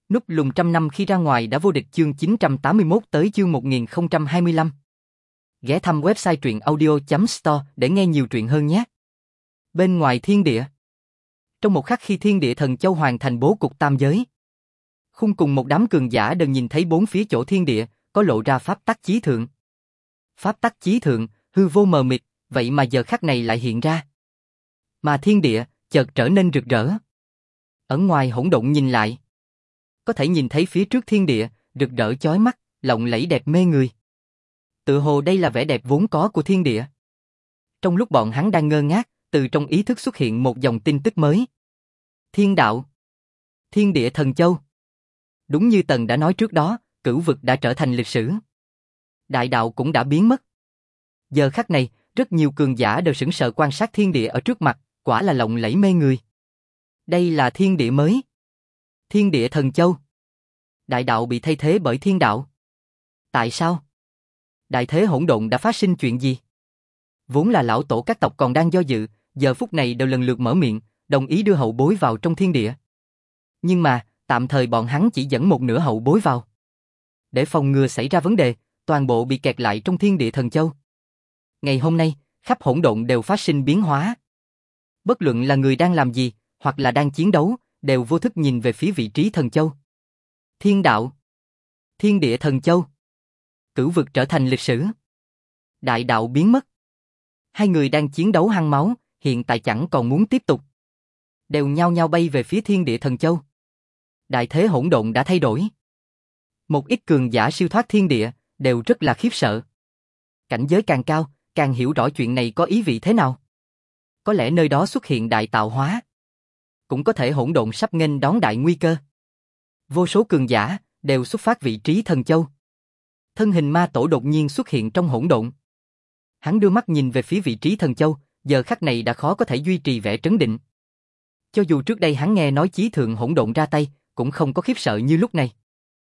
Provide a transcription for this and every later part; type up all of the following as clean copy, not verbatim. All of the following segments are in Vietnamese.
Núp lùm trăm năm khi ra ngoài đã vô địch chương 981 tới chương 1025. Ghé thăm website truyện audio.store để nghe nhiều truyện hơn nhé. Bên ngoài thiên địa. Trong một khắc khi thiên địa thần châu hoàn thành bố cục tam giới, Khung cùng một đám cường giả đều nhìn thấy bốn phía chỗ thiên địa có lộ ra pháp tắc chí thượng. Pháp tắc chí thượng, hư vô mờ mịt, vậy mà giờ khắc này lại hiện ra. Mà thiên địa chợt trở nên rực rỡ. Ở ngoài hỗn độn nhìn lại, có thể nhìn thấy phía trước thiên địa rực rỡ chói mắt, lộng lẫy đẹp mê người. Tự hồ đây là vẻ đẹp vốn có của thiên địa. Trong lúc bọn hắn đang ngơ ngác, từ trong ý thức xuất hiện một dòng tin tức mới. Thiên đạo, thiên địa thần châu. Đúng như Tần đã nói trước đó, cửu vực đã trở thành lịch sử. Đại đạo cũng đã biến mất. Giờ khắc này, rất nhiều cường giả đều sững sờ quan sát thiên địa ở trước mặt, quả là lộng lẫy mê người. Đây là thiên địa mới. Thiên địa thần châu. Đại đạo bị thay thế bởi thiên đạo. Tại sao? Đại thế hỗn độn đã phát sinh chuyện gì? Vốn là lão tổ các tộc còn đang do dự, giờ phút này đều lần lượt mở miệng, đồng ý đưa hậu bối vào trong thiên địa. Nhưng mà, tạm thời bọn hắn chỉ dẫn một nửa hậu bối vào. Để phòng ngừa xảy ra vấn đề, toàn bộ bị kẹt lại trong thiên địa thần châu. Ngày hôm nay, khắp hỗn độn đều phát sinh biến hóa. Bất luận là người đang làm gì, hoặc là đang chiến đấu, đều vô thức nhìn về phía vị trí thần châu. Thiên đạo, thiên địa thần châu. Cửu vực trở thành lịch sử. Đại đạo biến mất. Hai người đang chiến đấu hăng máu, hiện tại chẳng còn muốn tiếp tục. Đều nhao nhao bay về phía thiên địa thần châu. Đại thế hỗn độn đã thay đổi. Một ít cường giả siêu thoát thiên địa, đều rất là khiếp sợ. Cảnh giới càng cao, càng hiểu rõ chuyện này có ý vị thế nào. Có lẽ nơi đó xuất hiện đại tạo hóa. Cũng có thể hỗn độn sắp nghênh đón đại nguy cơ. Vô số cường giả, đều xuất phát vị trí thần châu. Thân hình ma tổ đột nhiên xuất hiện trong hỗn độn. Hắn đưa mắt nhìn về phía vị trí thần châu, giờ khắc này đã khó có thể duy trì vẻ trấn định. Cho dù trước đây hắn nghe nói chí thượng hỗn độn ra tay, cũng không có khiếp sợ như lúc này.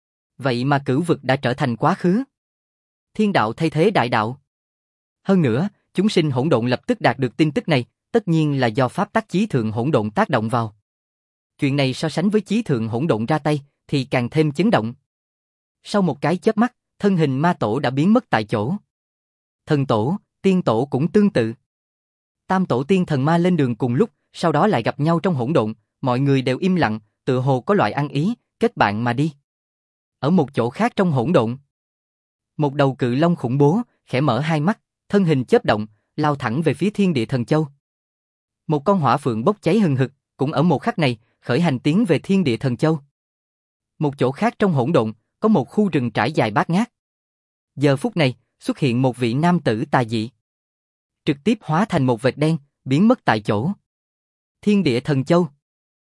Vậy mà cửu vực đã trở thành quá khứ. Thiên đạo thay thế đại đạo. Hơn nữa, chúng sinh hỗn độn lập tức đạt được tin tức này, tất nhiên là do pháp tắc chí thượng hỗn độn tác động vào. Chuyện này so sánh với chí thượng hỗn độn ra tay, thì càng thêm chấn động. Sau một cái chớp mắt, thân hình ma tổ đã biến mất tại chỗ. Thần tổ, tiên tổ cũng tương tự. Tam tổ tiên thần ma lên đường cùng lúc, sau đó lại gặp nhau trong hỗn độn, mọi người đều im lặng, tựa hồ có loại ăn ý, kết bạn mà đi. Ở một chỗ khác trong hỗn độn, một đầu cự long khủng bố, khẽ mở hai mắt, thân hình chớp động, lao thẳng về phía thiên địa thần châu. Một con hỏa phượng bốc cháy hừng hực, cũng ở một khắc này, khởi hành tiến về thiên địa thần châu. Một chỗ khác trong hỗn độn, có một khu rừng trải dài bát ngát. Giờ phút này, xuất hiện một vị nam tử tà dị. Trực tiếp hóa thành một vệt đen, biến mất tại chỗ. Thiên địa thần châu.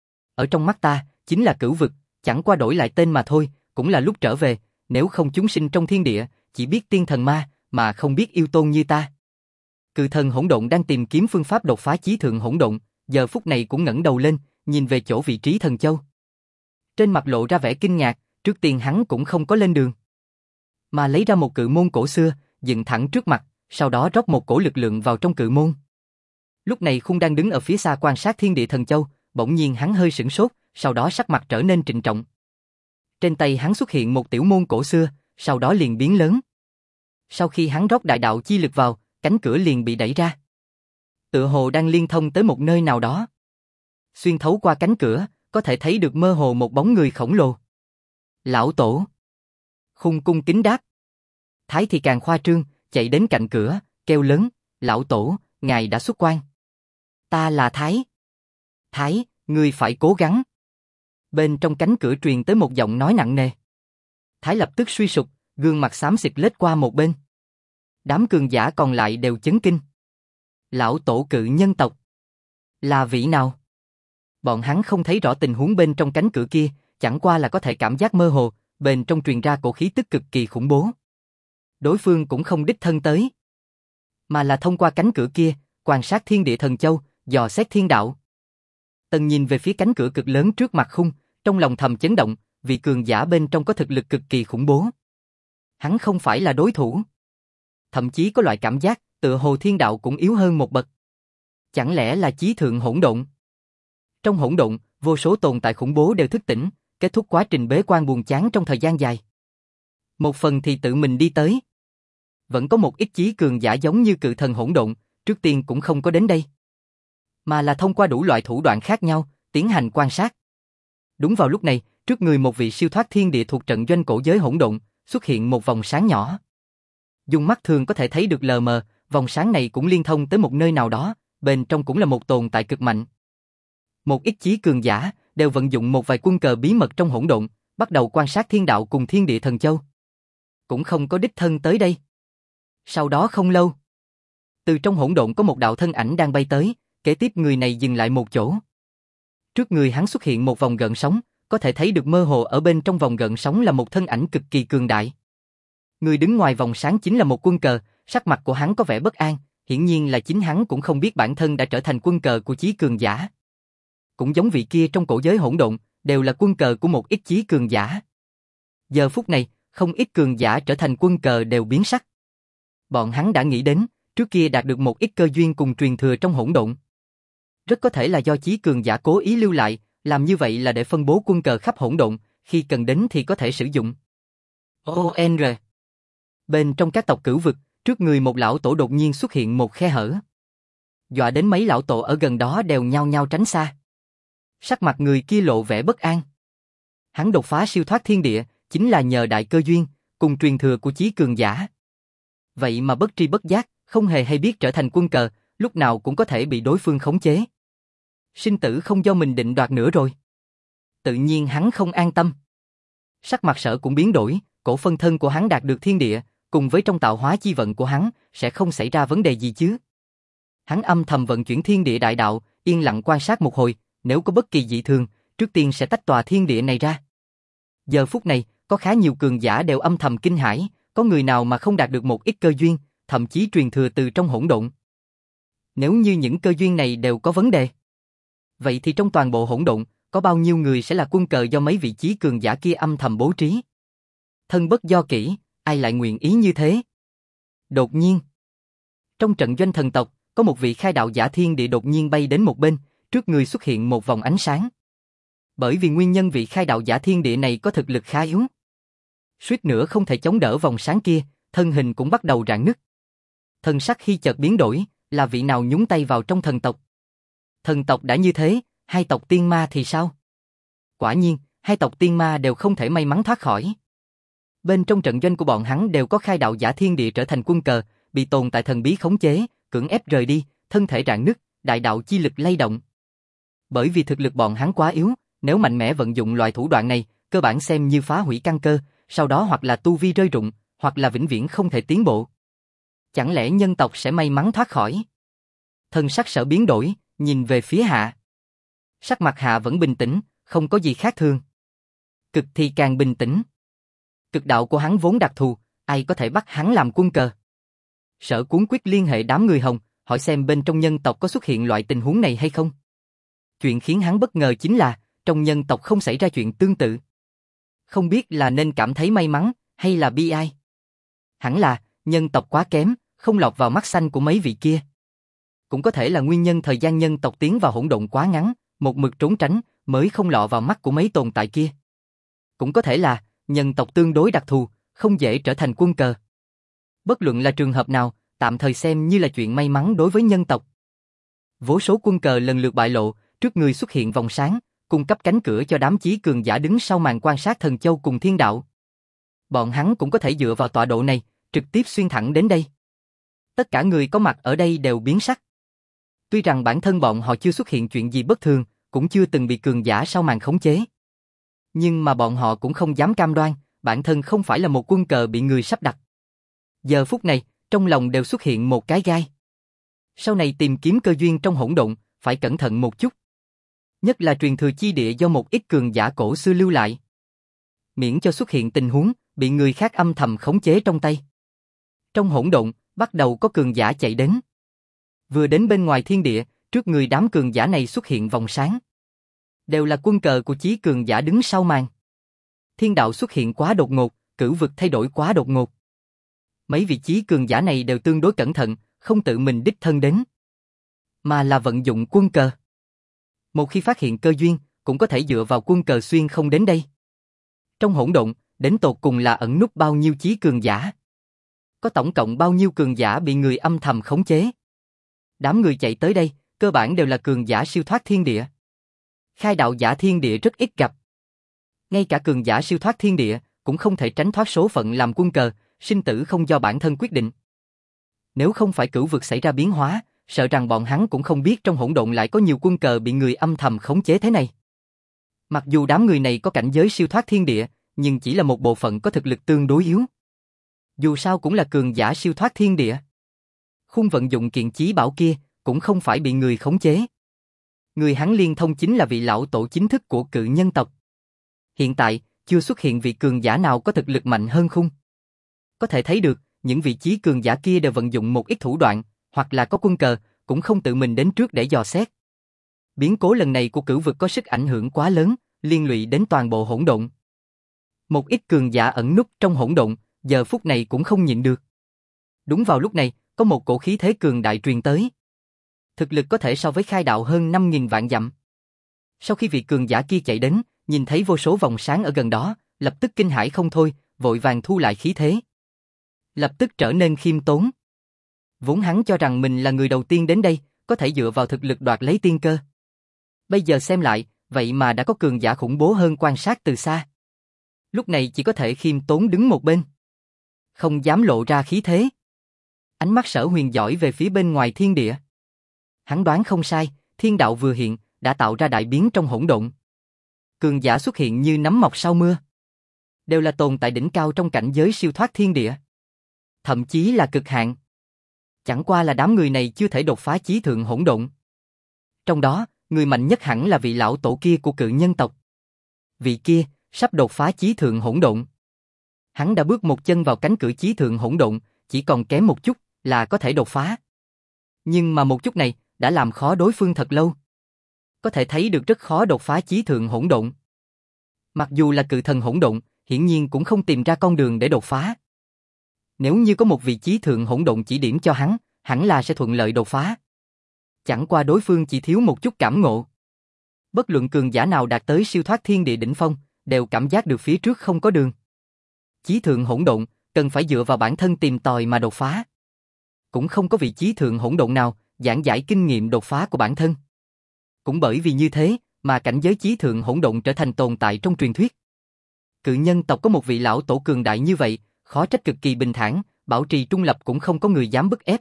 Ở trong mắt ta, chính là cửu vực, chẳng qua đổi lại tên mà thôi, cũng là lúc trở về, nếu không chúng sinh trong thiên địa, chỉ biết tiên thần ma, mà không biết yêu tôn như ta. Cự thần hỗn độn đang tìm kiếm phương pháp đột phá chí thượng hỗn độn, giờ phút này cũng ngẩng đầu lên, nhìn về chỗ vị trí thần châu. Trên mặt lộ ra vẻ kinh ngạc, trước tiên hắn cũng không có lên đường, mà lấy ra một cự môn cổ xưa, dựng thẳng trước mặt, sau đó rót một cổ lực lượng vào trong cự môn. Lúc này Khung đang đứng ở phía xa quan sát thiên địa thần châu, bỗng nhiên hắn hơi sửng sốt, sau đó sắc mặt trở nên trịnh trọng. Trên tay hắn xuất hiện một tiểu môn cổ xưa, sau đó liền biến lớn. Sau khi hắn rót đại đạo chi lực vào, cánh cửa liền bị đẩy ra. Tựa hồ đang liên thông tới một nơi nào đó. Xuyên thấu qua cánh cửa, có thể thấy được mơ hồ một bóng người khổng lồ. Lão tổ. Khung cung kính đáp. Thái thì càng khoa trương, chạy đến cạnh cửa, kêu lớn, lão tổ, ngài đã xuất quan. Ta là Thái. Thái, ngươi phải cố gắng. Bên trong cánh cửa truyền tới một giọng nói nặng nề. Thái lập tức suy sụp, gương mặt xám xịt lết qua một bên. Đám cường giả còn lại đều chấn kinh. Lão tổ cự nhân tộc. Là vị nào? Bọn hắn không thấy rõ tình huống bên trong cánh cửa kia, chẳng qua là có thể cảm giác mơ hồ, bên trong truyền ra cổ khí tức cực kỳ khủng bố. Đối phương cũng không đích thân tới, mà là thông qua cánh cửa kia, quan sát thiên địa thần châu, dò xét thiên đạo. Tần nhìn về phía cánh cửa cực lớn trước mặt Khung, trong lòng thầm chấn động, vì cường giả bên trong có thực lực cực kỳ khủng bố. Hắn không phải là đối thủ. Thậm chí có loại cảm giác, tựa hồ thiên đạo cũng yếu hơn một bậc. Chẳng lẽ là chí thượng hỗn độn? Trong hỗn độn, vô số tồn tại khủng bố đều thức tỉnh, kết thúc quá trình bế quan buồn chán trong thời gian dài. Một phần thì tự mình đi tới. Vẫn có một ít chí cường giả giống như cự thần hỗn độn, trước tiên cũng không có đến đây. Mà là thông qua đủ loại thủ đoạn khác nhau, tiến hành quan sát. Đúng vào lúc này, trước người một vị siêu thoát thiên địa thuộc trận doanh cổ giới hỗn độn, xuất hiện một vòng sáng nhỏ. Dùng mắt thường có thể thấy được lờ mờ, vòng sáng này cũng liên thông tới một nơi nào đó, bên trong cũng là một tồn tại cực mạnh. Một ít chí cường giả đều vận dụng một vài quân cờ bí mật trong hỗn độn, bắt đầu quan sát thiên đạo cùng thiên địa thần châu. Cũng không có đích thân tới đây. Sau đó không lâu, từ trong hỗn độn có một đạo thân ảnh đang bay tới, kế tiếp người này dừng lại một chỗ. Trước người hắn xuất hiện một vòng gợn sóng, có thể thấy được mơ hồ ở bên trong vòng gợn sóng là một thân ảnh cực kỳ cường đại. Người đứng ngoài vòng sáng chính là một quân cờ, sắc mặt của hắn có vẻ bất an, hiển nhiên là chính hắn cũng không biết bản thân đã trở thành quân cờ của chí cường giả. Cũng giống vị kia trong cổ giới hỗn độn, đều là quân cờ của một ít chí cường giả. Giờ phút này, không ít cường giả trở thành quân cờ đều biến sắc. Bọn hắn đã nghĩ đến, trước kia đạt được một ít cơ duyên cùng truyền thừa trong hỗn độn. Rất có thể là do chí cường giả cố ý lưu lại, làm như vậy là để phân bố quân cờ khắp hỗn độn, khi cần đến thì có thể sử dụng. ONR. Bên trong các tộc cửu vực, trước người một lão tổ đột nhiên xuất hiện một khe hở. Dọa đến mấy lão tổ ở gần đó đều nhao nhao tránh xa. Sắc mặt người kia lộ vẻ bất an. Hắn đột phá siêu thoát thiên địa, chính là nhờ đại cơ duyên, cùng truyền thừa của chí cường giả. Vậy mà bất tri bất giác, không hề hay biết trở thành quân cờ, lúc nào cũng có thể bị đối phương khống chế. Sinh tử không do mình định đoạt nữa rồi. Tự nhiên hắn không an tâm. Sắc mặt Sở cũng biến đổi, cổ phân thân của hắn đạt được thiên địa, cùng với trong tạo hóa chi vận của hắn, sẽ không xảy ra vấn đề gì chứ. Hắn âm thầm vận chuyển thiên địa đại đạo, yên lặng quan sát một hồi, nếu có bất kỳ dị thường, trước tiên sẽ tách tòa thiên địa này ra. Giờ phút này, có khá nhiều cường giả đều âm thầm kinh hãi, có người nào mà không đạt được một ít cơ duyên, thậm chí truyền thừa từ trong hỗn độn. Nếu như những cơ duyên này đều có vấn đề, vậy thì trong toàn bộ hỗn độn, có bao nhiêu người sẽ là quân cờ do mấy vị chí cường giả kia âm thầm bố trí? Thân bất do kỹ, ai lại nguyện ý như thế? Đột nhiên, trong trận doanh thần tộc, có một vị khai đạo giả thiên địa đột nhiên bay đến một bên, trước người xuất hiện một vòng ánh sáng. Bởi vì nguyên nhân vị khai đạo giả thiên địa này có thực lực khá yếu, suýt nữa không thể chống đỡ vòng sáng kia, thân hình cũng bắt đầu rạn nứt. Thần sắc khi chợt biến đổi, là vị nào nhúng tay vào trong thần tộc? Thần tộc đã như thế, hai tộc tiên ma thì sao? Quả nhiên, hai tộc tiên ma đều không thể may mắn thoát khỏi. Bên trong trận doanh của bọn hắn đều có khai đạo giả thiên địa trở thành quân cờ, bị tồn tại thần bí khống chế, cưỡng ép rời đi, thân thể rạn nứt, đại đạo chi lực lay động. Bởi vì thực lực bọn hắn quá yếu, nếu mạnh mẽ vận dụng loại thủ đoạn này, cơ bản xem như phá hủy căn cơ, sau đó hoặc là tu vi rơi rụng, hoặc là vĩnh viễn không thể tiến bộ. Chẳng lẽ nhân tộc sẽ may mắn thoát khỏi? Thần sắc Sở biến đổi, nhìn về phía Hạ. Sắc mặt Hạ vẫn bình tĩnh, không có gì khác thường. Cực thì càng bình tĩnh. Cực đạo của hắn vốn đặc thù, ai có thể bắt hắn làm quân cờ? Sở cuống quyết liên hệ đám người Hồng, hỏi xem bên trong nhân tộc có xuất hiện loại tình huống này hay không. Chuyện khiến hắn bất ngờ chính là, trong nhân tộc không xảy ra chuyện tương tự. Không biết là nên cảm thấy may mắn, hay là bi ai. Hẳn là, nhân tộc quá kém, không lọt vào mắt xanh của mấy vị kia. Cũng có thể là nguyên nhân thời gian nhân tộc tiến vào hỗn độn quá ngắn, một mực trốn tránh, mới không lọt vào mắt của mấy tồn tại kia. Cũng có thể là, nhân tộc tương đối đặc thù, không dễ trở thành quân cờ. Bất luận là trường hợp nào, tạm thời xem như là chuyện may mắn đối với nhân tộc. Vô số quân cờ lần lượt bại lộ, trước người xuất hiện vòng sáng, cung cấp cánh cửa cho đám chí cường giả đứng sau màn quan sát thần châu cùng thiên đạo. Bọn hắn cũng có thể dựa vào tọa độ này, trực tiếp xuyên thẳng đến đây. Tất cả người có mặt ở đây đều biến sắc. Tuy rằng bản thân bọn họ chưa xuất hiện chuyện gì bất thường, cũng chưa từng bị cường giả sau màn khống chế. Nhưng mà bọn họ cũng không dám cam đoan, bản thân không phải là một quân cờ bị người sắp đặt. Giờ phút này, trong lòng đều xuất hiện một cái gai. Sau này tìm kiếm cơ duyên trong hỗn độn, phải cẩn thận một chút. Nhất là truyền thừa chi địa do một ít cường giả cổ xưa lưu lại. Miễn cho xuất hiện tình huống, bị người khác âm thầm khống chế trong tay. Trong hỗn độn, bắt đầu có cường giả chạy đến. Vừa đến bên ngoài thiên địa, trước người đám cường giả này xuất hiện vòng sáng. Đều là quân cờ của chí cường giả đứng sau màn. Thiên đạo xuất hiện quá đột ngột, cửu vực thay đổi quá đột ngột. Mấy vị chí cường giả này đều tương đối cẩn thận, không tự mình đích thân đến, mà là vận dụng quân cờ. Một khi phát hiện cơ duyên, cũng có thể dựa vào quân cờ xuyên không đến đây. Trong hỗn độn, đến tột cùng là ẩn núp bao nhiêu chí cường giả? Có tổng cộng bao nhiêu cường giả bị người âm thầm khống chế? Đám người chạy tới đây, cơ bản đều là cường giả siêu thoát thiên địa. Khai đạo giả thiên địa rất ít gặp. Ngay cả cường giả siêu thoát thiên địa, cũng không thể tránh thoát số phận làm quân cờ, sinh tử không do bản thân quyết định. Nếu không phải cửu vực xảy ra biến hóa, sợ rằng bọn hắn cũng không biết trong hỗn độn lại có nhiều quân cờ bị người âm thầm khống chế thế này. Mặc dù đám người này có cảnh giới siêu thoát thiên địa, nhưng chỉ là một bộ phận có thực lực tương đối yếu. Dù sao cũng là cường giả siêu thoát thiên địa. Khung vận dụng kiện chí bảo kia, cũng không phải bị người khống chế. Người hắn liên thông chính là vị lão tổ chính thức của cự nhân tộc. Hiện tại, chưa xuất hiện vị cường giả nào có thực lực mạnh hơn khung. Có thể thấy được, những vị chí cường giả kia đều vận dụng một ít thủ đoạn, hoặc là có quân cờ, cũng không tự mình đến trước để dò xét. Biến cố lần này của cửu vực có sức ảnh hưởng quá lớn, liên lụy đến toàn bộ hỗn độn. Một ít cường giả ẩn núp trong hỗn độn, giờ phút này cũng không nhịn được. Đúng vào lúc này, có một cổ khí thế cường đại truyền tới. Thực lực có thể so với khai đạo hơn 5.000 vạn dặm. Sau khi vị cường giả kia chạy đến, nhìn thấy vô số vòng sáng ở gần đó, lập tức kinh hãi không thôi, vội vàng thu lại khí thế. Lập tức trở nên khiêm tốn. Vốn hắn cho rằng mình là người đầu tiên đến đây, có thể dựa vào thực lực đoạt lấy tiên cơ. Bây giờ xem lại, vậy mà đã có cường giả khủng bố hơn quan sát từ xa. Lúc này chỉ có thể khiêm tốn đứng một bên. Không dám lộ ra khí thế. Ánh mắt Sở Huyền dõi về phía bên ngoài thiên địa. Hắn đoán không sai, thiên đạo vừa hiện, đã tạo ra đại biến trong hỗn độn. Cường giả xuất hiện như nấm mọc sau mưa. Đều là tồn tại đỉnh cao trong cảnh giới siêu thoát thiên địa. Thậm chí là cực hạn. Chẳng qua là đám người này chưa thể đột phá chí thượng hỗn độn. Trong đó, người mạnh nhất hẳn là vị lão tổ kia của cự nhân tộc. Vị kia, sắp đột phá chí thượng hỗn độn. Hắn đã bước một chân vào cánh cửa chí thượng hỗn độn, chỉ còn kém một chút là có thể đột phá. Nhưng mà một chút này đã làm khó đối phương thật lâu. Có thể thấy được rất khó đột phá chí thượng hỗn độn. Mặc dù là cự thần hỗn độn, hiển nhiên cũng không tìm ra con đường để đột phá. Nếu như có một vị chí thượng hỗn độn chỉ điểm cho hắn, hẳn là sẽ thuận lợi đột phá. Chẳng qua đối phương chỉ thiếu một chút cảm ngộ. Bất luận cường giả nào đạt tới siêu thoát thiên địa đỉnh phong, đều cảm giác được phía trước không có đường. Chí thượng hỗn độn, cần phải dựa vào bản thân tìm tòi mà đột phá. Cũng không có vị chí thượng hỗn độn nào giảng giải kinh nghiệm đột phá của bản thân. Cũng bởi vì như thế, mà cảnh giới chí thượng hỗn độn trở thành tồn tại trong truyền thuyết. Cự nhân tộc có một vị lão tổ cường đại như vậy, khó trách cực kỳ bình thản, bảo trì trung lập cũng không có người dám bức ép.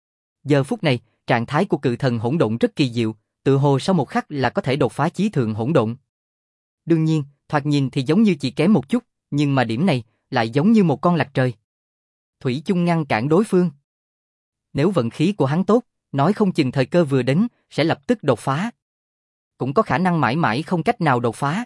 Giờ phút này, trạng thái của cự thần hỗn độn rất kỳ diệu, tự hồ sau một khắc là có thể đột phá chí thượng hỗn độn. Đương nhiên, thoạt nhìn thì giống như chỉ kém một chút, nhưng mà điểm này lại giống như một con lạch trời. Thủy chung ngăn cản đối phương. Nếu vận khí của hắn tốt, nói không chừng thời cơ vừa đến, sẽ lập tức đột phá. Cũng có khả năng mãi mãi không cách nào đột phá.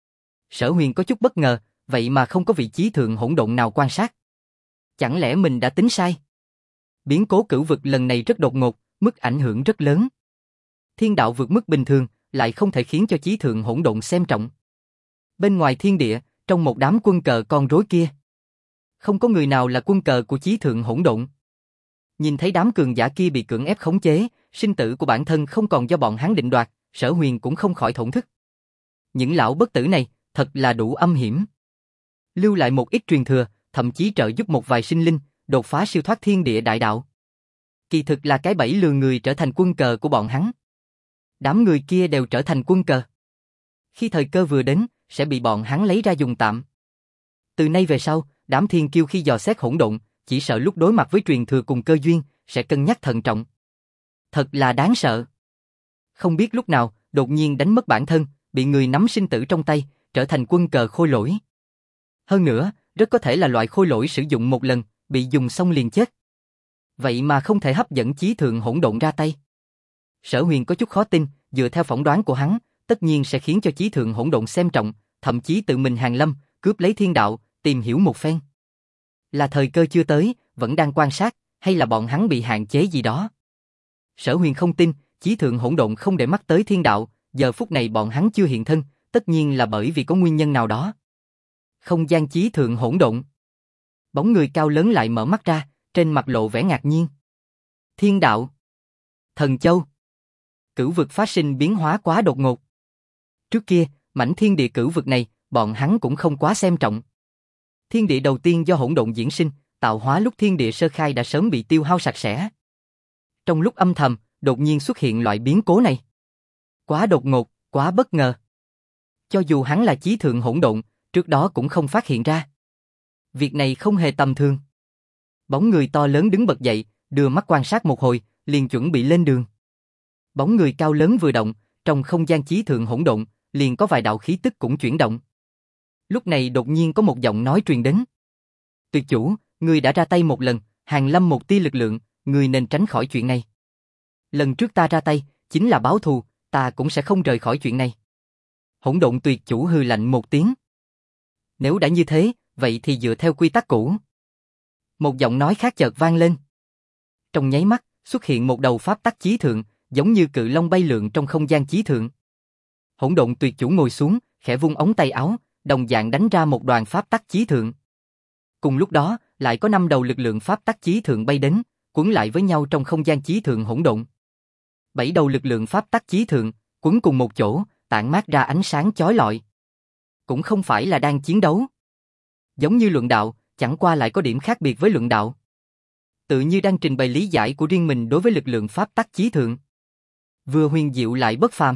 Sở Huyền có chút bất ngờ, vậy mà không có vị chí thượng hỗn độn nào quan sát. Chẳng lẽ mình đã tính sai? Biến cố cửu vực lần này rất đột ngột, mức ảnh hưởng rất lớn. Thiên đạo vượt mức bình thường, lại không thể khiến cho chí thượng hỗn độn xem trọng. Bên ngoài thiên địa, trong một đám quân cờ con rối kia, không có người nào là quân cờ của chí thượng hỗn độn. Nhìn thấy đám cường giả kia bị cưỡng ép khống chế, sinh tử của bản thân không còn do bọn hắn định đoạt, Sở Huyền cũng không khỏi thổn thức. Những lão bất tử này, thật là đủ âm hiểm. Lưu lại một ít truyền thừa, thậm chí trợ giúp một vài sinh linh, đột phá siêu thoát thiên địa đại đạo. Kỳ thực là cái bẫy lừa người trở thành quân cờ của bọn hắn. Đám người kia đều trở thành quân cờ. Khi thời cơ vừa đến, sẽ bị bọn hắn lấy ra dùng tạm. Từ nay về sau, đám thiên kiêu khi dò xét hỗn độn, chỉ sợ lúc đối mặt với truyền thừa cùng cơ duyên, sẽ cân nhắc thận trọng. Thật là đáng sợ. Không biết lúc nào, đột nhiên đánh mất bản thân, bị người nắm sinh tử trong tay, trở thành quân cờ khôi lỗi. Hơn nữa, rất có thể là loại khôi lỗi sử dụng một lần, bị dùng xong liền chết. Vậy mà không thể hấp dẫn chí thượng hỗn độn ra tay. Sở Huyền có chút khó tin, dựa theo phỏng đoán của hắn, tất nhiên sẽ khiến cho chí thượng hỗn độn xem trọng, thậm chí tự mình hàng lâm, cướp lấy thiên đạo, tìm hiểu một phen. Là thời cơ chưa tới, vẫn đang quan sát, hay là bọn hắn bị hạn chế gì đó? Sở Huyền không tin, chí thượng hỗn độn không để mắt tới thiên đạo, giờ phút này bọn hắn chưa hiện thân, tất nhiên là bởi vì có nguyên nhân nào đó. Không gian chí thượng hỗn độn. Bóng người cao lớn lại mở mắt ra, trên mặt lộ vẻ ngạc nhiên. Thiên đạo. Thần châu. Cửu vực phát sinh biến hóa quá đột ngột. Trước kia, mảnh thiên địa cửu vực này, bọn hắn cũng không quá xem trọng. Thiên địa đầu tiên do hỗn độn diễn sinh, tạo hóa lúc thiên địa sơ khai đã sớm bị tiêu hao sạch sẽ. Trong lúc âm thầm, đột nhiên xuất hiện loại biến cố này. Quá đột ngột, quá bất ngờ. Cho dù hắn là chí thượng hỗn độn, trước đó cũng không phát hiện ra. Việc này không hề tầm thường. Bóng người to lớn đứng bật dậy, đưa mắt quan sát một hồi, liền chuẩn bị lên đường. Bóng người cao lớn vừa động, trong không gian chí thượng hỗn độn, liền có vài đạo khí tức cũng chuyển động. Lúc này đột nhiên có một giọng nói truyền đến. Tuyệt chủ, ngươi đã ra tay một lần, hàng lâm một tia lực lượng, ngươi nên tránh khỏi chuyện này. Lần trước ta ra tay, chính là báo thù, ta cũng sẽ không rời khỏi chuyện này. Hỗn độn tuyệt chủ hừ lạnh một tiếng. Nếu đã như thế, vậy thì dựa theo quy tắc cũ. Một giọng nói khác chợt vang lên. Trong nháy mắt, xuất hiện một đầu pháp tắc chí thượng, giống như cự long bay lượn trong không gian chí thượng. Hỗn độn tuyệt chủ ngồi xuống, khẽ vung ống tay áo, đồng dạng đánh ra một đoàn pháp tắc chí thượng. Cùng lúc đó, lại có 5 đầu lực lượng pháp tắc chí thượng bay đến, quấn lại với nhau trong không gian chí thượng hỗn độn. 7 đầu lực lượng pháp tắc chí thượng, quấn cùng một chỗ, tản mát ra ánh sáng chói lọi. Cũng không phải là đang chiến đấu. Giống như luận đạo, chẳng qua lại có điểm khác biệt với luận đạo. Tự như đang trình bày lý giải của riêng mình đối với lực lượng pháp tắc chí thượng. Vừa huyền diệu lại bất phàm.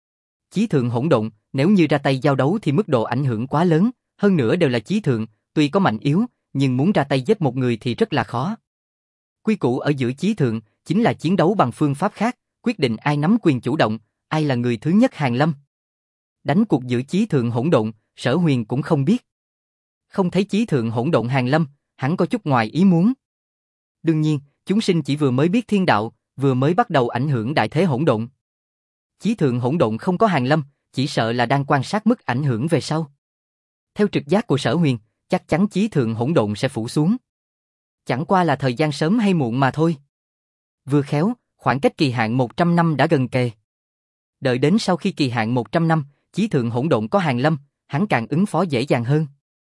Chí thượng hỗn độn, nếu như ra tay giao đấu thì mức độ ảnh hưởng quá lớn, hơn nữa đều là chí thượng, tuy có mạnh yếu, nhưng muốn ra tay giết một người thì rất là khó. Quy củ ở giữa chí thượng, chính là chiến đấu bằng phương pháp khác, quyết định ai nắm quyền chủ động, ai là người thứ nhất hàng lâm. Đánh cuộc giữa chí thượng hỗn độn, Sở Huyền cũng không biết. Không thấy chí thượng hỗn độn hàng lâm, hắn có chút ngoài ý muốn. Đương nhiên, chúng sinh chỉ vừa mới biết thiên đạo, vừa mới bắt đầu ảnh hưởng đại thế hỗn độn. Chí thượng hỗn độn không có hàng lâm, chỉ sợ là đang quan sát mức ảnh hưởng về sau. Theo trực giác của Sở Huyền, chắc chắn chí thượng hỗn độn sẽ phủ xuống. Chẳng qua là thời gian sớm hay muộn mà thôi. Vừa khéo, khoảng cách kỳ hạn 100 năm đã gần kề. Đợi đến sau khi kỳ hạn 100 năm, chí thượng hỗn độn có hàng lâm, hắn càng ứng phó dễ dàng hơn.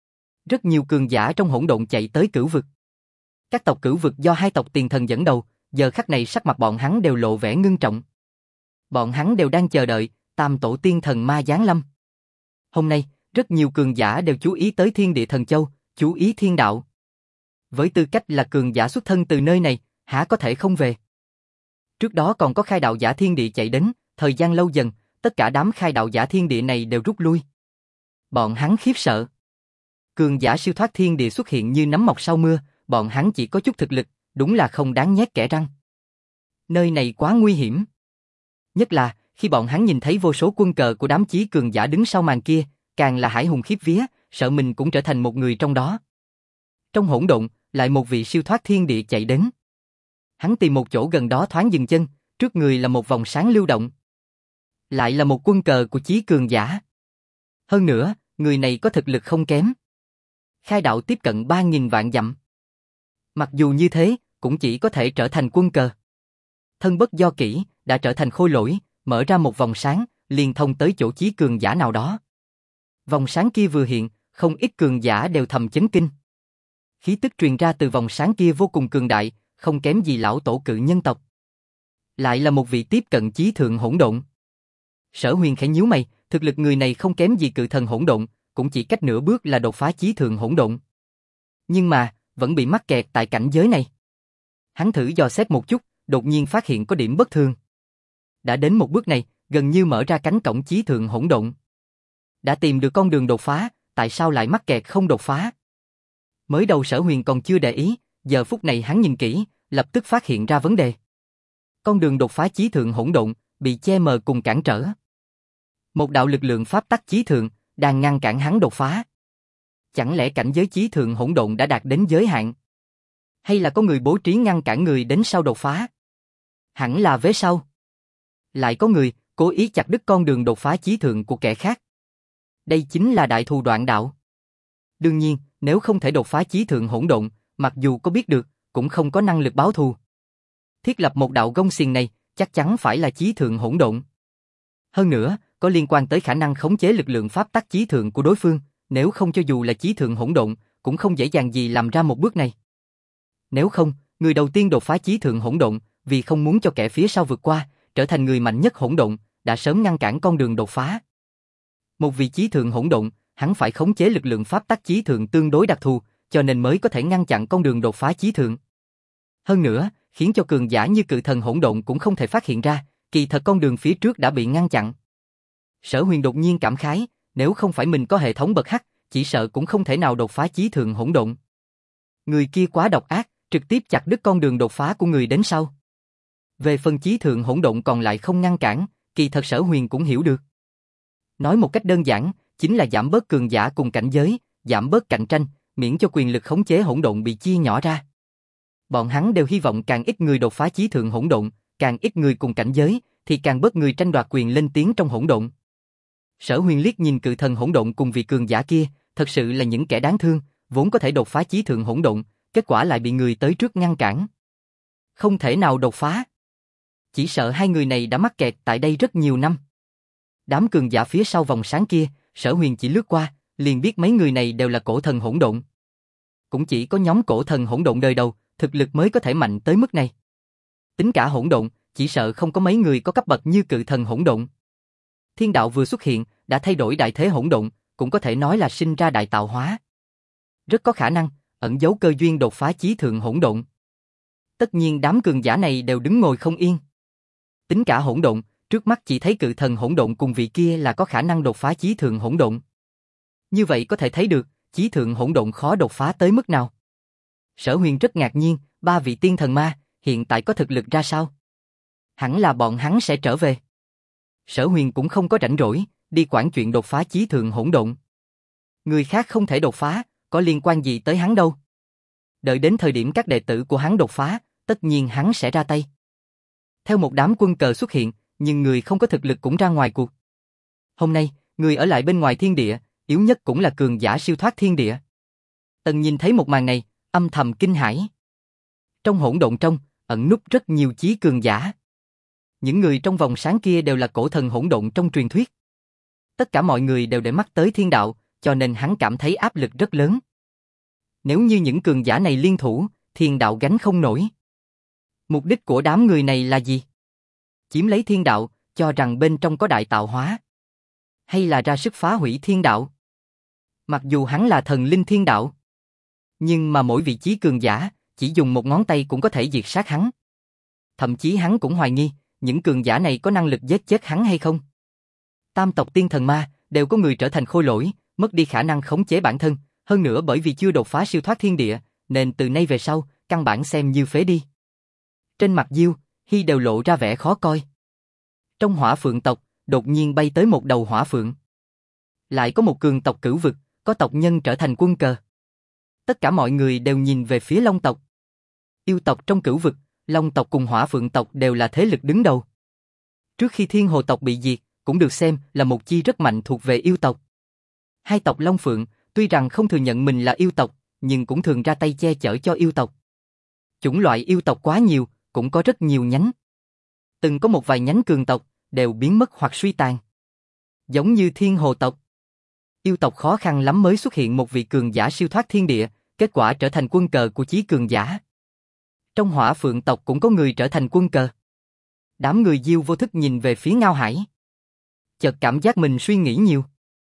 Rất nhiều cường giả trong hỗn độn chạy tới cửu vực. Các tộc cửu vực do 2 tộc tiền thần dẫn đầu, giờ khắc này sắc mặt bọn hắn đều lộ vẻ ngưng trọng. Bọn hắn đều đang chờ đợi tam tổ tiên thần ma giáng lâm. Hôm nay, rất nhiều cường giả đều chú ý tới Thiên Địa Thần Châu, chú ý thiên đạo. Với tư cách là cường giả xuất thân từ nơi này, há có thể không về. Trước đó còn có khai đạo giả thiên địa chạy đến, thời gian lâu dần, tất cả đám khai đạo giả thiên địa này đều rút lui. Bọn hắn khiếp sợ. Cường giả siêu thoát thiên địa xuất hiện như nấm mọc sau mưa, bọn hắn chỉ có chút thực lực, đúng là không đáng nhét kẽ răng. Nơi này quá nguy hiểm. Nhất là, khi bọn hắn nhìn thấy vô số quân cờ của đám chí cường giả đứng sau màn kia, càng là hải hùng khiếp vía, sợ mình cũng trở thành một người trong đó. Trong hỗn độn, lại một vị siêu thoát thiên địa chạy đến. Hắn tìm một chỗ gần đó thoáng dừng chân, trước người là một vòng sáng lưu động. Lại là một quân cờ của chí cường giả. Hơn nữa, người này có thực lực không kém. Khai đạo tiếp cận 3.000 vạn dặm. Mặc dù như thế, cũng chỉ có thể trở thành quân cờ. Thân bất do kỷ, đã trở thành khôi lỗi, mở ra một vòng sáng, liền thông tới chỗ chí cường giả nào đó. Vòng sáng kia vừa hiện, không ít cường giả đều thầm chấn kinh. Khí tức truyền ra từ vòng sáng kia vô cùng cường đại, không kém gì lão tổ cự nhân tộc. Lại là một vị tiếp cận chí thượng hỗn độn. Sở Huyền khẽ nhíu mày, thực lực người này không kém gì cự thần hỗn độn, cũng chỉ cách nửa bước là đột phá chí thượng hỗn độn. Nhưng mà, vẫn bị mắc kẹt tại cảnh giới này. Hắn thử dò xét một chút, đột nhiên phát hiện có điểm bất thường. Đã đến một bước này, gần như mở ra cánh cổng chí thượng hỗn độn. Đã tìm được con đường đột phá, tại sao lại mắc kẹt không đột phá? Mới đầu Sở Huyền còn chưa để ý, giờ phút này hắn nhìn kỹ, lập tức phát hiện ra vấn đề. Con đường đột phá chí thượng hỗn độn, bị che mờ cùng cản trở. Một đạo lực lượng pháp tắc chí thượng, đang ngăn cản hắn đột phá. Chẳng lẽ cảnh giới chí thượng hỗn độn đã đạt đến giới hạn? Hay là có người bố trí ngăn cản người đến sau đột phá? Hẳn là vế sau. Lại có người cố ý chặt đứt con đường đột phá chí thượng của kẻ khác. Đây chính là đại thù đoạn đạo. Đương nhiên, nếu không thể đột phá chí thượng hỗn độn, mặc dù có biết được, cũng không có năng lực báo thù. Thiết lập một đạo gông xiềng này, chắc chắn phải là chí thượng hỗn độn. Hơn nữa, có liên quan tới khả năng khống chế lực lượng pháp tắc chí thượng của đối phương, nếu không cho dù là chí thượng hỗn độn, cũng không dễ dàng gì làm ra một bước này. Nếu không, người đầu tiên đột phá chí thượng hỗn độn, vì không muốn cho kẻ phía sau vượt qua, trở thành người mạnh nhất hỗn độn, đã sớm ngăn cản con đường đột phá. Một vị chí thượng hỗn độn, hắn phải khống chế lực lượng pháp tắc chí thượng tương đối đặc thù, cho nên mới có thể ngăn chặn con đường đột phá chí thượng. Hơn nữa, khiến cho cường giả như cự thần hỗn độn cũng không thể phát hiện ra, kỳ thật con đường phía trước đã bị ngăn chặn. Sở Huyền đột nhiên cảm khái, nếu không phải mình có hệ thống bậc hắc, chỉ sợ cũng không thể nào đột phá chí thượng hỗn độn. Người kia quá độc ác, trực tiếp chặt đứt con đường đột phá của người đến sau. Về phần chí thượng hỗn độn còn lại không ngăn cản, kỳ thật Sở Huyền cũng hiểu được. Nói một cách đơn giản, chính là giảm bớt cường giả cùng cảnh giới, giảm bớt cạnh tranh, miễn cho quyền lực khống chế hỗn độn bị chia nhỏ ra. Bọn hắn đều hy vọng càng ít người đột phá chí thượng hỗn độn, càng ít người cùng cảnh giới, thì càng bớt người tranh đoạt quyền lên tiếng trong hỗn độn. Sở Huyền liếc nhìn cự thần hỗn độn cùng vị cường giả kia, thật sự là những kẻ đáng thương, vốn có thể đột phá chí thượng hỗn độn, kết quả lại bị người tới trước ngăn cản. Không thể nào đột phá. Chỉ sợ hai người này đã mắc kẹt tại đây rất nhiều năm. Đám cường giả phía sau vòng sáng kia, Sở Huyền chỉ lướt qua, liền biết mấy người này đều là cổ thần hỗn độn. Cũng chỉ có nhóm cổ thần hỗn độn đời đầu, thực lực mới có thể mạnh tới mức này. Tính cả hỗn độn, chỉ sợ không có mấy người có cấp bậc như cự thần hỗn độn. Thiên đạo vừa xuất hiện, đã thay đổi đại thế hỗn độn, cũng có thể nói là sinh ra đại tạo hóa. Rất có khả năng, ẩn giấu cơ duyên đột phá chí thượng hỗn độn. Tất nhiên đám cường giả này đều đứng ngồi không yên. Tính cả hỗn độn, trước mắt chỉ thấy cự thần hỗn độn cùng vị kia là có khả năng đột phá chí thượng hỗn độn. Như vậy có thể thấy được, chí thượng hỗn độn khó đột phá tới mức nào. Sở Huyền rất ngạc nhiên, ba vị tiên thần ma, hiện tại có thực lực ra sao? Hẳn là bọn hắn sẽ trở về. Sở Huyền cũng không có rảnh rỗi, đi quản chuyện đột phá chí thượng hỗn độn. Người khác không thể đột phá, có liên quan gì tới hắn đâu. Đợi đến thời điểm các đệ tử của hắn đột phá, tất nhiên hắn sẽ ra tay. Theo một đám quân cờ xuất hiện, nhưng người không có thực lực cũng ra ngoài cuộc. Hôm nay, người ở lại bên ngoài thiên địa, yếu nhất cũng là cường giả siêu thoát thiên địa. Tần nhìn thấy một màn này, âm thầm kinh hãi. Trong hỗn độn trong, ẩn núp rất nhiều chí cường giả. Những người trong vòng sáng kia đều là cổ thần hỗn độn trong truyền thuyết. Tất cả mọi người đều để mắt tới thiên đạo, cho nên hắn cảm thấy áp lực rất lớn. Nếu như những cường giả này liên thủ, thiên đạo gánh không nổi. Mục đích của đám người này là gì? Chiếm lấy thiên đạo, cho rằng bên trong có đại tạo hóa. Hay là ra sức phá hủy thiên đạo? Mặc dù hắn là thần linh thiên đạo, nhưng mà mỗi vị chí cường giả, chỉ dùng một ngón tay cũng có thể diệt sát hắn. Thậm chí hắn cũng hoài nghi, những cường giả này có năng lực giết chết hắn hay không? Tam tộc tiên thần ma, đều có người trở thành khôi lỗi, mất đi khả năng khống chế bản thân, hơn nữa bởi vì chưa đột phá siêu thoát thiên địa, nên từ nay về sau, căn bản xem như phế đi. Trên mặt Diêu, Hy đều lộ ra vẻ khó coi. Trong hỏa phượng tộc, đột nhiên bay tới một đầu hỏa phượng. Lại có một cường tộc cửu vực, có tộc nhân trở thành quân cờ. Tất cả mọi người đều nhìn về phía Long tộc. Yêu tộc trong cửu vực, Long tộc cùng hỏa phượng tộc đều là thế lực đứng đầu. Trước khi Thiên Hồ tộc bị diệt, cũng được xem là một chi rất mạnh thuộc về yêu tộc. Hai tộc Long Phượng, tuy rằng không thừa nhận mình là yêu tộc, nhưng cũng thường ra tay che chở cho yêu tộc. Chủng loại yêu tộc quá nhiều, cũng có rất nhiều nhánh. Từng có một vài nhánh cường tộc, đều biến mất hoặc suy tàn. Giống như Thiên Hồ tộc. Yêu tộc khó khăn lắm mới xuất hiện một vị cường giả siêu thoát thiên địa, kết quả trở thành quân cờ của chí cường giả. Trong hỏa phượng tộc cũng có người trở thành quân cờ. Đám người Diêu vô thức nhìn về phía Ngao Hải. Chợt cảm giác mình suy nghĩ nhiều.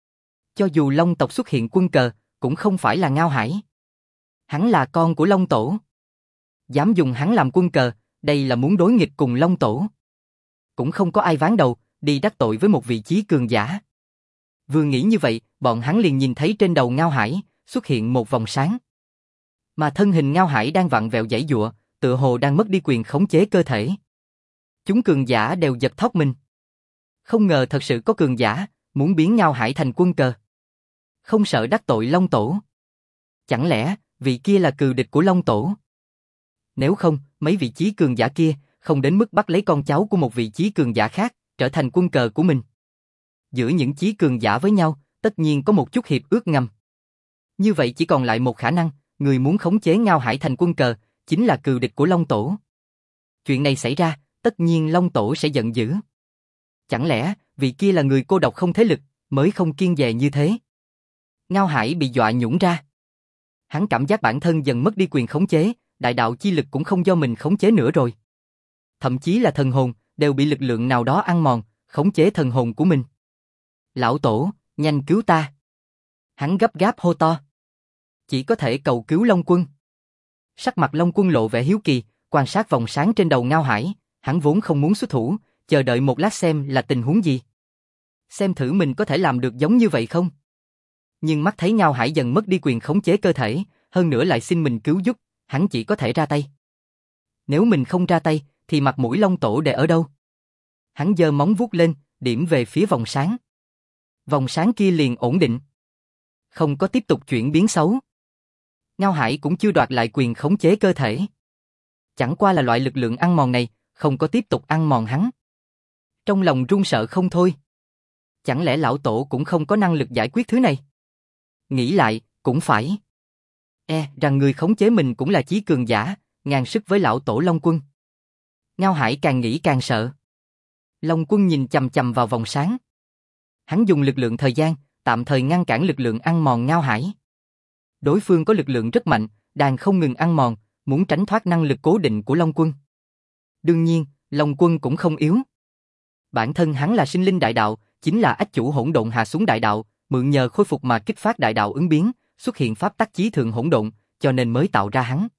Cho dù Long tộc xuất hiện quân cờ, cũng không phải là Ngao Hải. Hắn là con của Long Tổ. Dám dùng hắn làm quân cờ, đây là muốn đối nghịch cùng Long Tổ. Cũng không có ai ván đầu, đi đắc tội với một vị chí cường giả. Vừa nghĩ như vậy, bọn hắn liền nhìn thấy trên đầu Ngao Hải, xuất hiện một vòng sáng. Mà thân hình Ngao Hải đang vặn vẹo giãy giụa, tựa hồ đang mất đi quyền khống chế cơ thể. Chúng cường giả đều giật thót mình. Không ngờ thật sự có cường giả, muốn biến Ngao Hải thành quân cờ. Không sợ đắc tội Long Tổ. Chẳng lẽ, vị kia là cừu địch của Long Tổ? Nếu không, mấy vị chí cường giả kia, không đến mức bắt lấy con cháu của một vị chí cường giả khác, trở thành quân cờ của mình. Giữa những chí cường giả với nhau, tất nhiên có một chút hiệp ước ngầm. Như vậy chỉ còn lại một khả năng, người muốn khống chế Ngao Hải thành quân cờ, chính là cừu địch của Long Tổ. Chuyện này xảy ra, tất nhiên Long Tổ sẽ giận dữ. Chẳng lẽ, vị kia là người cô độc không thế lực, mới không kiêng dè như thế? Ngao Hải bị dọa nhũn ra. Hắn cảm giác bản thân dần mất đi quyền khống chế, đại đạo chi lực cũng không do mình khống chế nữa rồi. Thậm chí là thần hồn, đều bị lực lượng nào đó ăn mòn, khống chế thần hồn của mình. Lão Tổ, Nhanh cứu ta! Hắn gấp gáp hô to. Chỉ có thể cầu cứu Long Quân. Sắc mặt Long Quân lộ vẻ hiếu kỳ, quan sát vòng sáng trên đầu Ngao Hải, hắn vốn không muốn xuất thủ, chờ đợi một lát xem là tình huống gì. Xem thử mình có thể làm được giống như vậy không? Nhưng mắt thấy Ngao Hải dần mất đi quyền khống chế cơ thể, hơn nữa lại xin mình cứu giúp, hắn chỉ có thể ra tay. Nếu mình không ra tay, thì mặt mũi Long Tổ để ở đâu? Hắn giơ móng vuốt lên, điểm về phía vòng sáng. Vòng sáng kia liền ổn định. Không có tiếp tục chuyển biến xấu. Ngao Hải cũng chưa đoạt lại quyền khống chế cơ thể. Chẳng qua là loại lực lượng ăn mòn này, không có tiếp tục ăn mòn hắn. Trong lòng run sợ không thôi. Chẳng lẽ lão tổ cũng không có năng lực giải quyết thứ này? Nghĩ lại, cũng phải. Rằng người khống chế mình cũng là chí cường giả, ngang sức với lão tổ Long Quân. Ngao Hải càng nghĩ càng sợ. Long Quân nhìn chằm chằm vào vòng sáng. Hắn dùng lực lượng thời gian, tạm thời ngăn cản lực lượng ăn mòn Ngao Hải. Đối phương có lực lượng rất mạnh, đang không ngừng ăn mòn, muốn tránh thoát năng lực cố định của Long Quân. Đương nhiên, Long Quân cũng không yếu. Bản thân hắn là sinh linh đại đạo, chính là ách chủ hỗn độn hạ xuống đại đạo, mượn nhờ khôi phục mà kích phát đại đạo ứng biến, xuất hiện pháp tắc chí thượng hỗn độn, cho nên mới tạo ra hắn.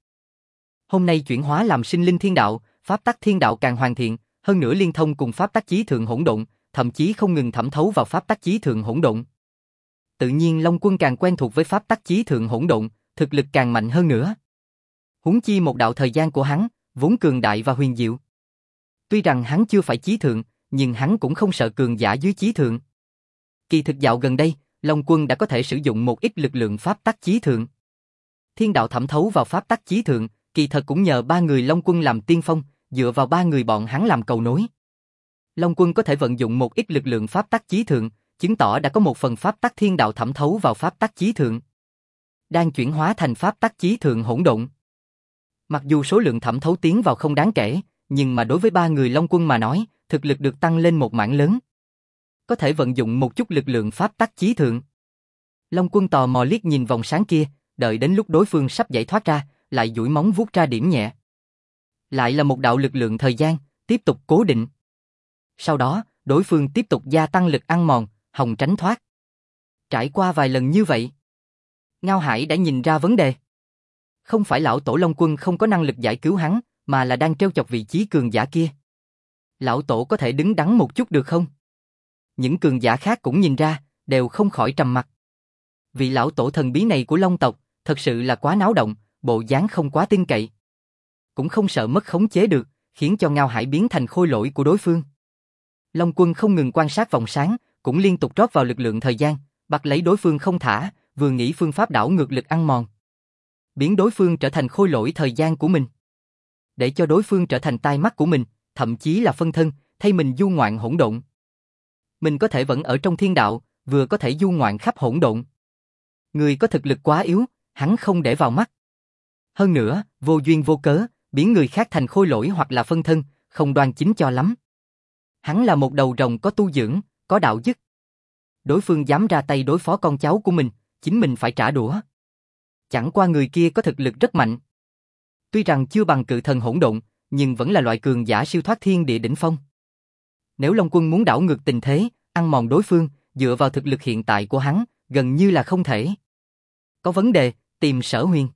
Hôm nay chuyển hóa làm sinh linh thiên đạo, pháp tắc thiên đạo càng hoàn thiện, hơn nữa liên thông cùng pháp tắc chí thượng hỗn độn, thậm chí không ngừng thẩm thấu vào pháp tắc chí thượng hỗn độn. Tự nhiên Long Quân càng quen thuộc với pháp tắc chí thượng hỗn độn, thực lực càng mạnh hơn nữa. Huống chi một đạo thời gian của hắn, vốn cường đại và huyền diệu. Tuy rằng hắn chưa phải chí thượng, nhưng hắn cũng không sợ cường giả dưới chí thượng. Kỳ thực dạo gần đây, Long Quân đã có thể sử dụng một ít lực lượng pháp tắc chí thượng. Thiên đạo thẩm thấu vào pháp tắc chí thượng, kỳ thật cũng nhờ ba người Long Quân làm tiên phong, dựa vào ba người bọn hắn làm cầu nối. Long Quân có thể vận dụng một ít lực lượng pháp tắc chí thượng, chứng tỏ đã có một phần pháp tắc thiên đạo thẩm thấu vào pháp tắc chí thượng. Đang chuyển hóa thành pháp tắc chí thượng hỗn độn. Mặc dù số lượng thẩm thấu tiến vào không đáng kể, nhưng mà đối với ba người Long Quân mà nói, thực lực được tăng lên một mảng lớn. Có thể vận dụng một chút lực lượng pháp tắc chí thượng. Long Quân tò mò liếc nhìn vòng sáng kia, đợi đến lúc đối phương sắp giải thoát ra, lại duỗi móng vuốt ra điểm nhẹ. Lại là một đạo lực lượng thời gian, tiếp tục cố định. Sau đó, đối phương tiếp tục gia tăng lực ăn mòn, hòng tránh thoát. Trải qua vài lần như vậy, Ngao Hải đã nhìn ra vấn đề. Không phải lão tổ Long Quân không có năng lực giải cứu hắn, mà là đang trêu chọc vị trí cường giả kia. Lão tổ có thể đứng đắn một chút được không? Những cường giả khác cũng nhìn ra, đều không khỏi trầm mặc. Vị lão tổ thần bí này của Long tộc, thật sự là quá náo động, bộ dáng không quá tin cậy. Cũng không sợ mất khống chế được, khiến cho Ngao Hải biến thành khôi lỗi của đối phương. Long Quân không ngừng quan sát vòng sáng, cũng liên tục rót vào lực lượng thời gian, bắt lấy đối phương không thả, vừa nghĩ phương pháp đảo ngược lực ăn mòn. Biến đối phương trở thành khôi lỗi thời gian của mình. Để cho đối phương trở thành tai mắt của mình, thậm chí là phân thân, thay mình du ngoạn hỗn độn. Mình có thể vẫn ở trong thiên đạo, vừa có thể du ngoạn khắp hỗn độn. Người có thực lực quá yếu, hắn không để vào mắt. Hơn nữa, vô duyên vô cớ, biến người khác thành khôi lỗi hoặc là phân thân, không đoan chính cho lắm. Hắn là một đầu rồng có tu dưỡng, có đạo đức. Đối phương dám ra tay đối phó con cháu của mình, chính mình phải trả đũa. Chẳng qua người kia có thực lực rất mạnh. Tuy rằng chưa bằng cự thần hỗn độn, nhưng vẫn là loại cường giả siêu thoát thiên địa đỉnh phong. Nếu Long Quân muốn đảo ngược tình thế, ăn mòn đối phương, dựa vào thực lực hiện tại của hắn, gần như là không thể. Có vấn đề, tìm Sở Huyền.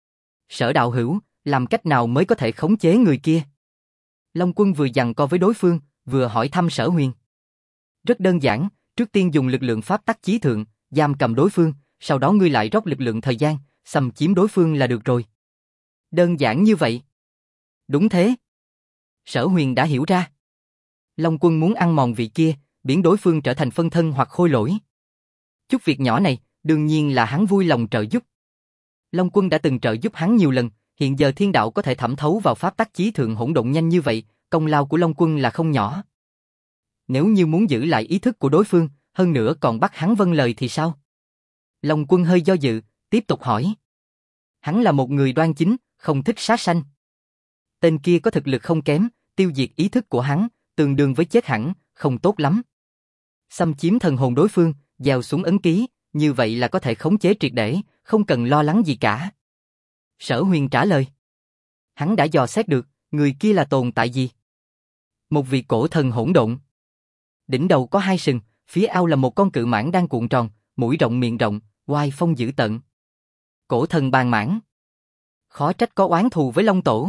Sở đạo hữu, làm cách nào mới có thể khống chế người kia? Long Quân vừa giằng co với đối phương, vừa hỏi thăm Sở Huyền. Rất đơn giản, trước tiên dùng lực lượng pháp tắc chí thượng, giam cầm đối phương, sau đó ngươi lại rót lực lượng thời gian, xâm chiếm đối phương là được rồi. Đơn giản như vậy. Đúng thế. Sở Huyền đã hiểu ra. Long Quân muốn ăn mòn vị kia, biến đối phương trở thành phân thân hoặc khôi lỗi. Chút việc nhỏ này, đương nhiên là hắn vui lòng trợ giúp. Long Quân đã từng trợ giúp hắn nhiều lần, hiện giờ thiên đạo có thể thẩm thấu vào pháp tắc chí thượng hỗn độn nhanh như vậy, công lao của Long Quân là không nhỏ. Nếu như muốn giữ lại ý thức của đối phương, hơn nữa còn bắt hắn vâng lời thì sao? Long Quân hơi do dự, tiếp tục hỏi. Hắn là một người đoan chính, không thích sát sanh. Tên kia có thực lực không kém, tiêu diệt ý thức của hắn, tương đương với chết hẳn, không tốt lắm. Xâm chiếm thần hồn đối phương, gieo xuống ấn ký, như vậy là có thể khống chế triệt để, không cần lo lắng gì cả. Sở Huyền trả lời. Hắn đã dò xét được, người kia là tồn tại gì? Một vị cổ thần hỗn độn. Đỉnh đầu có hai sừng, phía ao là một con cự mãng đang cuộn tròn, mũi rộng miệng rộng, oai phong dữ tợn. Cổ thần bàn mãng. Khó trách có oán thù với Long Tổ.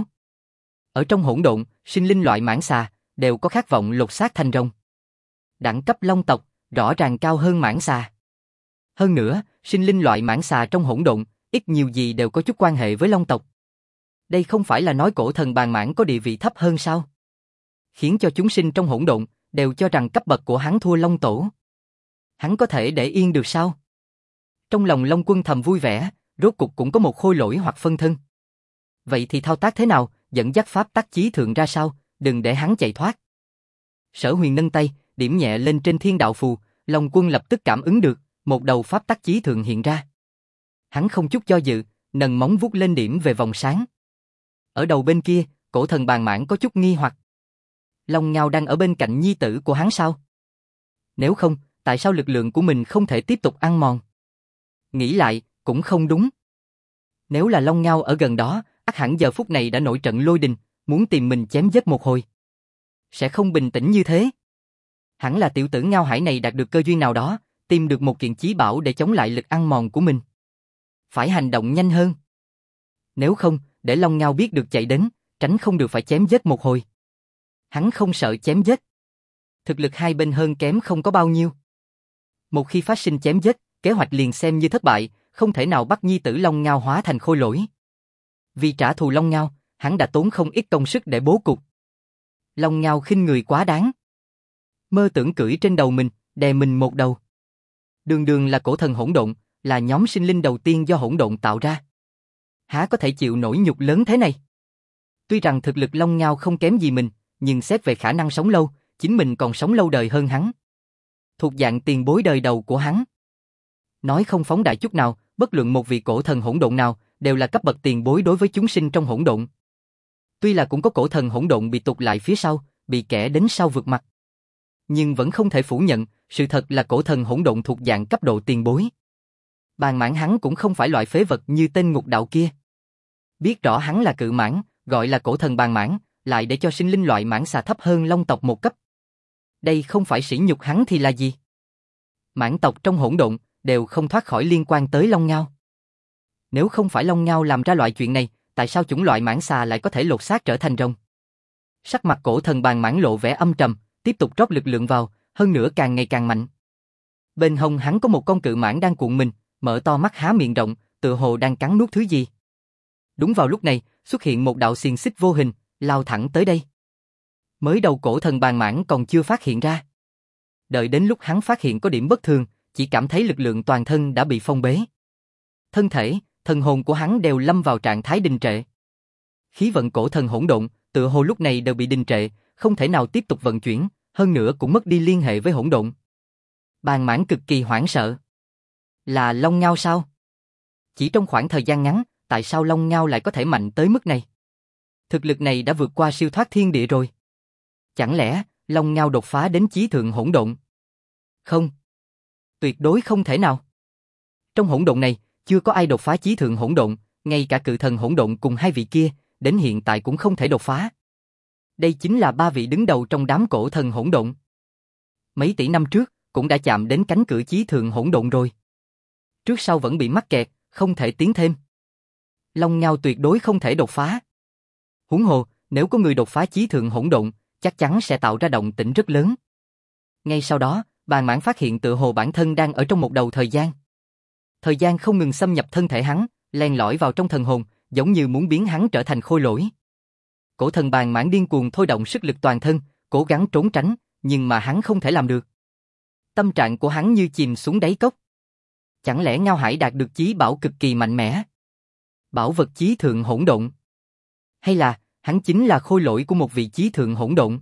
Ở trong hỗn độn, sinh linh loại mãng xà đều có khát vọng lột xác thành rồng. Đẳng cấp Long tộc rõ ràng cao hơn mãng xà. Hơn nữa, sinh linh loại mãng xà trong hỗn độn, ít nhiều gì đều có chút quan hệ với Long tộc. Đây không phải là nói cổ thần bàn mãng có địa vị thấp hơn sao? Khiến cho chúng sinh trong hỗn độn đều cho rằng cấp bậc của hắn thua Long Tổ. Hắn có thể để yên được sao? Trong lòng Long Quân thầm vui vẻ, rốt cục cũng có một khôi lỗi hoặc phân thân. Vậy thì thao tác thế nào, dẫn dắt pháp tắc chí thượng ra sao, đừng để hắn chạy thoát. Sở Huyền nâng tay, điểm nhẹ lên trên thiên đạo phù, Long Quân lập tức cảm ứng được, một đầu pháp tắc chí thượng hiện ra. Hắn không chút do dự, nâng móng vuốt lên điểm về vòng sáng. Ở đầu bên kia, cổ thần bàn mãng có chút nghi hoặc. Long Ngao đang ở bên cạnh nhi tử của hắn sao? Nếu không, tại sao lực lượng của mình không thể tiếp tục ăn mòn? Nghĩ lại, cũng không đúng. Nếu là Long Ngao ở gần đó, ắt hẳn giờ phút này đã nổi trận lôi đình, muốn tìm mình chém giết một hồi. Sẽ không bình tĩnh như thế. Hẳn là tiểu tử Ngao Hải này đạt được cơ duyên nào đó, tìm được một kiện chí bảo để chống lại lực ăn mòn của mình. Phải hành động nhanh hơn. Nếu không, để Long Ngao biết được chạy đến, tránh không được phải chém giết một hồi. Hắn không sợ chém giết. Thực lực hai bên hơn kém không có bao nhiêu. Một khi phát sinh chém giết, kế hoạch liền xem như thất bại, không thể nào bắt nhi tử Long Ngao hóa thành khôi lỗi. Vì trả thù Long Ngao, hắn đã tốn không ít công sức để bố cục. Long Ngao khinh người quá đáng. Mơ tưởng cưỡi trên đầu mình, đè mình một đầu. Đường đường là cổ thần hỗn độn, là nhóm sinh linh đầu tiên do hỗn độn tạo ra. Há có thể chịu nổi nhục lớn thế này? Tuy rằng thực lực Long Ngao không kém gì mình, nhưng xét về khả năng sống lâu, chính mình còn sống lâu đời hơn hắn. Thuộc dạng tiền bối đời đầu của hắn. Nói không phóng đại chút nào, bất luận một vị cổ thần hỗn độn nào, đều là cấp bậc tiền bối đối với chúng sinh trong hỗn độn. Tuy là cũng có cổ thần hỗn độn bị tụt lại phía sau, bị kẻ đến sau vượt mặt. Nhưng vẫn không thể phủ nhận, sự thật là cổ thần hỗn độn thuộc dạng cấp độ tiền bối. Bàn mãng hắn cũng không phải loại phế vật như tên ngục đạo kia. Biết rõ hắn là cự mãng, gọi là cổ thần bàn mãng, lại để cho sinh linh loại mãng xà thấp hơn long tộc một cấp. Đây không phải sỉ nhục hắn thì là gì? Mãng tộc trong hỗn độn đều không thoát khỏi liên quan tới Long Ngao. Nếu không phải Long Ngao làm ra loại chuyện này, tại sao chủng loại mãng xà lại có thể lột xác trở thành rồng? Sắc mặt cổ thần bàn mãng lộ vẻ âm trầm, tiếp tục rót lực lượng vào, hơn nữa càng ngày càng mạnh. Bên hông hắn có một con cự mãng đang cuộn mình, mở to mắt há miệng rộng, tựa hồ đang cắn nuốt thứ gì. Đúng vào lúc này, xuất hiện một đạo xiềng xích vô hình, lao thẳng tới đây. Mới đầu cổ thần bàn mãng còn chưa phát hiện ra. Đợi đến lúc hắn phát hiện có điểm bất thường, chỉ cảm thấy lực lượng toàn thân đã bị phong bế. Thân thể, thần hồn của hắn đều lâm vào trạng thái đình trệ. Khí vận cổ thần hỗn độn, tựa hồ lúc này đều bị đình trệ, không thể nào tiếp tục vận chuyển, hơn nữa cũng mất đi liên hệ với hỗn độn. Bàn mãng cực kỳ hoảng sợ. Là Long Ngao sao? Chỉ trong khoảng thời gian ngắn, tại sao Long Ngao lại có thể mạnh tới mức này? Thực lực này đã vượt qua siêu thoát thiên địa rồi. Chẳng lẽ Long Ngao đột phá đến chí thượng hỗn độn? Không. Tuyệt đối không thể nào. Trong hỗn độn này, chưa có ai đột phá chí thượng hỗn độn, ngay cả cự thần hỗn độn cùng hai vị kia, đến hiện tại cũng không thể đột phá. Đây chính là ba vị đứng đầu trong đám cổ thần hỗn độn. Mấy tỷ năm trước, cũng đã chạm đến cánh cửa chí thượng hỗn độn rồi. Trước sau vẫn bị mắc kẹt, không thể tiến thêm. Long Ngao tuyệt đối không thể đột phá. Huống hồ, nếu có người đột phá chí thượng hỗn độn, chắc chắn sẽ tạo ra động tĩnh rất lớn. Ngay sau đó, bàn mãng phát hiện tựa hồ bản thân đang ở trong một đầu thời gian. Thời gian không ngừng xâm nhập thân thể hắn, len lỏi vào trong thần hồn, giống như muốn biến hắn trở thành khôi lỗi. Cổ thần bàn mãng điên cuồng thôi động sức lực toàn thân, cố gắng trốn tránh, nhưng mà hắn không thể làm được. Tâm trạng của hắn như chìm xuống đáy cốc. Chẳng lẽ Ngao Hải đạt được chí bảo cực kỳ mạnh mẽ? Bảo vật chí thượng hỗn độn? Hay là, hắn chính là khôi lỗi của một vị chí thượng hỗn độn?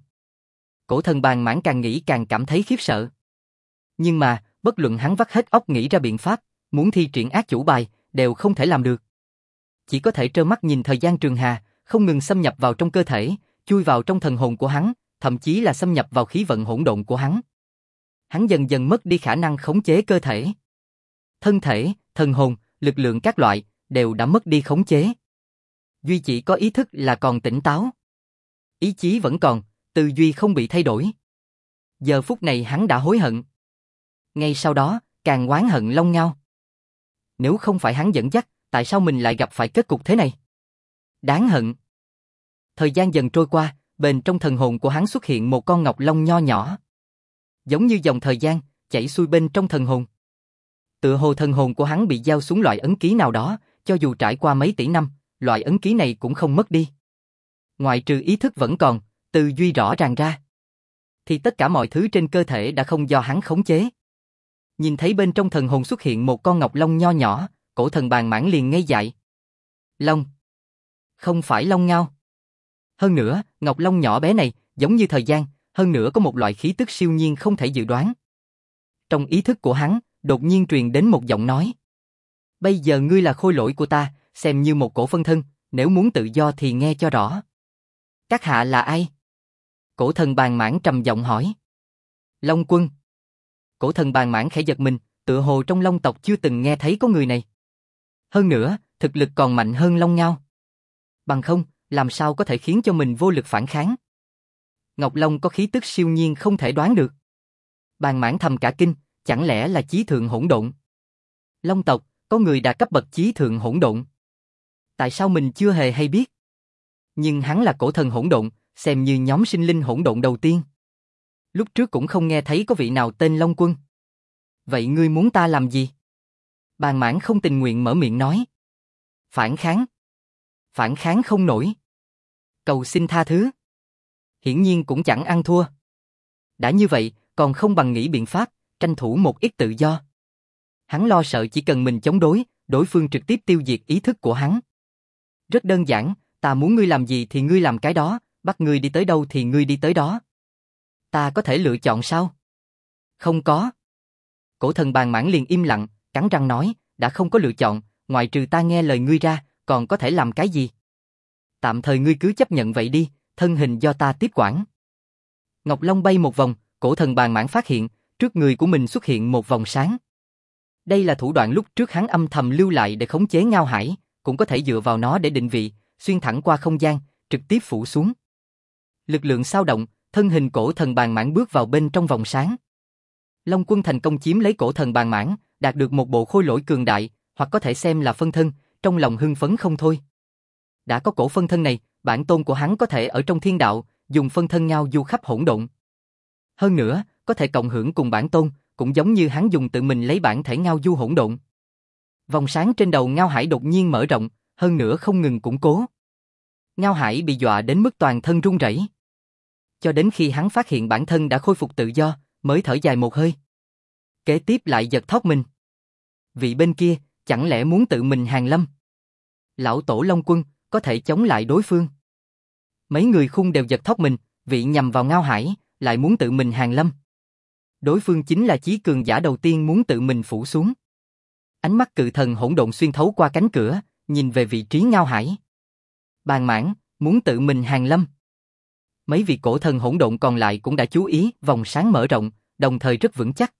Cổ thần bàn mãng càng nghĩ càng cảm thấy khiếp sợ. Nhưng mà, bất luận hắn vắt hết óc nghĩ ra biện pháp, muốn thi triển ác chủ bài, đều không thể làm được. Chỉ có thể trơ mắt nhìn thời gian trường hà, không ngừng xâm nhập vào trong cơ thể, chui vào trong thần hồn của hắn, thậm chí là xâm nhập vào khí vận hỗn độn của hắn. Hắn dần dần mất đi khả năng khống chế cơ thể. Thân thể, thần hồn, lực lượng các loại, đều đã mất đi khống chế. Duy chỉ có ý thức là còn tỉnh táo. Ý chí vẫn còn, tư duy không bị thay đổi. Giờ phút này hắn đã hối hận. Ngay sau đó, càng oán hận Long Ngao. Nếu không phải hắn dẫn dắt, tại sao mình lại gặp phải kết cục thế này? Đáng hận. Thời gian dần trôi qua, bên trong thần hồn của hắn xuất hiện một con ngọc long nho nhỏ. Giống như dòng thời gian, chảy xuôi bên trong thần hồn. Tựa hồ thần hồn của hắn bị gieo xuống loại ấn ký nào đó, cho dù trải qua mấy tỷ năm, loại ấn ký này cũng không mất đi. Ngoại trừ ý thức vẫn còn, tư duy rõ ràng ra, thì tất cả mọi thứ trên cơ thể đã không do hắn khống chế. Nhìn thấy bên trong thần hồn xuất hiện một con ngọc long nho nhỏ, cổ thần Bàn Mãn liền ngây dại. Long. Không phải Long Ngao. Hơn nữa, ngọc long nhỏ bé này, giống như thời gian, hơn nữa có một loại khí tức siêu nhiên không thể dự đoán. Trong ý thức của hắn, đột nhiên truyền đến một giọng nói. Bây giờ ngươi là khôi lỗi của ta, xem như một cổ phân thân, nếu muốn tự do thì nghe cho rõ. Các hạ là ai? Cổ thần Bàn Mãn trầm giọng hỏi. Long Quân. Cổ thần Bàn Mãn khẽ giật mình, tựa hồ trong Long tộc chưa từng nghe thấy có người này. Hơn nữa, thực lực còn mạnh hơn Long Ngao. Bằng không, làm sao có thể khiến cho mình vô lực phản kháng? Ngọc Long có khí tức siêu nhiên không thể đoán được. Bàn Mãn thầm cả kinh, chẳng lẽ là chí thượng hỗn độn? Long tộc, có người đạt cấp bậc chí thượng hỗn độn. Tại sao mình chưa hề hay biết? Nhưng hắn là cổ thần hỗn độn, xem như nhóm sinh linh hỗn độn đầu tiên. Lúc trước cũng không nghe thấy có vị nào tên Long Quân. Vậy ngươi muốn ta làm gì? Bàn Mãn không tình nguyện mở miệng nói. Phản kháng. Phản kháng không nổi. Cầu xin tha thứ. Hiển nhiên cũng chẳng ăn thua. Đã như vậy, còn không bằng nghĩ biện pháp, tranh thủ một ít tự do. Hắn lo sợ chỉ cần mình chống đối, đối phương trực tiếp tiêu diệt ý thức của hắn. Rất đơn giản, ta muốn ngươi làm gì thì ngươi làm cái đó, bắt ngươi đi tới đâu thì ngươi đi tới đó. Ta có thể lựa chọn sao? Không có. Cổ thần Bàn Mãn liền im lặng, cắn răng nói, đã không có lựa chọn, ngoại trừ ta nghe lời ngươi ra, còn có thể làm cái gì? Tạm thời ngươi cứ chấp nhận vậy đi, thân hình do ta tiếp quản. Ngọc Long bay một vòng, cổ thần Bàn Mãn phát hiện, trước người của mình xuất hiện một vòng sáng. Đây là thủ đoạn lúc trước hắn âm thầm lưu lại để khống chế Ngao Hải, cũng có thể dựa vào nó để định vị, xuyên thẳng qua không gian, trực tiếp phủ xuống. Lực lượng xao động, thân hình cổ thần Bàn Mãn bước vào bên trong vòng sáng. Long Quân thành công chiếm lấy cổ thần Bàn Mãn, đạt được một bộ khôi lỗi cường đại, hoặc có thể xem là phân thân, trong lòng hưng phấn không thôi. Đã có cổ phân thân này, bản tôn của hắn có thể ở trong thiên đạo, dùng phân thân ngao du khắp hỗn độn. Hơn nữa, có thể cộng hưởng cùng bản tôn, cũng giống như hắn dùng tự mình lấy bản thể ngao du hỗn độn. Vòng sáng trên đầu Ngao Hải đột nhiên mở rộng, hơn nữa không ngừng củng cố. Ngao Hải bị dọa đến mức toàn thân run rẩy. Cho đến khi hắn phát hiện bản thân đã khôi phục tự do, mới thở dài một hơi. Kế tiếp lại giật thót mình. Vị bên kia, chẳng lẽ muốn tự mình hàng lâm? Lão tổ Long Quân, có thể chống lại đối phương. Mấy người khung đều giật thót mình, vị nhằm vào Ngao Hải, lại muốn tự mình hàng lâm. Đối phương chính là chí cường giả đầu tiên muốn tự mình phủ xuống. Ánh mắt cự thần hỗn độn xuyên thấu qua cánh cửa, nhìn về vị trí Ngao Hải. Bàn Mãn, muốn tự mình hàng lâm. Mấy vị cổ thần hỗn độn còn lại cũng đã chú ý, vòng sáng mở rộng, đồng thời rất vững chắc.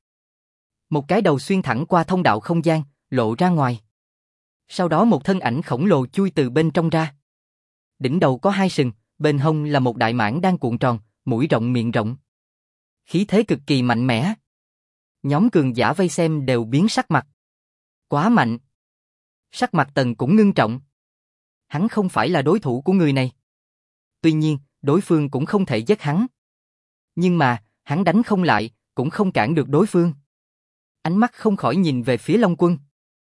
Một cái đầu xuyên thẳng qua thông đạo không gian, lộ ra ngoài. Sau đó một thân ảnh khổng lồ chui từ bên trong ra. Đỉnh đầu có hai sừng, bên hông là một đại mãng đang cuộn tròn, mũi rộng miệng rộng. Khí thế cực kỳ mạnh mẽ. Nhóm cường giả vây xem đều biến sắc mặt. Quá mạnh. Sắc mặt Tần cũng ngưng trọng. Hắn không phải là đối thủ của người này. Tuy nhiên, đối phương cũng không thể giết hắn. Nhưng mà, hắn đánh không lại, cũng không cản được đối phương. Ánh mắt không khỏi nhìn về phía Long Quân.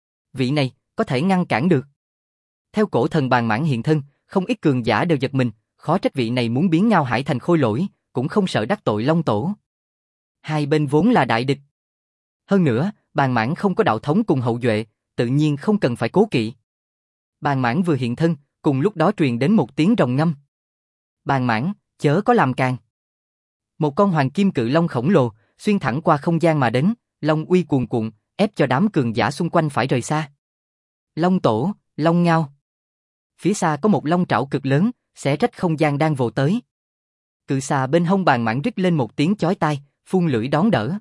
Vị này, có thể ngăn cản được. Theo cổ thần Bàn Mãn hiện thân, không ít cường giả đều giật mình, khó trách vị này muốn biến Ngao Hải thành khôi lỗi, cũng không sợ đắc tội Long Tổ. Hai bên vốn là đại địch. Hơn nữa, Bàn Mãn không có đạo thống cùng hậu duệ, tự nhiên không cần phải cố kỵ. Bàn Mãn vừa hiện thân, cùng lúc đó truyền đến một tiếng rồng ngâm. Bàn Mãn, chớ có làm càn. Một con hoàng kim cự long khổng lồ, xuyên thẳng qua không gian mà đến, long uy cuồn cuộn, ép cho đám cường giả xung quanh phải rời xa. Long Tổ, Long Ngao. Phía xa có một long trảo cực lớn, xé rách không gian đang vồ tới. Cự xà bên hông Bàn Mãn rít lên một tiếng chói tai, phun lưỡi đón đỡ.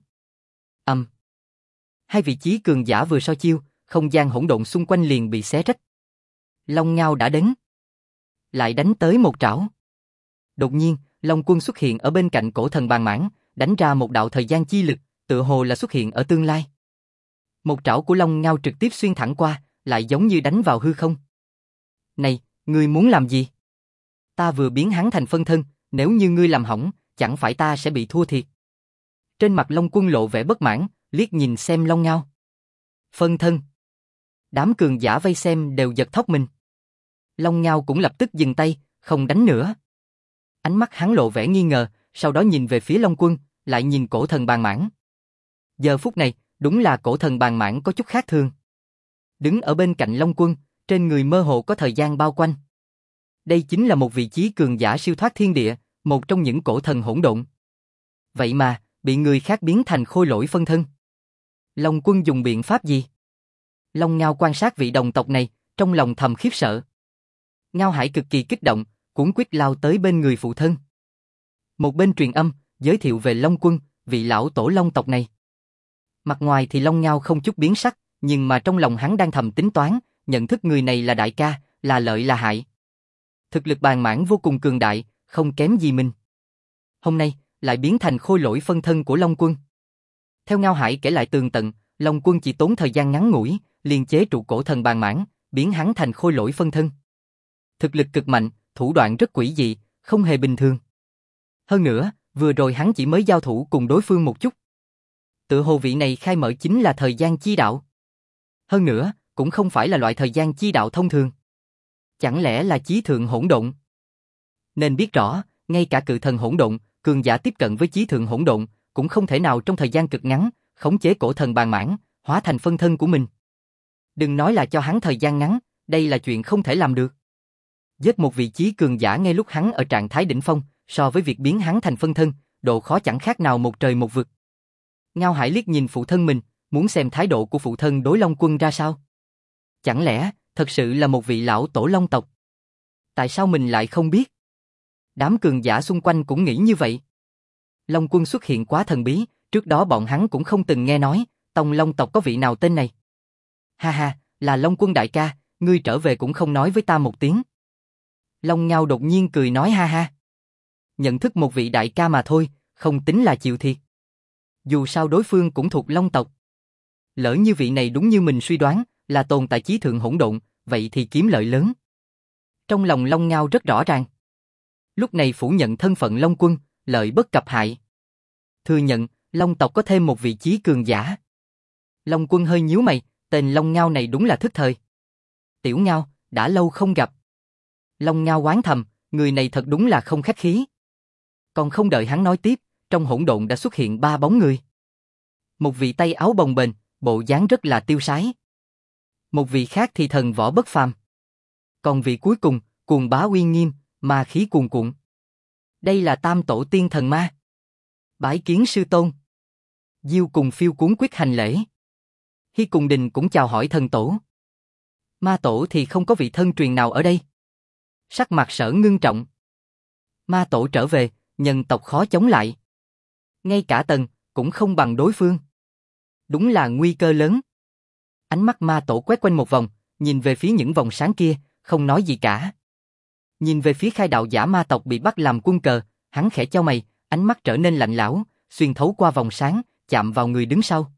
Hai vị chí cường giả vừa so chiêu, không gian hỗn độn xung quanh liền bị xé rách. Long Ngao đã đến. Lại đánh tới một trảo. Đột nhiên, Long Quân xuất hiện ở bên cạnh cổ thần Bàn Mãn, đánh ra một đạo thời gian chi lực, tựa hồ là xuất hiện ở tương lai. Một trảo của Long Ngao trực tiếp xuyên thẳng qua, lại giống như đánh vào hư không. Này, ngươi muốn làm gì? Ta vừa biến hắn thành phân thân, nếu như ngươi làm hỏng, chẳng phải ta sẽ bị thua thiệt. Trên mặt Long Quân lộ vẻ bất mãn, liếc nhìn xem Long Ngao. Phân thân. Đám cường giả vây xem đều giật thót mình. Long Ngao cũng lập tức dừng tay, không đánh nữa. Ánh mắt hắn lộ vẻ nghi ngờ, sau đó nhìn về phía Long Quân, lại nhìn cổ thần Bàn Mãn. Giờ phút này, đúng là cổ thần Bàn Mãn có chút khác thường. Đứng ở bên cạnh Long Quân, trên người mơ hồ có thời gian bao quanh. Đây chính là một vị trí cường giả siêu thoát thiên địa, một trong những cổ thần hỗn độn. Vậy mà, bị người khác biến thành khôi lỗi phân thân. Long Quân dùng biện pháp gì? Long Ngao quan sát vị đồng tộc này, trong lòng thầm khiếp sợ. Ngao Hải cực kỳ kích động, cuống quýt lao tới bên người phụ thân. Một bên truyền âm, giới thiệu về Long Quân, vị lão tổ Long tộc này. Mặt ngoài thì Long Ngao không chút biến sắc, nhưng mà trong lòng hắn đang thầm tính toán, nhận thức người này là đại ca, là lợi là hại. Thực lực Bàn Mãn vô cùng cường đại, không kém gì mình. Hôm nay, lại biến thành khôi lỗi phân thân của Long Quân. Theo Ngao Hải kể lại tường tận, Long Quân chỉ tốn thời gian ngắn ngủi, liền chế trụ cổ thần Bàn Mãn, biến hắn thành khôi lỗi phân thân. Thực lực cực mạnh, thủ đoạn rất quỷ dị, không hề bình thường. Hơn nữa, vừa rồi hắn chỉ mới giao thủ cùng đối phương một chút. Tựa hồ vị này khai mở chính là thời gian chi đạo. Hơn nữa, cũng không phải là loại thời gian chi đạo thông thường. Chẳng lẽ là chí thượng hỗn độn? Nên biết rõ, ngay cả cự thần hỗn độn, cường giả tiếp cận với chí thượng hỗn độn, cũng không thể nào trong thời gian cực ngắn, khống chế cổ thần Bàn Mãn, hóa thành phân thân của mình. Đừng nói là cho hắn thời gian ngắn, đây là chuyện không thể làm được. Giết một vị trí cường giả ngay lúc hắn ở trạng thái đỉnh phong, so với việc biến hắn thành phân thân, độ khó chẳng khác nào một trời một vực. Ngao Hải liếc nhìn phụ thân mình, muốn xem thái độ của phụ thân đối Long Quân ra sao. Chẳng lẽ, thật sự là một vị lão tổ Long tộc? Tại sao mình lại không biết? Đám cường giả xung quanh cũng nghĩ như vậy. Long Quân xuất hiện quá thần bí, trước đó bọn hắn cũng không từng nghe nói, tông Long tộc có vị nào tên này. Ha ha, là Long Quân đại ca, ngươi trở về cũng không nói với ta một tiếng. Long Ngao đột nhiên cười nói ha ha. Nhận thức một vị đại ca mà thôi, không tính là chịu thiệt. Dù sao đối phương cũng thuộc Long tộc. Lỡ như vị này đúng như mình suy đoán, là tồn tại chí thượng hỗn độn, vậy thì kiếm lợi lớn. Trong lòng Long Ngao rất rõ ràng. Lúc này phủ nhận thân phận Long Quân, lợi bất cập hại. Thừa nhận, Long tộc có thêm một vị chí cường giả. Long Quân hơi nhíu mày, tên Long Ngao này đúng là thức thời. Tiểu Ngao, đã lâu không gặp. Long Ngao oán thầm, người này thật đúng là không khách khí. Còn không đợi hắn nói tiếp, trong hỗn độn đã xuất hiện 3 bóng người. Một vị tay áo bồng bềnh, bộ dáng rất là tiêu sái. Một vị khác thì thần võ bất phàm. Còn vị cuối cùng, cuồng bá uy nghiêm, ma khí cuồn cuộn. Đây là Tam tổ tiên thần ma. Bái kiến sư tôn. Diêu cùng Phiêu cuống quyết hành lễ. Hy cùng Đình cũng chào hỏi thần tổ. Ma tổ thì không có vị thân truyền nào ở đây. Sắc mặt Sở ngưng trọng. Ma tổ trở về, nhân tộc khó chống lại. Ngay cả Tần cũng không bằng đối phương. Đúng là nguy cơ lớn. Ánh mắt ma tổ quét quanh một vòng, nhìn về phía những vòng sáng kia, không nói gì cả. Nhìn về phía khai đạo giả ma tộc bị bắt làm quân cờ, hắn khẽ chau mày, ánh mắt trở nên lạnh lẽo, xuyên thấu qua vòng sáng, chạm vào người đứng sau.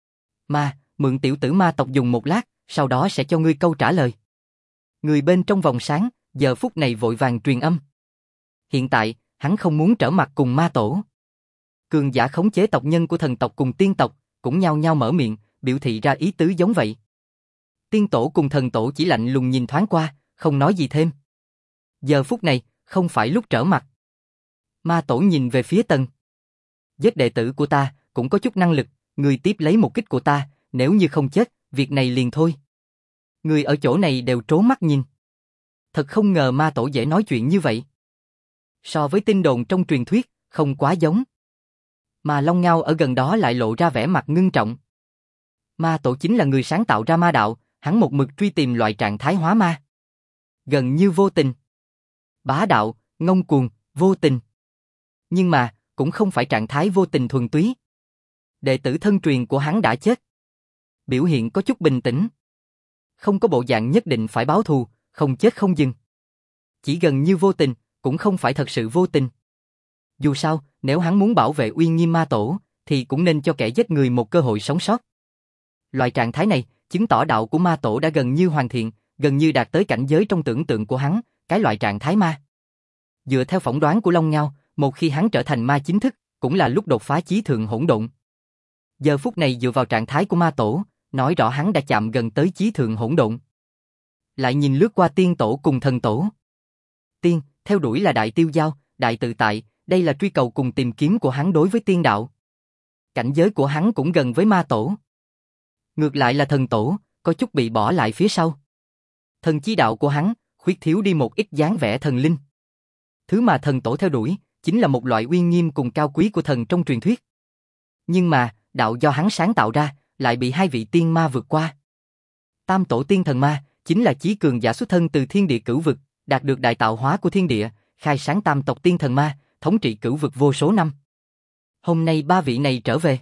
Mượn tiểu tử ma tộc dùng một lát, sau đó sẽ cho ngươi câu trả lời. Người bên trong vòng sáng, giờ phút này vội vàng truyền âm. Hiện tại, hắn không muốn trở mặt cùng ma tổ. Cường giả khống chế tộc nhân của thần tộc cùng tiên tộc, cũng nhao nhao mở miệng, biểu thị ra ý tứ giống vậy. Tiên tổ cùng thần tổ chỉ lạnh lùng nhìn thoáng qua, không nói gì thêm. Giờ phút này, không phải lúc trở mặt. Ma tổ nhìn về phía Tần. Giết đệ tử của ta, cũng có chút năng lực, người tiếp lấy một kích của ta, nếu như không chết, việc này liền thôi. Người ở chỗ này đều trố mắt nhìn. Thật không ngờ ma tổ dễ nói chuyện như vậy. So với tin đồn trong truyền thuyết, không quá giống. Mà Long Ngao ở gần đó lại lộ ra vẻ mặt ngưng trọng. Ma tổ chính là người sáng tạo ra ma đạo, hắn một mực truy tìm loại trạng thái hóa ma. Gần như vô tình. Bá đạo, ngông cuồng, vô tình. Nhưng mà, cũng không phải trạng thái vô tình thuần túy. Đệ tử thân truyền của hắn đã chết. Biểu hiện có chút bình tĩnh. Không có bộ dạng nhất định phải báo thù, không chết không dừng. Chỉ gần như vô tình, cũng không phải thật sự vô tình. Dù sao, nếu hắn muốn bảo vệ uy nghiêm ma tổ, thì cũng nên cho kẻ giết người một cơ hội sống sót. Loại trạng thái này chứng tỏ đạo của ma tổ đã gần như hoàn thiện, gần như đạt tới cảnh giới trong tưởng tượng của hắn, cái loại trạng thái ma. Dựa theo phỏng đoán của Long Ngao, một khi hắn trở thành ma chính thức, cũng là lúc đột phá chí thượng hỗn độn. Giờ phút này dựa vào trạng thái của ma tổ, nói rõ hắn đã chạm gần tới chí thượng hỗn độn. Lại nhìn lướt qua tiên tổ cùng thần tổ. Tiên, theo đuổi là đại tiêu giao, đại tự tại, đây là truy cầu cùng tìm kiếm của hắn đối với tiên đạo. Cảnh giới của hắn cũng gần với ma tổ. Ngược lại là thần tổ, có chút bị bỏ lại phía sau. Thần chi đạo của hắn, khuyết thiếu đi một ít dáng vẻ thần linh. Thứ mà thần tổ theo đuổi, chính là một loại uy nghiêm cùng cao quý của thần trong truyền thuyết. Nhưng mà, đạo do hắn sáng tạo ra, lại bị hai vị tiên ma vượt qua. Tam tổ tiên thần ma, chính là chí cường giả xuất thân từ thiên địa cửu vực, đạt được đại tạo hóa của thiên địa, khai sáng tam tộc tiên thần ma, thống trị cửu vực vô số năm. Hôm nay ba vị này trở về.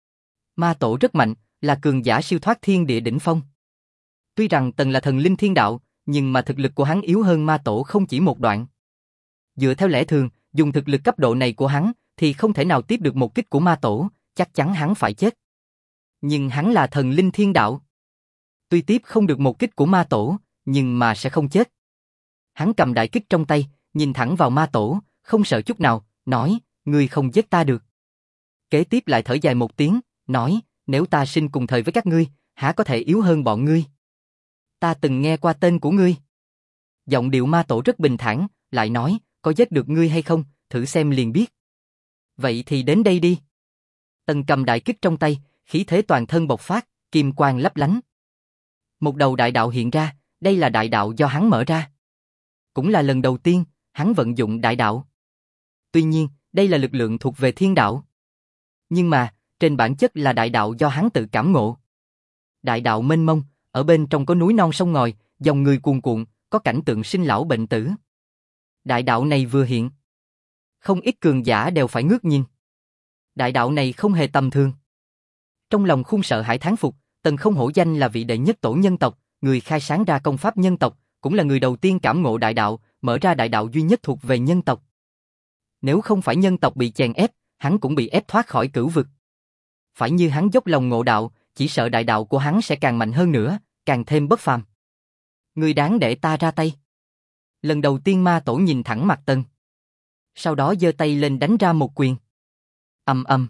Ma tổ rất mạnh, là cường giả siêu thoát thiên địa đỉnh phong. Tuy rằng Tần là thần linh thiên đạo, nhưng mà thực lực của hắn yếu hơn ma tổ không chỉ một đoạn. Dựa theo lẽ thường, dùng thực lực cấp độ này của hắn, thì không thể nào tiếp được một kích của ma tổ, chắc chắn hắn phải chết. Nhưng hắn là thần linh thiên đạo. Tuy tiếp không được một kích của ma tổ, nhưng mà sẽ không chết. Hắn cầm đại kích trong tay, nhìn thẳng vào ma tổ, không sợ chút nào, nói, ngươi không giết ta được. Kế tiếp lại thở dài một tiếng, nói, nếu ta sinh cùng thời với các ngươi, há có thể yếu hơn bọn ngươi? Ta từng nghe qua tên của ngươi. Giọng điệu ma tổ rất bình thản, lại nói, có giết được ngươi hay không, thử xem liền biết. Vậy thì đến đây đi. Tần cầm đại kích trong tay, khí thế toàn thân bộc phát, kim quang lấp lánh. Một đầu đại đạo hiện ra, đây là đại đạo do hắn mở ra. Cũng là lần đầu tiên, hắn vận dụng đại đạo. Tuy nhiên, đây là lực lượng thuộc về thiên đạo. Nhưng mà, trên bản chất là đại đạo do hắn tự cảm ngộ. Đại đạo mênh mông, ở bên trong có núi non sông ngòi, dòng người cuồn cuộn, có cảnh tượng sinh lão bệnh tử. Đại đạo này vừa hiện, không ít cường giả đều phải ngước nhìn. Đại đạo này không hề tầm thường. Trong lòng khung sợ hãi thán phục, Tần không hổ danh là vị đệ nhất tổ nhân tộc, người khai sáng ra công pháp nhân tộc, cũng là người đầu tiên cảm ngộ đại đạo, mở ra đại đạo duy nhất thuộc về nhân tộc. Nếu không phải nhân tộc bị chèn ép, hắn cũng bị ép thoát khỏi cửu vực. Phải như hắn dốc lòng ngộ đạo, chỉ sợ đại đạo của hắn sẽ càng mạnh hơn nữa, càng thêm bất phàm. Ngươi đáng để ta ra tay. Lần đầu tiên ma tổ nhìn thẳng mặt Tần. Sau đó giơ tay lên đánh ra một quyền. Ầm ầm.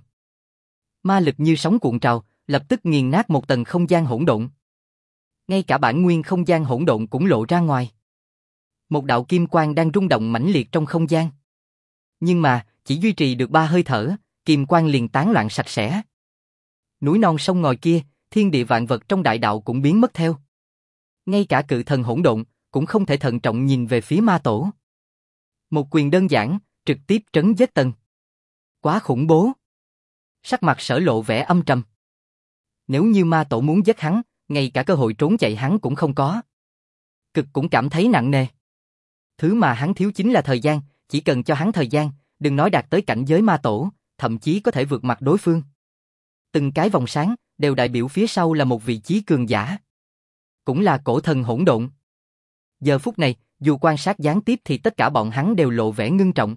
Ma lực như sóng cuộn trào, lập tức nghiền nát một tầng không gian hỗn độn. Ngay cả bản nguyên không gian hỗn độn cũng lộ ra ngoài. Một đạo kim quang đang rung động mãnh liệt trong không gian. Nhưng mà, chỉ duy trì được 3 hơi thở, kim quang liền tán loạn sạch sẽ. Núi non sông ngòi kia, thiên địa vạn vật trong đại đạo cũng biến mất theo. Ngay cả cự thần hỗn độn, cũng không thể thận trọng nhìn về phía ma tổ. Một quyền đơn giản, trực tiếp trấn giết Tần. Quá khủng bố. Sắc mặt Sở lộ vẻ âm trầm. Nếu như ma tổ muốn giết hắn, ngay cả cơ hội trốn chạy hắn cũng không có. Cực cũng cảm thấy nặng nề. Thứ mà hắn thiếu chính là thời gian, chỉ cần cho hắn thời gian, đừng nói đạt tới cảnh giới ma tổ, thậm chí có thể vượt mặt đối phương. Từng cái vòng sáng, đều đại biểu phía sau là một vị chí cường giả. Cũng là cổ thần hỗn độn. Giờ phút này, dù quan sát gián tiếp thì tất cả bọn hắn đều lộ vẻ ngưng trọng.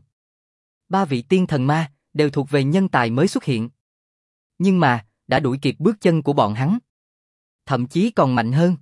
3 vị tiên thần ma, đều thuộc về nhân tài mới xuất hiện. Nhưng mà, đã đuổi kịp bước chân của bọn hắn. Thậm chí còn mạnh hơn.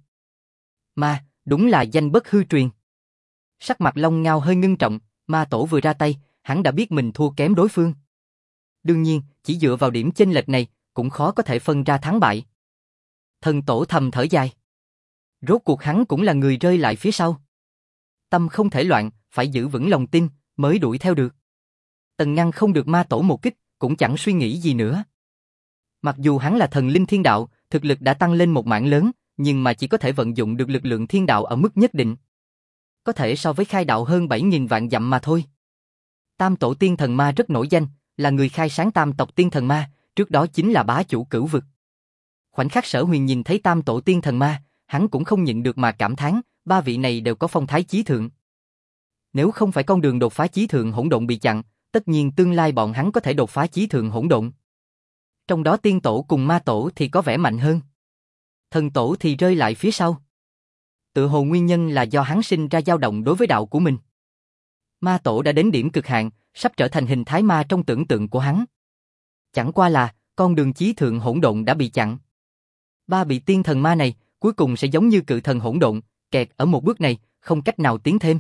Ma, đúng là danh bất hư truyền. Sắc mặt Long Ngao hơi ngưng trọng, ma tổ vừa ra tay, hắn đã biết mình thua kém đối phương. Đương nhiên, chỉ dựa vào điểm chênh lệch này, cũng khó có thể phân ra thắng bại. Thần tổ thầm thở dài. Rốt cuộc hắn cũng là người rơi lại phía sau. Tâm không thể loạn, phải giữ vững lòng tin, mới đuổi theo được. Tần ngăn không được ma tổ một kích, cũng chẳng suy nghĩ gì nữa. Mặc dù hắn là thần linh thiên đạo, thực lực đã tăng lên một mảng lớn, nhưng mà chỉ có thể vận dụng được lực lượng thiên đạo ở mức nhất định. Có thể so với khai đạo hơn 7.000 vạn dặm mà thôi. Tam tổ tiên thần ma rất nổi danh, là người khai sáng tam tộc tiên thần ma, trước đó chính là bá chủ cửu vực. Khoảnh khắc Sở Huyền nhìn thấy tam tổ tiên thần ma, hắn cũng không nhịn được mà cảm thán, 3 vị này đều có phong thái chí thượng. Nếu không phải con đường đột phá chí thượng hỗn độn bị chặn, tất nhiên tương lai bọn hắn có thể đột phá chí thượng hỗn độn. Trong đó tiên tổ cùng ma tổ thì có vẻ mạnh hơn. Thần tổ thì rơi lại phía sau. Tự hồ nguyên nhân là do hắn sinh ra dao động đối với đạo của mình. Ma tổ đã đến điểm cực hạn, sắp trở thành hình thái ma trong tưởng tượng của hắn. Chẳng qua là, con đường chí thượng hỗn độn đã bị chặn. Ba vị tiên thần ma này, cuối cùng sẽ giống như cự thần hỗn độn, kẹt ở một bước này, không cách nào tiến thêm.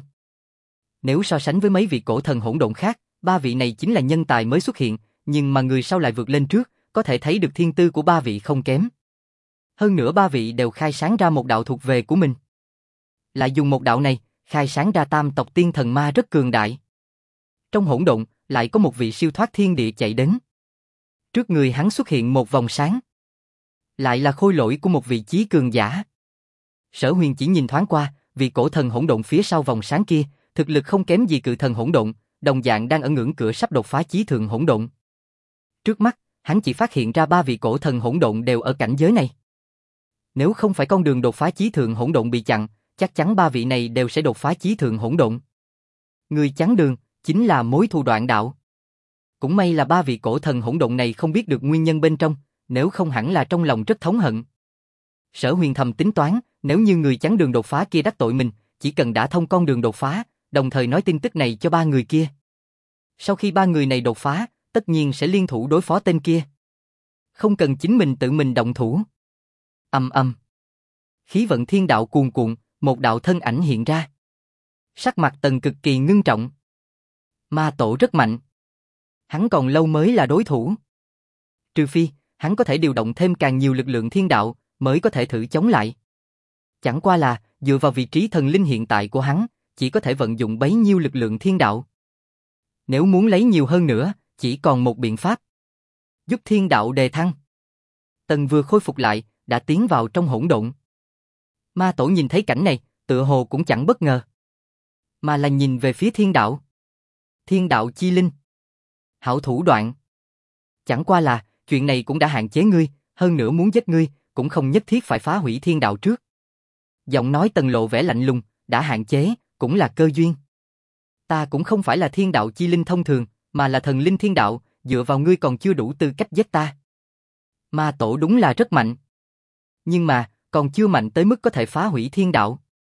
Nếu so sánh với mấy vị cổ thần hỗn độn khác, ba vị này chính là nhân tài mới xuất hiện, nhưng mà người sau lại vượt lên trước, có thể thấy được thiên tư của ba vị không kém. Hơn nữa ba vị đều khai sáng ra một đạo thuộc về của mình. Lại dùng một đạo này, khai sáng ra tam tộc tiên thần ma rất cường đại. Trong hỗn độn, lại có một vị siêu thoát thiên địa chạy đến. Trước người hắn xuất hiện một vòng sáng. Lại là khôi lỗi của một vị chí cường giả. Sở Huyền chỉ nhìn thoáng qua, vị cổ thần hỗn độn phía sau vòng sáng kia, thực lực không kém gì cự thần hỗn độn, đồng dạng đang ở ngưỡng cửa sắp đột phá chí thượng hỗn độn. Trước mắt, hắn chỉ phát hiện ra ba vị cổ thần hỗn độn đều ở cảnh giới này. Nếu không phải con đường đột phá chí thượng hỗn độn bị chặn, chắc chắn ba vị này đều sẽ đột phá chí thượng hỗn độn. Người chắn đường chính là mối thù đoạn đạo. Cũng may là ba vị cổ thần hỗn độn này không biết được nguyên nhân bên trong, nếu không hẳn là trong lòng rất thống hận. Sở Huyền thầm tính toán, nếu như người chắn đường đột phá kia đắc tội mình, chỉ cần đã thông con đường đột phá, đồng thời nói tin tức này cho ba người kia. Sau khi ba người này đột phá, tất nhiên sẽ liên thủ đối phó tên kia. Không cần chính mình tự mình động thủ. Ầm ầm. Khí vận thiên đạo cuồn cuộn, một đạo thân ảnh hiện ra. Sắc mặt Tần cực kỳ ngưng trọng. Ma tổ rất mạnh. Hắn còn lâu mới là đối thủ. Trừ phi, hắn có thể điều động thêm càng nhiều lực lượng thiên đạo, mới có thể thử chống lại. Chẳng qua là, dựa vào vị trí thần linh hiện tại của hắn, chỉ có thể vận dụng bấy nhiêu lực lượng thiên đạo. Nếu muốn lấy nhiều hơn nữa, chỉ còn một biện pháp. Giúp thiên đạo đề thăng. Tần vừa khôi phục lại, đã tiến vào trong hỗn độn. Ma tổ nhìn thấy cảnh này, tựa hồ cũng chẳng bất ngờ. Mà là nhìn về phía thiên đạo. Thiên đạo chi linh. Hảo thủ đoạn. Chẳng qua là, chuyện này cũng đã hạn chế ngươi, hơn nữa muốn giết ngươi, cũng không nhất thiết phải phá hủy thiên đạo trước. Giọng nói Tần lộ vẻ lạnh lùng, đã hạn chế, cũng là cơ duyên. Ta cũng không phải là thiên đạo chi linh thông thường, mà là thần linh thiên đạo, dựa vào ngươi còn chưa đủ tư cách giết ta. Ma tổ đúng là rất mạnh. Nhưng mà, còn chưa mạnh tới mức có thể phá hủy thiên đạo.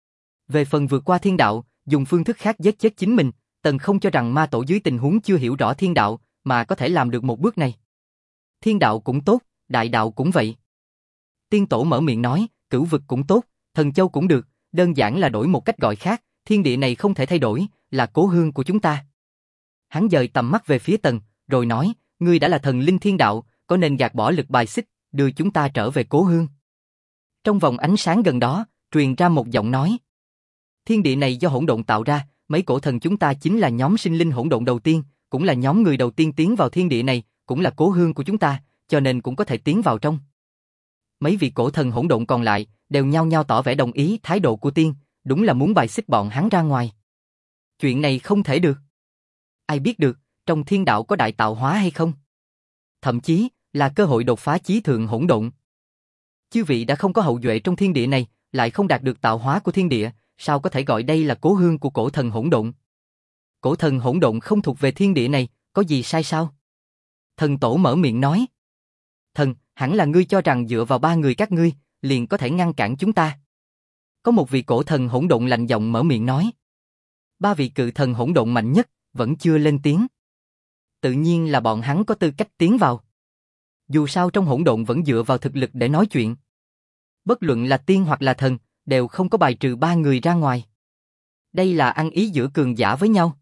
Về phần vượt qua thiên đạo, dùng phương thức khác giết chết chính mình, Tần không cho rằng ma tổ dưới tình huống chưa hiểu rõ thiên đạo, mà có thể làm được một bước này. Thiên đạo cũng tốt, đại đạo cũng vậy. Tiên tổ mở miệng nói, cửu vực cũng tốt, thần châu cũng được, đơn giản là đổi một cách gọi khác, thiên địa này không thể thay đổi, là cố hương của chúng ta. Hắn dời tầm mắt về phía Tần, rồi nói, ngươi đã là thần linh thiên đạo, có nên gạt bỏ lực bài xích, đưa chúng ta trở về cố hương. Trong vòng ánh sáng gần đó, truyền ra một giọng nói. Thiên địa này do hỗn độn tạo ra, mấy cổ thần chúng ta chính là nhóm sinh linh hỗn độn đầu tiên, cũng là nhóm người đầu tiên tiến vào thiên địa này, cũng là cố hương của chúng ta, cho nên cũng có thể tiến vào trong. Mấy vị cổ thần hỗn độn còn lại, đều nhao nhao tỏ vẻ đồng ý thái độ của tiên, đúng là muốn bài xích bọn hắn ra ngoài. Chuyện này không thể được. Ai biết được, trong thiên đạo có đại tạo hóa hay không? Thậm chí, là cơ hội đột phá chí thượng hỗn độn. Chư vị đã không có hậu duệ trong thiên địa này, lại không đạt được tạo hóa của thiên địa, sao có thể gọi đây là cố hương của cổ thần hỗn độn? Cổ thần hỗn độn không thuộc về thiên địa này, có gì sai sao? Thần tổ mở miệng nói. Thần, hẳn là ngươi cho rằng dựa vào ba người các ngươi, liền có thể ngăn cản chúng ta. Có một vị cổ thần hỗn độn lạnh giọng mở miệng nói. Ba vị cự thần hỗn độn mạnh nhất, vẫn chưa lên tiếng. Tự nhiên là bọn hắn có tư cách tiến vào. Dù sao trong hỗn độn vẫn dựa vào thực lực để nói chuyện. Bất luận là tiên hoặc là thần, đều không có bài trừ ba người ra ngoài. Đây là ăn ý giữa cường giả với nhau.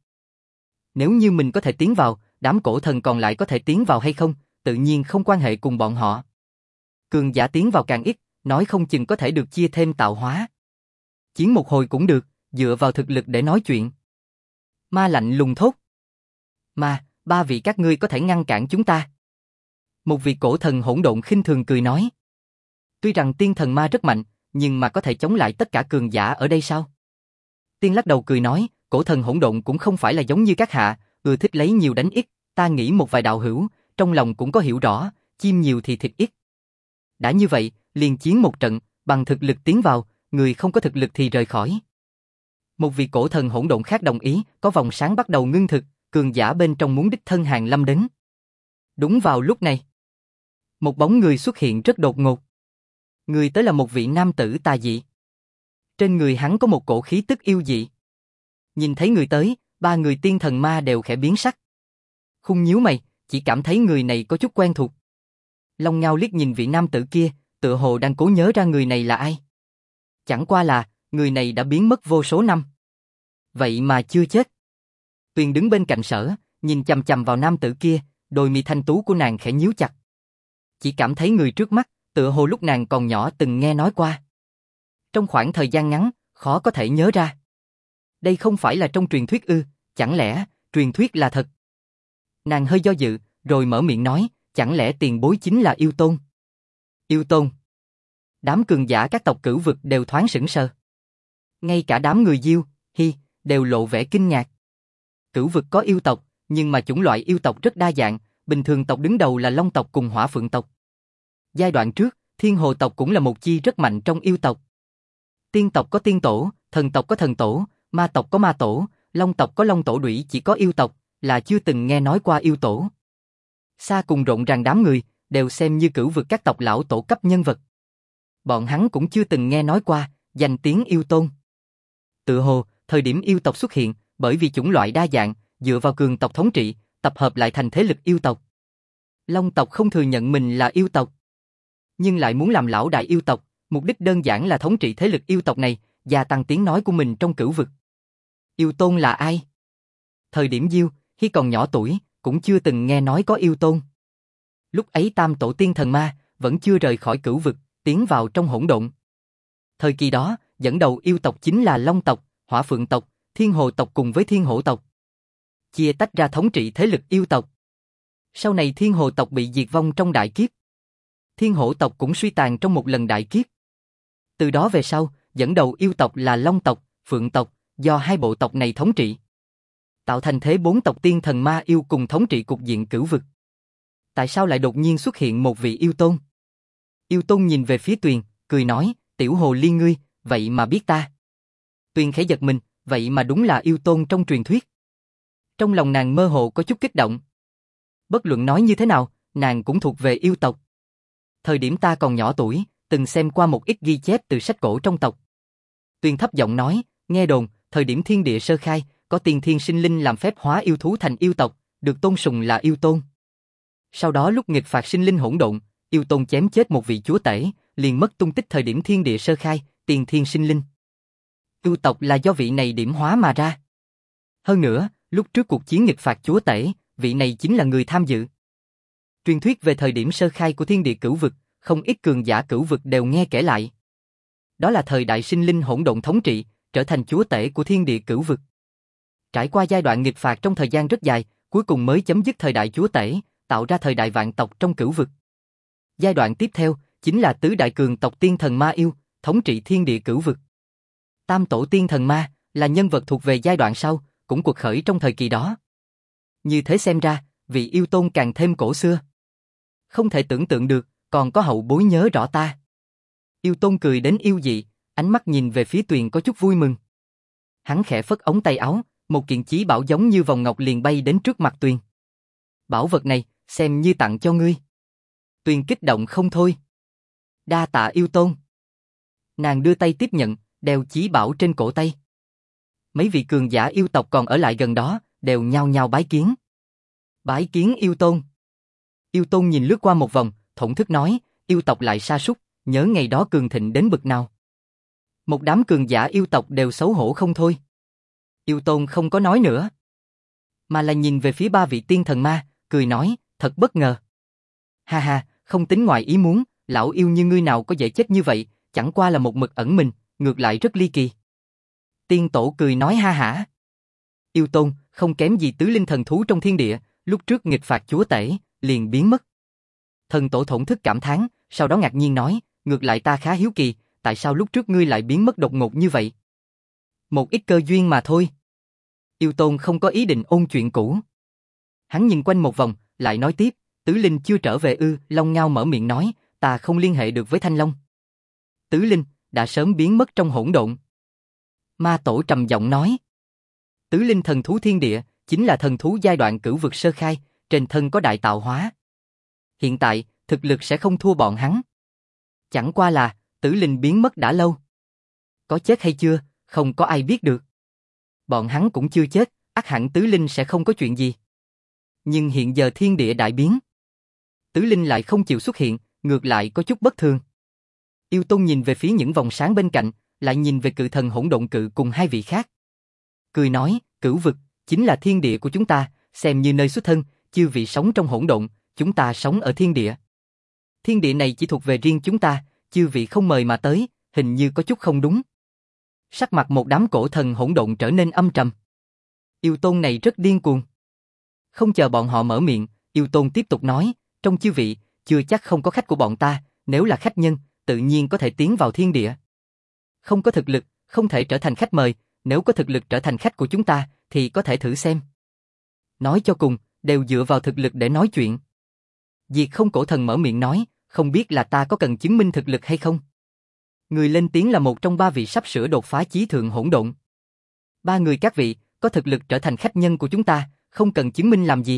Nếu như mình có thể tiến vào, đám cổ thần còn lại có thể tiến vào hay không, tự nhiên không quan hệ cùng bọn họ. Cường giả tiến vào càng ít, nói không chừng có thể được chia thêm tạo hóa. Chiến một hồi cũng được, dựa vào thực lực để nói chuyện. Ma lạnh lùng thốt. Ma, ba vị các ngươi có thể ngăn cản chúng ta. Một vị cổ thần hỗn độn khinh thường cười nói. Tuy rằng tiên thần ma rất mạnh, nhưng mà có thể chống lại tất cả cường giả ở đây sao? Tiên lắc đầu cười nói, cổ thần hỗn độn cũng không phải là giống như các hạ, ưa thích lấy nhiều đánh ít, ta nghĩ một vài đạo hữu, trong lòng cũng có hiểu rõ, chim nhiều thì thịt ít. Đã như vậy, liền chiến một trận, bằng thực lực tiến vào, người không có thực lực thì rời khỏi. Một vị cổ thần hỗn độn khác đồng ý, có vòng sáng bắt đầu ngưng thực, cường giả bên trong muốn đích thân hàng lâm đến. Đúng vào lúc này, một bóng người xuất hiện rất đột ngột. Người tới là một vị nam tử tà dị. Trên người hắn có một cổ khí tức yêu dị. Nhìn thấy người tới, ba người tiên thần ma đều khẽ biến sắc. Khung nhíu mày, chỉ cảm thấy người này có chút quen thuộc. Long Ngao liếc nhìn vị nam tử kia, tựa hồ đang cố nhớ ra người này là ai. Chẳng qua là, người này đã biến mất vô số năm. Vậy mà chưa chết. Tuyền đứng bên cạnh Sở, nhìn chằm chằm vào nam tử kia, đôi mi thanh tú của nàng khẽ nhíu chặt. Chỉ cảm thấy người trước mắt, tựa hồ lúc nàng còn nhỏ từng nghe nói qua. Trong khoảng thời gian ngắn, khó có thể nhớ ra. Đây không phải là trong truyền thuyết ư, chẳng lẽ truyền thuyết là thật? Nàng hơi do dự, rồi mở miệng nói, chẳng lẽ tiền bối chính là Yêu Tôn? Yêu Tôn? Đám cường giả các tộc Cửu vực đều thoáng sững sờ. Ngay cả đám người Diêu, Hi, đều lộ vẻ kinh ngạc. Cửu vực có yêu tộc, nhưng mà chủng loại yêu tộc rất đa dạng, bình thường tộc đứng đầu là Long tộc cùng Hỏa Phượng tộc. Giai đoạn trước, Thiên Hồ tộc cũng là một chi rất mạnh trong yêu tộc. Tiên tộc có tiên tổ, thần tộc có thần tổ, ma tộc có ma tổ, Long tộc có Long tổ, đuổi chỉ có yêu tộc, là chưa từng nghe nói qua yêu tổ. Xa cùng rộn ràng đám người, đều xem như Cửu vực các tộc lão tổ cấp nhân vật. Bọn hắn cũng chưa từng nghe nói qua, danh tiếng Yêu Tôn. Tự hồ, thời điểm yêu tộc xuất hiện, bởi vì chủng loại đa dạng, dựa vào cường tộc thống trị, tập hợp lại thành thế lực yêu tộc. Long tộc không thừa nhận mình là yêu tộc, nhưng lại muốn làm lão đại yêu tộc, mục đích đơn giản là thống trị thế lực yêu tộc này, gia tăng tiếng nói của mình trong Cửu vực. Yêu Tôn là ai? Thời điểm Diêu, khi còn nhỏ tuổi, cũng chưa từng nghe nói có Yêu Tôn. Lúc ấy Tam Tổ Tiên Thần Ma vẫn chưa rời khỏi Cửu vực, tiến vào trong hỗn độn. Thời kỳ đó, dẫn đầu yêu tộc chính là Long tộc, Hỏa Phượng tộc, Thiên Hồ tộc cùng với Thiên Hổ tộc. Chia tách ra thống trị thế lực yêu tộc. Sau này Thiên Hồ tộc bị diệt vong trong đại kiếp. Thiên Hổ tộc cũng suy tàn trong một lần đại kiếp. Từ đó về sau, dẫn đầu yêu tộc là Long tộc, Phượng tộc, do hai bộ tộc này thống trị. Tạo thành thế bốn tộc tiên thần ma yêu cùng thống trị cục diện Cửu vực. Tại sao lại đột nhiên xuất hiện một vị yêu tôn? Yêu Tôn nhìn về phía Tuyền, cười nói, tiểu hồ ly ngươi, vậy mà biết ta. Tuyền khẽ giật mình, vậy mà đúng là Yêu Tôn trong truyền thuyết. Trong lòng nàng mơ hồ có chút kích động. Bất luận nói như thế nào, nàng cũng thuộc về yêu tộc. Thời điểm ta còn nhỏ tuổi, từng xem qua một ít ghi chép từ sách cổ trong tộc. Tuyền thấp giọng nói, nghe đồn, thời điểm thiên địa sơ khai, có tiên thiên sinh linh làm phép hóa yêu thú thành yêu tộc, được tôn sùng là Yêu Tôn. Sau đó lúc nghịch phạt sinh linh hỗn độn, Yêu Tôn chém chết một vị chúa tể, liền mất tung tích thời điểm thiên địa sơ khai, tiên thiên sinh linh. Yêu tộc là do vị này điểm hóa mà ra. Hơn nữa, lúc trước cuộc chiến nghịch phạt chúa tể, vị này chính là người tham dự. Truyền thuyết về thời điểm sơ khai của thiên địa Cửu vực, không ít cường giả Cửu vực đều nghe kể lại. Đó là thời đại sinh linh hỗn độn thống trị, trở thành chúa tể của thiên địa Cửu vực. Trải qua giai đoạn nghịch phạt trong thời gian rất dài, cuối cùng mới chấm dứt thời đại chúa tể, tạo ra thời đại vạn tộc trong Cửu vực. Giai đoạn tiếp theo chính là tứ đại cường tộc tiên thần ma yêu, thống trị thiên địa Cửu vực. Tam tổ tiên thần ma là nhân vật thuộc về giai đoạn sau, cũng cuộc khởi trong thời kỳ đó. Như thế xem ra, vị Yêu Tôn càng thêm cổ xưa. Không thể tưởng tượng được, còn có hậu bối nhớ rõ ta. Yêu Tôn cười đến yêu dị, ánh mắt nhìn về phía Tuyền có chút vui mừng. Hắn khẽ phất ống tay áo, một kiện chí bảo giống như vòng ngọc liền bay đến trước mặt Tuyền. Bảo vật này, xem như tặng cho ngươi. Tuyền kích động không thôi. Đa tạ Yêu Tôn. Nàng đưa tay tiếp nhận, đeo chí bảo trên cổ tay. Mấy vị cường giả yêu tộc còn ở lại gần đó, đều nhao nhao bái kiến. Bái kiến Yêu Tôn. Yêu Tôn nhìn lướt qua một vòng, thổn thức nói, yêu tộc lại sa sút, nhớ ngày đó cường thịnh đến bực nào. Một đám cường giả yêu tộc đều xấu hổ không thôi. Yêu Tôn không có nói nữa, mà là nhìn về phía ba vị tiên thần ma, cười nói, thật bất ngờ. Ha ha, không tính ngoài ý muốn, lão yêu như ngươi nào có dễ chết như vậy, chẳng qua là một mực ẩn mình, ngược lại rất ly kỳ. Tiên tổ cười nói ha hả. Yêu Tôn, không kém gì tứ linh thần thú trong thiên địa, lúc trước nghịch phạt chúa tể, liền biến mất. Thần tổ thổn thức cảm thán, sau đó ngạc nhiên nói, ngược lại ta khá hiếu kỳ, tại sao lúc trước ngươi lại biến mất đột ngột như vậy? Một ít cơ duyên mà thôi. Yêu Tôn không có ý định ôn chuyện cũ. Hắn nhìn quanh một vòng, lại nói tiếp, Tứ Linh chưa trở về ư? Long Ngao mở miệng nói, ta không liên hệ được với Thanh Long. Tứ Linh đã sớm biến mất trong hỗn độn. Ma Tổ trầm giọng nói, Tứ Linh thần thú thiên địa chính là thần thú giai đoạn Cửu vực sơ khai, trên thân có đại tạo hóa. Hiện tại thực lực sẽ không thua bọn hắn. Chẳng qua là Tứ Linh biến mất đã lâu. Có chết hay chưa, không có ai biết được. Bọn hắn cũng chưa chết, ắt hẳn Tứ Linh sẽ không có chuyện gì. Nhưng hiện giờ thiên địa đại biến. Tứ Linh lại không chịu xuất hiện, ngược lại có chút bất thường. Yêu Tôn nhìn về phía những vòng sáng bên cạnh, lại nhìn về cự thần hỗn độn cự cùng hai vị khác. Cười nói, Cửu vực, chính là thiên địa của chúng ta, xem như nơi xuất thân, chư vị sống trong hỗn độn, chúng ta sống ở thiên địa. Thiên địa này chỉ thuộc về riêng chúng ta, chư vị không mời mà tới, hình như có chút không đúng. Sắc mặt một đám cổ thần hỗn độn trở nên âm trầm. Yêu Tôn này rất điên cuồng. Không chờ bọn họ mở miệng, Yêu Tôn tiếp tục nói, trong chư vị, chưa chắc không có khách của bọn ta, nếu là khách nhân, tự nhiên có thể tiến vào thiên địa. Không có thực lực, không thể trở thành khách mời, nếu có thực lực trở thành khách của chúng ta, thì có thể thử xem. Nói cho cùng, đều dựa vào thực lực để nói chuyện. Diệt Không cổ thần mở miệng nói, không biết là ta có cần chứng minh thực lực hay không? Người lên tiếng là một trong ba vị sắp sửa đột phá chí thượng hỗn độn. Ba người các vị, có thực lực trở thành khách nhân của chúng ta, không cần chứng minh làm gì.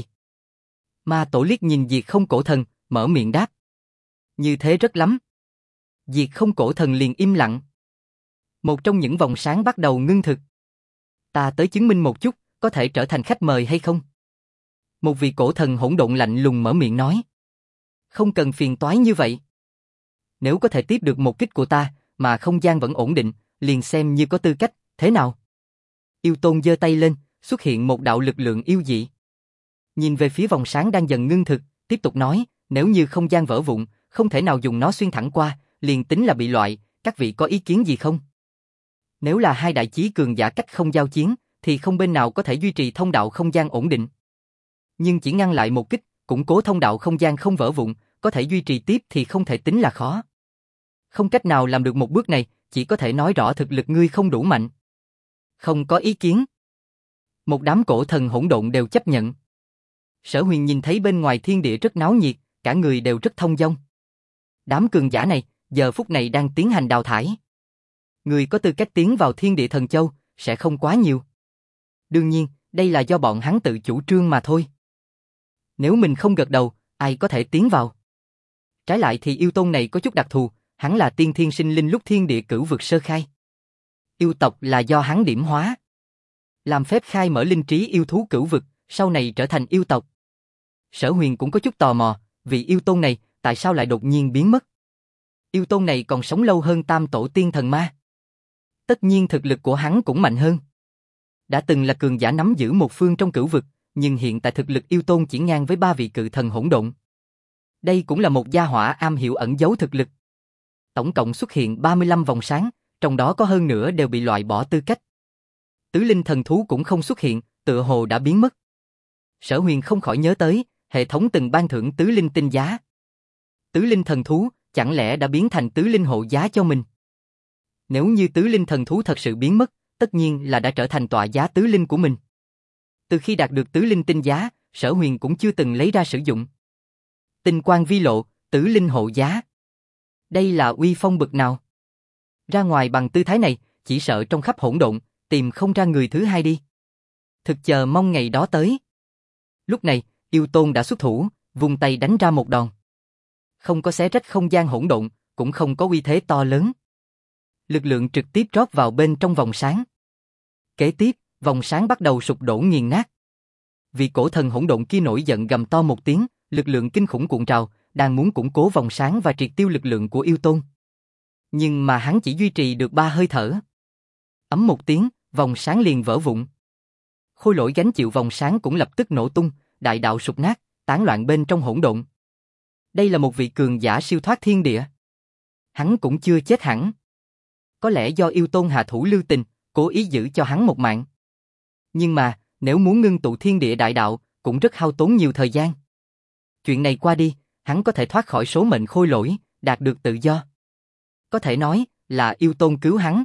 Ma Tổ liếc nhìn Diệt Không cổ thần, mở miệng đáp. Như thế rất lắm. Diệt Không cổ thần liền im lặng. Một trong những vòng sáng bắt đầu ngưng thực. Ta tới chứng minh một chút, có thể trở thành khách mời hay không? Một vị cổ thần hỗn độn lạnh lùng mở miệng nói. Không cần phiền toái như vậy. Nếu có thể tiếp được một kích của ta, mà không gian vẫn ổn định, liền xem như có tư cách, thế nào? Yêu Tôn giơ tay lên, xuất hiện một đạo lực lượng yêu dị. Nhìn về phía vòng sáng đang dần ngưng thực, tiếp tục nói, nếu như không gian vỡ vụn, không thể nào dùng nó xuyên thẳng qua, liền tính là bị loại, các vị có ý kiến gì không? Nếu là hai đại chí cường giả cách không giao chiến, thì không bên nào có thể duy trì thông đạo không gian ổn định. Nhưng chỉ ngăn lại một kích, củng cố thông đạo không gian không vỡ vụn, có thể duy trì tiếp thì không thể tính là khó. Không cách nào làm được một bước này, chỉ có thể nói rõ thực lực ngươi không đủ mạnh. Không có ý kiến. Một đám cổ thần hỗn độn đều chấp nhận. Sở Huyền nhìn thấy bên ngoài thiên địa rất náo nhiệt, cả người đều rất thông dong. Đám cường giả này, giờ phút này đang tiến hành đào thải. Người có tư cách tiến vào thiên địa thần châu, sẽ không quá nhiều. Đương nhiên, đây là do bọn hắn tự chủ trương mà thôi. Nếu mình không gật đầu, ai có thể tiến vào? Trái lại thì yêu tôn này có chút đặc thù, hắn là tiên thiên sinh linh lúc thiên địa cửu vực sơ khai. Yêu tộc là do hắn điểm hóa. Làm phép khai mở linh trí yêu thú cửu vực, sau này trở thành yêu tộc. Sở Huyền cũng có chút tò mò, vì yêu tôn này, tại sao lại đột nhiên biến mất? Yêu tôn này còn sống lâu hơn tam tổ tiên thần ma. Tất nhiên thực lực của hắn cũng mạnh hơn. Đã từng là cường giả nắm giữ một phương trong cửu vực, nhưng hiện tại thực lực yêu tôn chỉ ngang với ba vị cự thần hỗn độn. Đây cũng là một gia hỏa am hiểu ẩn giấu thực lực. Tổng cộng xuất hiện 35 vòng sáng, trong đó có hơn nửa đều bị loại bỏ tư cách. Tứ linh thần thú cũng không xuất hiện, tựa hồ đã biến mất. Sở Huyền không khỏi nhớ tới, hệ thống từng ban thưởng tứ linh tinh giá. Tứ linh thần thú, chẳng lẽ đã biến thành tứ linh hộ giá cho mình? Nếu như tứ linh thần thú thật sự biến mất, tất nhiên là đã trở thành tọa giá tứ linh của mình. Từ khi đạt được tứ linh tinh giá, Sở Huyền cũng chưa từng lấy ra sử dụng. Tinh quang vi lộ, tứ linh hộ giá. Đây là uy phong bực nào? Ra ngoài bằng tư thái này, chỉ sợ trong khắp hỗn độn, tìm không ra người thứ hai đi. Thực chờ mong ngày đó tới. Lúc này, yêu tôn đã xuất thủ, vung tay đánh ra một đòn. Không có xé rách không gian hỗn độn, cũng không có uy thế to lớn. Lực lượng trực tiếp rót vào bên trong vòng sáng. Kế tiếp, vòng sáng bắt đầu sụp đổ nghiền nát. Vị cổ thần hỗn độn kia nổi giận gầm to một tiếng, lực lượng kinh khủng cuộn trào, đang muốn củng cố vòng sáng và triệt tiêu lực lượng của yêu tôn. Nhưng mà hắn chỉ duy trì được 3 hơi thở. Ấm một tiếng, vòng sáng liền vỡ vụn. Khôi lỗi gánh chịu vòng sáng cũng lập tức nổ tung, đại đạo sụp nát, tán loạn bên trong hỗn độn. Đây là một vị cường giả siêu thoát thiên địa. Hắn cũng chưa chết hẳn. Có lẽ do yêu tôn hạ thủ lưu tình, cố ý giữ cho hắn một mạng. Nhưng mà, nếu muốn ngưng tụ thiên địa đại đạo, cũng rất hao tốn nhiều thời gian. Chuyện này qua đi, hắn có thể thoát khỏi số mệnh khôi lỗi, đạt được tự do. Có thể nói là yêu tôn cứu hắn.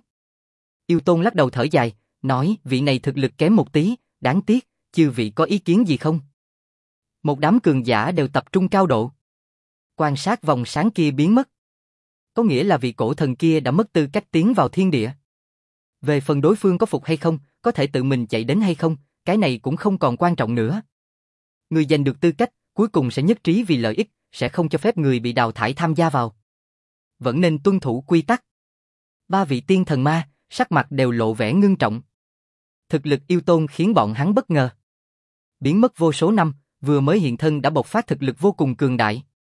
Yêu tôn lắc đầu thở dài, nói vị này thực lực kém một tí, đáng tiếc, chư vị có ý kiến gì không? Một đám cường giả đều tập trung cao độ. Quan sát vòng sáng kia biến mất. Có nghĩa là vị cổ thần kia đã mất tư cách tiến vào thiên địa. Về phần đối phương có phục hay không, có thể tự mình chạy đến hay không, cái này cũng không còn quan trọng nữa. Người giành được tư cách, cuối cùng sẽ nhất trí vì lợi ích, sẽ không cho phép người bị đào thải tham gia vào. Vẫn nên tuân thủ quy tắc. Ba vị tiên thần ma, sắc mặt đều lộ vẻ ngưng trọng. Thực lực yêu tôn khiến bọn hắn bất ngờ. Biến mất vô số năm, vừa mới hiện thân đã bộc phát thực lực vô cùng cường đại.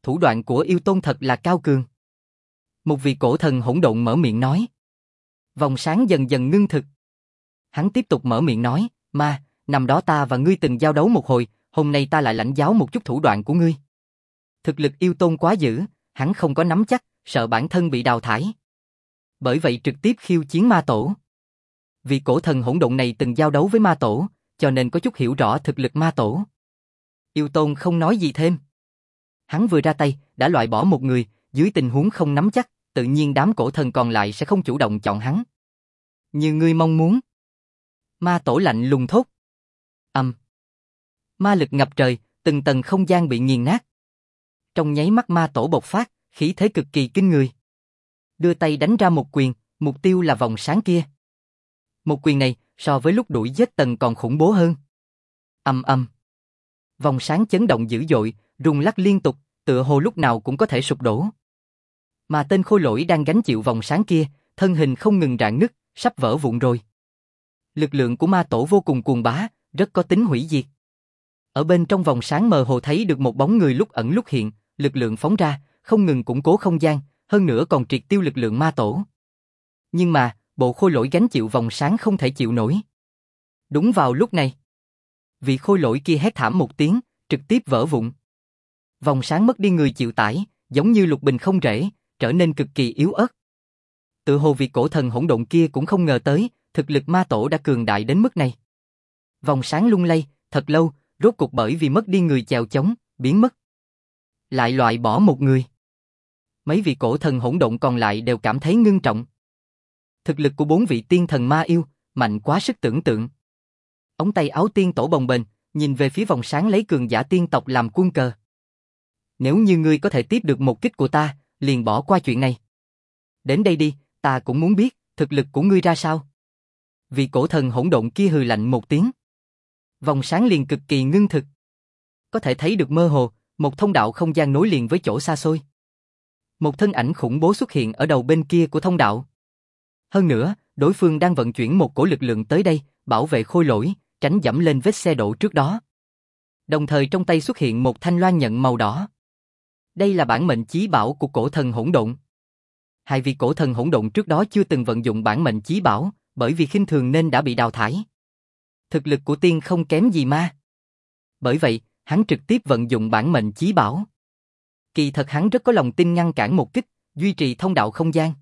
thủ đoạn của yêu tôn thật là cao cường. Một vị cổ thần hỗn độn mở miệng nói. Vòng sáng dần dần ngưng thực. Hắn tiếp tục mở miệng nói, ma, năm đó ta và ngươi từng giao đấu một hồi, hôm nay ta lại lãnh giáo một chút thủ đoạn của ngươi. Thực lực yêu tôn quá dữ, hắn không có nắm chắc, sợ bản thân bị đào thải. Bởi vậy trực tiếp khiêu chiến ma tổ. Vị cổ thần hỗn độn này từng giao đấu với ma tổ, cho nên có chút hiểu rõ thực lực ma tổ. Yêu tôn không nói gì thêm. Hắn vừa ra tay, đã loại bỏ một người, dưới tình huống không nắm chắc, tự nhiên đám cổ thần còn lại sẽ không chủ động chọn hắn. Như ngươi mong muốn. Ma tổ lạnh lùng thốt. Ma lực ngập trời, từng tầng không gian bị nghiền nát. Trong nháy mắt ma tổ bộc phát, khí thế cực kỳ kinh người. Đưa tay đánh ra một quyền, mục tiêu là vòng sáng kia. Một quyền này, so với lúc đuổi giết Tần còn khủng bố hơn. Vòng sáng chấn động dữ dội, rung lắc liên tục, tựa hồ lúc nào cũng có thể sụp đổ. Mà tên khôi lỗi đang gánh chịu vòng sáng kia, thân hình không ngừng rạn nứt, sắp vỡ vụn rồi. Lực lượng của ma tổ vô cùng cuồng bá, rất có tính hủy diệt. Ở bên trong vòng sáng mờ hồ thấy được một bóng người lúc ẩn lúc hiện, lực lượng phóng ra, không ngừng củng cố không gian, hơn nữa còn triệt tiêu lực lượng ma tổ. Nhưng mà, bộ khôi lỗi gánh chịu vòng sáng không thể chịu nổi. Đúng vào lúc này, vị khôi lỗi kia hét thảm một tiếng, trực tiếp vỡ vụn. Vòng sáng mất đi người chịu tải, giống như lục bình không rễ, trở nên cực kỳ yếu ớt. Tự hồ vị cổ thần hỗn độn kia cũng không ngờ tới, thực lực ma tổ đã cường đại đến mức này. Vòng sáng lung lay, thật lâu, rốt cục bởi vì mất đi người chèo chống, biến mất. Lại loại bỏ một người. Mấy vị cổ thần hỗn độn còn lại đều cảm thấy ngưng trọng. Thực lực của 4 vị tiên thần ma yêu, mạnh quá sức tưởng tượng. Ống tay áo tiên tổ bồng bềnh, nhìn về phía vòng sáng lấy cường giả tiên tộc làm quân cờ. Nếu như ngươi có thể tiếp được một kích của ta, liền bỏ qua chuyện này. Đến đây đi, ta cũng muốn biết, thực lực của ngươi ra sao. Vị cổ thần hỗn độn kia hừ lạnh một tiếng. Vòng sáng liền cực kỳ ngưng thực. Có thể thấy được mơ hồ, một thông đạo không gian nối liền với chỗ xa xôi. Một thân ảnh khủng bố xuất hiện ở đầu bên kia của thông đạo. Hơn nữa, đối phương đang vận chuyển một cổ lực lượng tới đây, bảo vệ khôi lỗi, tránh dẫm lên vết xe đổ trước đó. Đồng thời trong tay xuất hiện một thanh loan nhận màu đỏ. Đây là bản mệnh chí bảo của cổ thần hỗn độn. Hai vị cổ thần hỗn độn trước đó chưa từng vận dụng bản mệnh chí bảo, bởi vì khinh thường nên đã bị đào thải. Thực lực của tiên không kém gì ma. Bởi vậy, hắn trực tiếp vận dụng bản mệnh chí bảo. Kỳ thật hắn rất có lòng tin ngăn cản một kích, duy trì thông đạo không gian.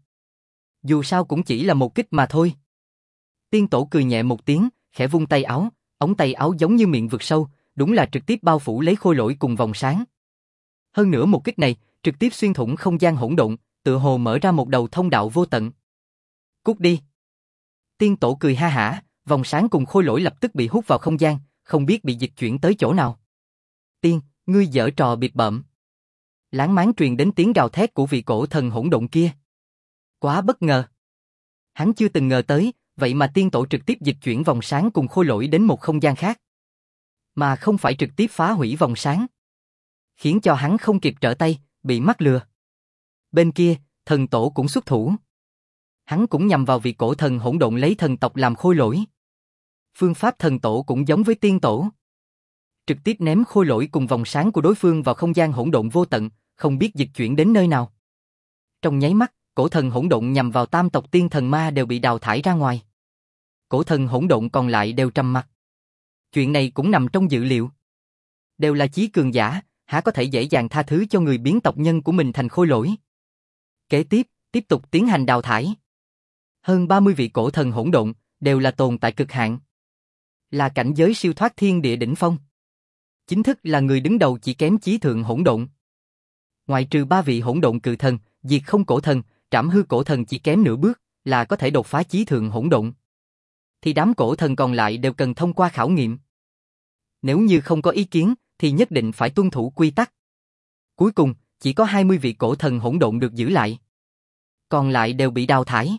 Dù sao cũng chỉ là một kích mà thôi. Tiên tổ cười nhẹ một tiếng, khẽ vung tay áo, ống tay áo giống như miệng vực sâu, đúng là trực tiếp bao phủ lấy khôi lỗi cùng vòng sáng. Hơn nữa một kích này, trực tiếp xuyên thủng không gian hỗn độn, tựa hồ mở ra một đầu thông đạo vô tận. Cút đi. Tiên tổ cười ha hả, vòng sáng cùng khôi lỗi lập tức bị hút vào không gian, không biết bị dịch chuyển tới chỗ nào. Tiên, ngươi giở trò bịp bợm. Láng máng truyền đến tiếng gào thét của vị cổ thần hỗn độn kia. Quá bất ngờ. Hắn chưa từng ngờ tới, vậy mà tiên tổ trực tiếp dịch chuyển vòng sáng cùng khôi lỗi đến một không gian khác. Mà không phải trực tiếp phá hủy vòng sáng. Khiến cho hắn không kịp trở tay, bị mắc lừa. Bên kia, thần tổ cũng xuất thủ. Hắn cũng nhằm vào vị cổ thần hỗn độn lấy thần tộc làm khôi lỗi. Phương pháp thần tổ cũng giống với tiên tổ. Trực tiếp ném khôi lỗi cùng vòng sáng của đối phương vào không gian hỗn độn vô tận, không biết dịch chuyển đến nơi nào. Trong nháy mắt, cổ thần hỗn độn nhằm vào tam tộc tiên thần ma đều bị đào thải ra ngoài. Cổ thần hỗn độn còn lại đều trầm mặc. Chuyện này cũng nằm trong dự liệu. Đều là chí cường giả, há có thể dễ dàng tha thứ cho người biến tộc nhân của mình thành khôi lỗi. Kế tiếp tục tiến hành đào thải. Hơn 30 vị cổ thần hỗn độn, đều là tồn tại cực hạn. Là cảnh giới siêu thoát thiên địa đỉnh phong. Chính thức là người đứng đầu chỉ kém chí thượng hỗn độn. Ngoại trừ 3 vị hỗn độn cự thần, diệt không cổ thần, trảm hư cổ thần chỉ kém nửa bước, là có thể đột phá chí thượng hỗn độn. Thì đám cổ thần còn lại đều cần thông qua khảo nghiệm. Nếu như không có ý kiến, thì nhất định phải tuân thủ quy tắc. Cuối cùng, chỉ có 20 vị cổ thần hỗn độn được giữ lại. Còn lại đều bị đào thải.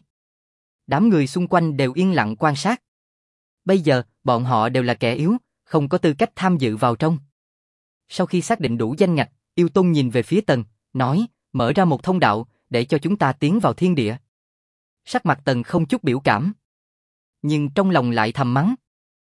Đám người xung quanh đều yên lặng quan sát. Bây giờ, bọn họ đều là kẻ yếu, không có tư cách tham dự vào trong. Sau khi xác định đủ danh ngạch, Yêu Tôn nhìn về phía Tần, nói, mở ra một thông đạo, để cho chúng ta tiến vào thiên địa. Sắc mặt Tần không chút biểu cảm. Nhưng trong lòng lại thầm mắng.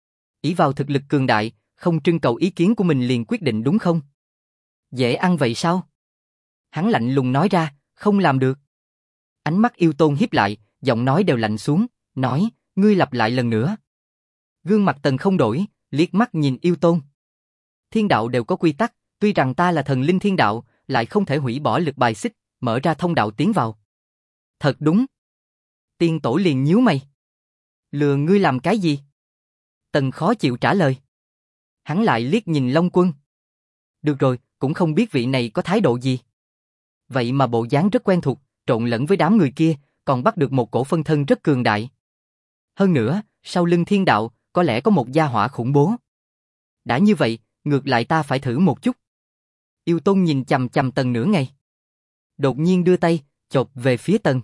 Ỷ vào thực lực cường đại, không trưng cầu ý kiến của mình liền quyết định đúng không? Dễ ăn vậy sao? Hắn lạnh lùng nói ra, không làm được. Ánh mắt Yêu Tôn híp lại, giọng nói đều lạnh xuống, nói, ngươi lặp lại lần nữa. Gương mặt Tần không đổi, liếc mắt nhìn Yêu Tôn. Thiên đạo đều có quy tắc, tuy rằng ta là thần linh thiên đạo, lại không thể hủy bỏ lực bài xích, mở ra thông đạo tiến vào. Thật đúng. Tiên tổ liền nhíu mày. Lừa ngươi làm cái gì? Tần khó chịu trả lời. Hắn lại liếc nhìn Long Quân. Được rồi, cũng không biết vị này có thái độ gì. Vậy mà bộ dáng rất quen thuộc, trộn lẫn với đám người kia, còn bắt được một cổ phân thân rất cường đại. Hơn nữa, sau lưng thiên đạo, có lẽ có một gia hỏa khủng bố. Đã như vậy, ngược lại ta phải thử một chút. Yêu Tôn nhìn chằm chằm Tần nửa ngày. Đột nhiên đưa tay, chộp về phía Tần.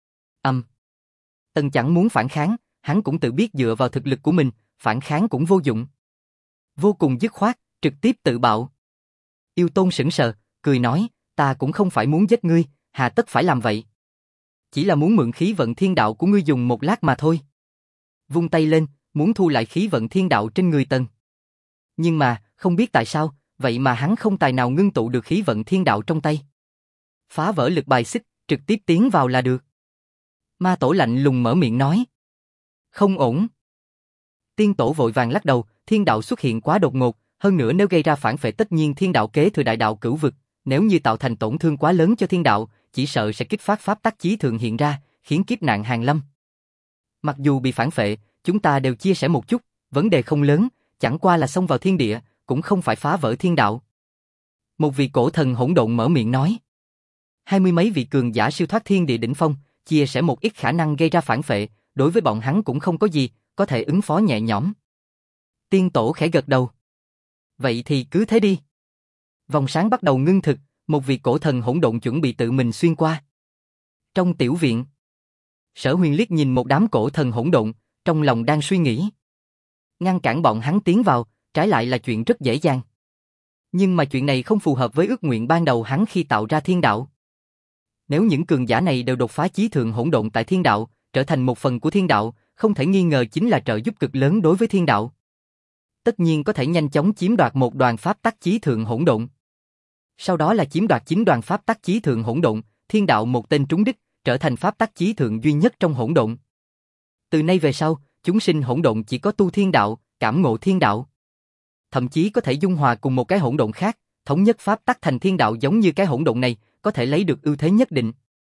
Tần chẳng muốn phản kháng, hắn cũng tự biết dựa vào thực lực của mình, phản kháng cũng vô dụng. Vô cùng dứt khoát, trực tiếp tự bạo. Yêu Tôn sững sờ, cười nói, ta cũng không phải muốn giết ngươi, hà tất phải làm vậy. Chỉ là muốn mượn khí vận thiên đạo của ngươi dùng một lát mà thôi. Vung tay lên, muốn thu lại khí vận thiên đạo trên người Tần. Nhưng mà, không biết tại sao, vậy mà hắn không tài nào ngưng tụ được khí vận thiên đạo trong tay. Phá vỡ lực bài xích, trực tiếp tiến vào là được. Ma tổ lạnh lùng mở miệng nói. Không ổn. Tiên tổ vội vàng lắc đầu, thiên đạo xuất hiện quá đột ngột, hơn nữa nếu gây ra phản phệ tất nhiên thiên đạo kế thừa đại đạo cửu vực, nếu như tạo thành tổn thương quá lớn cho thiên đạo, chỉ sợ sẽ kích phát pháp tắc chí thượng hiện ra, khiến kiếp nạn hàng lâm. Mặc dù bị phản phệ, chúng ta đều chia sẻ một chút, vấn đề không lớn, chẳng qua là xông vào thiên địa, cũng không phải phá vỡ thiên đạo. Một vị cổ thần hỗn độn mở miệng nói. 20 mấy vị cường giả siêu thoát thiên địa đỉnh phong, chia sẻ một ít khả năng gây ra phản phệ, đối với bọn hắn cũng không có gì, có thể ứng phó nhẹ nhõm. Tiên tổ khẽ gật đầu. Vậy thì cứ thế đi. Vòng sáng bắt đầu ngưng thực, một vị cổ thần hỗn độn chuẩn bị tự mình xuyên qua. Trong tiểu viện, Sở Huyền liếc nhìn một đám cổ thần hỗn độn, trong lòng đang suy nghĩ. Ngăn cản bọn hắn tiến vào, trái lại là chuyện rất dễ dàng. Nhưng mà chuyện này không phù hợp với ước nguyện ban đầu hắn khi tạo ra thiên đạo. Nếu những cường giả này đều đột phá chí thượng hỗn độn tại thiên đạo, trở thành một phần của thiên đạo, không thể nghi ngờ chính là trợ giúp cực lớn đối với thiên đạo. Tất nhiên có thể nhanh chóng chiếm đoạt một đoàn pháp tắc chí thượng hỗn độn. Sau đó là chiếm đoạt 9 đoàn pháp tắc chí thượng hỗn độn, thiên đạo một tên trúng đích, trở thành pháp tắc chí thượng duy nhất trong hỗn độn. Từ nay về sau, chúng sinh hỗn độn chỉ có tu thiên đạo, cảm ngộ thiên đạo. Thậm chí có thể dung hòa cùng một cái hỗn độn khác, thống nhất pháp tắc thành thiên đạo giống như cái hỗn độn này, có thể lấy được ưu thế nhất định.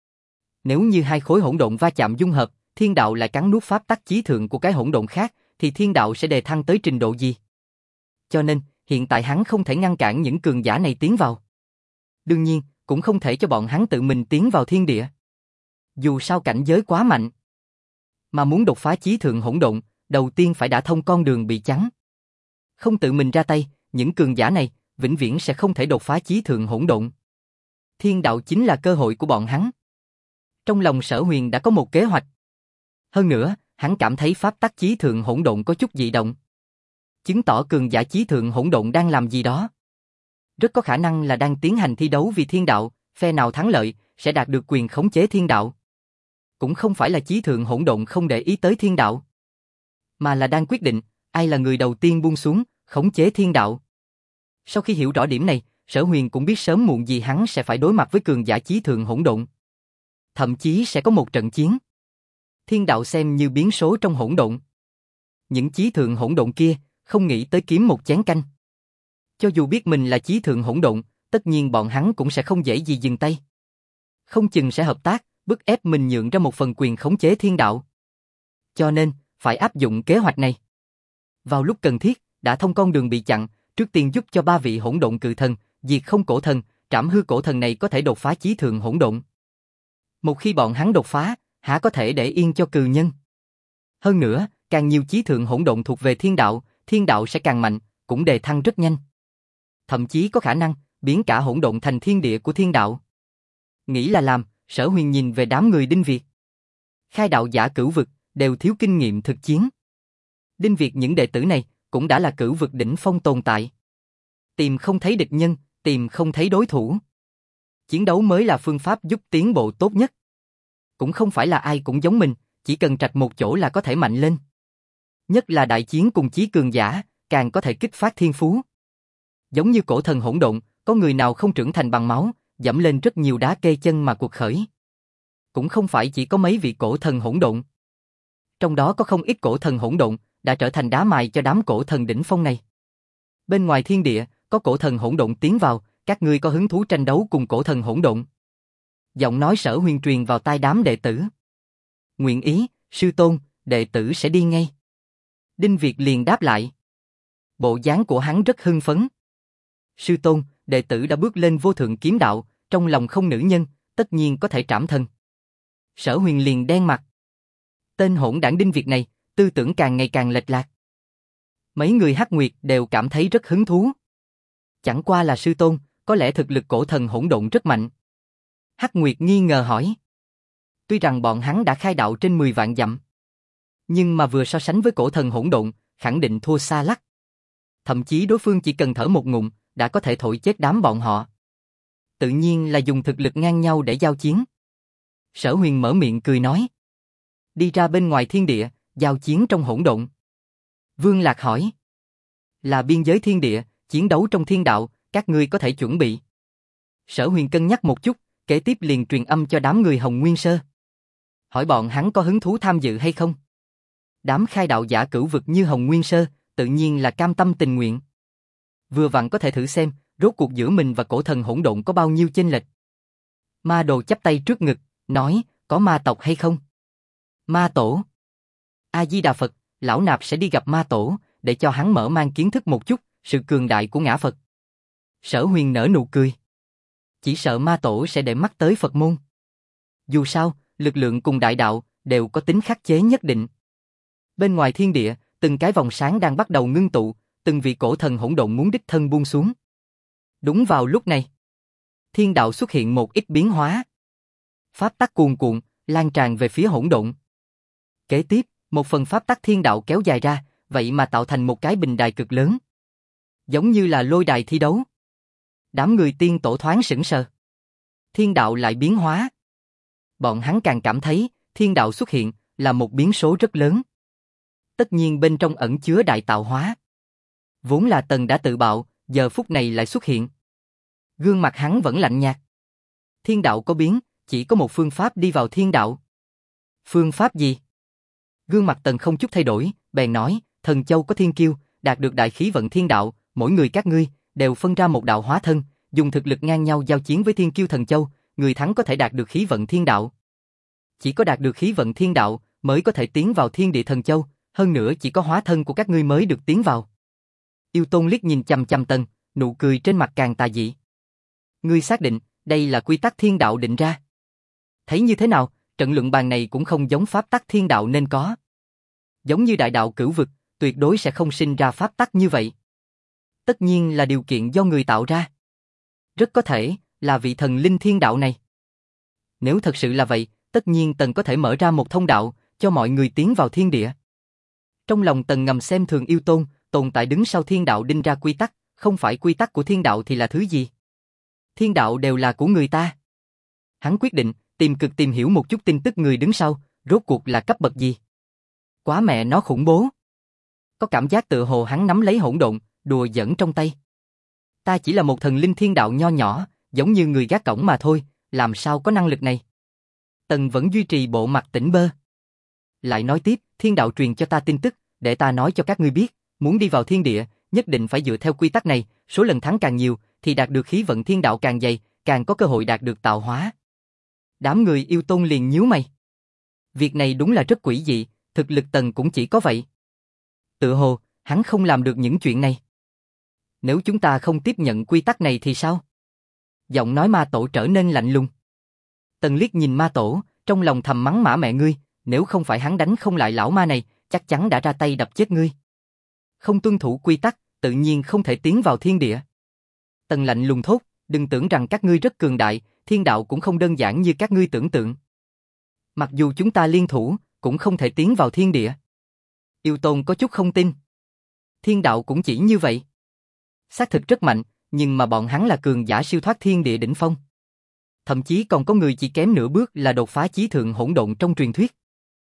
Nếu như hai khối hỗn độn va chạm dung hợp, thiên đạo lại cắn nuốt pháp tắc chí thượng của cái hỗn độn khác, thì thiên đạo sẽ đề thăng tới trình độ gì? Cho nên, hiện tại hắn không thể ngăn cản những cường giả này tiến vào. Đương nhiên, cũng không thể cho bọn hắn tự mình tiến vào thiên địa. Dù sao cảnh giới quá mạnh. Mà muốn đột phá chí thượng hỗn độn, đầu tiên phải đả thông con đường bị chắn. Không tự mình ra tay, những cường giả này, vĩnh viễn sẽ không thể đột phá chí thượng hỗn độn. Thiên đạo chính là cơ hội của bọn hắn. Trong lòng Sở Huyền đã có một kế hoạch. Hơn nữa, hắn cảm thấy pháp tắc chí thượng hỗn độn có chút dị động. Chứng tỏ cường giả chí thượng hỗn độn đang làm gì đó. Rất có khả năng là đang tiến hành thi đấu vì thiên đạo, phe nào thắng lợi, sẽ đạt được quyền khống chế thiên đạo. Cũng không phải là chí thượng hỗn độn không để ý tới thiên đạo, mà là đang quyết định, ai là người đầu tiên buông xuống, khống chế thiên đạo. Sau khi hiểu rõ điểm này, Sở Huyền cũng biết sớm muộn gì hắn sẽ phải đối mặt với cường giả chí thượng hỗn độn. Thậm chí sẽ có một trận chiến. Thiên đạo xem như biến số trong hỗn độn. Những chí thượng hỗn độn kia, không nghĩ tới kiếm một chén canh. Cho dù biết mình là chí thượng hỗn độn, tất nhiên bọn hắn cũng sẽ không dễ gì dừng tay. Không chừng sẽ hợp tác, bức ép mình nhượng ra một phần quyền khống chế thiên đạo. Cho nên, phải áp dụng kế hoạch này. Vào lúc cần thiết, đã thông con đường bị chặn, trước tiên giúp cho 3 vị hỗn độn cự thần, diệt không cổ thần, trảm hư cổ thần này có thể đột phá chí thượng hỗn độn. Một khi bọn hắn đột phá, há có thể để yên cho cừu nhân. Hơn nữa, càng nhiều chí thượng hỗn độn thuộc về thiên đạo sẽ càng mạnh, cũng đề thăng rất nhanh. Thậm chí có khả năng, biến cả hỗn độn thành thiên địa của thiên đạo. Nghĩ là làm, Sở Huyền nhìn về đám người Đinh Việt. Khai đạo giả cửu vực, đều thiếu kinh nghiệm thực chiến. Đinh Việt những đệ tử này, cũng đã là cửu vực đỉnh phong tồn tại. Tìm không thấy địch nhân, tìm không thấy đối thủ. Chiến đấu mới là phương pháp giúp tiến bộ tốt nhất. Cũng không phải là ai cũng giống mình, chỉ cần trạch một chỗ là có thể mạnh lên. Nhất là đại chiến cùng chí cường giả, càng có thể kích phát thiên phú. Giống như cổ thần hỗn độn, có người nào không trưởng thành bằng máu, dẫm lên rất nhiều đá kê chân mà cuộc khởi. Cũng không phải chỉ có mấy vị cổ thần hỗn độn. Trong đó có không ít cổ thần hỗn độn, đã trở thành đá mài cho đám cổ thần đỉnh phong này. Bên ngoài thiên địa, có cổ thần hỗn độn tiến vào, các ngươi có hứng thú tranh đấu cùng cổ thần hỗn độn? Giọng nói Sở Huyền truyền vào tai đám đệ tử. Nguyện ý, sư tôn, đệ tử sẽ đi ngay. Đinh Việt liền đáp lại. Bộ dáng của hắn rất hưng phấn. Sư tôn, đệ tử đã bước lên vô thượng kiếm đạo, trong lòng không nữ nhân, tất nhiên có thể trảm thân. Sở Huyền liền đen mặt. Tên hỗn đảng Đinh Việt này, tư tưởng càng ngày càng lệch lạc. Mấy người Hắc Nguyệt đều cảm thấy rất hứng thú. Chẳng qua là sư tôn, có lẽ thực lực cổ thần hỗn độn rất mạnh. Hắc Nguyệt nghi ngờ hỏi. Tuy rằng bọn hắn đã khai đạo trên 10 vạn dặm, nhưng mà vừa so sánh với cổ thần hỗn độn, khẳng định thua xa lắc. Thậm chí đối phương chỉ cần thở một ngụm, đã có thể thổi chết đám bọn họ. Tự nhiên là dùng thực lực ngang nhau để giao chiến. Sở Huyền mở miệng cười nói. Đi ra bên ngoài thiên địa, giao chiến trong hỗn độn. Vương Lạc hỏi. Là biên giới thiên địa, chiến đấu trong thiên đạo, các ngươi có thể chuẩn bị. Sở Huyền cân nhắc một chút, kế tiếp liền truyền âm cho đám người Hồng Nguyên Sơ. Hỏi bọn hắn có hứng thú tham dự hay không? Đám khai đạo giả cửu vực như Hồng Nguyên Sơ, tự nhiên là cam tâm tình nguyện. Vừa vặn có thể thử xem, rốt cuộc giữa mình và cổ thần hỗn độn có bao nhiêu chênh lệch. Ma Đồ chắp tay trước ngực, nói, có ma tộc hay không? Ma tổ. A-di-đà Phật, lão nạp sẽ đi gặp ma tổ, để cho hắn mở mang kiến thức một chút, sự cường đại của ngã Phật. Sở Huyền nở nụ cười. Chỉ sợ ma tổ sẽ để mắt tới Phật môn. Dù sao, lực lượng cùng đại đạo, đều có tính khắc chế nhất định. Bên ngoài thiên địa, từng cái vòng sáng đang bắt đầu ngưng tụ, từng vị cổ thần hỗn độn muốn đích thân buông xuống. Đúng vào lúc này, thiên đạo xuất hiện một ít biến hóa. Pháp tắc cuồn cuộn, lan tràn về phía hỗn độn. Kế tiếp, một phần pháp tắc thiên đạo kéo dài ra, vậy mà tạo thành một cái bình đài cực lớn. Giống như là lôi đài thi đấu. Đám người tiên tổ thoáng sững sờ. Thiên đạo lại biến hóa. Bọn hắn càng cảm thấy, thiên đạo xuất hiện, là một biến số rất lớn. Tất nhiên bên trong ẩn chứa đại tạo hóa. Vốn là Tần đã tự bạo, giờ phút này lại xuất hiện. Gương mặt hắn vẫn lạnh nhạt. Thiên đạo có biến, chỉ có một phương pháp đi vào thiên đạo. Phương pháp gì? Gương mặt Tần không chút thay đổi, bèn nói, Thần Châu có thiên kiêu, đạt được đại khí vận thiên đạo, mỗi người các ngươi, đều phân ra một đạo hóa thân, dùng thực lực ngang nhau giao chiến với thiên kiêu Thần Châu, người thắng có thể đạt được khí vận thiên đạo. Chỉ có đạt được khí vận thiên đạo, mới có thể tiến vào thiên địa Thần Châu, hơn nữa chỉ có hóa thân của các ngươi mới được tiến vào. Yêu Tôn liếc nhìn chằm chằm Tần, nụ cười trên mặt càng tà dị. Ngươi xác định, đây là quy tắc thiên đạo định ra. Thấy như thế nào, trận luận bàn này cũng không giống pháp tắc thiên đạo nên có. Giống như đại đạo cửu vực, tuyệt đối sẽ không sinh ra pháp tắc như vậy. Tất nhiên là điều kiện do người tạo ra. Rất có thể, là vị thần linh thiên đạo này. Nếu thật sự là vậy, tất nhiên Tần có thể mở ra một thông đạo, cho mọi người tiến vào thiên địa. Trong lòng Tần ngầm xem thường Yêu Tôn, tồn tại đứng sau thiên đạo định ra quy tắc, không phải quy tắc của thiên đạo thì là thứ gì? Thiên đạo đều là của người ta. Hắn quyết định, tìm cực tìm hiểu một chút tin tức người đứng sau, rốt cuộc là cấp bậc gì. Quá mẹ nó khủng bố. Có cảm giác tựa hồ hắn nắm lấy hỗn độn, đùa giỡn trong tay. Ta chỉ là một thần linh thiên đạo nho nhỏ, giống như người gác cổng mà thôi, làm sao có năng lực này. Tần vẫn duy trì bộ mặt tỉnh bơ. Lại nói tiếp, thiên đạo truyền cho ta tin tức, để ta nói cho các ngươi biết, muốn đi vào thiên địa, nhất định phải dựa theo quy tắc này, số lần thắng càng nhiều, thì đạt được khí vận thiên đạo càng dày, càng có cơ hội đạt được tạo hóa. Đám người Yêu Tôn liền nhíu mày. Việc này đúng là rất quỷ dị, thực lực Tần cũng chỉ có vậy. Tự hồ, hắn không làm được những chuyện này. Nếu chúng ta không tiếp nhận quy tắc này thì sao? Giọng nói ma tổ trở nên lạnh lùng. Tần liếc nhìn ma tổ, trong lòng thầm mắng mã mẹ ngươi, nếu không phải hắn đánh không lại lão ma này, chắc chắn đã ra tay đập chết ngươi. Không tuân thủ quy tắc, tự nhiên không thể tiến vào thiên địa. Tần lạnh lùng thốt, đừng tưởng rằng các ngươi rất cường đại, thiên đạo cũng không đơn giản như các ngươi tưởng tượng. Mặc dù chúng ta liên thủ, cũng không thể tiến vào thiên địa. Yêu Tôn có chút không tin. Thiên đạo cũng chỉ như vậy. Xác thực rất mạnh, nhưng mà bọn hắn là cường giả siêu thoát thiên địa đỉnh phong. Thậm chí còn có người chỉ kém nửa bước là đột phá chí thượng hỗn độn trong truyền thuyết.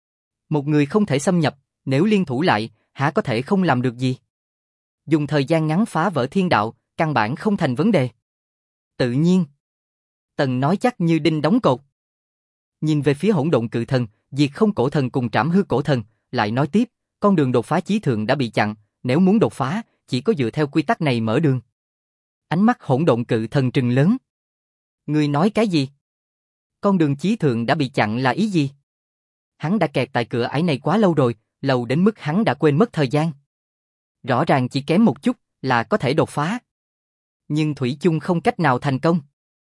Một người không thể xâm nhập, nếu liên thủ lại, há có thể không làm được gì. Dùng thời gian ngắn phá vỡ thiên đạo, căn bản không thành vấn đề. Tự nhiên, Tần nói chắc như đinh đóng cột. Nhìn về phía hỗn độn cự thần, diệt không cổ thần cùng trảm hư cổ thần, lại nói tiếp, con đường đột phá chí thượng đã bị chặn, nếu muốn đột phá, chỉ có dựa theo quy tắc này mở đường. Ánh mắt hỗn độn cự thần trừng lớn. Ngươi nói cái gì? Con đường chí thượng đã bị chặn là ý gì? Hắn đã kẹt tại cửa ải này quá lâu rồi, lâu đến mức hắn đã quên mất thời gian. Rõ ràng chỉ kém một chút là có thể đột phá. Nhưng thủy chung không cách nào thành công.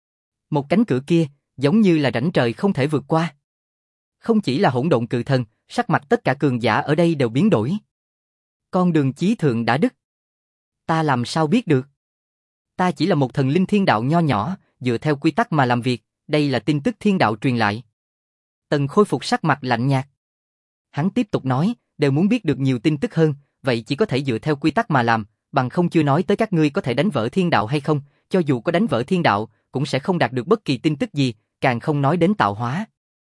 Một cánh cửa kia, giống như là rãnh trời không thể vượt qua. Không chỉ là hỗn độn cự thần, sắc mặt tất cả cường giả ở đây đều biến đổi. Con đường chí thượng đã đứt. Ta làm sao biết được? Ta chỉ là một thần linh thiên đạo nho nhỏ, dựa theo quy tắc mà làm việc, đây là tin tức thiên đạo truyền lại. Tần khôi phục sắc mặt lạnh nhạt. Hắn tiếp tục nói, đều muốn biết được nhiều tin tức hơn, vậy chỉ có thể dựa theo quy tắc mà làm, bằng không chưa nói tới các ngươi có thể đánh vỡ thiên đạo hay không, cho dù có đánh vỡ thiên đạo, cũng sẽ không đạt được bất kỳ tin tức gì, càng không nói đến tạo hóa.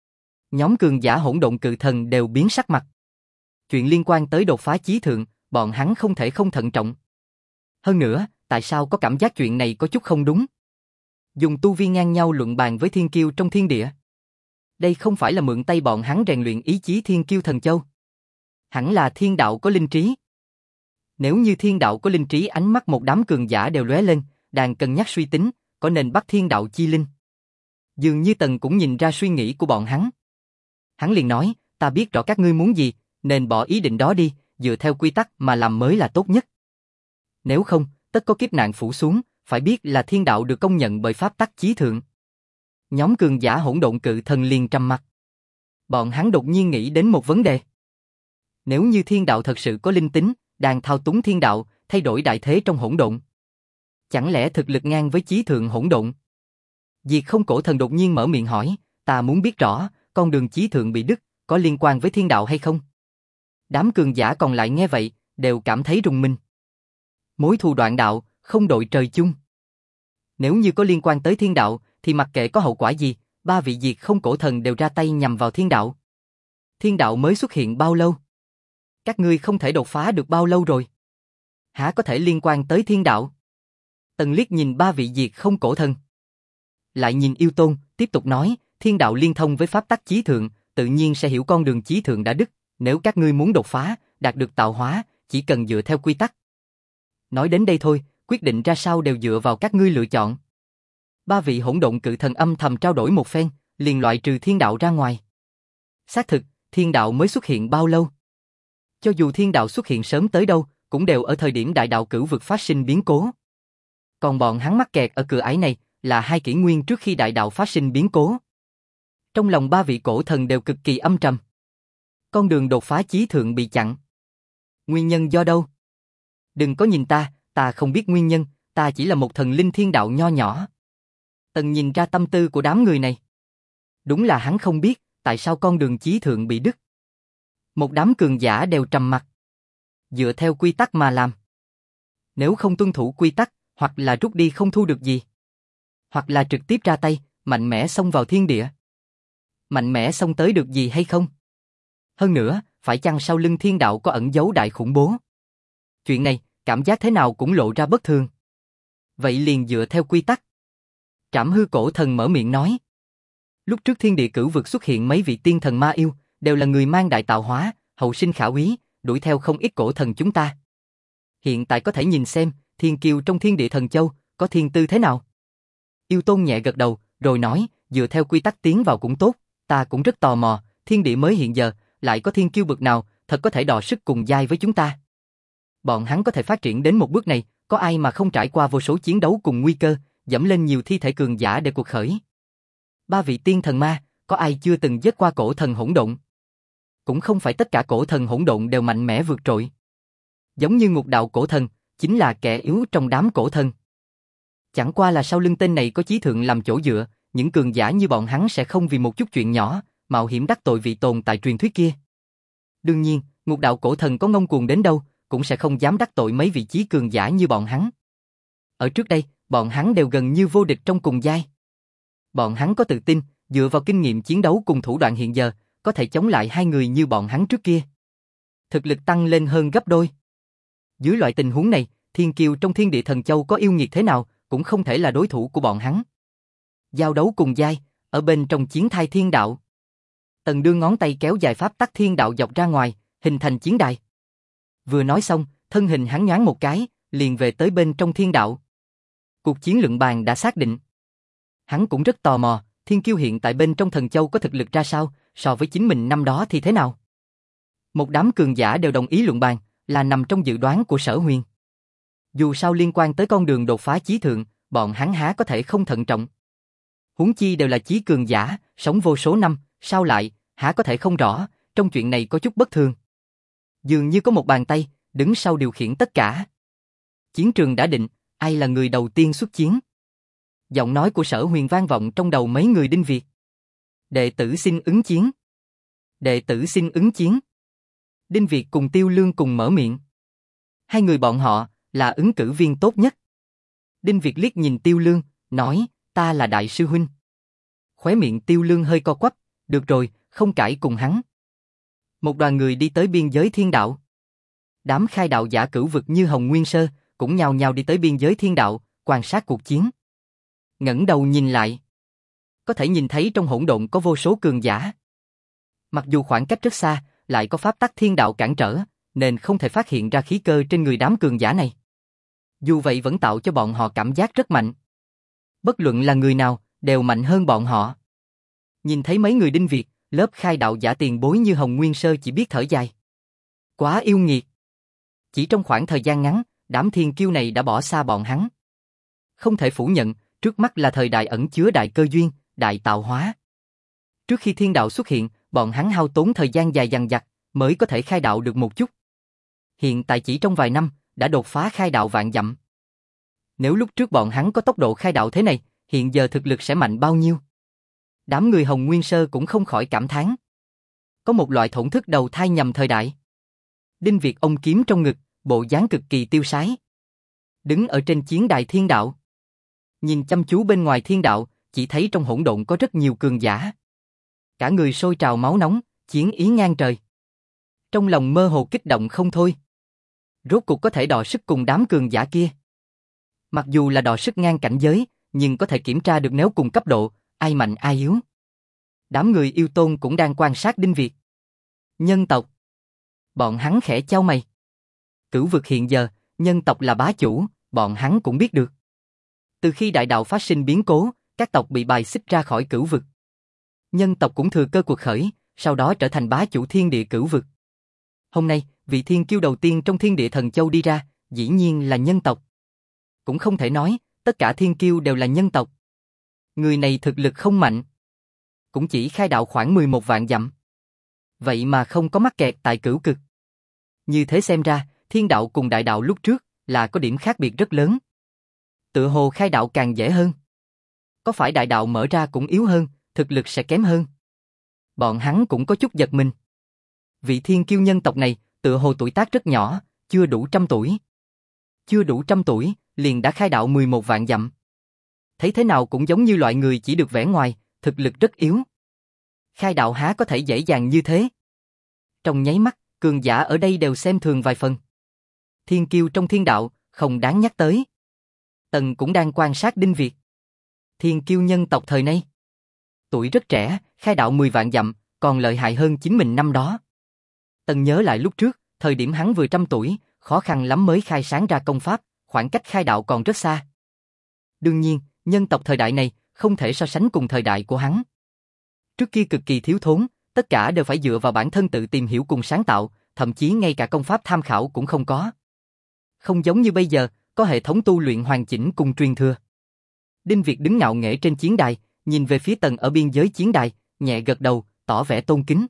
Nhóm cường giả hỗn độn cự thần đều biến sắc mặt. Chuyện liên quan tới đột phá chí thượng, bọn hắn không thể không thận trọng. Hơn nữa, tại sao có cảm giác chuyện này có chút không đúng? Dùng tu vi ngang nhau luận bàn với thiên kiêu trong thiên địa. Đây không phải là mượn tay bọn hắn rèn luyện ý chí thiên kiêu thần châu. Hẳn là thiên đạo có linh trí. Nếu như thiên đạo có linh trí, ánh mắt một đám cường giả đều lóe lên, đang cân nhắc suy tính, có nên bắt thiên đạo chi linh. Dường như Tần cũng nhìn ra suy nghĩ của bọn hắn. Hắn liền nói, ta biết rõ các ngươi muốn gì, nên bỏ ý định đó đi, dựa theo quy tắc mà làm mới là tốt nhất. Nếu không, tất có kiếp nạn phủ xuống, phải biết là thiên đạo được công nhận bởi pháp tắc chí thượng. Nhóm cường giả hỗn độn cự thần liền trầm mặt. Bọn hắn đột nhiên nghĩ đến một vấn đề. Nếu như thiên đạo thật sự có linh tính, đang thao túng thiên đạo, thay đổi đại thế trong hỗn độn, chẳng lẽ thực lực ngang với chí thượng hỗn độn? Diệt không cổ thần đột nhiên mở miệng hỏi, ta muốn biết rõ, con đường chí thượng bị đứt, có liên quan với thiên đạo hay không? Đám cường giả còn lại nghe vậy, đều cảm thấy rùng mình. Mối thù đoạn đạo, không đội trời chung. Nếu như có liên quan tới thiên đạo, thì mặc kệ có hậu quả gì, ba vị diệt không cổ thần đều ra tay nhằm vào thiên đạo. Thiên đạo mới xuất hiện bao lâu? Các ngươi không thể đột phá được bao lâu rồi? Hả có thể liên quan tới thiên đạo? Tần liếc nhìn ba vị diệt không cổ thần. Lại nhìn Yêu Tôn, tiếp tục nói, thiên đạo liên thông với pháp tắc chí thượng, tự nhiên sẽ hiểu con đường chí thượng đã đứt, nếu các ngươi muốn đột phá, đạt được tạo hóa, chỉ cần dựa theo quy tắc. Nói đến đây thôi, quyết định ra sao đều dựa vào các ngươi lựa chọn. Ba vị hỗn độn cự thần âm thầm trao đổi một phen, liền loại trừ thiên đạo ra ngoài. Xác thực, thiên đạo mới xuất hiện bao lâu? Cho dù thiên đạo xuất hiện sớm tới đâu, cũng đều ở thời điểm đại đạo cửu vực phát sinh biến cố. Còn bọn hắn mắc kẹt ở cửa ải này, là 2 kỷ nguyên trước khi đại đạo phát sinh biến cố. Trong lòng ba vị cổ thần đều cực kỳ âm trầm. Con đường đột phá chí thượng bị chặn. Nguyên nhân do đâu? Đừng có nhìn ta không biết nguyên nhân, ta chỉ là một thần linh thiên đạo nho nhỏ. Tần nhìn ra tâm tư của đám người này. Đúng là hắn không biết, tại sao con đường chí thượng bị đứt. Một đám cường giả đều trầm mặc. Dựa theo quy tắc mà làm. Nếu không tuân thủ quy tắc, hoặc là rút đi không thu được gì. Hoặc là trực tiếp ra tay, mạnh mẽ xông vào thiên địa. Mạnh mẽ xông tới được gì hay không? Hơn nữa, phải chăng sau lưng thiên đạo có ẩn giấu đại khủng bố? Chuyện này, cảm giác thế nào cũng lộ ra bất thường. Vậy liền dựa theo quy tắc. Trảm hư cổ thần mở miệng nói. Lúc trước thiên địa cửu vực xuất hiện mấy vị tiên thần ma yêu, đều là người mang đại tạo hóa, hậu sinh khả úy, đuổi theo không ít cổ thần chúng ta. Hiện tại có thể nhìn xem, thiên kiêu trong thiên địa thần châu, có thiên tư thế nào? Yêu Tôn nhẹ gật đầu, rồi nói, dựa theo quy tắc tiến vào cũng tốt, ta cũng rất tò mò, thiên địa mới hiện giờ, lại có thiên kiêu bậc nào, thật có thể đọ sức cùng giai với chúng ta. Bọn hắn có thể phát triển đến một bước này, có ai mà không trải qua vô số chiến đấu cùng nguy cơ, dẫm lên nhiều thi thể cường giả để cuộc khởi. Ba vị tiên thần ma, có ai chưa từng giết qua cổ thần hỗn độn? Cũng không phải tất cả cổ thần hỗn độn đều mạnh mẽ vượt trội. Giống như ngục đạo cổ thần, chính là kẻ yếu trong đám cổ thần. Chẳng qua là sau lưng tên này có chí thượng làm chỗ dựa, những cường giả như bọn hắn sẽ không vì một chút chuyện nhỏ, mạo hiểm đắc tội vị tồn tại truyền thuyết kia. Đương nhiên, ngục đạo cổ thần có ngông cuồng đến đâu, cũng sẽ không dám đắc tội mấy vị chí cường giả như bọn hắn. Ở trước đây, bọn hắn đều gần như vô địch trong cùng giai. Bọn hắn có tự tin, dựa vào kinh nghiệm chiến đấu cùng thủ đoạn hiện giờ, có thể chống lại 2 người như bọn hắn trước kia. Thực lực tăng lên hơn gấp đôi. Dưới loại tình huống này, thiên kiêu trong thiên địa thần châu có yêu nghiệt thế nào, cũng không thể là đối thủ của bọn hắn. Giao đấu cùng giai, ở bên trong chiến thai thiên đạo. Tần đưa ngón tay kéo dài pháp tắc thiên đạo dọc ra ngoài, hình thành chiến đài. Vừa nói xong, thân hình hắn nhoáng một cái, liền về tới bên trong thiên đạo. Cuộc chiến luận bàn đã xác định. Hắn cũng rất tò mò, Thiên Kiêu hiện tại bên trong Thần Châu có thực lực ra sao, so với chính mình năm đó thì thế nào. Một đám cường giả đều đồng ý luận bàn, là nằm trong dự đoán của Sở Huyền. Dù sao liên quan tới con đường đột phá chí thượng, bọn hắn há có thể không thận trọng. Huống chi đều là chí cường giả, sống vô số năm, sao lại, há có thể không rõ, trong chuyện này có chút bất thường. Dường như có một bàn tay, đứng sau điều khiển tất cả. Chiến trường đã định, ai là người đầu tiên xuất chiến? Giọng nói của Sở Huyền vang vọng trong đầu mấy người Đinh Việt. Đệ tử xin ứng chiến. Đệ tử xin ứng chiến. Đinh Việt cùng Tiêu Lương cùng mở miệng. Hai người bọn họ là ứng cử viên tốt nhất. Đinh Việt liếc nhìn Tiêu Lương, nói, ta là đại sư huynh. Khóe miệng Tiêu Lương hơi co quắp, được rồi, không cãi cùng hắn. Một đoàn người đi tới biên giới thiên đạo. Đám khai đạo giả cửu vực như Hồng Nguyên Sơ, cũng nhào nhào đi tới biên giới thiên đạo, quan sát cuộc chiến. Ngẩng đầu nhìn lại. Có thể nhìn thấy trong hỗn độn có vô số cường giả. Mặc dù khoảng cách rất xa, lại có pháp tắc thiên đạo cản trở, nên không thể phát hiện ra khí cơ trên người đám cường giả này. Dù vậy vẫn tạo cho bọn họ cảm giác rất mạnh. Bất luận là người nào, đều mạnh hơn bọn họ. Nhìn thấy mấy người Đinh Việt, lớp khai đạo giả tiền bối như Hồng Nguyên Sơ chỉ biết thở dài. Quá yêu nghiệt. Chỉ trong khoảng thời gian ngắn, đám thiên kiêu này đã bỏ xa bọn hắn. Không thể phủ nhận, trước mắt là thời đại ẩn chứa đại cơ duyên, đại tạo hóa. Trước khi thiên đạo xuất hiện, bọn hắn hao tốn thời gian dài dằng dặc, mới có thể khai đạo được một chút. Hiện tại chỉ trong vài năm, đã đột phá khai đạo vạn dặm. Nếu lúc trước bọn hắn có tốc độ khai đạo thế này, hiện giờ thực lực sẽ mạnh bao nhiêu? Đám người Hồng Nguyên Sơ cũng không khỏi cảm thán. Có một loại thổn thức đầu thai nhầm thời đại. Đinh Việt ôm kiếm trong ngực, bộ dáng cực kỳ tiêu sái. Đứng ở trên chiến đài thiên đạo. Nhìn chăm chú bên ngoài thiên đạo, chỉ thấy trong hỗn độn có rất nhiều cường giả. Cả người sôi trào máu nóng, chiến ý ngang trời. Trong lòng mơ hồ kích động không thôi. Rốt cuộc có thể đọ sức cùng đám cường giả kia. Mặc dù là đọ sức ngang cảnh giới, nhưng có thể kiểm tra được nếu cùng cấp độ, ai mạnh ai yếu. Đám người yêu tôn cũng đang quan sát Đinh Việt. Nhân tộc. Bọn hắn khẽ chau mày. Cửu vực hiện giờ, nhân tộc là bá chủ, bọn hắn cũng biết được. Từ khi đại đạo phát sinh biến cố, các tộc bị bài xích ra khỏi cửu vực. Nhân tộc cũng thừa cơ cuộc khởi, sau đó trở thành bá chủ thiên địa cửu vực. Hôm nay, vị thiên kiêu đầu tiên trong thiên địa thần châu đi ra, dĩ nhiên là nhân tộc. Cũng không thể nói, tất cả thiên kiêu đều là nhân tộc. Người này thực lực không mạnh. Cũng chỉ khai đạo khoảng 11 vạn dặm. Vậy mà không có mắc kẹt tại cửu cực. Như thế xem ra, thiên đạo cùng đại đạo lúc trước là có điểm khác biệt rất lớn. Tựa hồ khai đạo càng dễ hơn. Có phải đại đạo mở ra cũng yếu hơn, thực lực sẽ kém hơn. Bọn hắn cũng có chút giật mình. Vị thiên kiêu nhân tộc này, tựa hồ tuổi tác rất nhỏ, chưa đủ 100 tuổi. Chưa đủ 100 tuổi, liền đã khai đạo 11 vạn dặm. Thấy thế nào cũng giống như loại người chỉ được vẻ ngoài, thực lực rất yếu. Khai đạo há có thể dễ dàng như thế. Trong nháy mắt, cường giả ở đây đều xem thường vài phần. Thiên kiêu trong thiên đạo, không đáng nhắc tới. Tần cũng đang quan sát Đinh Việt. Thiên kiêu nhân tộc thời nay. Tuổi rất trẻ, khai đạo 10 vạn dặm, còn lợi hại hơn chính mình năm đó. Tần nhớ lại lúc trước, thời điểm hắn vừa 100 tuổi, khó khăn lắm mới khai sáng ra công pháp, khoảng cách khai đạo còn rất xa. Đương nhiên, nhân tộc thời đại này không thể so sánh cùng thời đại của hắn. Trước kia cực kỳ thiếu thốn, tất cả đều phải dựa vào bản thân tự tìm hiểu cùng sáng tạo, thậm chí ngay cả công pháp tham khảo cũng không có. Không giống như bây giờ, có hệ thống tu luyện hoàn chỉnh cùng truyền thừa. Đinh Việt đứng ngạo nghễ trên chiến đài, nhìn về phía Tần ở biên giới chiến đài, nhẹ gật đầu, tỏ vẻ tôn kính.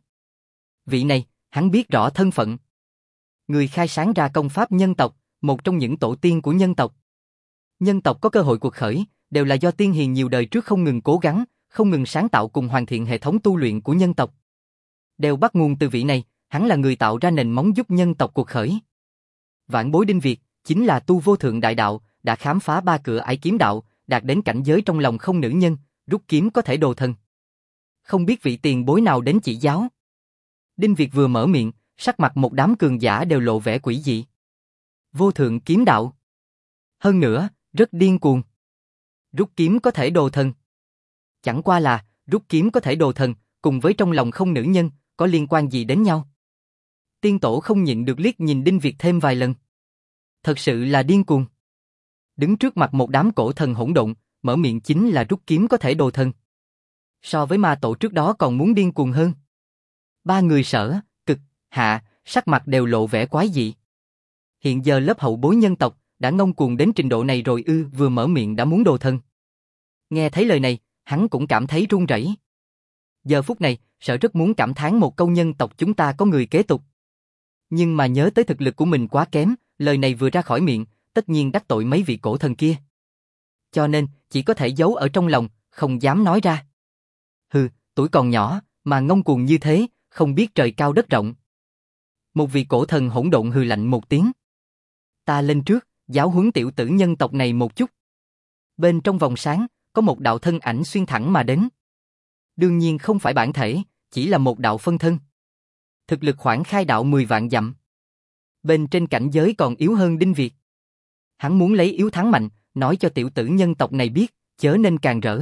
Vị này, hắn biết rõ thân phận. Người khai sáng ra công pháp nhân tộc, một trong những tổ tiên của nhân tộc. Nhân tộc có cơ hội cuộc khởi, đều là do tiên hiền nhiều đời trước không ngừng cố gắng, không ngừng sáng tạo cùng hoàn thiện hệ thống tu luyện của nhân tộc. Đều bắt nguồn từ vị này, hắn là người tạo ra nền móng giúp nhân tộc cuộc khởi. Vạn bối Đinh Việt, chính là tu vô thượng đại đạo, đã khám phá 3 cửa ải kiếm đạo, đạt đến cảnh giới trong lòng không nữ nhân, rút kiếm có thể đồ thần. Không biết vị tiền bối nào đến chỉ giáo. Đinh Việt vừa mở miệng, sắc mặt một đám cường giả đều lộ vẻ quỷ dị. Vô thượng kiếm đạo. Hơn nữa, rất điên cuồng. Rút kiếm có thể đồ thần. Chẳng qua là, rút kiếm có thể đồ thần, cùng với trong lòng không nữ nhân, có liên quan gì đến nhau? Tiên tổ không nhịn được liếc nhìn Đinh Việt thêm vài lần. Thật sự là điên cuồng. Đứng trước mặt một đám cổ thần hỗn độn, mở miệng chính là rút kiếm có thể đồ thần. So với ma tổ trước đó còn muốn điên cuồng hơn. Ba người Sở, Cực, Hạ, sắc mặt đều lộ vẻ quái dị. Hiện giờ lớp hậu bối nhân tộc đã ngông cuồng đến trình độ này rồi ư? Vừa mở miệng đã muốn đồ thần. Nghe thấy lời này, hắn cũng cảm thấy run rẩy. Giờ phút này, Sở rất muốn cảm thán một câu nhân tộc chúng ta có người kế tục. Nhưng mà nhớ tới thực lực của mình quá kém, lời này vừa ra khỏi miệng, tất nhiên đắc tội mấy vị cổ thần kia. Cho nên, chỉ có thể giấu ở trong lòng, không dám nói ra. Hừ, tuổi còn nhỏ, mà ngông cuồng như thế, không biết trời cao đất rộng. Một vị cổ thần hỗn độn hừ lạnh một tiếng. Ta lên trước, giáo huấn tiểu tử nhân tộc này một chút. Bên trong vòng sáng, có một đạo thân ảnh xuyên thẳng mà đến. Đương nhiên không phải bản thể, chỉ là một đạo phân thân. Thực lực khoảng khai đạo 10 vạn dặm. Bên trên cảnh giới còn yếu hơn Đinh Việt. Hắn muốn lấy yếu thắng mạnh, nói cho tiểu tử nhân tộc này biết, chớ nên càng rỡ.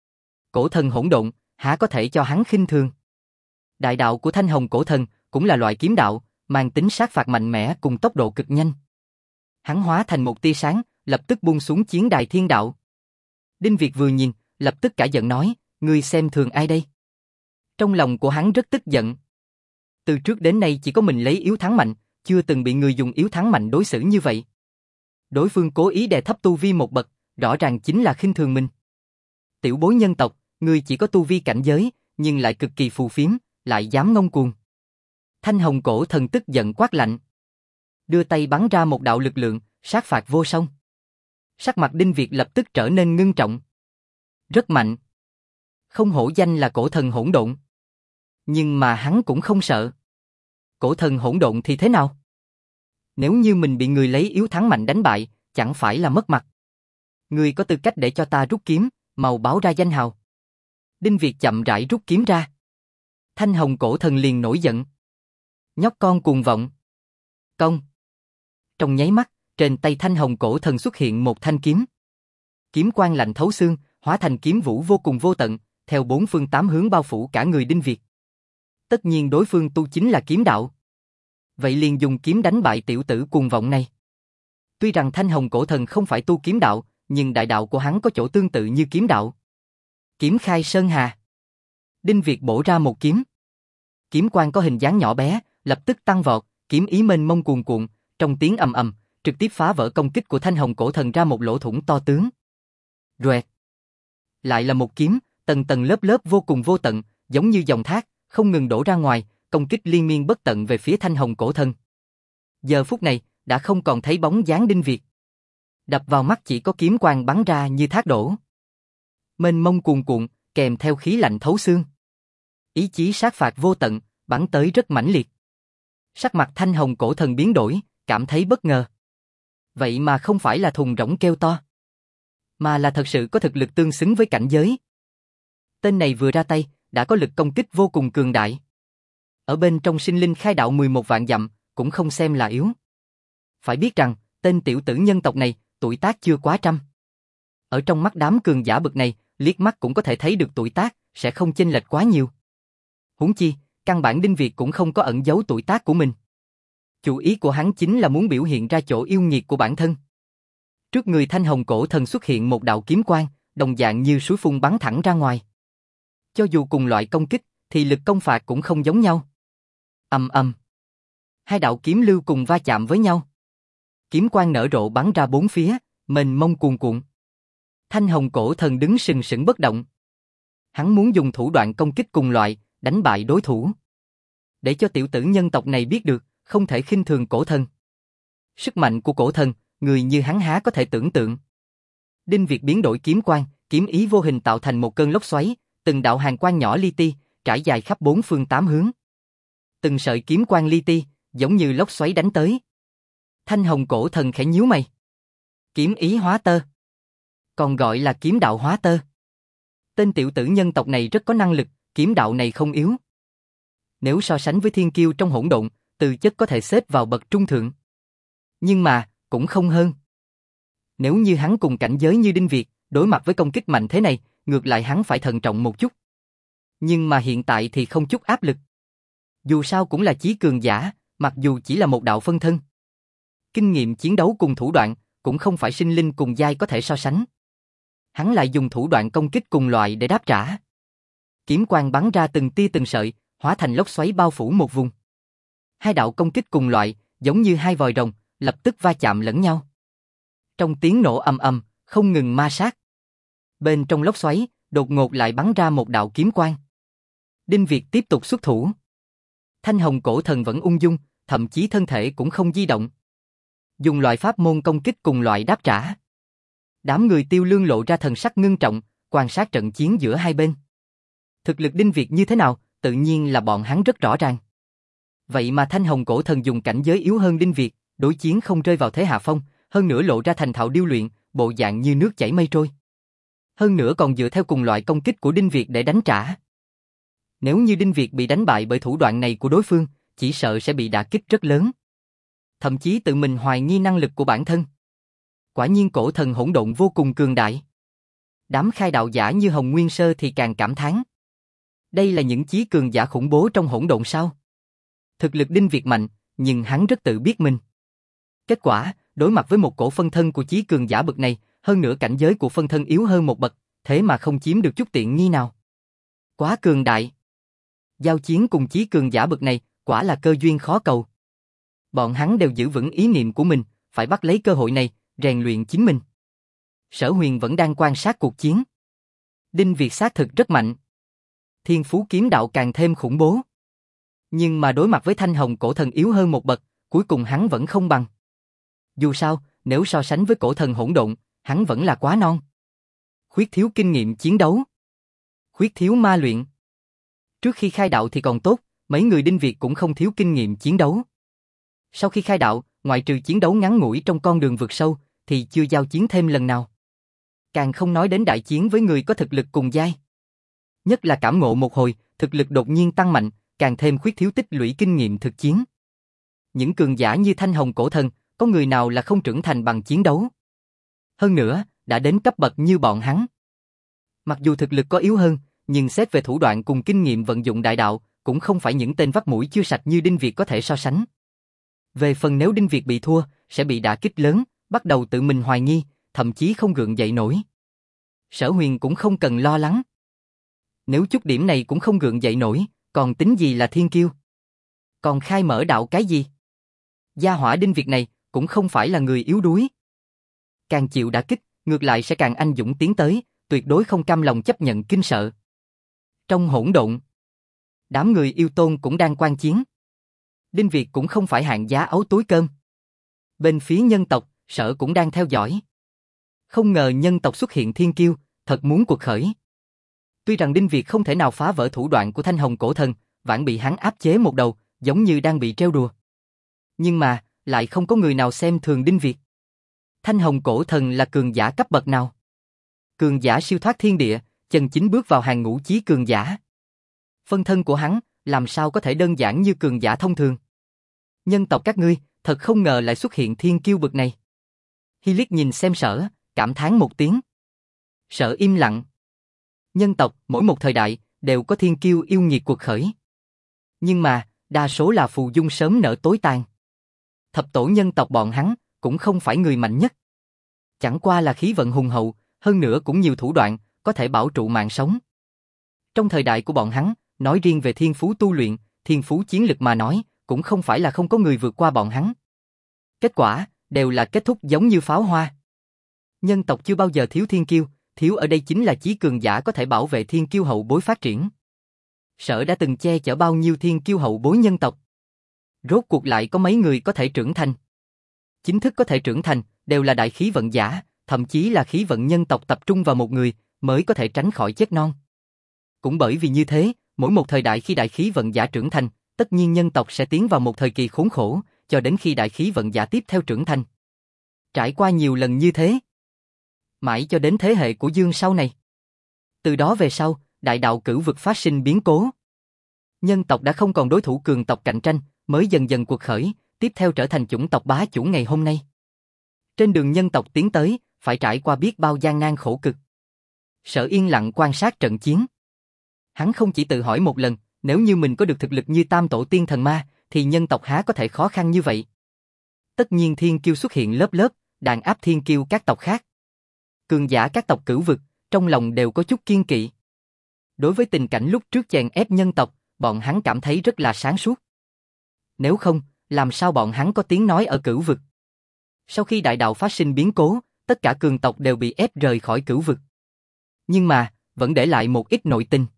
Cổ thần hỗn độn, há có thể cho hắn khinh thường. Đại đạo của Thanh Hồng cổ thần cũng là loại kiếm đạo, mang tính sát phạt mạnh mẽ cùng tốc độ cực nhanh. Hắn hóa thành một tia sáng, lập tức buông xuống chiến đài thiên đạo. Đinh Việt vừa nhìn, lập tức cả giận nói, ngươi xem thường ai đây? Trong lòng của hắn rất tức giận. Từ trước đến nay chỉ có mình lấy yếu thắng mạnh, chưa từng bị người dùng yếu thắng mạnh đối xử như vậy. Đối phương cố ý đè thấp tu vi một bậc, rõ ràng chính là khinh thường mình. Tiểu bối nhân tộc, ngươi chỉ có tu vi cảnh giới, nhưng lại cực kỳ phù phiếm, lại dám ngông cuồng. Thanh Hồng cổ thần tức giận quát lạnh. Đưa tay bắn ra một đạo lực lượng, sát phạt vô song. Sắc mặt Đinh Việt lập tức trở nên ngưng trọng. Rất mạnh. Không hổ danh là cổ thần hỗn độn. Nhưng mà hắn cũng không sợ. Cổ thần hỗn độn thì thế nào? Nếu như mình bị người lấy yếu thắng mạnh đánh bại, chẳng phải là mất mặt. Ngươi có tư cách để cho ta rút kiếm, mau báo ra danh hào. Đinh Việt chậm rãi rút kiếm ra. Thanh Hồng cổ thần liền nổi giận. Nhóc con cuồng vọng. Công. Trong nháy mắt, trên tay Thanh Hồng cổ thần xuất hiện một thanh kiếm. Kiếm quang lạnh thấu xương, hóa thành kiếm vũ vô cùng vô tận, theo bốn phương tám hướng bao phủ cả người Đinh Việt. Tất nhiên đối phương tu chính là kiếm đạo. Vậy liền dùng kiếm đánh bại tiểu tử cuồng vọng này. Tuy rằng Thanh Hồng cổ thần không phải tu kiếm đạo, nhưng đại đạo của hắn có chỗ tương tự như kiếm đạo. Kiếm khai sơn hà. Đinh Việt bổ ra một kiếm. Kiếm quang có hình dáng nhỏ bé, lập tức tăng vọt, kiếm ý mênh mông cuồn cuộn, trong tiếng ầm ầm, trực tiếp phá vỡ công kích của Thanh Hồng cổ thần ra một lỗ thủng to tướng. Roẹt. Lại là một kiếm, tầng tầng lớp lớp vô cùng vô tận, giống như dòng thác, không ngừng đổ ra ngoài, công kích liên miên bất tận về phía Thanh Hồng cổ thần. Giờ phút này, đã không còn thấy bóng dáng Đinh Việt. Đập vào mắt chỉ có kiếm quang bắn ra như thác đổ. Mênh mông cuồn cuộn, kèm theo khí lạnh thấu xương. Ý chí sát phạt vô tận, bắn tới rất mãnh liệt. Sắc mặt Thanh Hồng cổ thần biến đổi, cảm thấy bất ngờ. Vậy mà không phải là thùng rỗng kêu to, mà là thật sự có thực lực tương xứng với cảnh giới. Tên này vừa ra tay, đã có lực công kích vô cùng cường đại. Ở bên trong sinh linh khai đạo 11 vạn dặm, cũng không xem là yếu. Phải biết rằng, tên tiểu tử nhân tộc này, tuổi tác chưa quá trăm. Ở trong mắt đám cường giả bực này, liếc mắt cũng có thể thấy được tuổi tác, sẽ không chênh lệch quá nhiều. Huống chi, căn bản Đinh Việt cũng không có ẩn giấu tuổi tác của mình. Chủ ý của hắn chính là muốn biểu hiện ra chỗ yêu nghiệt của bản thân. Trước người Thanh Hồng cổ thần xuất hiện một đạo kiếm quang, đồng dạng như suối phun bắn thẳng ra ngoài. Cho dù cùng loại công kích, thì lực công phạt cũng không giống nhau. Ầm ầm. Hai đạo kiếm lưu cùng va chạm với nhau. Kiếm quang nở rộ bắn ra bốn phía, mênh mông cuồn cuộn. Thanh Hồng cổ thần đứng sừng sững bất động. Hắn muốn dùng thủ đoạn công kích cùng loại, đánh bại đối thủ. Để cho tiểu tử nhân tộc này biết được, không thể khinh thường cổ thần. Sức mạnh của cổ thần, người như hắn há có thể tưởng tượng. Đinh Việt biến đổi kiếm quang, kiếm ý vô hình tạo thành một cơn lốc xoáy, từng đạo hàn quang nhỏ li ti, trải dài khắp bốn phương tám hướng. Từng sợi kiếm quang li ti, giống như lốc xoáy đánh tới. Thanh Hồng cổ thần khẽ nhíu mày. Kiếm ý hóa tơ. Còn gọi là kiếm đạo hóa tơ. Tên tiểu tử nhân tộc này rất có năng lực, kiếm đạo này không yếu. Nếu so sánh với thiên kiêu trong hỗn độn, từ chất có thể xếp vào bậc trung thượng. Nhưng mà, cũng không hơn. Nếu như hắn cùng cảnh giới như Đinh Việt, đối mặt với công kích mạnh thế này, ngược lại hắn phải thận trọng một chút. Nhưng mà hiện tại thì không chút áp lực. Dù sao cũng là chí cường giả, mặc dù chỉ là một đạo phân thân. Kinh nghiệm chiến đấu cùng thủ đoạn, cũng không phải sinh linh cùng giai có thể so sánh. Hắn lại dùng thủ đoạn công kích cùng loại để đáp trả. Kiếm quang bắn ra từng tia từng sợi, hóa thành lốc xoáy bao phủ một vùng. Hai đạo công kích cùng loại, giống như hai vòi rồng, lập tức va chạm lẫn nhau. Trong tiếng nổ ầm ầm, không ngừng ma sát. Bên trong lốc xoáy, đột ngột lại bắn ra một đạo kiếm quang. Đinh Việt tiếp tục xuất thủ. Thanh hồng cổ thần vẫn ung dung, thậm chí thân thể cũng không di động. Dùng loại pháp môn công kích cùng loại đáp trả. Đám người Tiêu Lương lộ ra thần sắc ngưng trọng, quan sát trận chiến giữa hai bên. Thực lực Đinh Việt như thế nào, tự nhiên là bọn hắn rất rõ ràng. Vậy mà Thanh hồng cổ thần dùng cảnh giới yếu hơn Đinh Việt, đối chiến không rơi vào thế hạ phong, hơn nữa lộ ra thành thạo điêu luyện, bộ dạng như nước chảy mây trôi. Hơn nữa còn dựa theo cùng loại công kích của Đinh Việt để đánh trả. Nếu như Đinh Việt bị đánh bại bởi thủ đoạn này của đối phương, chỉ sợ sẽ bị đả kích rất lớn. Thậm chí tự mình hoài nghi năng lực của bản thân. Quả nhiên cổ thần hỗn độn vô cùng cường đại. Đám khai đạo giả như Hồng Nguyên Sơ thì càng cảm thán. Đây là những chí cường giả khủng bố trong hỗn độn sao? Thực lực Đinh Việt mạnh, nhưng hắn rất tự biết mình. Kết quả, đối mặt với một cổ phân thân của chí cường giả bậc này, hơn nữa cảnh giới của phân thân yếu hơn một bậc, thế mà không chiếm được chút tiện nghi nào. Quá cường đại. Giao chiến cùng chí cường giả bậc này, quả là cơ duyên khó cầu. Bọn hắn đều giữ vững ý niệm của mình, phải bắt lấy cơ hội này, rèn luyện chính mình. Sở Huyền vẫn đang quan sát cuộc chiến. Đinh Việt xác thực rất mạnh. Thiên phú kiếm đạo càng thêm khủng bố. Nhưng mà đối mặt với Thanh hồng cổ thần yếu hơn một bậc, cuối cùng hắn vẫn không bằng. Dù sao, nếu so sánh với cổ thần hỗn độn, hắn vẫn là quá non. Khuyết thiếu kinh nghiệm chiến đấu. Khuyết thiếu ma luyện. Trước khi khai đạo thì còn tốt, mấy người Đinh Việt cũng không thiếu kinh nghiệm chiến đấu. Sau khi khai đạo, ngoại trừ chiến đấu ngắn ngủi trong con đường vượt sâu, thì chưa giao chiến thêm lần nào. Càng không nói đến đại chiến với người có thực lực cùng giai. Nhất là cảm ngộ một hồi, thực lực đột nhiên tăng mạnh, càng thêm khuyết thiếu tích lũy kinh nghiệm thực chiến. Những cường giả như Thanh hồng cổ thần, có người nào là không trưởng thành bằng chiến đấu. Hơn nữa, đã đến cấp bậc như bọn hắn. Mặc dù thực lực có yếu hơn, nhưng xét về thủ đoạn cùng kinh nghiệm vận dụng đại đạo, cũng không phải những tên vắt mũi chưa sạch như Đinh Việt có thể so sánh. Về phần nếu Đinh Việt bị thua, sẽ bị đả kích lớn, bắt đầu tự mình hoài nghi, thậm chí không gượng dậy nổi. Sở Huyền cũng không cần lo lắng. Nếu chút điểm này cũng không gượng dậy nổi, còn tính gì là thiên kiêu? Còn khai mở đạo cái gì? Gia hỏa Đinh Việt này cũng không phải là người yếu đuối. Càng chịu đả kích, ngược lại sẽ càng anh dũng tiến tới, tuyệt đối không cam lòng chấp nhận kinh sợ. Trong hỗn độn, đám người yêu tôn cũng đang quan chiến. Đinh Việt cũng không phải hạng giá ấu túi cơm. Bên phía nhân tộc, Sở cũng đang theo dõi. Không ngờ nhân tộc xuất hiện thiên kiêu, thật muốn cuộc khởi. Tuy rằng Đinh Việt không thể nào phá vỡ thủ đoạn của Thanh hồng cổ thần, vãn bị hắn áp chế một đầu, giống như đang bị trêu đùa. Nhưng mà, lại không có người nào xem thường Đinh Việt. Thanh hồng cổ thần là cường giả cấp bậc nào? Cường giả siêu thoát thiên địa, chân chính bước vào hàng ngũ chí cường giả. Phân thân của hắn, làm sao có thể đơn giản như cường giả thông thường? Nhân tộc các ngươi, thật không ngờ lại xuất hiện thiên kiêu bậc này. Hy liếc nhìn xem Sở, cảm thán một tiếng. Sở im lặng. Nhân tộc, mỗi một thời đại, đều có thiên kiêu yêu nghiệt cuộc khởi. Nhưng mà, đa số là phù dung sớm nở tối tàn. Thập tổ nhân tộc bọn hắn, cũng không phải người mạnh nhất. Chẳng qua là khí vận hùng hậu, hơn nữa cũng nhiều thủ đoạn, có thể bảo trụ mạng sống. Trong thời đại của bọn hắn, nói riêng về thiên phú tu luyện, thiên phú chiến lực mà nói, cũng không phải là không có người vượt qua bọn hắn. Kết quả, đều là kết thúc giống như pháo hoa. Nhân tộc chưa bao giờ thiếu thiên kiêu, thiếu ở đây chính là chí cường giả có thể bảo vệ thiên kiêu hậu bối phát triển. Sở đã từng che chở bao nhiêu thiên kiêu hậu bối nhân tộc. Rốt cuộc lại có mấy người có thể trưởng thành. Chính thức có thể trưởng thành, đều là đại khí vận giả, thậm chí là khí vận nhân tộc tập trung vào một người, mới có thể tránh khỏi chết non. Cũng bởi vì như thế, mỗi một thời đại khi đại khí vận giả trưởng thành, tất nhiên nhân tộc sẽ tiến vào một thời kỳ khốn khổ, cho đến khi đại khí vận giả tiếp theo trưởng thành. Trải qua nhiều lần như thế, mãi cho đến thế hệ của Dương sau này. Từ đó về sau, đại đạo cửu vực phát sinh biến cố. Nhân tộc đã không còn đối thủ cường tộc cạnh tranh, mới dần dần cuộc khởi, tiếp theo trở thành chủng tộc bá chủ ngày hôm nay. Trên đường nhân tộc tiến tới, phải trải qua biết bao gian nan khổ cực. Sở yên lặng quan sát trận chiến. Hắn không chỉ tự hỏi một lần, nếu như mình có được thực lực như tam tổ tiên thần ma, thì nhân tộc há có thể khó khăn như vậy. Tất nhiên thiên kiêu xuất hiện lớp lớp, đàn áp thiên kiêu các tộc khác. Cường giả các tộc cửu vực, trong lòng đều có chút kiêng kỵ. Đối với tình cảnh lúc trước chèn ép nhân tộc, bọn hắn cảm thấy rất là sáng suốt. Nếu không, làm sao bọn hắn có tiếng nói ở cửu vực? Sau khi đại đạo phát sinh biến cố, tất cả cường tộc đều bị ép rời khỏi cửu vực. Nhưng mà, vẫn để lại một ít nội tình.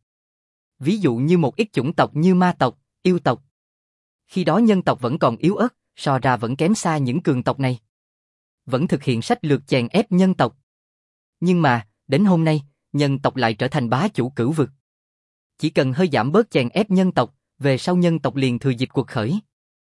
Ví dụ như một ít chủng tộc như ma tộc, yêu tộc. Khi đó nhân tộc vẫn còn yếu ớt, so ra vẫn kém xa những cường tộc này. Vẫn thực hiện sách lược chèn ép nhân tộc. Nhưng mà, đến hôm nay, nhân tộc lại trở thành bá chủ cửu vực. Chỉ cần hơi giảm bớt chèn ép nhân tộc, về sau nhân tộc liền thừa dịp cuộc khởi.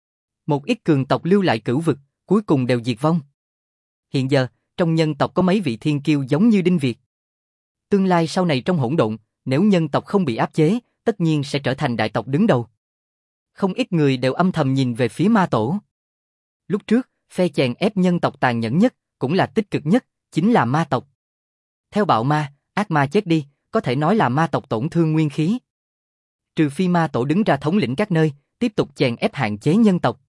Một ít cường tộc lưu lại cửu vực, cuối cùng đều diệt vong. Hiện giờ, trong nhân tộc có mấy vị thiên kiêu giống như Đinh Việt. Tương lai sau này trong hỗn độn, nếu nhân tộc không bị áp chế, tất nhiên sẽ trở thành đại tộc đứng đầu. Không ít người đều âm thầm nhìn về phía ma tổ. Lúc trước, phe chèn ép nhân tộc tàn nhẫn nhất, cũng là tích cực nhất, chính là ma tộc. Theo bạo ma, ác ma chết đi, có thể nói là ma tộc tổn thương nguyên khí. Trừ phi ma tổ đứng ra thống lĩnh các nơi, tiếp tục chèn ép hạn chế nhân tộc.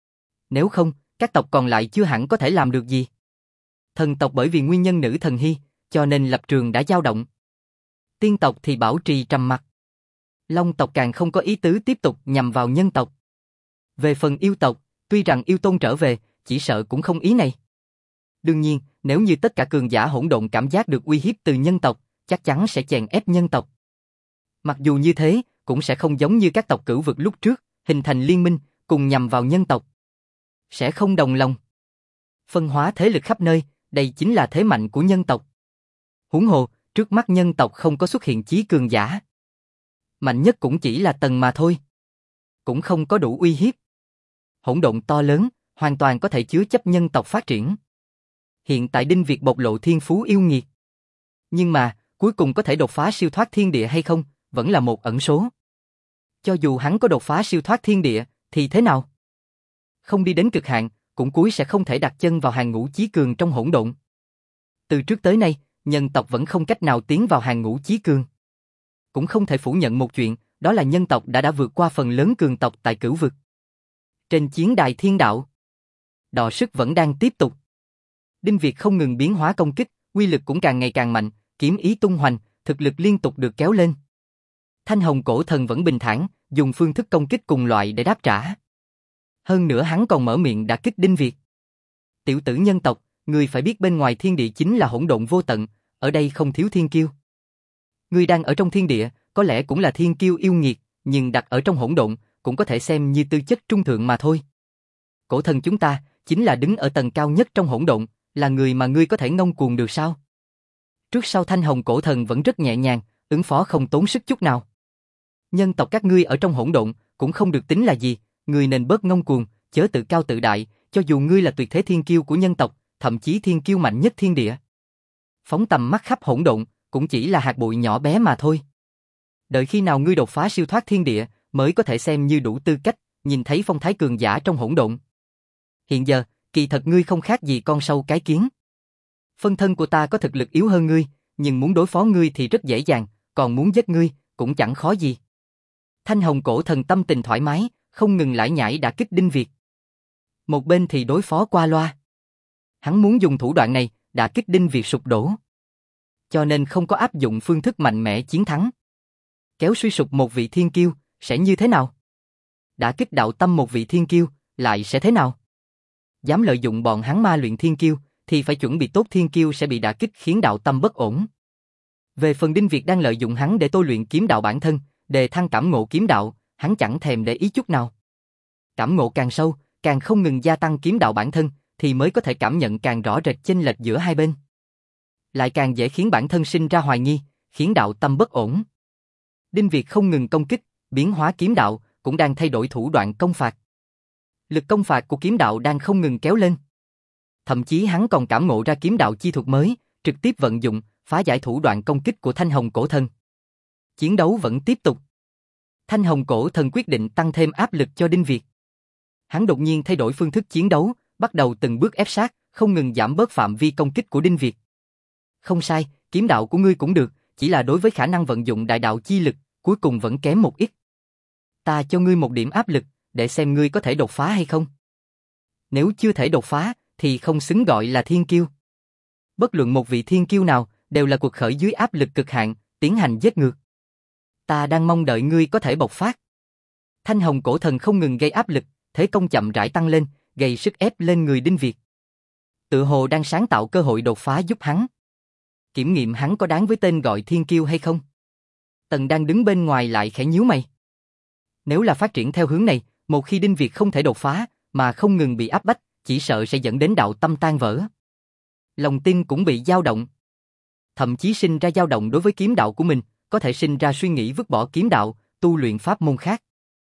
Nếu không, các tộc còn lại chưa hẳn có thể làm được gì. Thần tộc bởi vì nguyên nhân nữ thần hy, cho nên lập trường đã dao động. Tiên tộc thì bảo trì trầm mặc. Long tộc càng không có ý tứ tiếp tục nhằm vào nhân tộc. Về phần yêu tộc, tuy rằng yêu tôn trở về, chỉ sợ cũng không ý này. Đương nhiên, nếu như tất cả cường giả hỗn độn cảm giác được uy hiếp từ nhân tộc, chắc chắn sẽ chèn ép nhân tộc. Mặc dù như thế, cũng sẽ không giống như các tộc cửu vực lúc trước, hình thành liên minh, cùng nhằm vào nhân tộc. Sẽ không đồng lòng. Phân hóa thế lực khắp nơi, đây chính là thế mạnh của nhân tộc. Huống hồ, trước mắt nhân tộc không có xuất hiện chí cường giả. Mạnh nhất cũng chỉ là tầng mà thôi. Cũng không có đủ uy hiếp. Hỗn độn to lớn, hoàn toàn có thể chứa chấp nhân tộc phát triển. Hiện tại Đinh Việt bộc lộ thiên phú yêu nghiệt. Nhưng mà, cuối cùng có thể đột phá siêu thoát thiên địa hay không, vẫn là một ẩn số. Cho dù hắn có đột phá siêu thoát thiên địa, thì thế nào? Không đi đến cực hạn, cũng cuối sẽ không thể đặt chân vào hàng ngũ chí cường trong hỗn độn. Từ trước tới nay, nhân tộc vẫn không cách nào tiến vào hàng ngũ chí cường. Cũng không thể phủ nhận một chuyện, đó là nhân tộc đã vượt qua phần lớn cường tộc tại cửu vực. Trên chiến đài thiên đạo, đọ sức vẫn đang tiếp tục. Đinh Việt không ngừng biến hóa công kích, uy lực cũng càng ngày càng mạnh, kiếm ý tung hoành, thực lực liên tục được kéo lên. Thanh Hồng Cổ Thần vẫn bình thản, dùng phương thức công kích cùng loại để đáp trả. Hơn nữa hắn còn mở miệng đả kích Đinh Việt. Tiểu tử nhân tộc, ngươi phải biết bên ngoài thiên địa chính là hỗn độn vô tận, ở đây không thiếu thiên kiêu. Ngươi đang ở trong thiên địa, có lẽ cũng là thiên kiêu yêu nghiệt, nhưng đặt ở trong hỗn độn, cũng có thể xem như tư chất trung thượng mà thôi. Cổ thần chúng ta, chính là đứng ở tầng cao nhất trong hỗn độn, là người mà ngươi có thể ngông cuồng được sao? Trước sau Thanh Hồng Cổ Thần vẫn rất nhẹ nhàng, ứng phó không tốn sức chút nào. Nhân tộc các ngươi ở trong hỗn độn, cũng không được tính là gì, ngươi nên bớt ngông cuồng, chớ tự cao tự đại, cho dù ngươi là tuyệt thế thiên kiêu của nhân tộc, thậm chí thiên kiêu mạnh nhất thiên địa. Phóng tầm mắt khắp hỗn độn, cũng chỉ là hạt bụi nhỏ bé mà thôi. Đợi khi nào ngươi đột phá siêu thoát thiên địa, mới có thể xem như đủ tư cách, nhìn thấy phong thái cường giả trong hỗn độn. Hiện giờ, kỳ thật ngươi không khác gì con sâu cái kiến. Phân thân của ta có thực lực yếu hơn ngươi, nhưng muốn đối phó ngươi thì rất dễ dàng, còn muốn giết ngươi, cũng chẳng khó gì. Thanh Hồng Cổ Thần tâm tình thoải mái, không ngừng lải nhải đả kích Đinh Việt. Một bên thì đối phó qua loa. Hắn muốn dùng thủ đoạn này, đả kích Đinh Việt sụp đổ. Cho nên không có áp dụng phương thức mạnh mẽ chiến thắng. Kéo suy sụp một vị thiên kiêu, sẽ như thế nào? Đả kích đạo tâm một vị thiên kiêu, lại sẽ thế nào? Dám lợi dụng bọn hắn ma luyện thiên kiêu, thì phải chuẩn bị tốt thiên kiêu sẽ bị đả kích khiến đạo tâm bất ổn. Về phần Đinh Việt đang lợi dụng hắn để tôi luyện kiếm đạo bản thân, đề thăng cảm ngộ kiếm đạo, hắn chẳng thèm để ý chút nào. Cảm ngộ càng sâu, càng không ngừng gia tăng kiếm đạo bản thân, thì mới có thể cảm nhận càng rõ rệt chênh lệch giữa hai bên. Lại càng dễ khiến bản thân sinh ra hoài nghi, khiến đạo tâm bất ổn. Đinh Việt không ngừng công kích, biến hóa kiếm đạo, cũng đang thay đổi thủ đoạn công phạt. Lực công phạt của kiếm đạo đang không ngừng kéo lên. Thậm chí hắn còn cảm ngộ ra kiếm đạo chi thuật mới, trực tiếp vận dụng, phá giải thủ đoạn công kích của Thanh Hồng Cổ Thần. Chiến đấu vẫn tiếp tục. Thanh Hồng Cổ Thần quyết định tăng thêm áp lực cho Đinh Việt. Hắn đột nhiên thay đổi phương thức chiến đấu, bắt đầu từng bước ép sát, không ngừng giảm bớt phạm vi công kích của Đinh Việt. Không sai, kiếm đạo của ngươi cũng được, chỉ là đối với khả năng vận dụng đại đạo chi lực, cuối cùng vẫn kém một ít. Ta cho ngươi một điểm áp lực, để xem ngươi có thể đột phá hay không. Nếu chưa thể đột phá, thì không xứng gọi là thiên kiêu. Bất luận một vị thiên kiêu nào, đều là cuộc khởi dưới áp lực cực hạn, tiến hành giết ngược. Ta đang mong đợi ngươi có thể bộc phát. Thanh hồng cổ thần không ngừng gây áp lực, thế công chậm rãi tăng lên, gây sức ép lên người Đinh Việt. Tự hồ đang sáng tạo cơ hội đột phá giúp hắn. Kiểm nghiệm hắn có đáng với tên gọi thiên kiêu hay không. Tần đang đứng bên ngoài lại khẽ nhíu mày. Nếu là phát triển theo hướng này, một khi Đinh Việt không thể đột phá, mà không ngừng bị áp bách, chỉ sợ sẽ dẫn đến đạo tâm tan vỡ. Lòng tin cũng bị dao động. Thậm chí sinh ra dao động đối với kiếm đạo của mình, có thể sinh ra suy nghĩ vứt bỏ kiếm đạo, tu luyện pháp môn khác.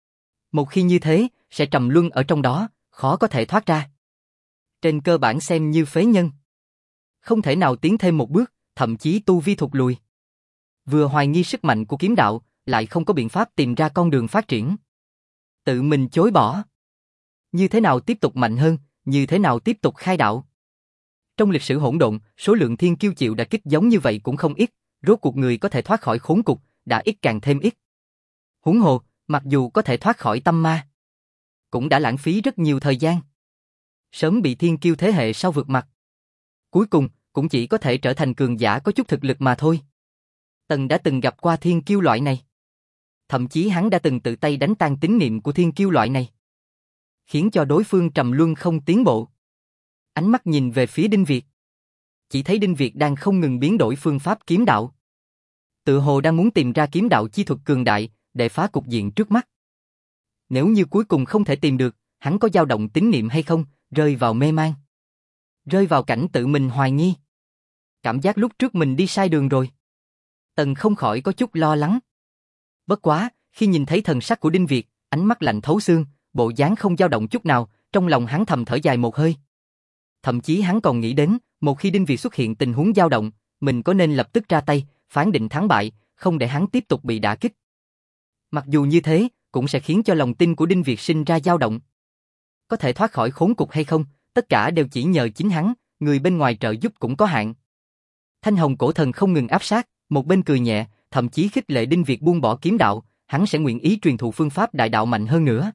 Một khi như thế, sẽ trầm luân ở trong đó, khó có thể thoát ra. Trên cơ bản xem như phế nhân. Không thể nào tiến thêm một bước, thậm chí tu vi thụt lùi. Vừa hoài nghi sức mạnh của kiếm đạo, lại không có biện pháp tìm ra con đường phát triển. Tự mình chối bỏ. Như thế nào tiếp tục mạnh hơn, như thế nào tiếp tục khai đạo. Trong lịch sử hỗn độn, số lượng thiên kiêu chịu đả kích giống như vậy cũng không ít, rốt cuộc người có thể thoát khỏi khốn cục, đã ít càng thêm ít. Huống hồ, mặc dù có thể thoát khỏi tâm ma, cũng đã lãng phí rất nhiều thời gian. Sớm bị thiên kiêu thế hệ sau vượt mặt. Cuối cùng, cũng chỉ có thể trở thành cường giả có chút thực lực mà thôi. Tần đã từng gặp qua thiên kiêu loại này. Thậm chí hắn đã từng tự tay đánh tan tín niệm của thiên kiêu loại này. Khiến cho đối phương trầm luân không tiến bộ. Ánh mắt nhìn về phía Đinh Việt. Chỉ thấy Đinh Việt đang không ngừng biến đổi phương pháp kiếm đạo. Tự hồ đang muốn tìm ra kiếm đạo chi thuật cường đại, để phá cục diện trước mắt. Nếu như cuối cùng không thể tìm được, hắn có dao động tín niệm hay không, rơi vào mê man. Rơi vào cảnh tự mình hoài nghi. Cảm giác lúc trước mình đi sai đường rồi. Tần không khỏi có chút lo lắng. Bất quá, khi nhìn thấy thần sắc của Đinh Việt, ánh mắt lạnh thấu xương, bộ dáng không dao động chút nào, trong lòng hắn thầm thở dài một hơi. Thậm chí hắn còn nghĩ đến, một khi Đinh Việt xuất hiện tình huống dao động, mình có nên lập tức ra tay, phán định thắng bại, không để hắn tiếp tục bị đả kích. Mặc dù như thế, cũng sẽ khiến cho lòng tin của Đinh Việt sinh ra dao động. Có thể thoát khỏi khốn cục hay không, tất cả đều chỉ nhờ chính hắn, người bên ngoài trợ giúp cũng có hạn. Thanh hồng cổ thần không ngừng áp sát, một bên cười nhẹ, thậm chí khích lệ Đinh Việt buông bỏ kiếm đạo, hắn sẽ nguyện ý truyền thụ phương pháp đại đạo mạnh hơn nữa.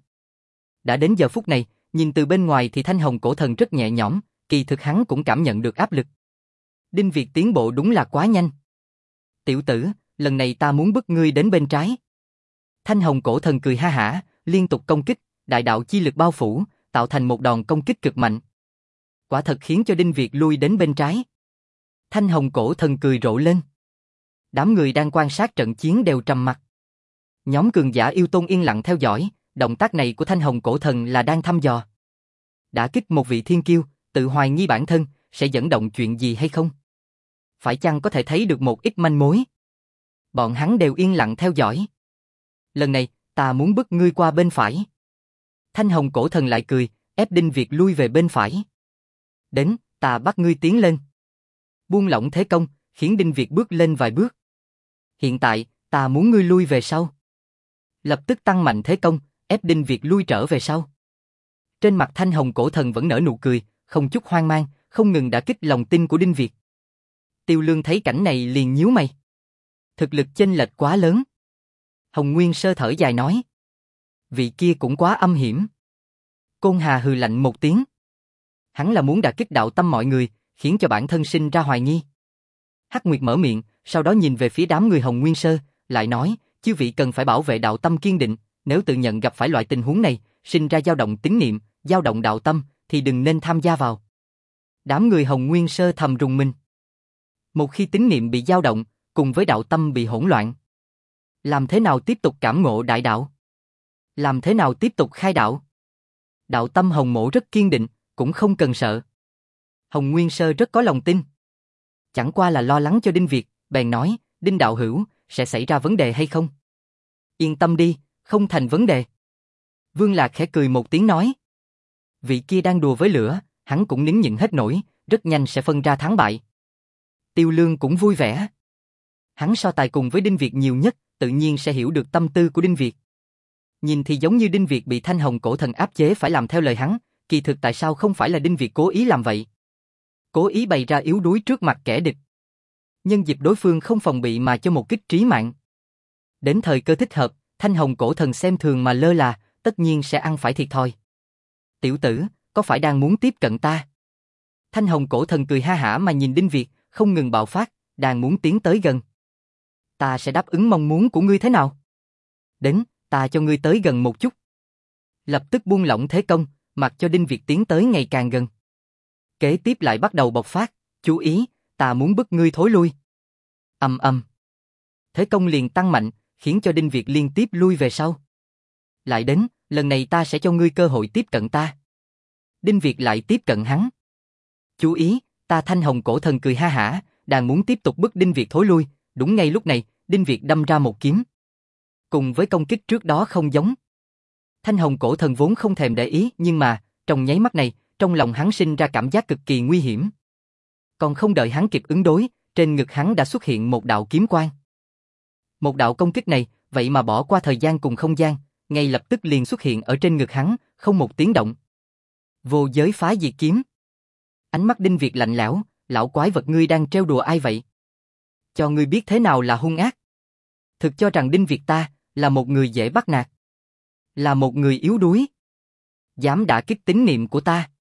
Đã đến giờ phút này, nhìn từ bên ngoài thì thanh hồng cổ thần rất nhẹ nhõm, kỳ thực hắn cũng cảm nhận được áp lực. Đinh Việt tiến bộ đúng là quá nhanh. Tiểu tử, lần này ta muốn bức ngươi đến bên trái. Thanh hồng cổ thần cười ha hả, liên tục công kích, đại đạo chi lực bao phủ, tạo thành một đòn công kích cực mạnh. Quả thật khiến cho Đinh Việt lui đến bên trái. Thanh hồng cổ thần cười rộ lên. Đám người đang quan sát trận chiến đều trầm mặc. Nhóm cường giả yêu tôn yên lặng theo dõi, động tác này của thanh hồng cổ thần là đang thăm dò. Đả kích một vị thiên kiêu, tự hoài nghi bản thân, sẽ dẫn động chuyện gì hay không? Phải chăng có thể thấy được một ít manh mối? Bọn hắn đều yên lặng theo dõi. Lần này, ta muốn bức ngươi qua bên phải. Thanh hồng cổ thần lại cười, ép Đinh Việt lui về bên phải. Đến, ta bắt ngươi tiến lên. Buông lỏng thế công, khiến Đinh Việt bước lên vài bước. Hiện tại, ta muốn ngươi lui về sau. Lập tức tăng mạnh thế công, ép Đinh Việt lui trở về sau. Trên mặt thanh hồng cổ thần vẫn nở nụ cười, không chút hoang mang, không ngừng đả kích lòng tin của Đinh Việt. Tiêu Lương thấy cảnh này liền nhíu mày. Thực lực chênh lệch quá lớn. Hồng Nguyên Sơ thở dài nói. Vị kia cũng quá âm hiểm. Côn Hà hừ lạnh một tiếng. Hắn là muốn đả kích đạo tâm mọi người, khiến cho bản thân sinh ra hoài nghi. Hắc Nguyệt mở miệng, sau đó nhìn về phía đám người Hồng Nguyên Sơ, lại nói, chư vị cần phải bảo vệ đạo tâm kiên định, nếu tự nhận gặp phải loại tình huống này, sinh ra dao động tín niệm, dao động đạo tâm, thì đừng nên tham gia vào. Đám người Hồng Nguyên Sơ thầm rùng mình. Một khi tín niệm bị dao động, cùng với đạo tâm bị hỗn loạn, làm thế nào tiếp tục cảm ngộ đại đạo? Làm thế nào tiếp tục khai đạo? Đạo tâm Hồng Mỗ rất kiên định, cũng không cần sợ. Hồng Nguyên Sơ rất có lòng tin. Chẳng qua là lo lắng cho Đinh Việt, bèn nói, Đinh đạo hữu, sẽ xảy ra vấn đề hay không? Yên tâm đi, không thành vấn đề. Vương Lạc khẽ cười một tiếng nói. Vị kia đang đùa với lửa, hắn cũng nín nhịn hết nổi, rất nhanh sẽ phân ra thắng bại. Tiêu Lương cũng vui vẻ. Hắn so tài cùng với Đinh Việt nhiều nhất, tự nhiên sẽ hiểu được tâm tư của Đinh Việt. Nhìn thì giống như Đinh Việt bị thanh hồng cổ thần áp chế phải làm theo lời hắn, kỳ thực tại sao không phải là Đinh Việt cố ý làm vậy? Cố ý bày ra yếu đuối trước mặt kẻ địch. Nhân dịp đối phương không phòng bị mà cho một kích trí mạng. Đến thời cơ thích hợp, Thanh Hồng cổ thần xem thường mà lơ là, tất nhiên sẽ ăn phải thiệt thòi. Tiểu tử, có phải đang muốn tiếp cận ta? Thanh Hồng cổ thần cười ha hả mà nhìn Đinh Việt, không ngừng bạo phát, đang muốn tiến tới gần. Ta sẽ đáp ứng mong muốn của ngươi thế nào? Đến, ta cho ngươi tới gần một chút. Lập tức buông lỏng thế công, mặc cho Đinh Việt tiến tới ngày càng gần. Kế tiếp lại bắt đầu bộc phát, chú ý, ta muốn bức ngươi thối lui. Ầm ầm. Thế công liền tăng mạnh, khiến cho Đinh Việt liên tiếp lui về sau. Lại đến, lần này ta sẽ cho ngươi cơ hội tiếp cận ta. Đinh Việt lại tiếp cận hắn. Chú ý, ta Thanh Hồng cổ thần cười ha hả, đang muốn tiếp tục bức Đinh Việt thối lui, đúng ngay lúc này, Đinh Việt đâm ra một kiếm. Cùng với công kích trước đó không giống. Thanh Hồng cổ thần vốn không thèm để ý, nhưng mà, trong nháy mắt này, trong lòng hắn sinh ra cảm giác cực kỳ nguy hiểm. Còn không đợi hắn kịp ứng đối, trên ngực hắn đã xuất hiện một đạo kiếm quang. Một đạo công kích này, vậy mà bỏ qua thời gian cùng không gian, ngay lập tức liền xuất hiện ở trên ngực hắn, không một tiếng động. Vô giới phá diệt kiếm. Ánh mắt Đinh Việt lạnh lẽo, lão quái vật ngươi đang trêu đùa ai vậy? Cho ngươi biết thế nào là hung ác. Thực cho rằng Đinh Việt ta là một người dễ bắt nạt, là một người yếu đuối. Dám đả kích tín niệm của ta,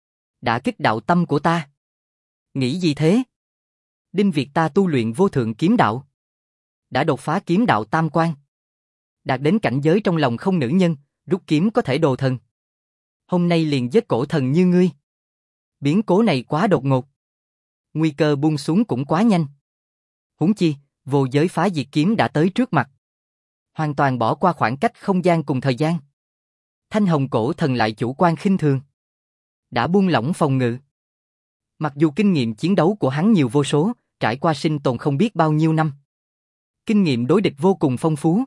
đả kích đạo tâm của ta. Nghĩ gì thế? Đinh Việt ta tu luyện vô thượng kiếm đạo, đã đột phá kiếm đạo tam quan, đạt đến cảnh giới trong lòng không nữ nhân, rút kiếm có thể đồ thần. Hôm nay liền giết cổ thần như ngươi. Biến cố này quá đột ngột, nguy cơ buông xuống cũng quá nhanh. Huống chi, vô giới phá diệt kiếm đã tới trước mặt, hoàn toàn bỏ qua khoảng cách không gian cùng thời gian. Thanh Hồng cổ thần lại chủ quan khinh thường, đã buông lỏng phòng ngự. Mặc dù kinh nghiệm chiến đấu của hắn nhiều vô số, trải qua sinh tồn không biết bao nhiêu năm, kinh nghiệm đối địch vô cùng phong phú,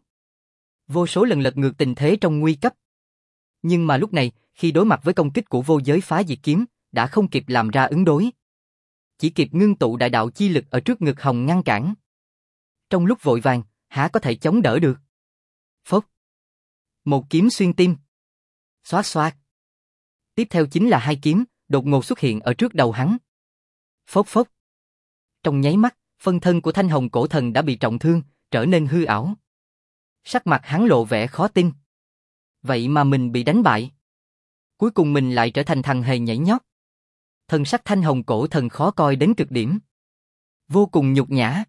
vô số lần lật ngược tình thế trong nguy cấp. Nhưng mà lúc này, khi đối mặt với công kích của vô giới phá diệt kiếm, đã không kịp làm ra ứng đối. Chỉ kịp ngưng tụ đại đạo chi lực ở trước ngực hồng ngăn cản. Trong lúc vội vàng, há có thể chống đỡ được. Phốc. Một kiếm xuyên tim. Xoát xoát. Tiếp theo chính là hai kiếm, đột ngột xuất hiện ở trước đầu hắn. Phốc phốc. Trong nháy mắt, phân thân của Thanh Hồng cổ thần đã bị trọng thương, trở nên hư ảo. Sắc mặt hắn lộ vẻ khó tin. Vậy mà mình bị đánh bại. Cuối cùng mình lại trở thành thằng hề nhảy nhót. Thần sắc Thanh Hồng cổ thần khó coi đến cực điểm. Vô cùng nhục nhã.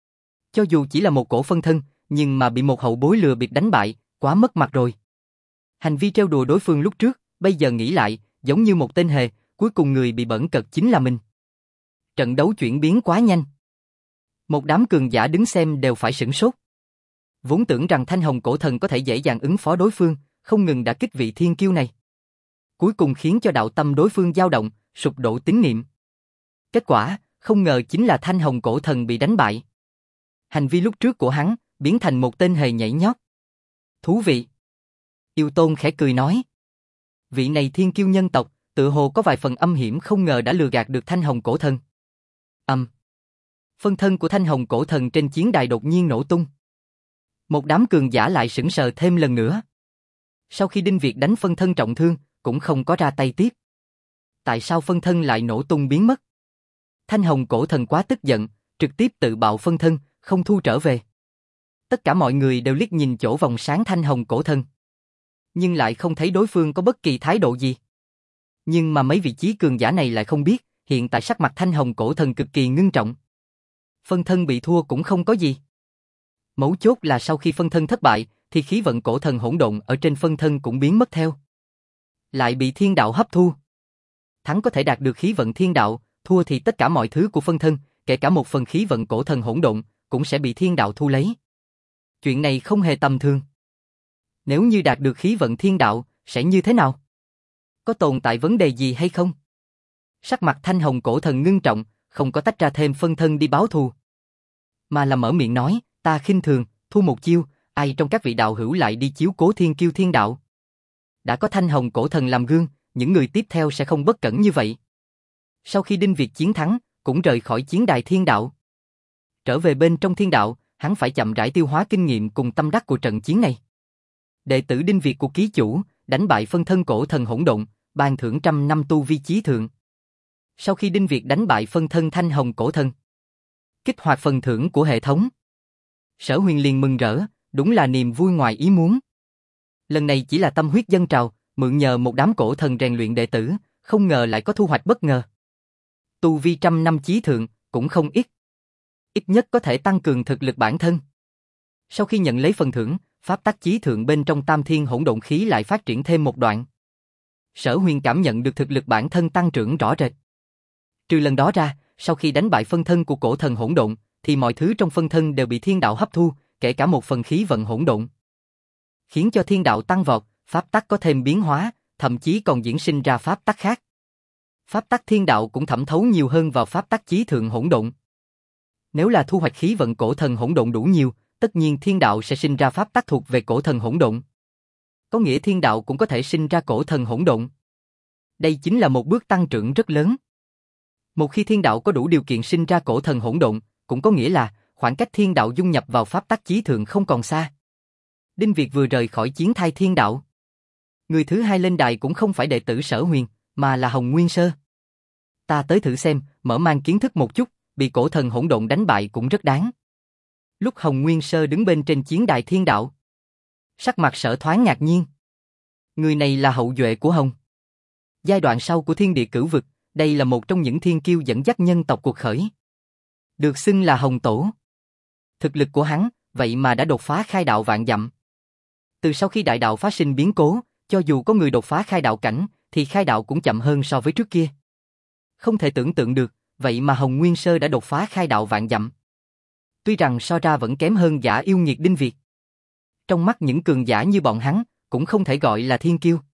Cho dù chỉ là một cổ phân thân, nhưng mà bị một hậu bối lừa bịp đánh bại, quá mất mặt rồi. Hành vi trêu đùa đối phương lúc trước, bây giờ nghĩ lại, giống như một tên hề, cuối cùng người bị bẩn cợt chính là mình. Trận đấu chuyển biến quá nhanh. Một đám cường giả đứng xem đều phải sửng sốt. Vốn tưởng rằng Thanh Hồng cổ thần có thể dễ dàng ứng phó đối phương, không ngừng đả kích vị thiên kiêu này. Cuối cùng khiến cho đạo tâm đối phương dao động, sụp đổ tín niệm. Kết quả, không ngờ chính là Thanh Hồng cổ thần bị đánh bại. Hành vi lúc trước của hắn, biến thành một tên hề nhảy nhót. Thú vị. Yêu Tôn khẽ cười nói. Vị này thiên kiêu nhân tộc, tự hồ có vài phần âm hiểm, không ngờ đã lừa gạt được Thanh Hồng cổ thần. Phân thân của Thanh Hồng cổ thần trên chiến đài đột nhiên nổ tung. Một đám cường giả lại sững sờ thêm lần nữa. Sau khi Đinh Việt đánh phân thân trọng thương, cũng không có ra tay tiếp. Tại sao phân thân lại nổ tung biến mất? Thanh Hồng cổ thần quá tức giận, trực tiếp tự bạo phân thân, không thu trở về. Tất cả mọi người đều liếc nhìn chỗ vòng sáng Thanh Hồng cổ thần, nhưng lại không thấy đối phương có bất kỳ thái độ gì. Nhưng mà mấy vị trí cường giả này lại không biết, hiện tại sắc mặt Thanh Hồng cổ thần cực kỳ ngưng trọng. Phân thân bị thua cũng không có gì. Mấu chốt là sau khi phân thân thất bại, thì khí vận cổ thần hỗn độn ở trên phân thân cũng biến mất theo. Lại bị thiên đạo hấp thu. Thắng có thể đạt được khí vận thiên đạo, thua thì tất cả mọi thứ của phân thân, kể cả một phần khí vận cổ thần hỗn độn, cũng sẽ bị thiên đạo thu lấy. Chuyện này không hề tầm thường. Nếu như đạt được khí vận thiên đạo, sẽ như thế nào? Có tồn tại vấn đề gì hay không? Sắc mặt Thanh Hồng cổ thần ngưng trọng, không có tách ra thêm phân thân đi báo thù, mà là mở miệng nói, ta khinh thường, thua một chiêu, ai trong các vị đạo hữu lại đi chiếu cố thiên kiêu thiên đạo? Đã có Thanh Hồng cổ thần làm gương, những người tiếp theo sẽ không bất cẩn như vậy. Sau khi Đinh Việt chiến thắng, cũng rời khỏi chiến đài thiên đạo. Trở về bên trong thiên đạo, hắn phải chậm rãi tiêu hóa kinh nghiệm cùng tâm đắc của trận chiến này. Đệ tử Đinh Việt của ký chủ, đánh bại phân thân cổ thần hỗn độn, ban thưởng 100 năm tu vi chí thượng. Sau khi Đinh Việt đánh bại phân thân Thanh Hồng cổ thần, Kích hoạt phần thưởng của hệ thống. Sở Huyền liền mừng rỡ, đúng là niềm vui ngoài ý muốn. Lần này chỉ là tâm huyết dâng trào, mượn nhờ một đám cổ thần rèn luyện đệ tử, không ngờ lại có thu hoạch bất ngờ. Tu vi 100 năm chí thượng, cũng không ít. Ít nhất có thể tăng cường thực lực bản thân. Sau khi nhận lấy phần thưởng, pháp tắc chí thượng bên trong Tam Thiên Hỗn Độn Khí lại phát triển thêm một đoạn. Sở Huyền cảm nhận được thực lực bản thân tăng trưởng rõ rệt. Trừ lần đó ra, sau khi đánh bại phân thân của cổ thần hỗn độn, thì mọi thứ trong phân thân đều bị thiên đạo hấp thu, kể cả một phần khí vận hỗn độn. Khiến cho thiên đạo tăng vọt, pháp tắc có thêm biến hóa, thậm chí còn diễn sinh ra pháp tắc khác. Pháp tắc thiên đạo cũng thẩm thấu nhiều hơn vào pháp tắc chí thượng hỗn độn. Nếu là thu hoạch khí vận cổ thần hỗn độn đủ nhiều, tất nhiên thiên đạo sẽ sinh ra pháp tắc thuộc về cổ thần hỗn độn. Có nghĩa thiên đạo cũng có thể sinh ra cổ thần hỗn độn. Đây chính là một bước tăng trưởng rất lớn. Một khi thiên đạo có đủ điều kiện sinh ra cổ thần hỗn độn, cũng có nghĩa là khoảng cách thiên đạo dung nhập vào pháp tắc chí thượng không còn xa. Đinh Việt vừa rời khỏi chiến thai thiên đạo. Người thứ hai lên đài cũng không phải đệ tử Sở Huyền, mà là Hồng Nguyên Sơ. Ta tới thử xem, mở mang kiến thức một chút, bị cổ thần hỗn độn đánh bại cũng rất đáng. Lúc Hồng Nguyên Sơ đứng bên trên chiến đài thiên đạo, sắc mặt Sở thoáng ngạc nhiên. Người này là hậu duệ của Hồng. Giai đoạn sau của thiên địa cửu vực, đây là một trong những thiên kiêu dẫn dắt nhân tộc cuộc khởi. Được xưng là Hồng Tổ. Thực lực của hắn, vậy mà đã đột phá khai đạo vạn dặm. Từ sau khi đại đạo phát sinh biến cố, cho dù có người đột phá khai đạo cảnh, thì khai đạo cũng chậm hơn so với trước kia. Không thể tưởng tượng được, vậy mà Hồng Nguyên Sơ đã đột phá khai đạo vạn dặm. Tuy rằng so ra vẫn kém hơn Giả Yêu Nghiệt Đinh Việt. Trong mắt những cường giả như bọn hắn, cũng không thể gọi là thiên kiêu.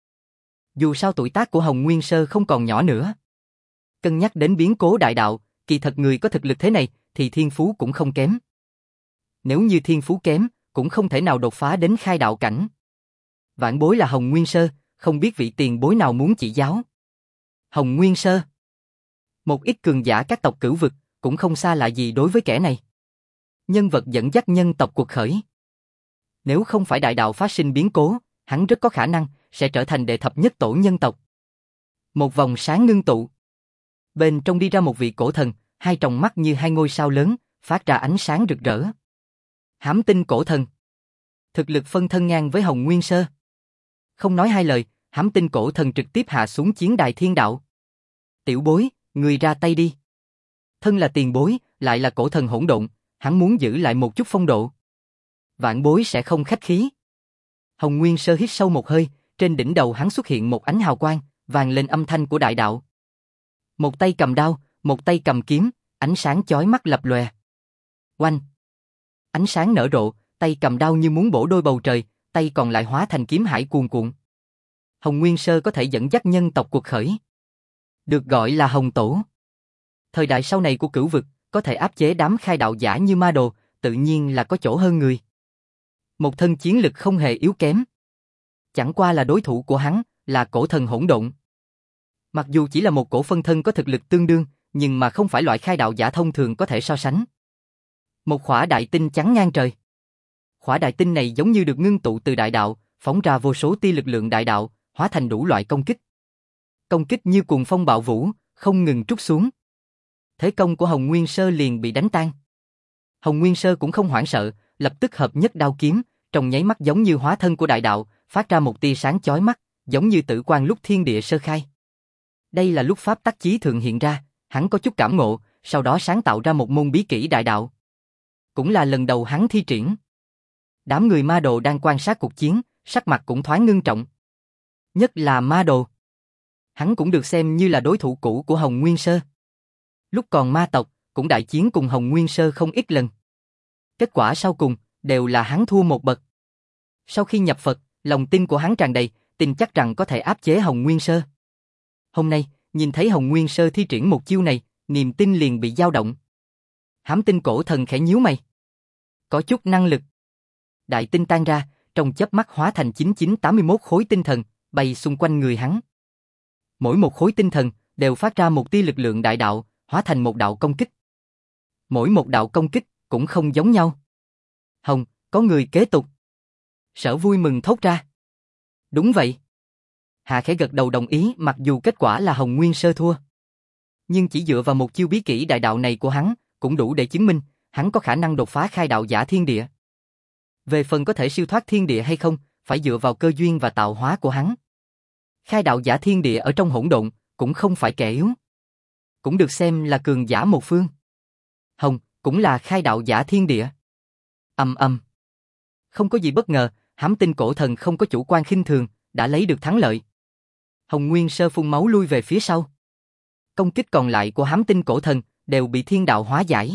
Dù sao tuổi tác của Hồng Nguyên Sơ không còn nhỏ nữa. Cân nhắc đến biến cố đại đạo, kỳ thật người có thực lực thế này, thì thiên phú cũng không kém. Nếu như thiên phú kém, cũng không thể nào đột phá đến khai đạo cảnh. Vãn bối là Hồng Nguyên Sơ, không biết vị tiền bối nào muốn chỉ giáo. Hồng Nguyên Sơ. Một ít cường giả các tộc cửu vực, cũng không xa lạ gì đối với kẻ này. Nhân vật dẫn dắt nhân tộc cuộc khởi. Nếu không phải đại đạo phát sinh biến cố, hắn rất có khả năng sẽ trở thành đệ thập nhất tổ nhân tộc. Một vòng sáng ngưng tụ. Bên trong đi ra một vị cổ thần, hai tròng mắt như hai ngôi sao lớn, phát ra ánh sáng rực rỡ. Hám tinh cổ thần. Thực lực phân thân ngang với Hồng Nguyên Sơ. Không nói hai lời, Hám tinh cổ thần trực tiếp hạ xuống chiến đài thiên đạo. Tiểu bối, người ra tay đi. Thân là tiền bối, lại là cổ thần hỗn độn, hắn muốn giữ lại một chút phong độ. Vạn bối sẽ không khách khí. Hồng Nguyên Sơ hít sâu một hơi, trên đỉnh đầu hắn xuất hiện một ánh hào quang, vang lên âm thanh của đại đạo. Một tay cầm đao, một tay cầm kiếm, ánh sáng chói mắt lập lòe. Oanh! Ánh sáng nở rộ, tay cầm đao như muốn bổ đôi bầu trời, tay còn lại hóa thành kiếm hải cuồn cuộn. Hồng Nguyên Sơ có thể dẫn dắt nhân tộc cuộc khởi. Được gọi là Hồng Tổ. Thời đại sau này của cửu vực, có thể áp chế đám khai đạo giả như ma đồ, tự nhiên là có chỗ hơn người. Một thân chiến lực không hề yếu kém. Chẳng qua là đối thủ của hắn, là cổ thần hỗn độn. Mặc dù chỉ là một cổ phân thân có thực lực tương đương, nhưng mà không phải loại khai đạo giả thông thường có thể so sánh. Một khỏa đại tinh trắng ngang trời. Khỏa đại tinh này giống như được ngưng tụ từ đại đạo, phóng ra vô số tia lực lượng đại đạo, hóa thành đủ loại công kích. Công kích như cuồng phong bạo vũ, không ngừng trút xuống. Thế công của Hồng Nguyên Sơ liền bị đánh tan. Hồng Nguyên Sơ cũng không hoảng sợ, lập tức hợp nhất đao kiếm, trong nháy mắt giống như hóa thân của đại đạo, phát ra một tia sáng chói mắt, giống như tử quang lúc thiên địa sơ khai. Đây là lúc pháp tắc chí thượng hiện ra, hắn có chút cảm ngộ, sau đó sáng tạo ra một môn bí kỹ đại đạo. Cũng là lần đầu hắn thi triển. Đám người ma đồ đang quan sát cuộc chiến, sắc mặt cũng thoáng ngưng trọng. Nhất là ma đồ. Hắn cũng được xem như là đối thủ cũ của Hồng Nguyên Sơ. Lúc còn ma tộc, cũng đại chiến cùng Hồng Nguyên Sơ không ít lần. Kết quả sau cùng, đều là hắn thua một bậc. Sau khi nhập Phật, lòng tin của hắn tràn đầy, tin chắc rằng có thể áp chế Hồng Nguyên Sơ. Hôm nay, nhìn thấy Hồng Nguyên Sơ thi triển một chiêu này, niềm tin liền bị dao động. Hám tinh cổ thần khẽ nhíu mày. Có chút năng lực. Đại tinh tan ra, trong chớp mắt hóa thành 9981 khối tinh thần, bay xung quanh người hắn. Mỗi một khối tinh thần đều phát ra một tia lực lượng đại đạo, hóa thành một đạo công kích. Mỗi một đạo công kích cũng không giống nhau. Hồng, có người kế tục. Sở vui mừng thốt ra. Đúng vậy. Hạ khẽ gật đầu đồng ý, mặc dù kết quả là Hồng Nguyên Sơ thua. Nhưng chỉ dựa vào một chiêu bí kỹ đại đạo này của hắn, cũng đủ để chứng minh hắn có khả năng đột phá khai đạo giả thiên địa. Về phần có thể siêu thoát thiên địa hay không, phải dựa vào cơ duyên và tạo hóa của hắn. Khai đạo giả thiên địa ở trong hỗn độn cũng không phải kẻ yếu, cũng được xem là cường giả một phương. Hồng cũng là khai đạo giả thiên địa. Ầm ầm. Không có gì bất ngờ, Hám Tinh Cổ Thần không có chủ quan khinh thường, đã lấy được thắng lợi. Hồng Nguyên Sơ phun máu lui về phía sau. Công kích còn lại của Hám Tinh Cổ Thần đều bị thiên đạo hóa giải.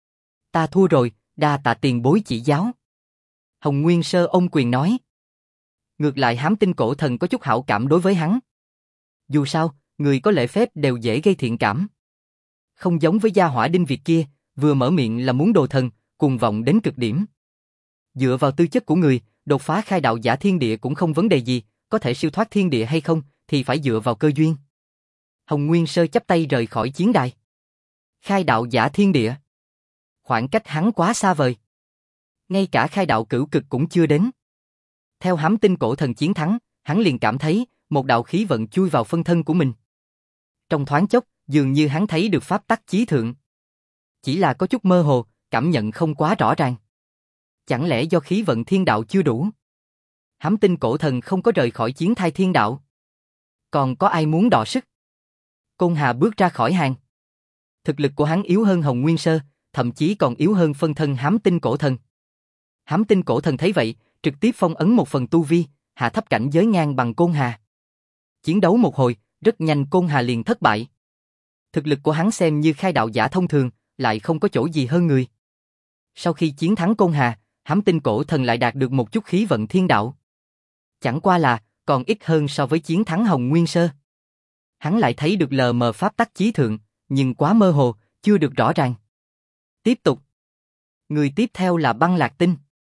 Ta thua rồi, đa tạ tiền bối chỉ giáo. Hồng Nguyên Sơ ôm quyền nói. Ngược lại Hám Tinh Cổ Thần có chút hảo cảm đối với hắn. Dù sao, người có lễ phép đều dễ gây thiện cảm. Không giống với gia hỏa Đinh Việt kia, vừa mở miệng là muốn đồ thần, cuồng vọng đến cực điểm. Dựa vào tư chất của người, đột phá khai đạo giả thiên địa cũng không vấn đề gì, có thể siêu thoát thiên địa hay không, thì phải dựa vào cơ duyên. Hồng Nguyên Sơ chắp tay rời khỏi chiến đài. Khai đạo giả thiên địa. Khoảng cách hắn quá xa vời. Ngay cả khai đạo cửu cực cũng chưa đến. Theo Hám Tinh Cổ Thần chiến thắng, hắn liền cảm thấy một đạo khí vận chui vào phân thân của mình. Trong thoáng chốc, dường như hắn thấy được pháp tắc chí thượng. Chỉ là có chút mơ hồ, cảm nhận không quá rõ ràng. Chẳng lẽ do khí vận thiên đạo chưa đủ? Hám Tinh Cổ Thần không có rời khỏi chiến thai thiên đạo. Còn có ai muốn đọ sức? Côn Hà bước ra khỏi hàng. Thực lực của hắn yếu hơn Hồng Nguyên Sơ, thậm chí còn yếu hơn phân thân Hám Tinh Cổ Thần. Hám Tinh Cổ Thần thấy vậy, trực tiếp phong ấn một phần tu vi, hạ thấp cảnh giới ngang bằng Côn Hà. Chiến đấu một hồi, rất nhanh Côn Hà liền thất bại. Thực lực của hắn xem như khai đạo giả thông thường, lại không có chỗ gì hơn người. Sau khi chiến thắng Côn Hà, Hám Tinh Cổ Thần lại đạt được một chút khí vận thiên đạo. Chẳng qua là, còn ít hơn so với chiến thắng Hồng Nguyên Sơ. Hắn lại thấy được lờ mờ pháp tắc chí thượng, nhưng quá mơ hồ, chưa được rõ ràng. Tiếp tục. Người tiếp theo là Băng Lạc Tinh.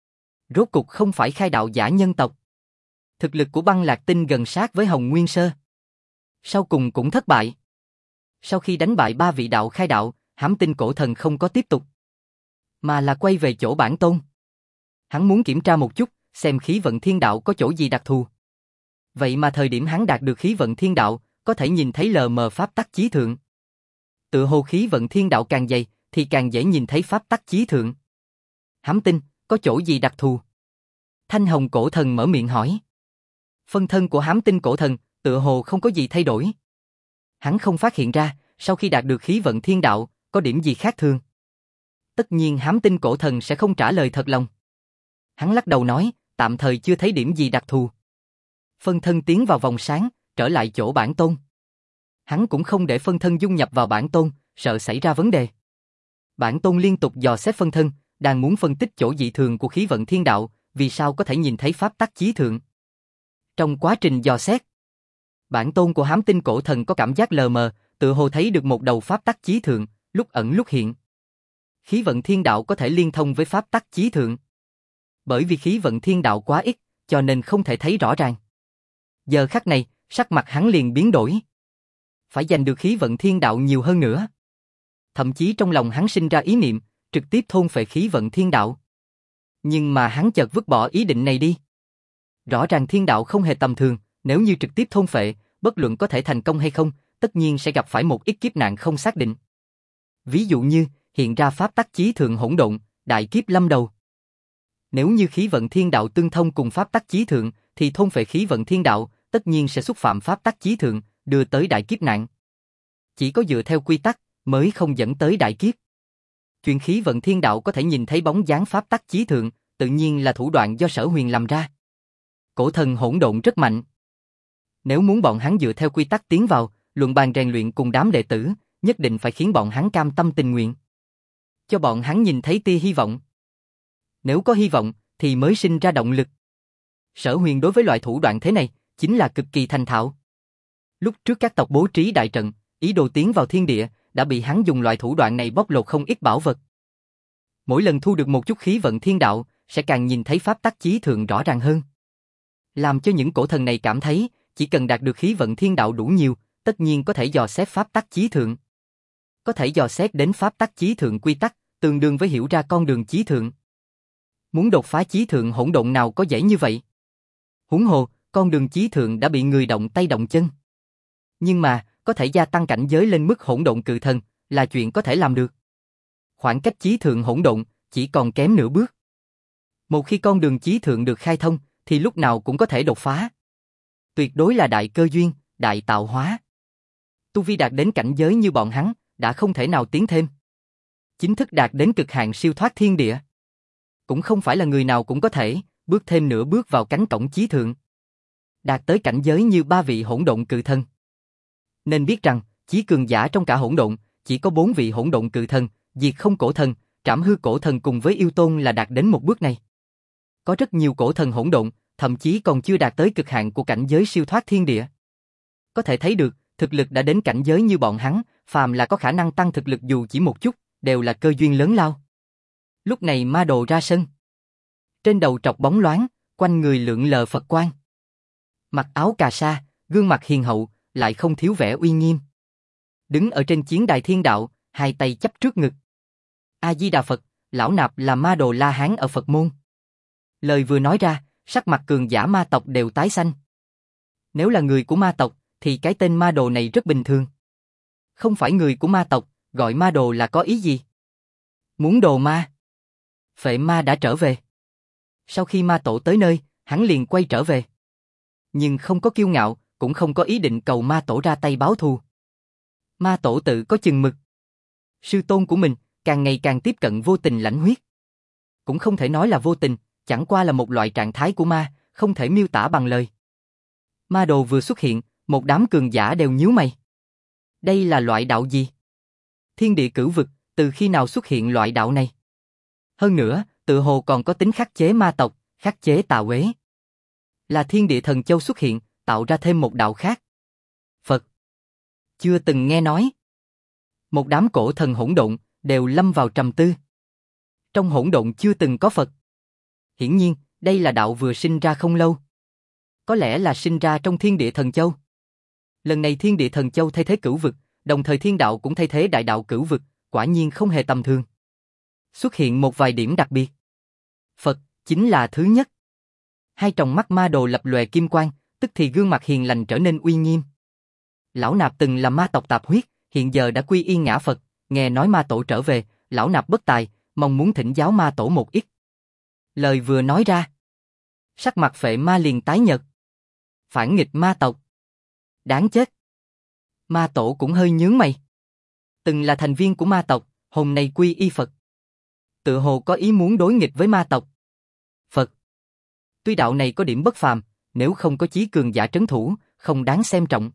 Rốt cục không phải khai đạo giả nhân tộc. Thực lực của Băng Lạc Tinh gần sát với Hồng Nguyên Sơ. Sau cùng cũng thất bại. Sau khi đánh bại 3 vị đạo khai đạo, Hám Tinh Cổ Thần không có tiếp tục, mà là quay về chỗ bản tôn. Hắn muốn kiểm tra một chút, xem khí vận thiên đạo có chỗ gì đặc thù. Vậy mà thời điểm hắn đạt được khí vận thiên đạo, có thể nhìn thấy lờ mờ pháp tắc chí thượng. Tự hồ khí vận thiên đạo càng dày, thì càng dễ nhìn thấy pháp tắc chí thượng. Hám Tinh, có chỗ gì đặc thù? Thanh Hồng Cổ Thần mở miệng hỏi. Phân thân của Hám Tinh Cổ Thần, tự hồ không có gì thay đổi. Hắn không phát hiện ra, sau khi đạt được khí vận thiên đạo, có điểm gì khác thường. Tất nhiên Hám Tinh Cổ Thần sẽ không trả lời thật lòng. Hắn lắc đầu nói, tạm thời chưa thấy điểm gì đặc thù. Phân thân tiến vào vòng sáng, trở lại chỗ bản tôn. Hắn cũng không để phân thân dung nhập vào bản tôn, sợ xảy ra vấn đề. Bản tôn liên tục dò xét phân thân, đang muốn phân tích chỗ dị thường của khí vận thiên đạo, vì sao có thể nhìn thấy pháp tắc chí thượng. Trong quá trình dò xét, bản tôn của Hám Tinh Cổ Thần có cảm giác lờ mờ, tự hồ thấy được một đầu pháp tắc chí thượng, lúc ẩn lúc hiện. Khí vận thiên đạo có thể liên thông với pháp tắc chí thượng. Bởi vì khí vận thiên đạo quá ít, cho nên không thể thấy rõ ràng. Giờ khắc này, sắc mặt hắn liền biến đổi. Phải giành được khí vận thiên đạo nhiều hơn nữa. Thậm chí trong lòng hắn sinh ra ý niệm, trực tiếp thôn phệ khí vận thiên đạo. Nhưng mà hắn chợt vứt bỏ ý định này đi. Rõ ràng thiên đạo không hề tầm thường, nếu như trực tiếp thôn phệ, bất luận có thể thành công hay không, tất nhiên sẽ gặp phải một ít kiếp nạn không xác định. Ví dụ như, hiện ra pháp tắc chí thượng hỗn độn, đại kiếp lâm đầu. Nếu như khí vận thiên đạo tương thông cùng pháp tắc chí thượng, thì thôn phệ khí vận thiên đạo, tất nhiên sẽ xúc phạm pháp tắc chí thượng, đưa tới đại kiếp nạn. Chỉ có dựa theo quy tắc, mới không dẫn tới đại kiếp. Chuyện khí vận thiên đạo có thể nhìn thấy bóng dáng pháp tắc chí thượng, tự nhiên là thủ đoạn do Sở Huyền làm ra. Cổ thần hỗn độn rất mạnh. Nếu muốn bọn hắn dựa theo quy tắc tiến vào, luận bàn rèn luyện cùng đám đệ tử, nhất định phải khiến bọn hắn cam tâm tình nguyện. Cho bọn hắn nhìn thấy tia hy vọng. Nếu có hy vọng, thì mới sinh ra động lực. Sở Huyền đối với loại thủ đoạn thế này, chính là cực kỳ thành thạo. Lúc trước các tộc bố trí đại trận, ý đồ tiến vào thiên địa, đã bị hắn dùng loại thủ đoạn này bóc lột không ít bảo vật. Mỗi lần thu được một chút khí vận thiên đạo, sẽ càng nhìn thấy pháp tắc chí thượng rõ ràng hơn. Làm cho những cổ thần này cảm thấy, chỉ cần đạt được khí vận thiên đạo đủ nhiều, tất nhiên có thể dò xét pháp tắc chí thượng. Có thể dò xét đến pháp tắc chí thượng quy tắc, tương đương với hiểu ra con đường chí thượng. Muốn đột phá chí thượng hỗn độn nào có dễ như vậy. Huống hồ, con đường chí thượng đã bị người động tay động chân. Nhưng mà, có thể gia tăng cảnh giới lên mức hỗn độn cự thần, là chuyện có thể làm được. Khoảng cách chí thượng hỗn độn chỉ còn kém nửa bước. Một khi con đường chí thượng được khai thông, thì lúc nào cũng có thể đột phá. Tuyệt đối là đại cơ duyên, đại tạo hóa. Tu vi đạt đến cảnh giới như bọn hắn, đã không thể nào tiến thêm. Chính thức đạt đến cực hạn siêu thoát thiên địa. Cũng không phải là người nào cũng có thể bước thêm nửa bước vào cánh cổng chí thượng. Đạt tới cảnh giới như 3 vị hỗn độn cự thần. Nên biết rằng, chí cường giả trong cả hỗn độn, chỉ có 4 vị hỗn độn cự thần, diệt không cổ thần, trảm hư cổ thần cùng với yêu tôn là đạt đến một bước này. Có rất nhiều cổ thần hỗn độn, thậm chí còn chưa đạt tới cực hạn của cảnh giới siêu thoát thiên địa. Có thể thấy được, thực lực đã đến cảnh giới như bọn hắn, phàm là có khả năng tăng thực lực dù chỉ một chút, đều là cơ duyên lớn lao. Lúc này ma đồ ra sân. Trên đầu trọc bóng loáng, quanh người lượn lờ Phật quang. Mặc áo cà sa, gương mặt hiền hậu, lại không thiếu vẻ uy nghiêm. Đứng ở trên chiến đài thiên đạo, hai tay chắp trước ngực. A-di-đà Phật, lão nạp là ma đồ La Hán ở Phật môn. Lời vừa nói ra, sắc mặt cường giả ma tộc đều tái xanh. Nếu là người của ma tộc, thì cái tên ma đồ này rất bình thường. Không phải người của ma tộc, gọi ma đồ là có ý gì? Muốn đồ ma? Phệ ma đã trở về. Sau khi ma tổ tới nơi, hắn liền quay trở về. Nhưng không có kiêu ngạo, cũng không có ý định cầu ma tổ ra tay báo thù. Ma tổ tự có chừng mực. Sư tôn của mình, càng ngày càng tiếp cận vô tình lãnh huyết. Cũng không thể nói là vô tình, chẳng qua là một loại trạng thái của ma, không thể miêu tả bằng lời. Ma đồ vừa xuất hiện, một đám cường giả đều nhíu mày. Đây là loại đạo gì? Thiên địa cửu vực, từ khi nào xuất hiện loại đạo này? Hơn nữa, tự hồ còn có tính khắc chế ma tộc, khắc chế tà uế. Là thiên địa thần châu xuất hiện, tạo ra thêm một đạo khác. Phật. Chưa từng nghe nói. Một đám cổ thần hỗn độn, đều lâm vào trầm tư. Trong hỗn độn chưa từng có Phật. Hiển nhiên, đây là đạo vừa sinh ra không lâu. Có lẽ là sinh ra trong thiên địa thần châu. Lần này thiên địa thần châu thay thế cửu vực, đồng thời thiên đạo cũng thay thế đại đạo cửu vực, quả nhiên không hề tầm thường. Xuất hiện một vài điểm đặc biệt. Phật, chính là thứ nhất. Hai tròng mắt ma đồ lập lòe kim quang, tức thì gương mặt hiền lành trở nên uy nghiêm. Lão nạp từng là ma tộc tạp huyết, hiện giờ đã quy y ngã Phật, nghe nói ma tổ trở về, lão nạp bất tài, mong muốn thỉnh giáo ma tổ một ít. Lời vừa nói ra, sắc mặt Phệ ma liền tái nhợt. Phản nghịch ma tộc. Đáng chết. Ma tổ cũng hơi nhướng mày. Từng là thành viên của ma tộc, hôm nay quy y Phật. Tự hồ có ý muốn đối nghịch với ma tộc. Phật. Tuy đạo này có điểm bất phàm, nếu không có chí cường giả trấn thủ, không đáng xem trọng.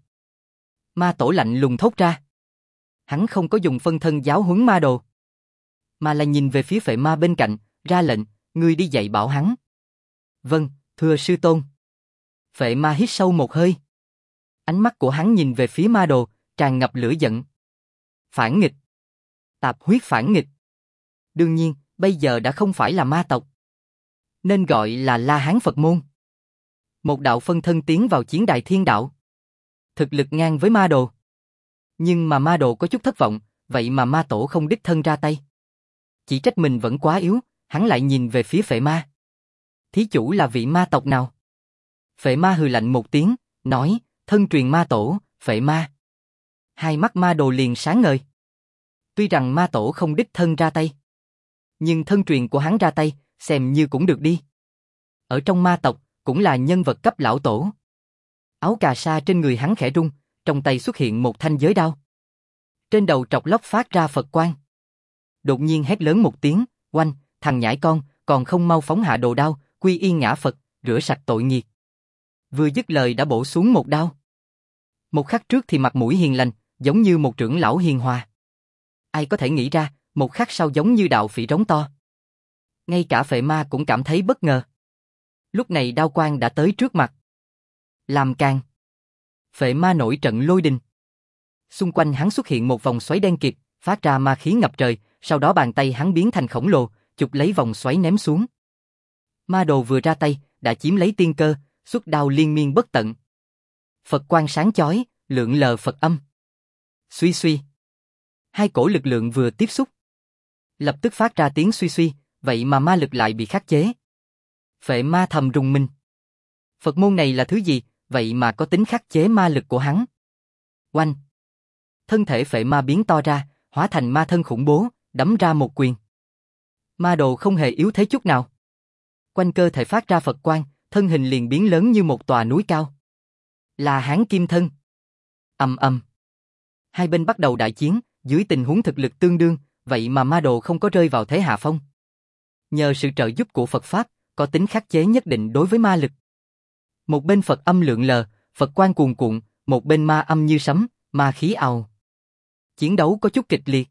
Ma tổ lạnh lùng thốt ra. Hắn không có dùng phân thân giáo huấn ma đồ, mà là nhìn về phía Phệ ma bên cạnh, ra lệnh, ngươi đi dạy bảo hắn. Vâng, thưa sư tôn. Phệ ma hít sâu một hơi. Ánh mắt của hắn nhìn về phía ma đồ, tràn ngập lửa giận. Phản nghịch. Tạp huyết phản nghịch. Đương nhiên, bây giờ đã không phải là ma tộc, nên gọi là La Hán Phật môn. Một đạo phân thân tiến vào chiến đài thiên đạo. Thực lực ngang với ma đồ. Nhưng mà ma đồ có chút thất vọng, vậy mà ma tổ không đích thân ra tay. Chỉ trách mình vẫn quá yếu, hắn lại nhìn về phía Phệ ma. Thí chủ là vị ma tộc nào? Phệ ma hừ lạnh một tiếng, nói, thân truyền ma tổ, Phệ ma. Hai mắt ma đồ liền sáng ngời. Tuy rằng ma tổ không đích thân ra tay, nhưng thân truyền của hắn ra tay, xem như cũng được đi. Ở trong ma tộc, cũng là nhân vật cấp lão tổ. Áo cà sa trên người hắn khẽ rung, trong tay xuất hiện một thanh giới đao. Trên đầu trọc lóc phát ra Phật quang. Đột nhiên hét lớn một tiếng, oanh, thằng nhãi con, còn không mau phóng hạ đồ đao, quy y ngã Phật, rửa sạch tội nghiệt. Vừa dứt lời đã bổ xuống một đao. Một khắc trước thì mặt mũi hiền lành, giống như một trưởng lão hiền hòa. Ai có thể nghĩ ra, một khắc sau giống như đạo phỉ rống to. Ngay cả Phệ ma cũng cảm thấy bất ngờ. Lúc này đao quang đã tới trước mặt. Làm càng. Phệ ma nổi trận lôi đình. Xung quanh hắn xuất hiện một vòng xoáy đen kịt, phát ra ma khí ngập trời, sau đó bàn tay hắn biến thành khổng lồ, chụp lấy vòng xoáy ném xuống. Ma đồ vừa ra tay, đã chiếm lấy tiên cơ, xuất đao liên miên bất tận. Phật quang sáng chói, lượn lờ Phật âm. Suy suy. Hai cổ lực lượng vừa tiếp xúc, lập tức phát ra tiếng suy suy, vậy mà ma lực lại bị khắc chế. Phệ ma thầm rùng mình. Phật môn này là thứ gì, vậy mà có tính khắc chế ma lực của hắn. Oanh. Thân thể Phệ ma biến to ra, hóa thành ma thân khủng bố, đấm ra một quyền. Ma đồ không hề yếu thế chút nào. Quanh cơ thể phát ra Phật quang, thân hình liền biến lớn như một tòa núi cao. Là Hán Kim Thân. Ầm ầm. Hai bên bắt đầu đại chiến, dưới tình huống thực lực tương đương, vậy mà ma đồ không có rơi vào thế hạ phong. Nhờ sự trợ giúp của Phật Pháp, có tính khắc chế nhất định đối với ma lực. Một bên Phật âm lượn lờ, Phật quang cuồn cuộn, một bên ma âm như sấm, ma khí ào. Chiến đấu có chút kịch liệt.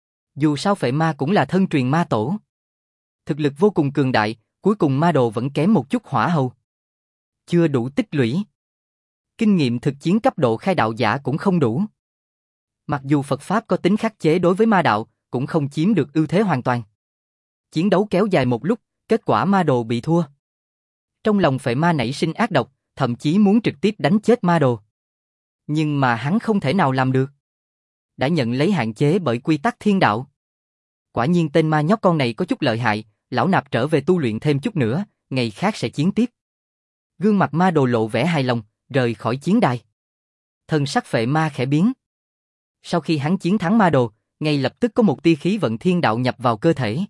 Dù sao Phệ Ma cũng là thân truyền ma tổ. Thực lực vô cùng cường đại, cuối cùng ma đồ vẫn kém một chút hỏa hầu. Chưa đủ tích lũy. Kinh nghiệm thực chiến cấp độ khai đạo giả cũng không đủ. Mặc dù Phật Pháp có tính khắc chế đối với ma đạo, cũng không chiếm được ưu thế hoàn toàn. Chiến đấu kéo dài một lúc, kết quả ma đồ bị thua. Trong lòng Phệ Ma nảy sinh ác độc, thậm chí muốn trực tiếp đánh chết ma đồ. Nhưng mà hắn không thể nào làm được. Đã nhận lấy hạn chế bởi quy tắc thiên đạo. Quả nhiên tên ma nhóc con này có chút lợi hại, lão nạp trở về tu luyện thêm chút nữa, ngày khác sẽ chiến tiếp. Gương mặt ma đồ lộ vẻ hài lòng, rời khỏi chiến đài. Thần sắc Phệ Ma khẽ biến. Sau khi hắn chiến thắng ma đồ, ngay lập tức có một tia khí vận thiên đạo nhập vào cơ thể.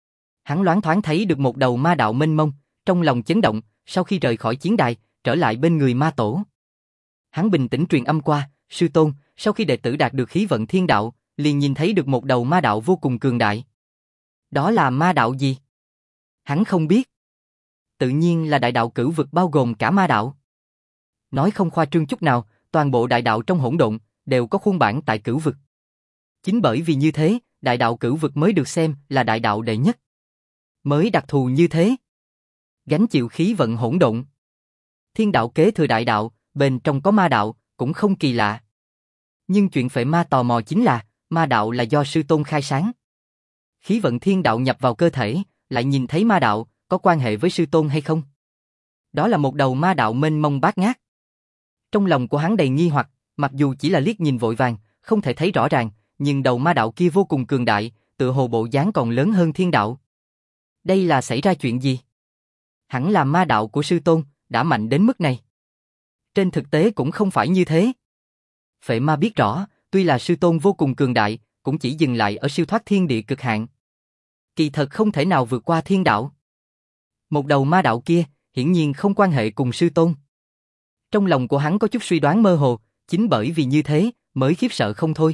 Hắn loáng thoáng thấy được một đầu ma đạo mênh mông, trong lòng chấn động, sau khi rời khỏi chiến đài, trở lại bên người ma tổ. Hắn bình tĩnh truyền âm qua, sư tôn, sau khi đệ tử đạt được khí vận thiên đạo, liền nhìn thấy được một đầu ma đạo vô cùng cường đại. Đó là ma đạo gì? Hắn không biết. Tự nhiên là đại đạo cửu vực bao gồm cả ma đạo. Nói không khoa trương chút nào, toàn bộ đại đạo trong hỗn độn đều có khuôn bản tại cửu vực. Chính bởi vì như thế, đại đạo cửu vực mới được xem là đại đạo đệ nhất. Mới đặc thù như thế. Gánh chịu khí vận hỗn độn. Thiên đạo kế thừa đại đạo, bên trong có ma đạo, cũng không kỳ lạ. Nhưng chuyện Phệ Ma tò mò chính là, ma đạo là do sư tôn khai sáng. Khí vận thiên đạo nhập vào cơ thể, lại nhìn thấy ma đạo, có quan hệ với sư tôn hay không? Đó là một đầu ma đạo mênh mông bát ngát. Trong lòng của hắn đầy nghi hoặc, mặc dù chỉ là liếc nhìn vội vàng, không thể thấy rõ ràng, nhưng đầu ma đạo kia vô cùng cường đại, tựa hồ bộ dáng còn lớn hơn thiên đạo. Đây là xảy ra chuyện gì? Hẳn là ma đạo của sư tôn, đã mạnh đến mức này. Trên thực tế cũng không phải như thế. Phệ Ma biết rõ, tuy là sư tôn vô cùng cường đại, cũng chỉ dừng lại ở siêu thoát thiên địa cực hạn. Kỳ thật không thể nào vượt qua thiên đạo. Một đầu ma đạo kia, hiển nhiên không quan hệ cùng sư tôn. Trong lòng của hắn có chút suy đoán mơ hồ, chính bởi vì như thế, mới khiếp sợ không thôi.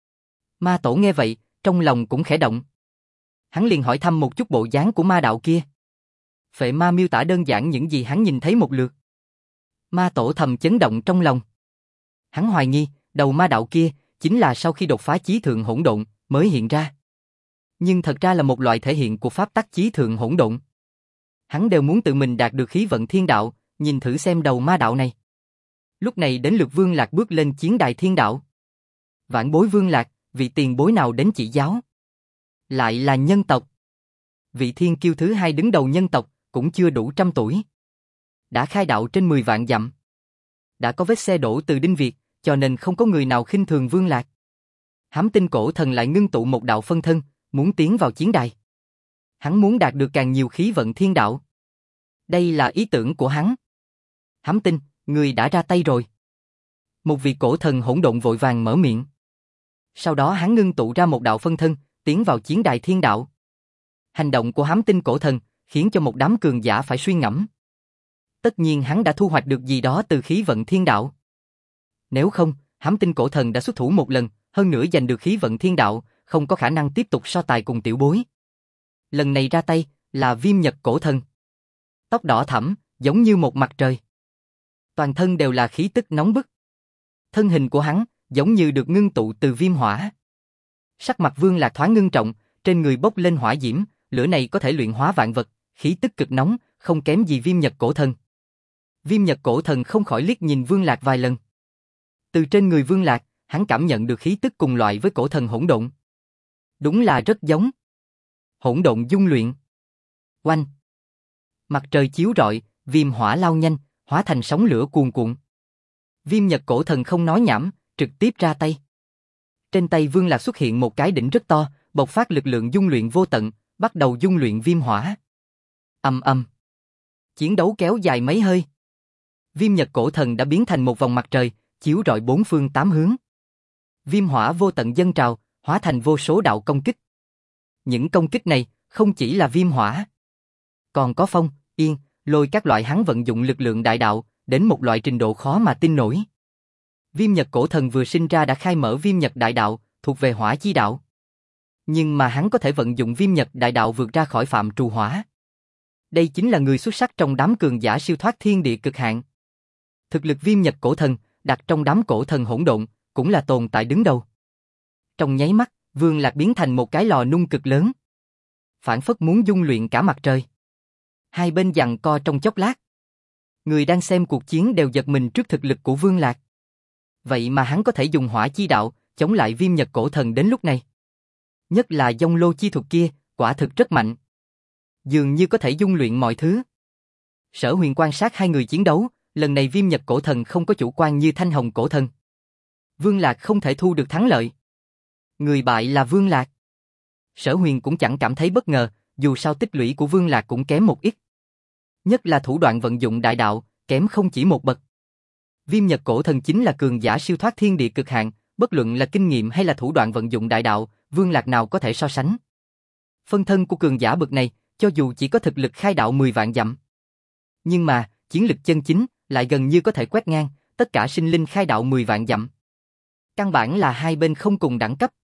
Ma tổ nghe vậy, trong lòng cũng khẽ động. Hắn liền hỏi thăm một chút bộ dáng của ma đạo kia. Phệ Ma miêu tả đơn giản những gì hắn nhìn thấy một lượt. Ma tổ thầm chấn động trong lòng. Hắn hoài nghi, đầu ma đạo kia, chính là sau khi đột phá chí thượng hỗn độn, mới hiện ra. Nhưng thật ra là một loại thể hiện của pháp tắc chí thượng hỗn độn. Hắn đều muốn tự mình đạt được khí vận thiên đạo, nhìn thử xem đầu ma đạo này. Lúc này đến lượt Vương Lạc bước lên chiến đài thiên đạo. Vãn bối Vương Lạc, vị tiền bối nào đến chỉ giáo? Lại là nhân tộc. Vị thiên kiêu thứ hai đứng đầu nhân tộc, cũng chưa đủ 100 tuổi. Đã khai đạo trên 10 vạn dặm. Đã có vết xe đổ từ Đinh Việt, cho nên không có người nào khinh thường Vương Lạc. Hám Tinh cổ thần lại ngưng tụ một đạo phân thân, muốn tiến vào chiến đài. Hắn muốn đạt được càng nhiều khí vận thiên đạo. Đây là ý tưởng của hắn. Hám Tinh, người đã ra tay rồi. Một vị cổ thần hỗn độn vội vàng mở miệng. Sau đó hắn ngưng tụ ra một đạo phân thân, tiến vào chiến đài thiên đạo. Hành động của Hám Tinh cổ thần khiến cho một đám cường giả phải suy ngẫm. Tất nhiên hắn đã thu hoạch được gì đó từ khí vận thiên đạo. Nếu không, Hám Tinh cổ thần đã xuất thủ một lần, hơn nữa giành được khí vận thiên đạo, không có khả năng tiếp tục so tài cùng tiểu bối. Lần này ra tay là Viêm Nhật cổ thần. Tóc đỏ thẫm, giống như một mặt trời. Toàn thân đều là khí tức nóng bức. Thân hình của hắn giống như được ngưng tụ từ viêm hỏa. Sắc mặt Vương Lạc thoáng ngưng trọng, trên người bốc lên hỏa diễm, lửa này có thể luyện hóa vạn vật, khí tức cực nóng, không kém gì Viêm Nhật cổ thần. Viêm Nhật cổ thần không khỏi liếc nhìn Vương Lạc vài lần. Từ trên người Vương Lạc, hắn cảm nhận được khí tức cùng loại với cổ thần hỗn độn. Đúng là rất giống. Hỗn độn dung luyện. Oanh. Mặt trời chiếu rọi, viêm hỏa lao nhanh, hóa thành sóng lửa cuồn cuộn. Viêm Nhật cổ thần không nói nhảm, trực tiếp ra tay. Trên tay Vương Lạc xuất hiện một cái đỉnh rất to, bộc phát lực lượng dung luyện vô tận, bắt đầu dung luyện viêm hỏa. Ầm ầm. Chiến đấu kéo dài mấy hơi. Viêm Nhật cổ thần đã biến thành một vòng mặt trời, chiếu rọi bốn phương tám hướng. Viêm hỏa vô tận dâng trào, hóa thành vô số đạo công kích. Những công kích này không chỉ là viêm hỏa, còn có phong, yên, lôi các loại hắn vận dụng lực lượng đại đạo, đến một loại trình độ khó mà tin nổi. Viêm Nhật Cổ Thần vừa sinh ra đã khai mở Viêm Nhật Đại Đạo, thuộc về hỏa chi đạo. Nhưng mà hắn có thể vận dụng Viêm Nhật Đại Đạo vượt ra khỏi phạm trù hỏa. Đây chính là người xuất sắc trong đám cường giả siêu thoát thiên địa cực hạn. Thực lực Viêm Nhật Cổ Thần, đặt trong đám cổ thần hỗn độn, cũng là tồn tại đứng đầu. Trong nháy mắt, Vương Lạc biến thành một cái lò nung cực lớn, phảng phất muốn dung luyện cả mặt trời. Hai bên giằng co trong chốc lát. Người đang xem cuộc chiến đều giật mình trước thực lực của Vương Lạc. Vậy mà hắn có thể dùng hỏa chi đạo, chống lại Viêm Nhật Cổ Thần đến lúc này. Nhất là dông lô chi thuật kia, quả thực rất mạnh. Dường như có thể dung luyện mọi thứ. Sở Huyền quan sát hai người chiến đấu, lần này Viêm Nhật Cổ Thần không có chủ quan như Thanh Hồng Cổ Thần. Vương Lạc không thể thu được thắng lợi. Người bại là Vương Lạc. Sở Huyền cũng chẳng cảm thấy bất ngờ, dù sao tích lũy của Vương Lạc cũng kém một ít. Nhất là thủ đoạn vận dụng đại đạo, kém không chỉ một bậc. Viêm Nhật Cổ Thần chính là cường giả siêu thoát thiên địa cực hạn, bất luận là kinh nghiệm hay là thủ đoạn vận dụng đại đạo, Vương Lạc nào có thể so sánh. Phân thân của cường giả bậc này, cho dù chỉ có thực lực khai đạo 10 vạn dặm, nhưng mà, chiến lực chân chính, lại gần như có thể quét ngang, tất cả sinh linh khai đạo 10 vạn dặm. Căn bản là hai bên không cùng đẳng cấp.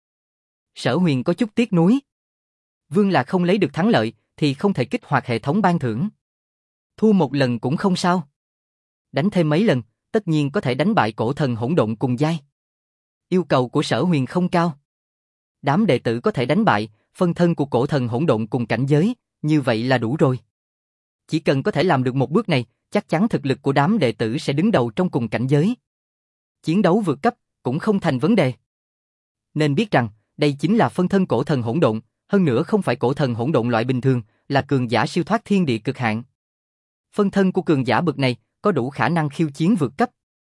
Sở Huyền có chút tiếc nuối. Vương Lạc không lấy được thắng lợi, thì không thể kích hoạt hệ thống ban thưởng. Thua một lần cũng không sao. Đánh thêm mấy lần, tất nhiên có thể đánh bại cổ thần hỗn độn cùng giai. Yêu cầu của Sở Huyền không cao. Đám đệ tử có thể đánh bại phân thân của cổ thần hỗn độn cùng cảnh giới, như vậy là đủ rồi. Chỉ cần có thể làm được một bước này, chắc chắn thực lực của đám đệ tử sẽ đứng đầu trong cùng cảnh giới. Chiến đấu vượt cấp cũng không thành vấn đề. Nên biết rằng, đây chính là phân thân cổ thần hỗn độn, hơn nữa không phải cổ thần hỗn độn loại bình thường, là cường giả siêu thoát thiên địa cực hạn. Phân thân của cường giả bậc này có đủ khả năng khiêu chiến vượt cấp.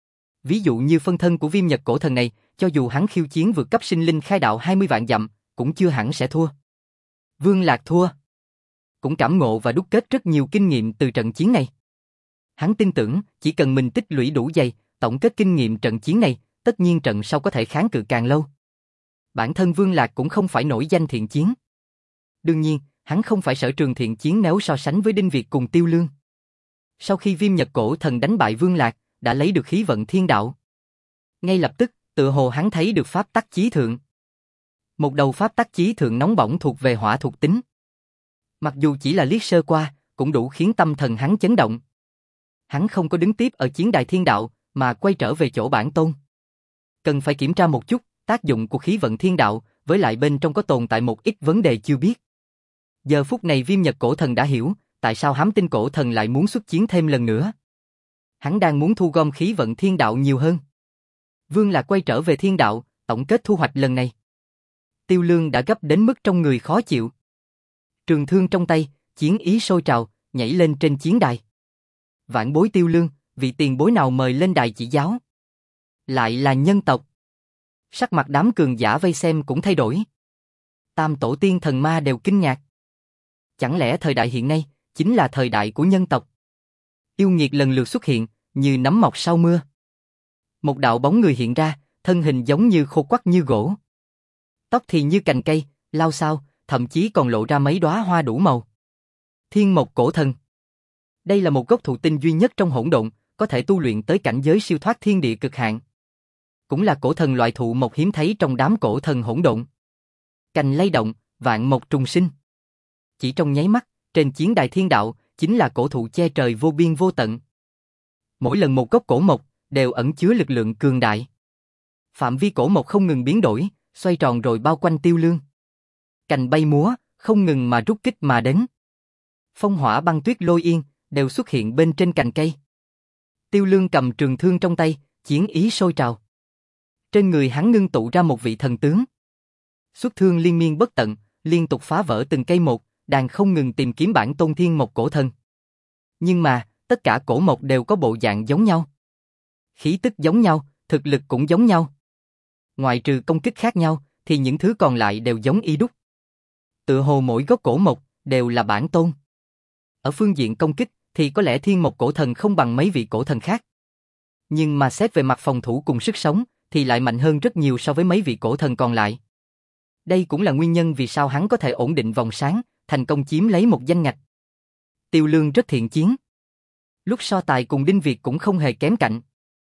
Ví dụ như phân thân của Viêm Nhật Cổ Thần này, cho dù hắn khiêu chiến vượt cấp sinh linh khai đạo 20 vạn dặm, cũng chưa hẳn sẽ thua. Vương Lạc thua, cũng cảm ngộ và đúc kết rất nhiều kinh nghiệm từ trận chiến này. Hắn tin tưởng, chỉ cần mình tích lũy đủ dày, tổng kết kinh nghiệm trận chiến này, tất nhiên trận sau có thể kháng cự càng lâu. Bản thân Vương Lạc cũng không phải nổi danh thiện chiến. Đương nhiên, hắn không phải sở trường thiện chiến nếu so sánh với Đinh Việt cùng Tiêu Lương. Sau khi Viêm Nhật Cổ Thần đánh bại Vương Lạc, đã lấy được khí vận thiên đạo. Ngay lập tức, tựa hồ hắn thấy được pháp tắc chí thượng. Một đầu pháp tắc chí thượng nóng bỏng thuộc về hỏa thuộc tính. Mặc dù chỉ là liếc sơ qua, cũng đủ khiến tâm thần hắn chấn động. Hắn không có đứng tiếp ở chiến đài thiên đạo, mà quay trở về chỗ bản tôn. Cần phải kiểm tra một chút tác dụng của khí vận thiên đạo, với lại bên trong có tồn tại một ít vấn đề chưa biết. Giờ phút này Viêm Nhật Cổ Thần đã hiểu, tại sao Hám Tinh Cổ Thần lại muốn xuất chiến thêm lần nữa. Hắn đang muốn thu gom khí vận thiên đạo nhiều hơn. Vương Lạc quay trở về thiên đạo, tổng kết thu hoạch lần này. Tiêu Lương đã gấp đến mức trong người khó chịu. Trường thương trong tay, chiến ý sôi trào, nhảy lên trên chiến đài. Vạn bối Tiêu Lương, vị tiền bối nào mời lên đài chỉ giáo? Lại là nhân tộc. Sắc mặt đám cường giả vây xem cũng thay đổi. Tam tổ tiên thần ma đều kinh ngạc. Chẳng lẽ thời đại hiện nay chính là thời đại của nhân tộc? Yêu nghiệt lần lượt xuất hiện, như nấm mọc sau mưa. Một đạo bóng người hiện ra, thân hình giống như khô quắt như gỗ. Tóc thì như cành cây, lao xao, thậm chí còn lộ ra mấy đóa hoa đủ màu. Thiên Mộc Cổ Thần. Đây là một gốc thụ tinh duy nhất trong hỗn độn, có thể tu luyện tới cảnh giới siêu thoát thiên địa cực hạn. Cũng là cổ thần loại thụ mộc hiếm thấy trong đám cổ thần hỗn độn. Cành lay động, vạn mộc trùng sinh. Chỉ trong nháy mắt, trên chiến đài thiên đạo, chính là cổ thụ che trời vô biên vô tận. Mỗi lần một gốc cổ mộc, đều ẩn chứa lực lượng cường đại. Phạm vi cổ mộc không ngừng biến đổi, xoay tròn rồi bao quanh Tiêu Lương. Cành bay múa, không ngừng mà rút kích mà đến. Phong hỏa băng tuyết lôi yên, đều xuất hiện bên trên cành cây. Tiêu Lương cầm trường thương trong tay, chiến ý sôi trào. Trên người hắn ngưng tụ ra một vị thần tướng. Xuất thương liên miên bất tận, liên tục phá vỡ từng cây một, đang không ngừng tìm kiếm bản tôn Thiên Mộc Cổ Thần. Nhưng mà, tất cả cổ mộc đều có bộ dạng giống nhau. Khí tức giống nhau, thực lực cũng giống nhau. Ngoại trừ công kích khác nhau, thì những thứ còn lại đều giống y đúc. Tựa hồ mỗi gốc cổ mộc đều là bản tôn. Ở phương diện công kích thì có lẽ Thiên Mộc Cổ Thần không bằng mấy vị cổ thần khác. Nhưng mà xét về mặt phòng thủ cùng sức sống thì lại mạnh hơn rất nhiều so với mấy vị cổ thần còn lại. Đây cũng là nguyên nhân vì sao hắn có thể ổn định vòng sáng, thành công chiếm lấy một danh ngạch. Tiêu Lương rất thiện chiến. Lúc so tài cùng Đinh Việt cũng không hề kém cạnh.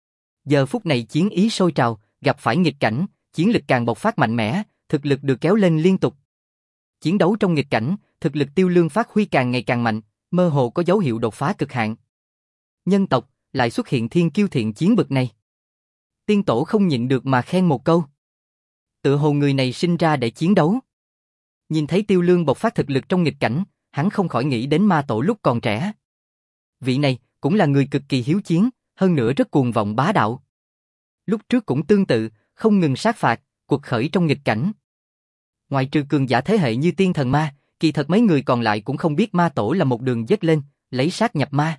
Giờ phút này chiến ý sôi trào, gặp phải nghịch cảnh, chiến lực càng bộc phát mạnh mẽ, thực lực được kéo lên liên tục. Chiến đấu trong nghịch cảnh, thực lực Tiêu Lương phát huy càng ngày càng mạnh, mơ hồ có dấu hiệu đột phá cực hạn. Nhân tộc lại xuất hiện thiên kiêu thiện chiến bậc này. Tiên tổ không nhịn được mà khen một câu. Tựa hồ người này sinh ra để chiến đấu. Nhìn thấy Tiêu Lương bộc phát thực lực trong nghịch cảnh, hắn không khỏi nghĩ đến ma tổ lúc còn trẻ. Vị này cũng là người cực kỳ hiếu chiến, hơn nữa rất cuồng vọng bá đạo. Lúc trước cũng tương tự, không ngừng sát phạt, cuộc khởi trong nghịch cảnh. Ngoài trừ cường giả thế hệ như tiên thần ma, kỳ thật mấy người còn lại cũng không biết ma tổ là một đường dứt lên, lấy sát nhập ma.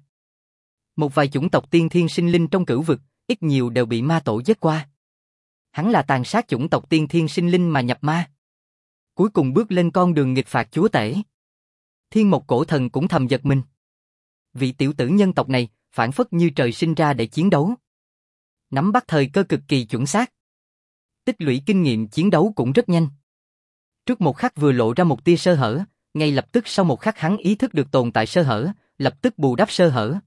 Một vài chủng tộc tiên thiên sinh linh trong cửu vực, ít nhiều đều bị ma tổ giết qua. Hắn là tàn sát chủng tộc tiên thiên sinh linh mà nhập ma. Cuối cùng bước lên con đường nghịch phạt chúa tể. Thiên Mộc Cổ Thần cũng thầm giật mình. Vị tiểu tử nhân tộc này, phản phất như trời sinh ra để chiến đấu. Nắm bắt thời cơ cực kỳ chuẩn xác. Tích lũy kinh nghiệm chiến đấu cũng rất nhanh. Trước một khắc vừa lộ ra một tia sơ hở, ngay lập tức sau một khắc hắn ý thức được tồn tại sơ hở, lập tức bù đắp sơ hở.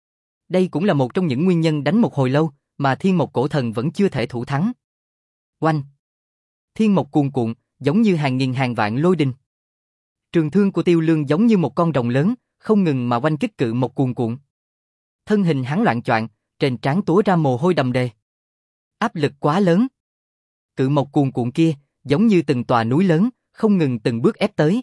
Đây cũng là một trong những nguyên nhân đánh một hồi lâu, mà Thiên Mộc Cổ Thần vẫn chưa thể thủ thắng. Oanh! Thiên Mộc cuồn cuộn, giống như hàng nghìn hàng vạn lôi đình. Trường thương của Tiêu Lương giống như một con rồng lớn, không ngừng mà oanh kích cự mộc cuồn cuộn. Thân hình hắn loạng choạng, trên trán túa ra mồ hôi đầm đìa. Áp lực quá lớn. Cự mộc cuồn cuộn kia, giống như từng tòa núi lớn, không ngừng từng bước ép tới.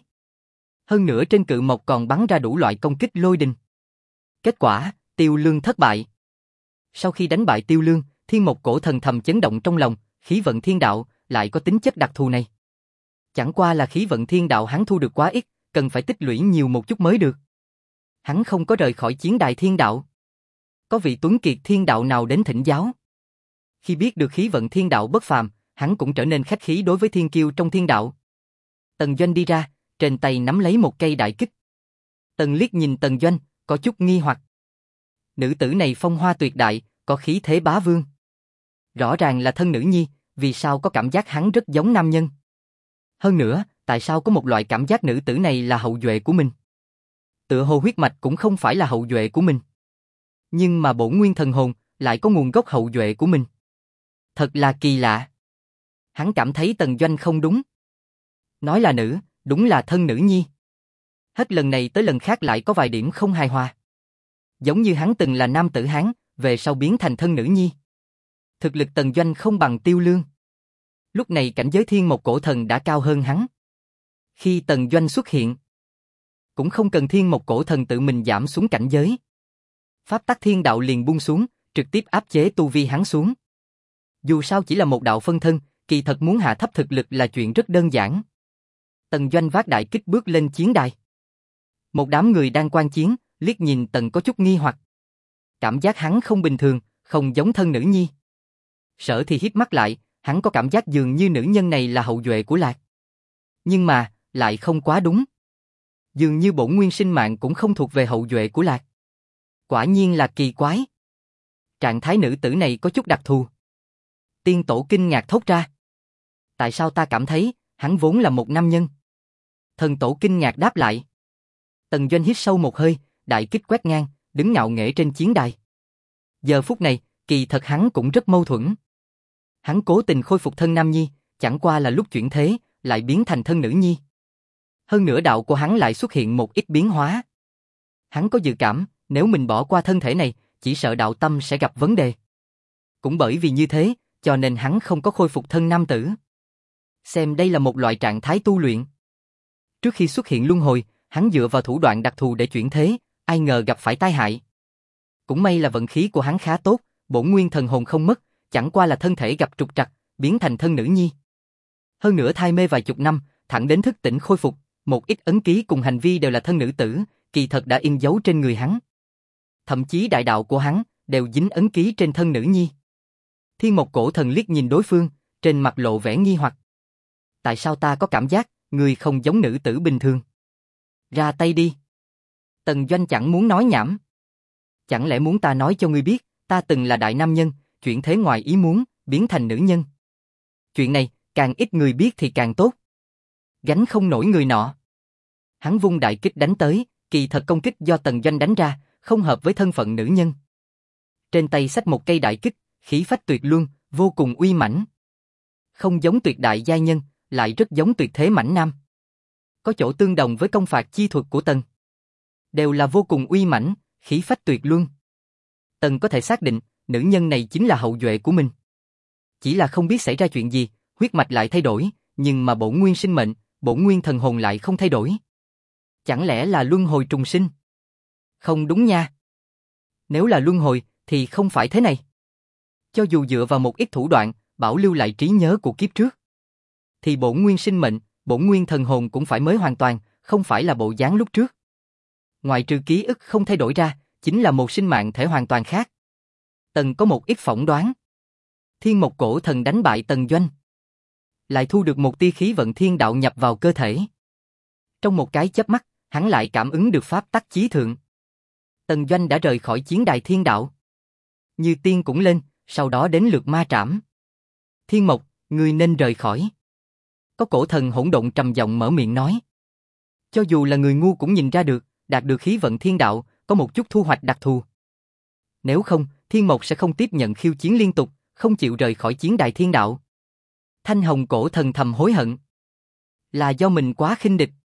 Hơn nữa trên cự mộc còn bắn ra đủ loại công kích lôi đình. Kết quả, Tiêu Lương thất bại. Sau khi đánh bại Tiêu Lương, Thiên Mộc Cổ Thần thầm chấn động trong lòng, khí vận thiên đạo lại có tính chất đặc thù này. Chẳng qua là khí vận thiên đạo hắn thu được quá ít, cần phải tích lũy nhiều một chút mới được. Hắn không có rời khỏi chiến đài thiên đạo. Có vị tuấn kiệt thiên đạo nào đến thỉnh giáo. Khi biết được khí vận thiên đạo bất phàm, hắn cũng trở nên khách khí đối với thiên kiêu trong thiên đạo. Tần Doanh đi ra, trên tay nắm lấy một cây đại kích. Tần liếc nhìn Tần Doanh, có chút nghi hoặc. Nữ tử này phong hoa tuyệt đại, có khí thế bá vương. Rõ ràng là thân nữ nhi, vì sao có cảm giác hắn rất giống nam nhân? Hơn nữa, tại sao có một loại cảm giác nữ tử này là hậu duệ của mình? Tựa hồ huyết mạch cũng không phải là hậu duệ của mình. Nhưng mà bổn nguyên thần hồn lại có nguồn gốc hậu duệ của mình. Thật là kỳ lạ. Hắn cảm thấy Tần Doanh không đúng. Nói là nữ, đúng là thân nữ nhi. Hết lần này tới lần khác lại có vài điểm không hài hòa. Giống như hắn từng là nam tử Hán, về sau biến thành thân nữ nhi. Thực lực Tần Doanh không bằng Tiêu Lương. Lúc này cảnh giới Thiên Mộc Cổ Thần đã cao hơn hắn. Khi Tần Doanh xuất hiện, cũng không cần Thiên Mộc Cổ Thần tự mình giảm xuống cảnh giới. Pháp tắc thiên đạo liền buông xuống, trực tiếp áp chế tu vi hắn xuống. Dù sao chỉ là một đạo phân thân, kỳ thật muốn hạ thấp thực lực là chuyện rất đơn giản. Tần Doanh vác đại kích bước lên chiến đài. Một đám người đang quan chiến, liếc nhìn Tần có chút nghi hoặc. Cảm giác hắn không bình thường, không giống thân nữ nhi. Sở thì híp mắt lại, hắn có cảm giác dường như nữ nhân này là hậu duệ của Lạc. Nhưng mà, lại không quá đúng. Dường như bổn nguyên sinh mạng cũng không thuộc về hậu duệ của Lạc. Quả nhiên là kỳ quái. Trạng thái nữ tử này có chút đặc thù. Tiên tổ kinh ngạc thốt ra. Tại sao ta cảm thấy, hắn vốn là một nam nhân? Thần tổ kinh ngạc đáp lại. Tần Doanh hít sâu một hơi, đại kích quét ngang, đứng ngạo nghễ trên chiến đài. Giờ phút này, kỳ thật hắn cũng rất mâu thuẫn. Hắn cố tình khôi phục thân nam nhi, chẳng qua là lúc chuyển thế, lại biến thành thân nữ nhi. Hơn nữa đạo của hắn lại xuất hiện một ít biến hóa. Hắn có dự cảm, nếu mình bỏ qua thân thể này, chỉ sợ đạo tâm sẽ gặp vấn đề. Cũng bởi vì như thế, cho nên hắn không có khôi phục thân nam tử. Xem đây là một loại trạng thái tu luyện. Trước khi xuất hiện luân hồi, hắn dựa vào thủ đoạn đặc thù để chuyển thế, ai ngờ gặp phải tai hại. Cũng may là vận khí của hắn khá tốt, bổn nguyên thần hồn không mất, chẳng qua là thân thể gặp trục trặc, biến thành thân nữ nhi. Hơn nữa thai mê vài chục năm, thẳng đến thức tỉnh khôi phục, một ít ấn ký cùng hành vi đều là thân nữ tử, kỳ thật đã in dấu trên người hắn. Thậm chí đại đạo của hắn đều dính ấn ký trên thân nữ nhi. Thiên Mộc Cổ Thần liếc nhìn đối phương, trên mặt lộ vẻ nghi hoặc. Tại sao ta có cảm giác, người không giống nữ tử bình thường? Ra tay đi. Tần Doanh chẳng muốn nói nhảm. Chẳng lẽ muốn ta nói cho ngươi biết, ta từng là đại nam nhân, chuyển thế ngoài ý muốn, biến thành nữ nhân. Chuyện này, càng ít người biết thì càng tốt. Gánh không nổi người nọ. Hắn vung đại kích đánh tới, kỳ thật công kích do Tần Doanh đánh ra, không hợp với thân phận nữ nhân. Trên tay xách một cây đại kích, khí phách tuyệt luân, vô cùng uy mãnh. Không giống tuyệt đại giai nhân, lại rất giống tuyệt thế mãnh nam. Có chỗ tương đồng với công phạt chi thuật của Tần. Đều là vô cùng uy mãnh, khí phách tuyệt luân. Tần có thể xác định, nữ nhân này chính là hậu duệ của mình. Chỉ là không biết xảy ra chuyện gì, huyết mạch lại thay đổi, nhưng mà bổn nguyên sinh mệnh, bổn nguyên thần hồn lại không thay đổi. Chẳng lẽ là luân hồi trùng sinh? Không đúng nha. Nếu là luân hồi, thì không phải thế này. Cho dù dựa vào một ít thủ đoạn, bảo lưu lại trí nhớ của kiếp trước, thì bổn nguyên sinh mệnh, bổn nguyên thần hồn cũng phải mới hoàn toàn, không phải là bộ dáng lúc trước. Ngoài trừ ký ức không thay đổi ra, chính là một sinh mạng thể hoàn toàn khác. Tần có một ít phỏng đoán. Thiên Mộc Cổ Thần đánh bại Tần Doanh, lại thu được một tia khí vận thiên đạo nhập vào cơ thể. Trong một cái chớp mắt, hắn lại cảm ứng được pháp tắc chí thượng. Tần Doanh đã rời khỏi chiến đài thiên đạo. Như Tiên cũng lên, sau đó đến lượt Ma Trảm. Thiên Mộc, ngươi nên rời khỏi. Có cổ thần hỗn độn trầm giọng mở miệng nói. Cho dù là người ngu cũng nhìn ra được, đạt được khí vận thiên đạo, có một chút thu hoạch đặc thù. Nếu không, Thiên Mộc sẽ không tiếp nhận khiêu chiến liên tục, không chịu rời khỏi chiến đài thiên đạo. Thanh Hồng cổ thần thầm hối hận. Là do mình quá khinh địch.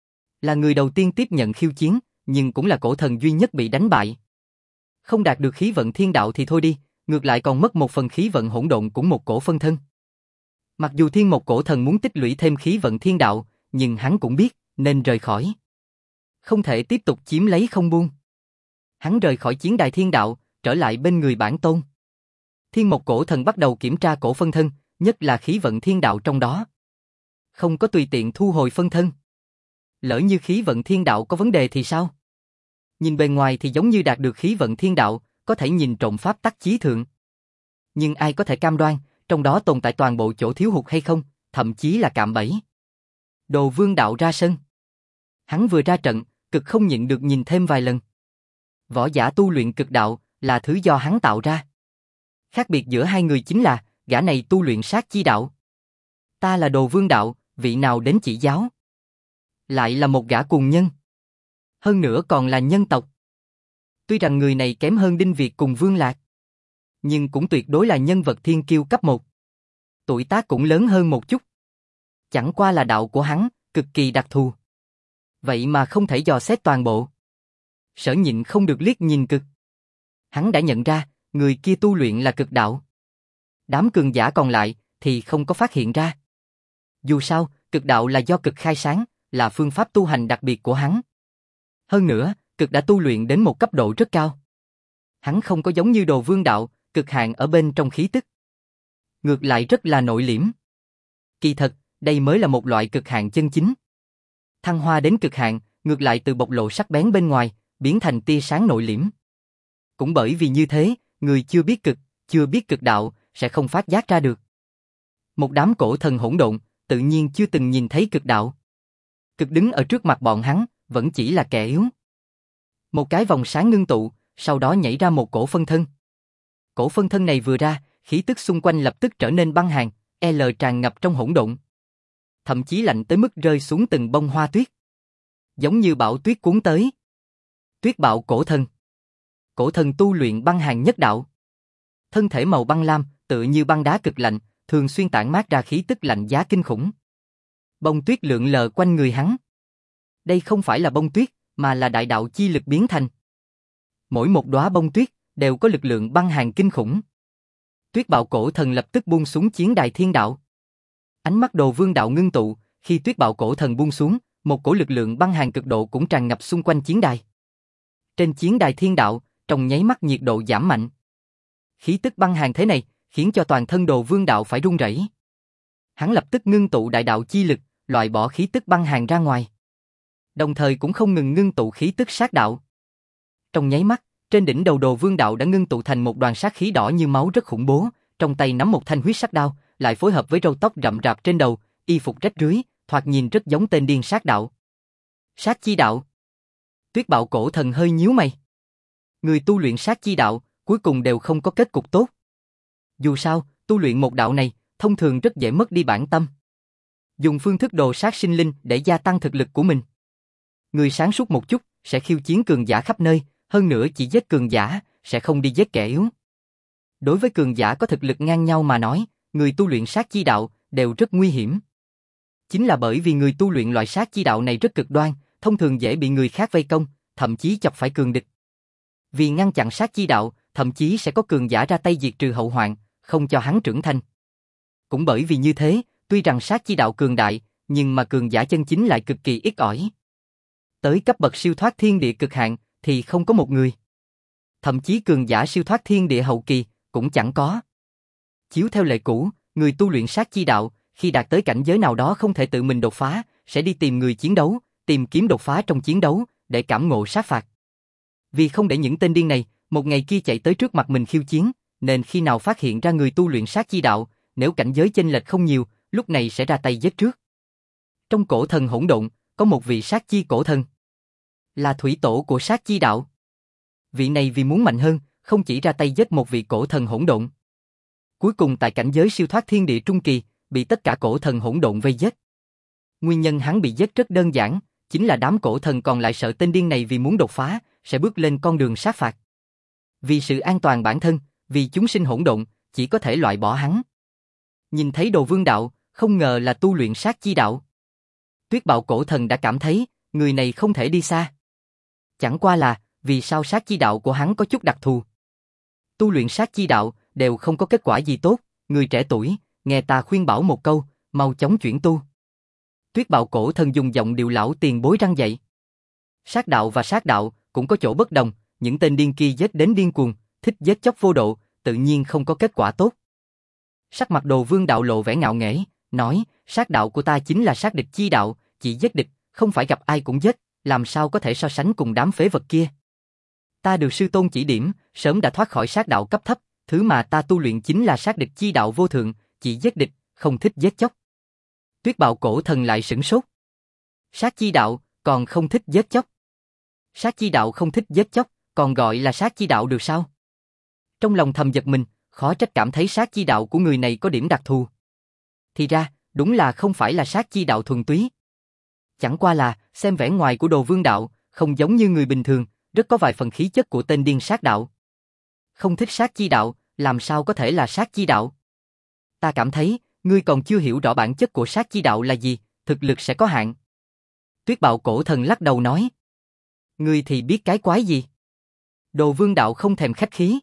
Là người đầu tiên tiếp nhận khiêu chiến, nhưng cũng là cổ thần duy nhất bị đánh bại. Không đạt được khí vận thiên đạo thì thôi đi, ngược lại còn mất một phần khí vận hỗn độn cũng một cổ phân thân. Mặc dù Thiên Mộc cổ thần muốn tích lũy thêm khí vận thiên đạo, nhưng hắn cũng biết, nên rời khỏi. Không thể tiếp tục chiếm lấy không buông. Hắn rời khỏi chiến đài thiên đạo, trở lại bên người bản tôn. Thiên Mộc cổ thần bắt đầu kiểm tra cổ phân thân, nhất là khí vận thiên đạo trong đó. Không có tùy tiện thu hồi phân thân. Lỡ như khí vận thiên đạo có vấn đề thì sao? Nhìn bề ngoài thì giống như đạt được khí vận thiên đạo, có thể nhìn trộm pháp tắc chí thượng. Nhưng ai có thể cam đoan, trong đó tồn tại toàn bộ chỗ thiếu hụt hay không, thậm chí là cạm bẫy. Đồ Vương đạo ra sân. Hắn vừa ra trận, cực không nhịn được nhìn thêm vài lần. Võ giả tu luyện cực đạo là thứ do hắn tạo ra. Khác biệt giữa hai người chính là, gã này tu luyện sát chi đạo. Ta là Đồ Vương đạo, vị nào đến chỉ giáo? Lại là một gã cuồng nhân. Hơn nữa còn là nhân tộc. Tuy rằng người này kém hơn Đinh Việt cùng Vương Lạc, nhưng cũng tuyệt đối là nhân vật thiên kiêu cấp 1. Tuổi tác cũng lớn hơn một chút. Chẳng qua là đạo của hắn, cực kỳ đặc thù. Vậy mà không thể dò xét toàn bộ. Sở nhịn không được liếc nhìn cực. Hắn đã nhận ra, người kia tu luyện là cực đạo. Đám cường giả còn lại, thì không có phát hiện ra. Dù sao, cực đạo là do cực khai sáng, là phương pháp tu hành đặc biệt của hắn. Hơn nữa, cực đã tu luyện đến một cấp độ rất cao. Hắn không có giống như Đồ Vương đạo, cực hạn ở bên trong khí tức. Ngược lại rất là nội liễm. Kỳ thật, đây mới là một loại cực hạn chân chính. Thăng hoa đến cực hạn, ngược lại từ bộc lộ sắc bén bên ngoài, biến thành tia sáng nội liễm. Cũng bởi vì như thế, người chưa biết cực đạo, sẽ không phát giác ra được. Một đám cổ thần hỗn độn, tự nhiên chưa từng nhìn thấy cực đạo. Cực đứng ở trước mặt bọn hắn, vẫn chỉ là kẻ yếu. Một cái vòng sáng ngưng tụ, sau đó nhảy ra một cổ phân thân. Cổ phân thân này vừa ra, khí tức xung quanh lập tức trở nên băng hàn, tràn ngập trong hỗn độn. Thậm chí lạnh tới mức rơi xuống từng bông hoa tuyết. Giống như bão tuyết cuốn tới. Tuyết bạo cổ thần. Cổ thần tu luyện băng hàn nhất đạo. Thân thể màu băng lam, tựa như băng đá cực lạnh, thường xuyên tản mát ra khí tức lạnh giá kinh khủng. Bông tuyết lượn lờ quanh người hắn. Đây không phải là bông tuyết, mà là đại đạo chi lực biến thành. Mỗi một đóa bông tuyết đều có lực lượng băng hàn kinh khủng. Tuyết bạo cổ thần lập tức buông xuống chiến đài thiên đạo. Ánh mắt Đồ Vương đạo ngưng tụ, khi tuyết bạo cổ thần buông xuống, một cổ lực lượng băng hàn cực độ cũng tràn ngập xung quanh chiến đài. Trên chiến đài thiên đạo, trong nháy mắt nhiệt độ giảm mạnh. Khí tức băng hàn thế này, khiến cho toàn thân Đồ Vương đạo phải run rẩy. Hắn lập tức ngưng tụ đại đạo chi lực, loại bỏ khí tức băng hàn ra ngoài. Đồng thời cũng không ngừng ngưng tụ khí tức sát đạo. Trong nháy mắt, trên đỉnh đầu Đồ Vương đạo đã ngưng tụ thành một đoàn sát khí đỏ như máu rất khủng bố, trong tay nắm một thanh huyết sắc đao, lại phối hợp với râu tóc rậm rạp trên đầu, y phục rách rưới, thoạt nhìn rất giống tên điên sát đạo. Sát chi đạo. Tuyết bạo cổ thần hơi nhíu mày. Người tu luyện sát chi đạo, cuối cùng đều không có kết cục tốt. Dù sao, tu luyện một đạo này, thông thường rất dễ mất đi bản tâm. Dùng phương thức đồ sát sinh linh để gia tăng thực lực của mình. Người sáng suốt một chút, sẽ khiêu chiến cường giả khắp nơi, hơn nữa chỉ giết cường giả, sẽ không đi giết kẻ yếu. Đối với cường giả có thực lực ngang nhau mà nói, người tu luyện sát chi đạo đều rất nguy hiểm. Chính là bởi vì người tu luyện loại sát chi đạo này rất cực đoan, thông thường dễ bị người khác vây công, thậm chí chọc phải cường địch. Vì ngăn chặn sát chi đạo, thậm chí sẽ có cường giả ra tay diệt trừ hậu hoạn, không cho hắn trưởng thành. Cũng bởi vì như thế, tuy rằng sát chi đạo cường đại, nhưng mà cường giả chân chính lại cực kỳ ít ỏi. Tới cấp bậc siêu thoát thiên địa cực hạn thì không có một người. Thậm chí cường giả siêu thoát thiên địa hậu kỳ cũng chẳng có. Chiếu theo lệ cũ, người tu luyện sát chi đạo, khi đạt tới cảnh giới nào đó không thể tự mình đột phá, sẽ đi tìm người chiến đấu, tìm kiếm đột phá trong chiến đấu, để cảm ngộ sát phạt. Vì không để những tên điên này, một ngày kia chạy tới trước mặt mình khiêu chiến, nên khi nào phát hiện ra người tu luyện sát chi đạo, nếu cảnh giới chênh lệch không nhiều, lúc này sẽ ra tay giết trước. Trong cổ thần hỗn độn, có một vị sát chi cổ thần. Là thủy tổ của sát chi đạo. Vị này vì muốn mạnh hơn, không chỉ ra tay giết một vị cổ thần hỗn độn. Cuối cùng tại cảnh giới siêu thoát thiên địa trung kỳ, bị tất cả cổ thần hỗn độn vây giết. Nguyên nhân hắn bị giết rất đơn giản, chính là đám cổ thần còn lại sợ tên điên này vì muốn đột phá, sẽ bước lên con đường sát phạt. Vì sự an toàn bản thân, vì chúng sinh hỗn độn, chỉ có thể loại bỏ hắn. Nhìn thấy Đồ Vương đạo, không ngờ là tu luyện sát chi đạo. Tuyết Bạo cổ thần đã cảm thấy, người này không thể đi xa. Chẳng qua là, vì sao sát chi đạo của hắn có chút đặc thù. Tu luyện sát chi đạo, đều không có kết quả gì tốt, người trẻ tuổi, nghe ta khuyên bảo một câu, mau chóng chuyển tu. Tuyết Bạo cổ thần dùng giọng điệu lão tiền bối răng dạy. Sát đạo và sát đạo, cũng có chỗ bất đồng, những tên điên kia giết đến điên cuồng, thích giết chóc vô độ, tự nhiên không có kết quả tốt. Sắc mặt Đồ Vương đạo lộ vẻ ngạo nghễ, nói, sát đạo của ta chính là sát địch chi đạo, chỉ giết địch, không phải gặp ai cũng giết, làm sao có thể so sánh cùng đám phế vật kia. Ta được sư tôn chỉ điểm, sớm đã thoát khỏi sát đạo cấp thấp, thứ mà ta tu luyện chính là sát địch chi đạo vô thượng, chỉ giết địch, không thích giết chóc. Tuyết Bạo cổ thần lại sửng sốt. Sát chi đạo, còn không thích giết chóc. Sát chi đạo không thích giết chóc, còn gọi là sát chi đạo được sao? Trong lòng thầm giật mình, khó trách cảm thấy sát chi đạo của người này có điểm đặc thù. Thì ra, đúng là không phải là sát chi đạo thuần túy. Chẳng qua là, xem vẻ ngoài của Đồ Vương đạo, không giống như người bình thường, rất có vài phần khí chất của tên điên sát đạo. Không thích sát chi đạo, làm sao có thể là sát chi đạo? Ta cảm thấy, ngươi còn chưa hiểu rõ bản chất của sát chi đạo là gì, thực lực sẽ có hạn. Tuyết Bạo cổ thần lắc đầu nói. Ngươi thì biết cái quái gì? Đồ Vương đạo không thèm khách khí.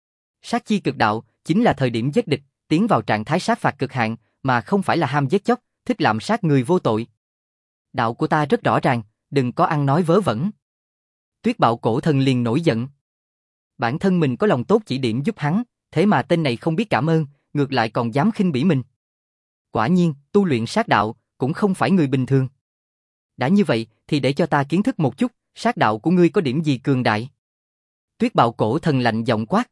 Sát chi cực đạo, chính là thời điểm giết địch, tiến vào trạng thái sát phạt cực hạn, mà không phải là ham giết chóc, thích lạm sát người vô tội. Đạo của ta rất rõ ràng, đừng có ăn nói vớ vẩn. Tuyết Bạo cổ thần liền nổi giận. Bản thân mình có lòng tốt chỉ điểm giúp hắn, thế mà tên này không biết cảm ơn, ngược lại còn dám khinh bỉ mình. Quả nhiên, tu luyện sát đạo, cũng không phải người bình thường. Đã như vậy, thì để cho ta kiến thức một chút, sát đạo của ngươi có điểm gì cường đại. Tuyết Bạo cổ thần lạnh giọng quát.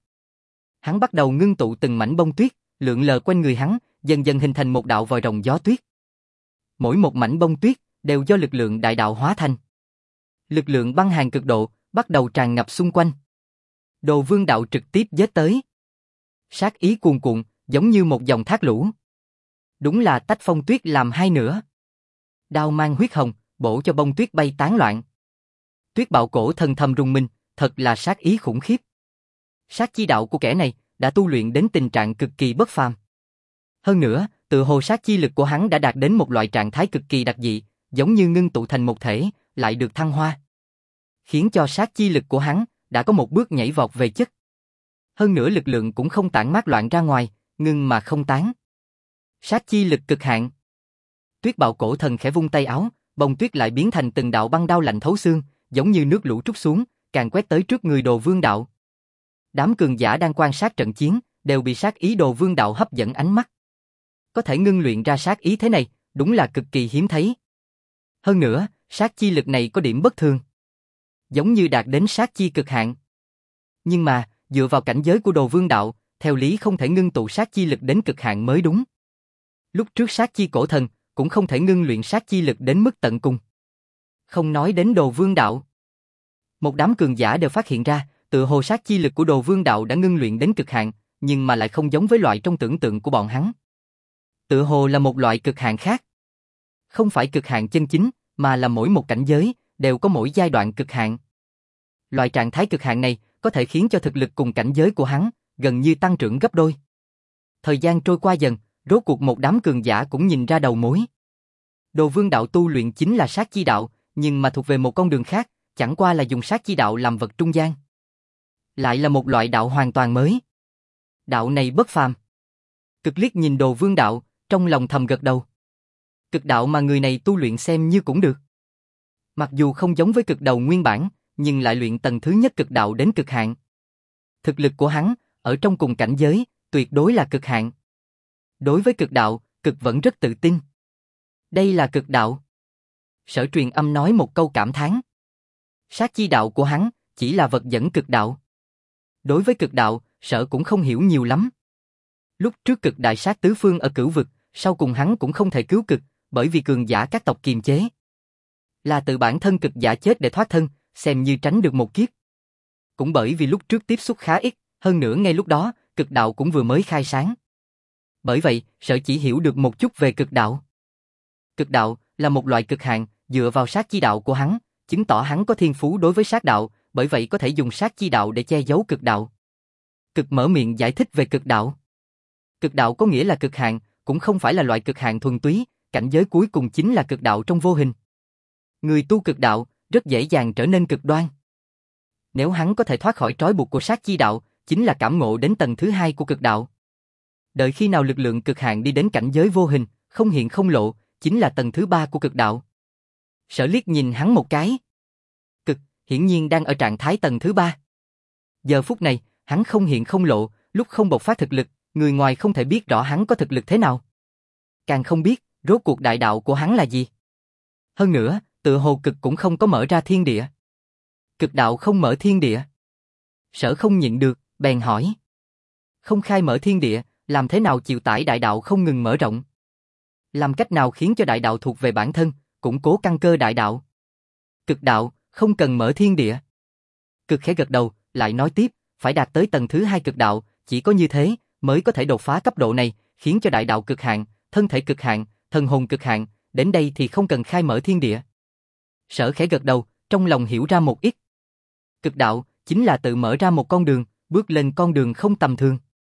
Hắn bắt đầu ngưng tụ từng mảnh bông tuyết, lượn lờ quanh người hắn, dần dần hình thành một đạo vòi rồng gió tuyết. Mỗi một mảnh bông tuyết, đều do lực lượng đại đạo hóa thành. Lực lượng băng hàn cực độ, bắt đầu tràn ngập xung quanh. Đồ Vương đạo trực tiếp giết tới. Sát ý cuồn cuộn, giống như một dòng thác lũ. Đúng là tách phong tuyết làm hai nửa. Đao mang huyết hồng, bổ cho bông tuyết bay tán loạn. Tuyết Bạo cổ thần thầm rùng mình, thật là sát ý khủng khiếp. Sát chi đạo của kẻ này, đã tu luyện đến tình trạng cực kỳ bất phàm. Hơn nữa, tự hồ sát chi lực của hắn đã đạt đến một loại trạng thái cực kỳ đặc dị, giống như ngưng tụ thành một thể, lại được thăng hoa. Khiến cho sát chi lực của hắn, đã có một bước nhảy vọt về chất. Hơn nữa lực lượng cũng không tản mát loạn ra ngoài, ngưng mà không tán. Sát chi lực cực hạn. Tuyết Bạo cổ thần khẽ vung tay áo, bông tuyết lại biến thành từng đạo băng đao lạnh thấu xương, giống như nước lũ trút xuống, càng quét tới trước người Đồ Vương đạo. Đám cường giả đang quan sát trận chiến, đều bị sát ý Đồ Vương đạo hấp dẫn ánh mắt. Có thể ngưng luyện ra sát ý thế này, đúng là cực kỳ hiếm thấy. Hơn nữa, sát chi lực này có điểm bất thường. Giống như đạt đến sát chi cực hạn. Nhưng mà, dựa vào cảnh giới của Đồ Vương đạo, theo lý không thể ngưng tụ sát chi lực đến cực hạn mới đúng. Lúc trước sát chi cổ thần, cũng không thể ngưng luyện sát chi lực đến mức tận cùng. Không nói đến Đồ Vương đạo. Một đám cường giả đều phát hiện ra, tự hồ sát chi lực của Đồ Vương đạo đã ngưng luyện đến cực hạn, nhưng mà lại không giống với loại trong tưởng tượng của bọn hắn. Tự hồ là một loại cực hạn khác. Không phải cực hạn chân chính, mà là mỗi một cảnh giới, đều có mỗi giai đoạn cực hạn. Loại trạng thái cực hạn này, có thể khiến cho thực lực cùng cảnh giới của hắn, gần như tăng trưởng gấp đôi. Thời gian trôi qua dần, rốt cuộc một đám cường giả cũng nhìn ra đầu mối. Đồ Vương đạo tu luyện chính là sát chi đạo, nhưng mà thuộc về một con đường khác, chẳng qua là dùng sát chi đạo làm vật trung gian. Lại là một loại đạo hoàn toàn mới. Đạo này bất phàm. Cực liếc nhìn Đồ Vương đạo, trong lòng thầm gật đầu. Cực đạo mà người này tu luyện xem như cũng được. Mặc dù không giống với cực đầu nguyên bản, nhưng lại luyện tầng thứ nhất cực đạo đến cực hạn. Thực lực của hắn, ở trong cùng cảnh giới, tuyệt đối là cực hạn. Đối với cực đạo, cực vẫn rất tự tin. Đây là cực đạo. Sở Truyền Âm nói một câu cảm thán. Sát chi đạo của hắn, chỉ là vật dẫn cực đạo. Đối với cực đạo, Sở cũng không hiểu nhiều lắm. Lúc trước cực đại sát tứ phương ở cửu vực, sau cùng hắn cũng không thể cứu cực, bởi vì cường giả các tộc kiềm chế. Là tự bản thân cực giả chết để thoát thân, xem như tránh được một kiếp. Cũng bởi vì lúc trước tiếp xúc khá ít, hơn nữa ngay lúc đó, cực đạo cũng vừa mới khai sáng. Bởi vậy, Sở chỉ hiểu được một chút về cực đạo. Cực đạo là một loại cực hạn, dựa vào sát chi đạo của hắn, chứng tỏ hắn có thiên phú đối với sát đạo, bởi vậy có thể dùng sát chi đạo để che giấu cực đạo. Cực mở miệng giải thích về cực đạo. Cực đạo có nghĩa là cực hạn, cũng không phải là loại cực hạn thuần túy, cảnh giới cuối cùng chính là cực đạo trong vô hình. Người tu cực đạo, rất dễ dàng trở nên cực đoan. Nếu hắn có thể thoát khỏi trói buộc của sát chi đạo, chính là cảm ngộ đến tầng thứ hai của cực đạo. Đợi khi nào lực lượng cực hạn đi đến cảnh giới vô hình, không hiện không lộ, chính là tầng thứ ba của cực đạo. Sở liếc nhìn hắn một cái. Cực, hiển nhiên đang ở trạng thái tầng thứ ba. Giờ phút này, hắn không hiện không lộ, lúc không bộc phát thực lực, người ngoài không thể biết rõ hắn có thực lực thế nào. Càng không biết, rốt cuộc đại đạo của hắn là gì. Hơn nữa, tựa hồ cực cũng không có mở ra thiên địa. Cực đạo không mở thiên địa. Sở không nhịn được, bèn hỏi. Không khai mở thiên địa, làm thế nào chịu tải đại đạo không ngừng mở rộng? Làm cách nào khiến cho đại đạo thuộc về bản thân, củng cố căn cơ đại đạo? Cực đạo, không cần mở thiên địa. Cực khẽ gật đầu, lại nói tiếp, phải đạt tới tầng thứ hai cực đạo, chỉ có như thế, mới có thể đột phá cấp độ này, khiến cho đại đạo cực hạn, thân thể cực hạn, thần hồn cực hạn, đến đây thì không cần khai mở thiên địa. Sở khẽ gật đầu, trong lòng hiểu ra một ít. Cực đạo, chính là tự mở ra một con đường, bước lên con đường không tầm thường.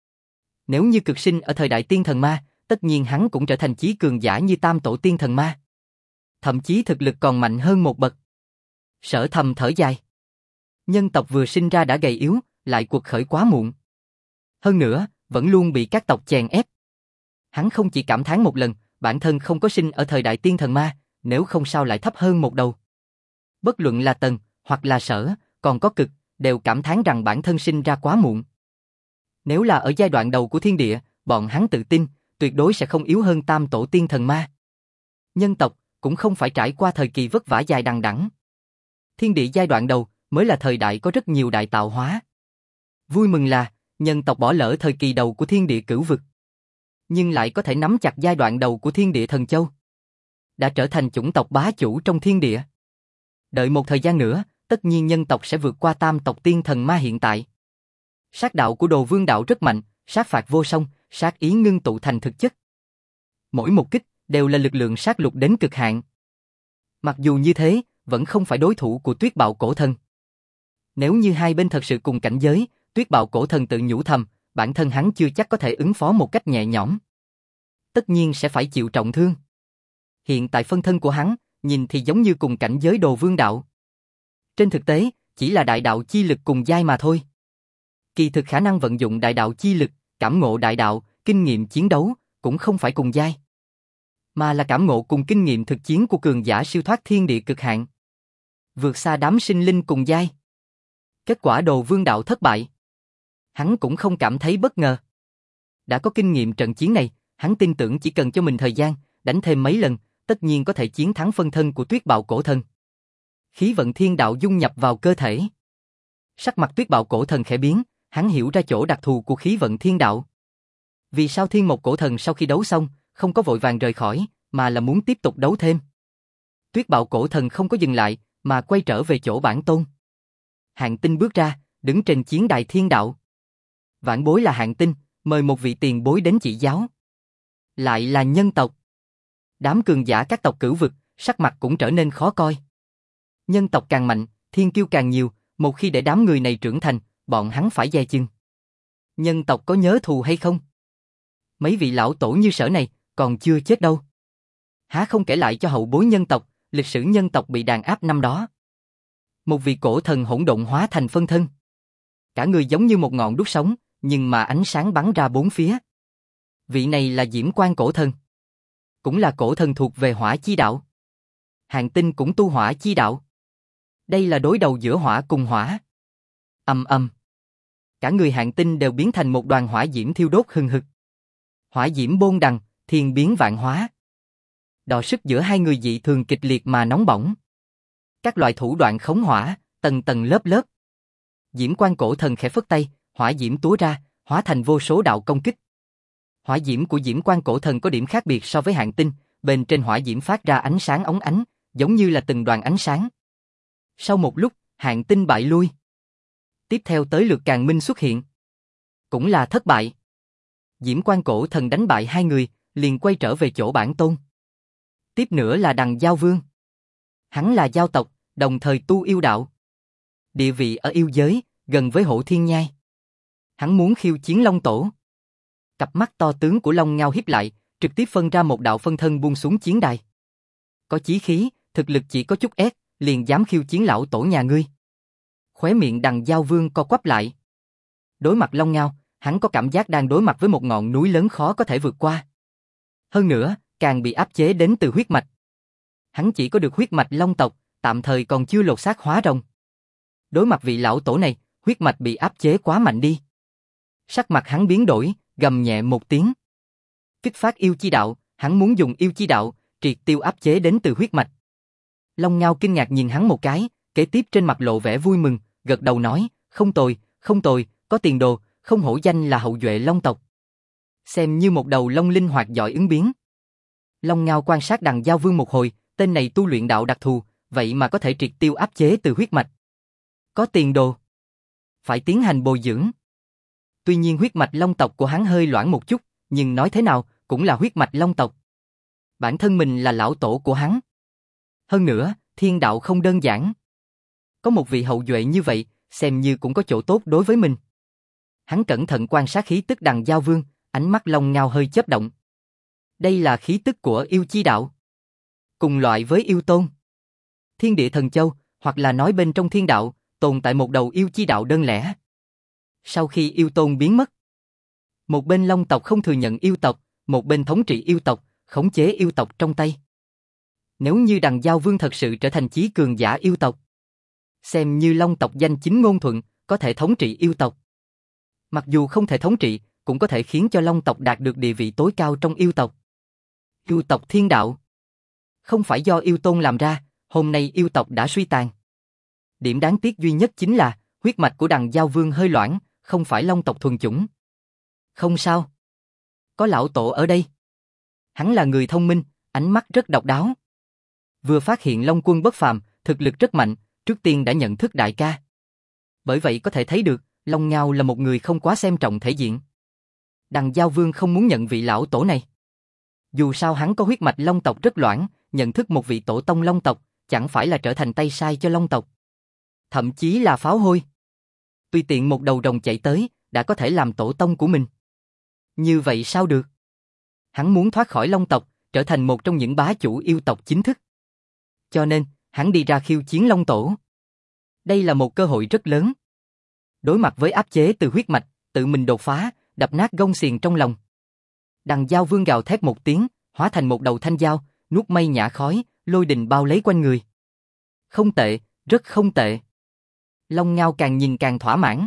Nếu như cực sinh ở thời đại tiên thần ma, tất nhiên hắn cũng trở thành chí cường giả như tam tổ tiên thần ma. Thậm chí thực lực còn mạnh hơn một bậc. Sở thầm thở dài. Nhân tộc vừa sinh ra đã gầy yếu, lại cuộc khởi quá muộn. Hơn nữa, vẫn luôn bị các tộc chèn ép. Hắn không chỉ cảm thán một lần, bản thân không có sinh ở thời đại tiên thần ma, nếu không sao lại thấp hơn một đầu. Bất luận là Tần, hoặc là Sở, còn có Cực, đều cảm thán rằng bản thân sinh ra quá muộn. Nếu là ở giai đoạn đầu của thiên địa, bọn hắn tự tin, tuyệt đối sẽ không yếu hơn tam tổ tiên thần ma. Nhân tộc, cũng không phải trải qua thời kỳ vất vả dài đằng đẵng. Thiên địa giai đoạn đầu, mới là thời đại có rất nhiều đại tạo hóa. Vui mừng là, nhân tộc bỏ lỡ thời kỳ đầu của thiên địa cửu vực. Nhưng lại có thể nắm chặt giai đoạn đầu của thiên địa thần châu. Đã trở thành chủng tộc bá chủ trong thiên địa. Đợi một thời gian nữa, tất nhiên nhân tộc sẽ vượt qua tam tộc tiên thần ma hiện tại. Sát đạo của Đồ Vương đạo rất mạnh, sát phạt vô song, sát ý ngưng tụ thành thực chất. Mỗi một kích, đều là lực lượng sát lục đến cực hạn. Mặc dù như thế, vẫn không phải đối thủ của Tuyết Bạo Cổ Thần. Nếu như hai bên thật sự cùng cảnh giới, Tuyết Bạo Cổ Thần tự nhủ thầm, bản thân hắn chưa chắc có thể ứng phó một cách nhẹ nhõm. Tất nhiên sẽ phải chịu trọng thương. Hiện tại phân thân của hắn, nhìn thì giống như cùng cảnh giới Đồ Vương đạo. Trên thực tế, chỉ là đại đạo chi lực cùng giai mà thôi. Kỳ thực khả năng vận dụng đại đạo chi lực, cảm ngộ đại đạo, kinh nghiệm chiến đấu, cũng không phải cùng giai. Mà là cảm ngộ cùng kinh nghiệm thực chiến của cường giả siêu thoát thiên địa cực hạn. Vượt xa đám sinh linh cùng giai. Kết quả Đồ Vương đạo thất bại. Hắn cũng không cảm thấy bất ngờ. Đã có kinh nghiệm trận chiến này, hắn tin tưởng chỉ cần cho mình thời gian, đánh thêm mấy lần, tất nhiên có thể chiến thắng phân thân của Tuyết Bạo Cổ Thần. Khí vận thiên đạo dung nhập vào cơ thể. Sắc mặt Tuyết Bạo Cổ Thần khẽ biến, hắn hiểu ra chỗ đặc thù của khí vận thiên đạo. Vì sao Thiên Mộc Cổ Thần sau khi đấu xong, không có vội vàng rời khỏi, mà là muốn tiếp tục đấu thêm. Tuyết Bạo Cổ Thần không có dừng lại, mà quay trở về chỗ bản tôn. Hạng Tinh bước ra, đứng trên chiến đài thiên đạo. Vãn bối là Hạng Tinh, mời một vị tiền bối đến chỉ giáo. Lại là nhân tộc. Đám cường giả các tộc cửu vực, sắc mặt cũng trở nên khó coi. Nhân tộc càng mạnh, thiên kiêu càng nhiều, một khi để đám người này trưởng thành, bọn hắn phải dè chừng. Nhân tộc có nhớ thù hay không? Mấy vị lão tổ như Sở này, còn chưa chết đâu. Há không kể lại cho hậu bối nhân tộc, lịch sử nhân tộc bị đàn áp năm đó. Một vị cổ thần hỗn độn hóa thành phân thân. Cả người giống như một ngọn đuốc sống, nhưng mà ánh sáng bắn ra bốn phía. Vị này là Diễm Quan cổ thần. Cũng là cổ thần thuộc về hỏa chi đạo. Hàn Tinh cũng tu hỏa chi đạo. Đây là đối đầu giữa hỏa cùng hỏa. Ầm ầm. Cả người Hàn Tinh đều biến thành một đoàn hỏa diễm thiêu đốt hừng hực. Hỏa diễm bôn đằng, thiên biến vạn hóa. Đọ sức giữa hai người dị thường kịch liệt mà nóng bỏng. Các loại thủ đoạn khống hỏa, tầng tầng lớp lớp. Diễm Quan cổ thần khẽ phất tay, hỏa diễm túa ra, hóa thành vô số đạo công kích. Hỏa diễm của Diễm Quan cổ thần có điểm khác biệt so với Hàn Tinh, bên trên hỏa diễm phát ra ánh sáng óng ánh, giống như là từng đoàn ánh sáng. Sau một lúc, Hàn Tinh bại lui. Tiếp theo tới lượt Càn Minh xuất hiện. Cũng là thất bại. Diễm Quan cổ thần đánh bại hai người, liền quay trở về chỗ bản tôn. Tiếp nữa là Đằng Giao Vương. Hắn là giao tộc, đồng thời tu yêu đạo. Địa vị ở yêu giới, gần với Hổ Thiên Nhai. Hắn muốn khiêu chiến Long Tổ. Cặp mắt to tướng của Long Ngao híp lại, trực tiếp phân ra một đạo phân thân buông xuống chiến đài. Có chí khí, thực lực chỉ có chút ép, liền dám khiêu chiến lão tổ nhà ngươi. Khóe miệng Đằng Giao Vương co quắp lại. Đối mặt Long Ngao, hắn có cảm giác đang đối mặt với một ngọn núi lớn khó có thể vượt qua. Hơn nữa, càng bị áp chế đến từ huyết mạch. Hắn chỉ có được huyết mạch Long tộc, tạm thời còn chưa lột xác hóa rồng. Đối mặt vị lão tổ này, huyết mạch bị áp chế quá mạnh đi. Sắc mặt hắn biến đổi, gầm nhẹ một tiếng. Kích phát yêu chi đạo, hắn muốn dùng yêu chi đạo, triệt tiêu áp chế đến từ huyết mạch. Long Ngao kinh ngạc nhìn hắn một cái, kế tiếp trên mặt lộ vẻ vui mừng, gật đầu nói, không tồi, có tiền đồ, không hổ danh là hậu duệ Long tộc. Xem như một đầu long linh hoạt giỏi ứng biến. Long Ngao quan sát Đằng Giao Vương một hồi, tên này tu luyện đạo đặc thù, vậy mà có thể triệt tiêu áp chế từ huyết mạch. Có tiền đồ. Phải tiến hành bồi dưỡng. Tuy nhiên huyết mạch Long tộc của hắn hơi loãng một chút, nhưng nói thế nào, cũng là huyết mạch Long tộc. Bản thân mình là lão tổ của hắn. Hơn nữa, thiên đạo không đơn giản. Có một vị hậu duệ như vậy, xem như cũng có chỗ tốt đối với mình. Hắn cẩn thận quan sát khí tức Đằng Giao Vương, ánh mắt Long Ngao hơi chớp động. Đây là khí tức của yêu chi đạo. Cùng loại với yêu tôn. Thiên địa thần châu, hoặc là nói bên trong thiên đạo, tồn tại một đầu yêu chi đạo đơn lẻ. Sau khi yêu tôn biến mất, một bên Long tộc không thừa nhận yêu tộc, một bên thống trị yêu tộc, khống chế yêu tộc trong tay. Nếu như Đằng Giao Vương thật sự trở thành chí cường giả yêu tộc, xem như Long tộc danh chính ngôn thuận, có thể thống trị yêu tộc. Mặc dù không thể thống trị, cũng có thể khiến cho Long tộc đạt được địa vị tối cao trong yêu tộc. Yêu tộc thiên đạo. Không phải do yêu tôn làm ra, hôm nay yêu tộc đã suy tàn. Điểm đáng tiếc duy nhất chính là, huyết mạch của Đằng Giao Vương hơi loãng, không phải Long tộc thuần chủng. Không sao. Có lão tổ ở đây. Hắn là người thông minh, ánh mắt rất độc đáo. Vừa phát hiện Long quân bất phàm, thực lực rất mạnh, trước tiên đã nhận thức đại ca. Bởi vậy có thể thấy được, Long Ngao là một người không quá xem trọng thể diện. Đằng Giao Vương không muốn nhận vị lão tổ này. Dù sao hắn có huyết mạch Long tộc rất loãng, nhận thức một vị tổ tông Long tộc, chẳng phải là trở thành tay sai cho Long tộc. Thậm chí là pháo hôi. Tùy tiện một đầu rồng chạy tới, đã có thể làm tổ tông của mình. Như vậy sao được? Hắn muốn thoát khỏi Long tộc, trở thành một trong những bá chủ yêu tộc chính thức. Cho nên, hắn đi ra khiêu chiến Long tổ. Đây là một cơ hội rất lớn. Đối mặt với áp chế từ huyết mạch, tự mình đột phá, đập nát gông xiềng trong lòng. Đằng Giao Vương gào thét một tiếng, hóa thành một đầu thanh dao, nuốt mây nhả khói, lôi đình bao lấy quanh người. Không tệ, rất không tệ. Long Ngao càng nhìn càng thỏa mãn.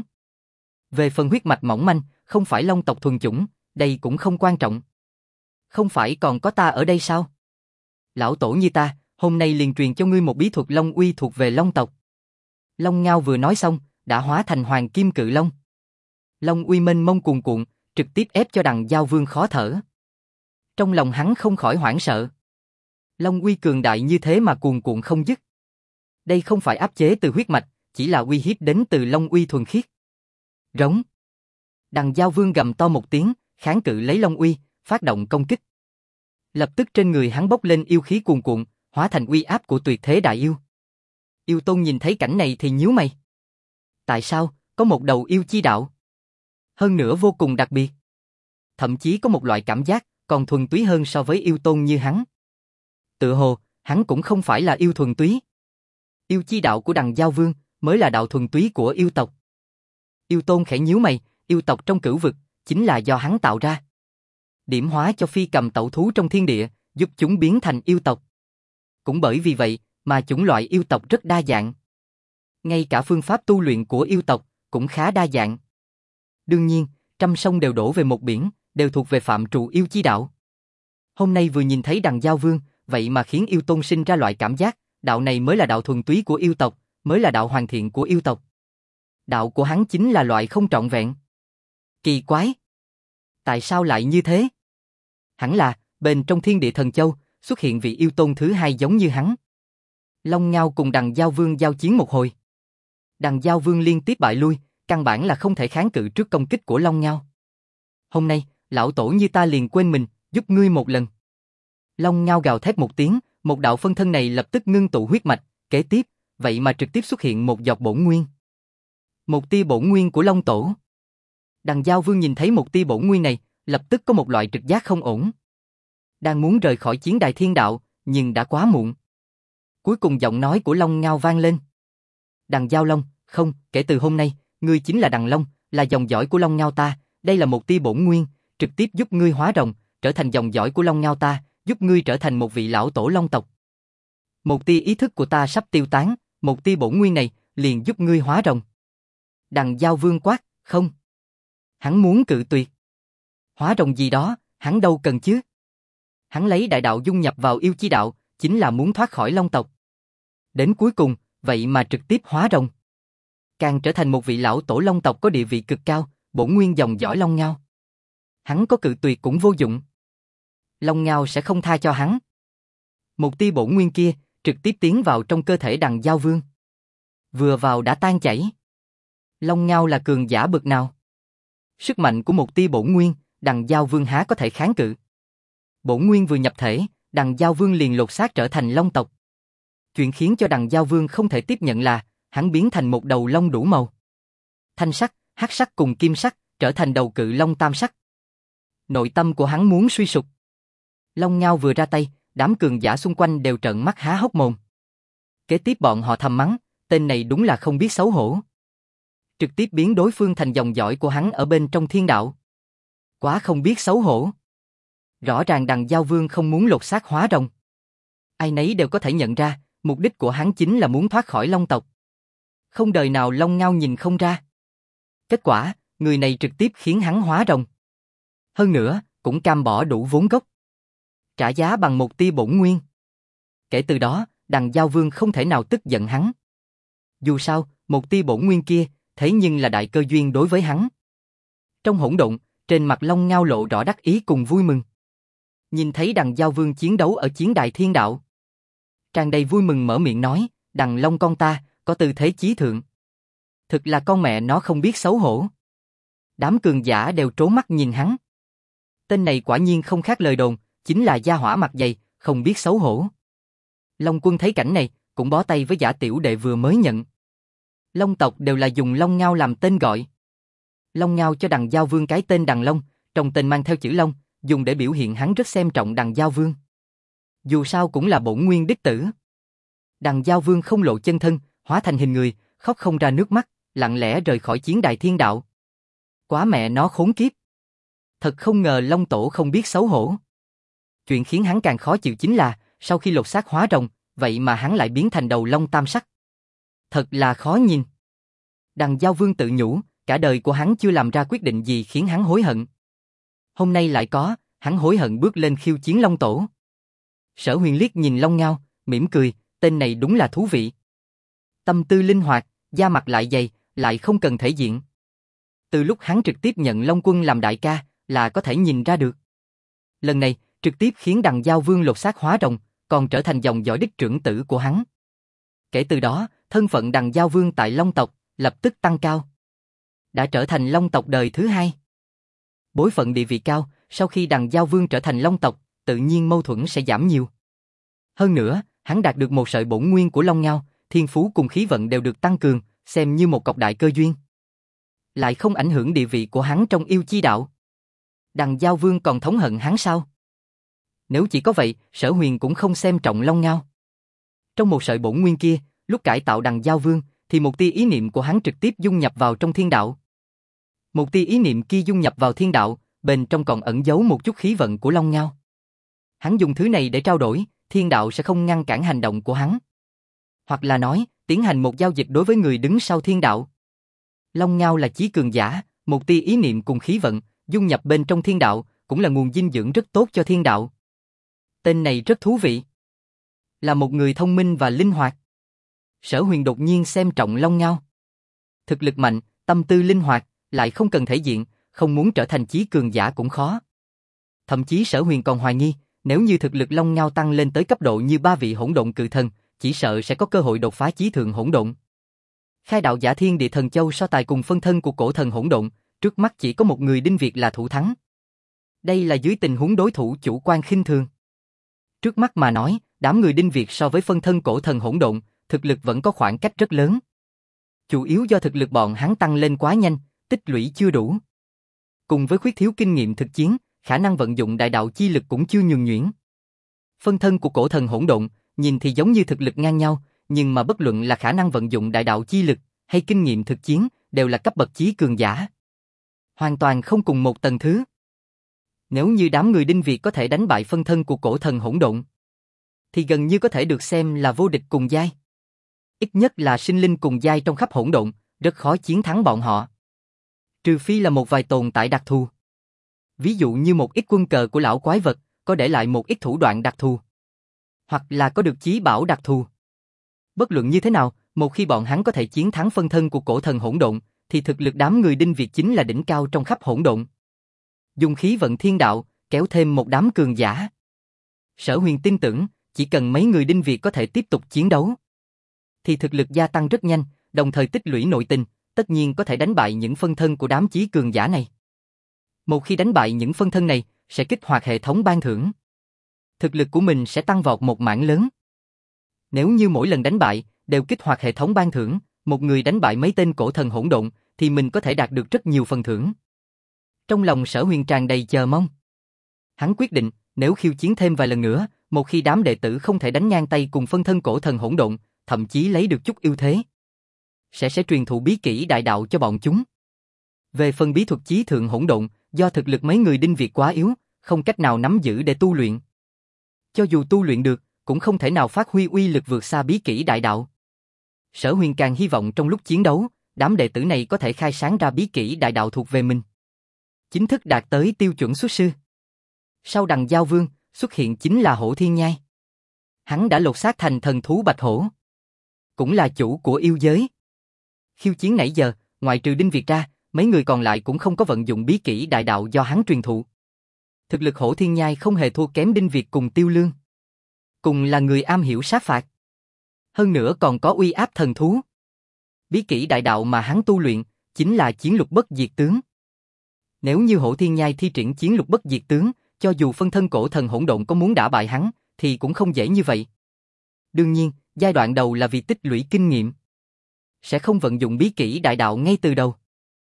Về phần huyết mạch mỏng manh, không phải Long tộc thuần chủng, đây cũng không quan trọng. Không phải còn có ta ở đây sao? Lão tổ như ta, hôm nay liền truyền cho ngươi một bí thuật Long uy thuộc về Long tộc. Long Ngao vừa nói xong, đã hóa thành Hoàng Kim Cự Long. Long uy mênh mông cuồn cuộn, trực tiếp ép cho Đằng Giao Vương khó thở. Trong lòng hắn không khỏi hoảng sợ. Long uy cường đại như thế mà cuồn cuộn không dứt. Đây không phải áp chế từ huyết mạch, chỉ là uy hiếp đến từ Long uy thuần khiết. Rống. Đằng Giao Vương gầm to một tiếng, kháng cự lấy Long uy, phát động công kích. Lập tức trên người hắn bốc lên yêu khí cuồn cuộn, hóa thành uy áp của tuyệt thế đại yêu. Yêu Tôn nhìn thấy cảnh này thì nhíu mày. Tại sao, có một đầu yêu chi đạo? Hơn nữa vô cùng đặc biệt. Thậm chí có một loại cảm giác còn thuần túy hơn so với yêu Tôn như hắn. Tự hồ, hắn cũng không phải là yêu thuần túy. Yêu chi đạo của Đằng Giao Vương mới là đạo thuần túy của yêu tộc. Yêu Tôn khẽ nhíu mày, yêu tộc trong cửu vực chính là do hắn tạo ra. Điểm hóa cho phi cầm tẩu thú trong thiên địa, giúp chúng biến thành yêu tộc. Cũng bởi vì vậy mà chủng loại yêu tộc rất đa dạng. Ngay cả phương pháp tu luyện của yêu tộc cũng khá đa dạng. Đương nhiên, trăm sông đều đổ về một biển, đều thuộc về phạm trù yêu chi đạo. Hôm nay vừa nhìn thấy Đằng Giao Vương, vậy mà khiến yêu Tôn sinh ra loại cảm giác, đạo này mới là đạo thuần túy của yêu tộc, mới là đạo hoàn thiện của yêu tộc. Đạo của hắn chính là loại không trọn vẹn. Kỳ quái! Tại sao lại như thế? Hẳn là, bên trong thiên địa thần châu, xuất hiện vị yêu tôn thứ hai giống như hắn. Long Ngao cùng Đằng Giao Vương giao chiến một hồi. Đằng Giao Vương liên tiếp bại lui, căn bản là không thể kháng cự trước công kích của Long Ngao. Hôm nay, lão tổ như ta liền quên mình, giúp ngươi một lần. Long Ngao gào thét một tiếng, một đạo phân thân này lập tức ngưng tụ huyết mạch, kế tiếp, vậy mà trực tiếp xuất hiện một giọt bổn nguyên. Một tia bổn nguyên của Long Tổ. Đằng Giao Vương nhìn thấy một tia bổn nguyên này, lập tức có một loại trực giác không ổn. Đang muốn rời khỏi chiến đài thiên đạo, nhưng đã quá muộn. Cuối cùng giọng nói của Long Ngao vang lên. Đằng Giao Long, không, kể từ hôm nay, ngươi chính là Đằng Long, là dòng dõi của Long Ngao ta, đây là một tia bổn nguyên, trực tiếp giúp ngươi hóa rồng, trở thành dòng dõi của Long Ngao ta, giúp ngươi trở thành một vị lão tổ Long tộc. Một tia ý thức của ta sắp tiêu tán, một tia bổn nguyên này liền giúp ngươi hóa rồng. Đằng Giao Vương quát, không. Hắn muốn cự tuyệt. Hóa rồng gì đó, hắn đâu cần chứ. Hắn lấy đại đạo dung nhập vào yêu chi đạo, chính là muốn thoát khỏi Long tộc. Đến cuối cùng, vậy mà trực tiếp hóa rồng. Càng trở thành một vị lão tổ Long tộc có địa vị cực cao, bổn nguyên dòng dõi Long Ngao. Hắn có cự tuyệt cũng vô dụng. Long Ngao sẽ không tha cho hắn. Một tia bổn nguyên kia, trực tiếp tiến vào trong cơ thể Đằng Giao Vương. Vừa vào đã tan chảy. Long Ngao là cường giả bậc nào? Sức mạnh của một tia bổn nguyên, Đằng Giao Vương há có thể kháng cự. Bổn nguyên vừa nhập thể, Đằng Giao Vương liền lột xác trở thành Long tộc. Chuyện khiến cho Đằng Giao Vương không thể tiếp nhận là, hắn biến thành một đầu long đủ màu. Thanh sắc, hắc sắc cùng kim sắc, trở thành đầu cự long tam sắc. Nội tâm của hắn muốn suy sụp. Long Ngao vừa ra tay, đám cường giả xung quanh đều trợn mắt há hốc mồm. Kế tiếp bọn họ thầm mắng, tên này đúng là không biết xấu hổ. Trực tiếp biến đối phương thành dòng dõi của hắn ở bên trong thiên đạo. Quá không biết xấu hổ. Rõ ràng Đằng Giao Vương không muốn lột xác hóa rồng. Ai nấy đều có thể nhận ra, mục đích của hắn chính là muốn thoát khỏi Long tộc. Không đời nào Long Ngao nhìn không ra. Kết quả, người này trực tiếp khiến hắn hóa rồng. Hơn nữa, cũng cam bỏ đủ vốn gốc. Trả giá bằng một tia bổn nguyên. Kể từ đó, Đằng Giao Vương không thể nào tức giận hắn. Dù sao, một tia bổn nguyên kia, thế nhưng là đại cơ duyên đối với hắn. Trong hỗn độn, trên mặt Long Ngao lộ rõ đắc ý cùng vui mừng. Nhìn thấy Đằng Giao Vương chiến đấu ở chiến đài thiên đạo. Tràn đầy vui mừng mở miệng nói, Đằng Long con ta, có tư thế chí thượng. Thực là con mẹ nó không biết xấu hổ. Đám cường giả đều trố mắt nhìn hắn. Tên này quả nhiên không khác lời đồn, chính là gia hỏa mặt dày, không biết xấu hổ. Long Quân thấy cảnh này, cũng bó tay với giả tiểu đệ vừa mới nhận. Long tộc đều là dùng Long Ngao làm tên gọi. Long Ngao cho Đằng Giao Vương cái tên Đằng Long, trong tên mang theo chữ Long, dùng để biểu hiện hắn rất xem trọng Đằng Giao Vương. Dù sao cũng là bổn nguyên đích tử. Đằng Giao Vương không lộ chân thân, hóa thành hình người, khóc không ra nước mắt, lặng lẽ rời khỏi chiến đài thiên đạo. Quá mẹ nó khốn kiếp. Thật không ngờ Long Tổ không biết xấu hổ. Chuyện khiến hắn càng khó chịu chính là, sau khi lột xác hóa rồng, vậy mà hắn lại biến thành đầu long tam sắc. Thật là khó nhìn. Đằng Giao Vương tự nhủ, cả đời của hắn chưa làm ra quyết định gì khiến hắn hối hận. Hôm nay lại có, hắn hối hận bước lên khiêu chiến Long Tổ. Sở Huyền liếc nhìn Long Ngao, mỉm cười, tên này đúng là thú vị. Tâm tư linh hoạt, da mặt lại dày, lại không cần thể diện. Từ lúc hắn trực tiếp nhận Long Quân làm đại ca, là có thể nhìn ra được. Lần này, trực tiếp khiến Đằng Giao Vương lột xác hóa rồng, còn trở thành dòng dõi đích trưởng tử của hắn. Kể từ đó, thân phận Đằng Giao Vương tại Long tộc lập tức tăng cao. Đã trở thành Long tộc đời thứ hai. Bối phận địa vị cao, sau khi Đằng Giao Vương trở thành Long tộc, tự nhiên mâu thuẫn sẽ giảm nhiều. Hơn nữa, hắn đạt được một sợi bổn nguyên của Long Ngao, thiên phú cùng khí vận đều được tăng cường, xem như một cọc đại cơ duyên. Lại không ảnh hưởng địa vị của hắn trong yêu chi đạo. Đằng Giao Vương còn thống hận hắn sao? Nếu chỉ có vậy, Sở Huyền cũng không xem trọng Long Ngao. Trong một sợi bổn nguyên kia, lúc cải tạo Đằng Giao Vương, thì một tia ý niệm của hắn trực tiếp dung nhập vào trong thiên đạo. Một tia ý niệm kia dung nhập vào thiên đạo, bên trong còn ẩn giấu một chút khí vận của Long Ngao. Hắn dùng thứ này để trao đổi, thiên đạo sẽ không ngăn cản hành động của hắn. Hoặc là nói, tiến hành một giao dịch đối với người đứng sau thiên đạo. Long Ngao là chí cường giả, một tia ý niệm cùng khí vận, dung nhập bên trong thiên đạo, cũng là nguồn dinh dưỡng rất tốt cho thiên đạo. Tên này rất thú vị. Là một người thông minh và linh hoạt. Sở Huyền đột nhiên xem trọng Long Ngao. Thực lực mạnh, tâm tư linh hoạt, lại không cần thể diện, không muốn trở thành chí cường giả cũng khó. Thậm chí Sở Huyền còn hoài nghi, nếu như thực lực Long Ngao tăng lên tới cấp độ như ba vị hỗn độn cự thần, chỉ sợ sẽ có cơ hội đột phá chí thượng hỗn độn. Khai đạo giả thiên địa thần châu so tài cùng phân thân của cổ thần hỗn độn, trước mắt chỉ có một người Đinh Việt là thủ thắng. Đây là dưới tình huống đối thủ chủ quan khinh thường. Trước mắt mà nói, đám người Đinh Việt so với phân thân cổ thần hỗn độn, thực lực vẫn có khoảng cách rất lớn. Chủ yếu do thực lực bọn hắn tăng lên quá nhanh, tích lũy chưa đủ. Cùng với khuyết thiếu kinh nghiệm thực chiến, khả năng vận dụng đại đạo chi lực cũng chưa nhường nhuyễn. Phân thân của cổ thần hỗn độn, nhìn thì giống như thực lực ngang nhau, nhưng mà bất luận là khả năng vận dụng đại đạo chi lực, hay kinh nghiệm thực chiến, đều là cấp bậc chí cường giả. Hoàn toàn không cùng một tầng thứ. Nếu như đám người Đinh Việt có thể đánh bại phân thân của cổ thần hỗn độn, thì gần như có thể được xem là vô địch cùng giai. Ít nhất là sinh linh cùng giai trong khắp hỗn độn, rất khó chiến thắng bọn họ. Trừ phi là một vài tồn tại đặc thù. Ví dụ như một ít quân cờ của lão quái vật, có để lại một ít thủ đoạn đặc thù. Hoặc là có được chí bảo đặc thù. Bất luận như thế nào, một khi bọn hắn có thể chiến thắng phân thân của cổ thần hỗn độn, thì thực lực đám người Đinh Việt chính là đỉnh cao trong khắp hỗn độn. Dùng khí vận thiên đạo, kéo thêm một đám cường giả. Sở Huyền tin tưởng, chỉ cần mấy người Đinh Việt có thể tiếp tục chiến đấu, thì thực lực gia tăng rất nhanh, đồng thời tích lũy nội tình, tất nhiên có thể đánh bại những phân thân của đám chí cường giả này. Một khi đánh bại những phân thân này, sẽ kích hoạt hệ thống ban thưởng. Thực lực của mình sẽ tăng vọt một mảng lớn. Nếu như mỗi lần đánh bại, đều kích hoạt hệ thống ban thưởng, một người đánh bại mấy tên cổ thần hỗn độn, thì mình có thể đạt được rất nhiều phần thưởng. Trong lòng Sở Huyền tràn đầy chờ mong. Hắn quyết định, nếu khiêu chiến thêm vài lần nữa, một khi đám đệ tử không thể đánh ngang tay cùng phân thân cổ thần hỗn độn, thậm chí lấy được chút ưu thế, sẽ truyền thụ bí kỹ đại đạo cho bọn chúng. Về phần bí thuật chí thượng hỗn độn, do thực lực mấy người Đinh Việt quá yếu, không cách nào nắm giữ để tu luyện. Cho dù tu luyện được, cũng không thể nào phát huy uy lực vượt xa bí kỹ đại đạo. Sở Huyền càng hy vọng trong lúc chiến đấu, đám đệ tử này có thể khai sáng ra bí kỹ đại đạo thuộc về mình. Chính thức đạt tới tiêu chuẩn xuất sư. Sau Đằng Giao Vương, xuất hiện chính là Hổ Thiên Nhai. Hắn đã lột xác thành thần thú bạch hổ. Cũng là chủ của yêu giới. Khiêu chiến nãy giờ, ngoại trừ Đinh Việt ra, mấy người còn lại cũng không có vận dụng bí kỹ đại đạo do hắn truyền thụ. Thực lực Hổ Thiên Nhai không hề thua kém Đinh Việt cùng Tiêu Lương. Cùng là người am hiểu sát phạt. Hơn nữa còn có uy áp thần thú. Bí kỹ đại đạo mà hắn tu luyện, chính là chiến lục bất diệt tướng. Nếu như Hổ Thiên Nhai thi triển chiến lục bất diệt tướng, cho dù phân thân cổ thần hỗn độn có muốn đả bại hắn, thì cũng không dễ như vậy. Đương nhiên, giai đoạn đầu là vì tích lũy kinh nghiệm. Sẽ không vận dụng bí kỹ đại đạo ngay từ đầu.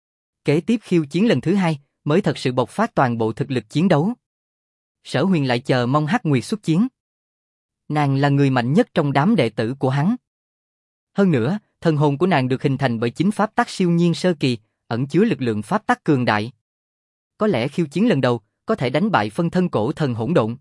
Kế tiếp khiêu chiến lần thứ hai, mới thật sự bộc phát toàn bộ thực lực chiến đấu. Sở Huyền lại chờ mong Hắc Nguyệt xuất chiến. Nàng là người mạnh nhất trong đám đệ tử của hắn. Hơn nữa, thần hồn của nàng được hình thành bởi chính pháp tắc siêu nhiên sơ kỳ, ẩn chứa lực lượng pháp tắc cường đại. Có lẽ khiêu chiến lần đầu, có thể đánh bại phân thân cổ thần hỗn độn.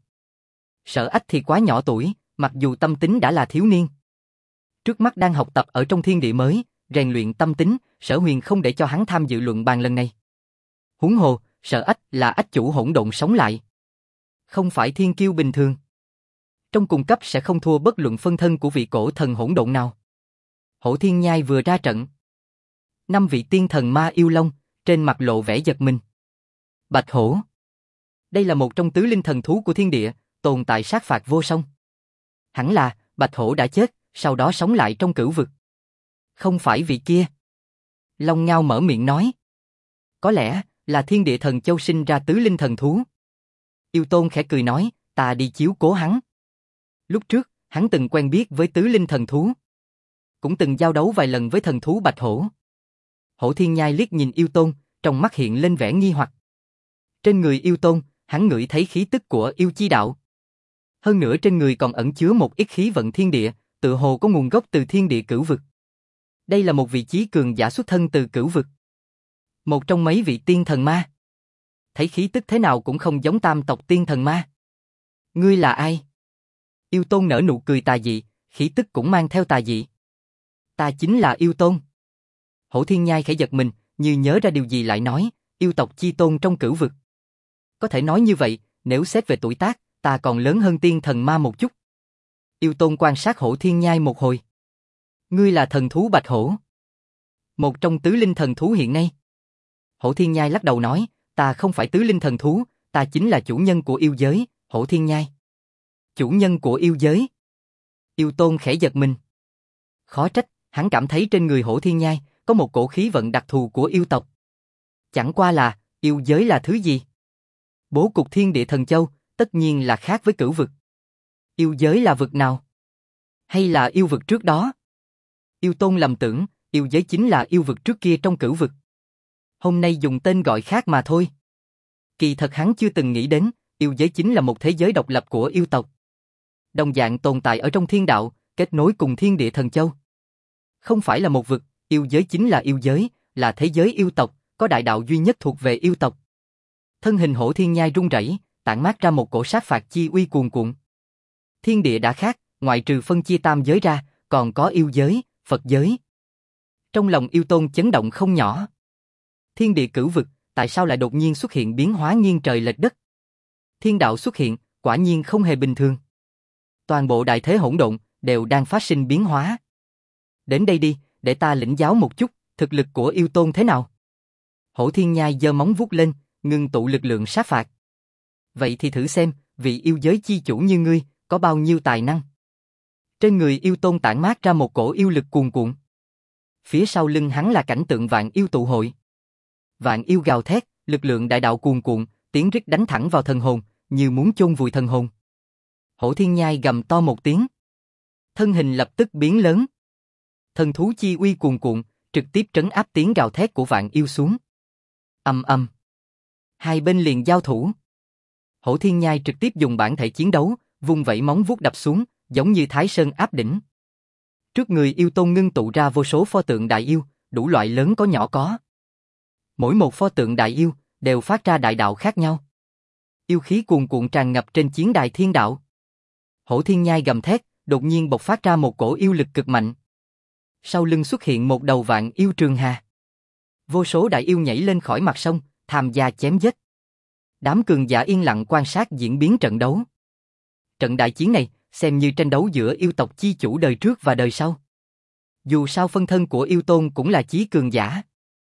Sở Ách thì quá nhỏ tuổi, mặc dù tâm tính đã là thiếu niên. Trước mắt đang học tập ở trong thiên địa mới, rèn luyện tâm tính, Sở Huyền không để cho hắn tham dự luận bàn lần này. Huống hồ, Sở Ách là ách chủ hỗn độn sống lại. Không phải thiên kiêu bình thường. Trong cùng cấp sẽ không thua bất luận phân thân của vị cổ thần hỗn độn nào. Hổ Thiên Nhai vừa ra trận. 5 vị tiên thần ma yêu long, trên mặt lộ vẻ giật mình. Bạch hổ. Đây là một trong tứ linh thần thú của thiên địa, tồn tại sát phạt vô song. Hẳn là, Bạch hổ đã chết, sau đó sống lại trong cửu vực. Không phải vị kia. Long Ngao mở miệng nói. Có lẽ, là thiên địa thần châu sinh ra tứ linh thần thú. Yêu Tôn khẽ cười nói, ta đi chiếu cố hắn. Lúc trước, hắn từng quen biết với tứ linh thần thú. Cũng từng giao đấu vài lần với thần thú Bạch Hổ. Hổ Thiên Nhai liếc nhìn Yêu Tôn, trong mắt hiện lên vẻ nghi hoặc. Trên người Yêu Tôn, hắn ngửi thấy khí tức của yêu chi đạo. Hơn nữa trên người còn ẩn chứa một ít khí vận thiên địa, tự hồ có nguồn gốc từ thiên địa cửu vực. Đây là một vị chí cường giả xuất thân từ cửu vực. Một trong mấy vị tiên thần ma. Thấy khí tức thế nào cũng không giống tam tộc tiên thần ma. Ngươi là ai? Yêu Tôn nở nụ cười tà dị, khí tức cũng mang theo tà dị. Ta chính là Yêu Tôn. Hổ Thiên Nhai khẽ giật mình, như nhớ ra điều gì lại nói, yêu tộc chi tôn trong cửu vực. Có thể nói như vậy, nếu xét về tuổi tác, ta còn lớn hơn tiên thần ma một chút. Yêu Tôn quan sát Hổ Thiên Nhai một hồi. Ngươi là thần thú Bạch Hổ. Một trong tứ linh thần thú hiện nay. Hổ Thiên Nhai lắc đầu nói, ta không phải tứ linh thần thú, ta chính là chủ nhân của yêu giới, Hổ Thiên Nhai. Chủ nhân của yêu giới. Yêu Tôn khẽ giật mình. Khó trách, hắn cảm thấy trên người Hổ Thiên Nhai có một cổ khí vận đặc thù của yêu tộc. Chẳng qua là, yêu giới là thứ gì? Bố cục thiên địa thần châu, tất nhiên là khác với cửu vực. Yêu giới là vực nào? Hay là yêu vực trước đó? Yêu Tôn lầm tưởng, yêu giới chính là yêu vực trước kia trong cửu vực. Hôm nay dùng tên gọi khác mà thôi. Kỳ thật hắn chưa từng nghĩ đến, yêu giới chính là một thế giới độc lập của yêu tộc. Đồng dạng tồn tại ở trong thiên đạo, kết nối cùng thiên địa thần châu. Không phải là một vực, yêu giới chính là yêu giới, là thế giới yêu tộc, có đại đạo duy nhất thuộc về yêu tộc. Thân hình Hổ Thiên Nhai rung rẩy, tản mát ra một cổ sát phạt chi uy cuồn cuộn. Thiên địa đã khác, ngoại trừ phân chia tam giới ra, còn có yêu giới, Phật giới. Trong lòng Yêu Tôn chấn động không nhỏ. Thiên địa cửu vực, tại sao lại đột nhiên xuất hiện biến hóa nghiêng trời lệch đất? Thiên đạo xuất hiện, quả nhiên không hề bình thường. Toàn bộ đại thế hỗn độn đều đang phát sinh biến hóa. Đến đây đi, để ta lĩnh giáo một chút, thực lực của Yêu Tôn thế nào? Hổ Thiên Nhai giơ móng vuốt lên, ngưng tụ lực lượng sát phạt. Vậy thì thử xem, vị yêu giới chi chủ như ngươi, có bao nhiêu tài năng? Trên người Yêu Tôn tản mát ra một cổ yêu lực cuồn cuộn. Phía sau lưng hắn là cảnh tượng vạn yêu tụ hội. Vạn yêu gào thét, lực lượng đại đạo cuồn cuộn, tiếng rít đánh thẳng vào thần hồn, như muốn chôn vùi thần hồn. Hổ Thiên Nhai gầm to một tiếng. Thân hình lập tức biến lớn. Thần thú chi uy cuồn cuộn, trực tiếp trấn áp tiếng gào thét của vạn yêu xuống. Ầm ầm. Hai bên liền giao thủ. Hổ Thiên Nhai trực tiếp dùng bản thể chiến đấu, vung vẩy móng vuốt đập xuống, giống như Thái Sơn áp đỉnh. Trước người Yêu Tôn ngưng tụ ra vô số pho tượng đại yêu, đủ loại lớn có nhỏ có. Mỗi một pho tượng đại yêu đều phát ra đại đạo khác nhau. Yêu khí cuồn cuộn tràn ngập trên chiến đài thiên đạo. Hổ Thiên Nhai gầm thét, đột nhiên bộc phát ra một cổ yêu lực cực mạnh. Sau lưng xuất hiện một đầu vạn yêu trường hà. Vô số đại yêu nhảy lên khỏi mặt sông, tham gia chém giết. Đám cường giả yên lặng quan sát diễn biến trận đấu. Trận đại chiến này xem như tranh đấu giữa yêu tộc chi chủ đời trước và đời sau. Dù sao phân thân của Yêu Tôn cũng là chí cường giả.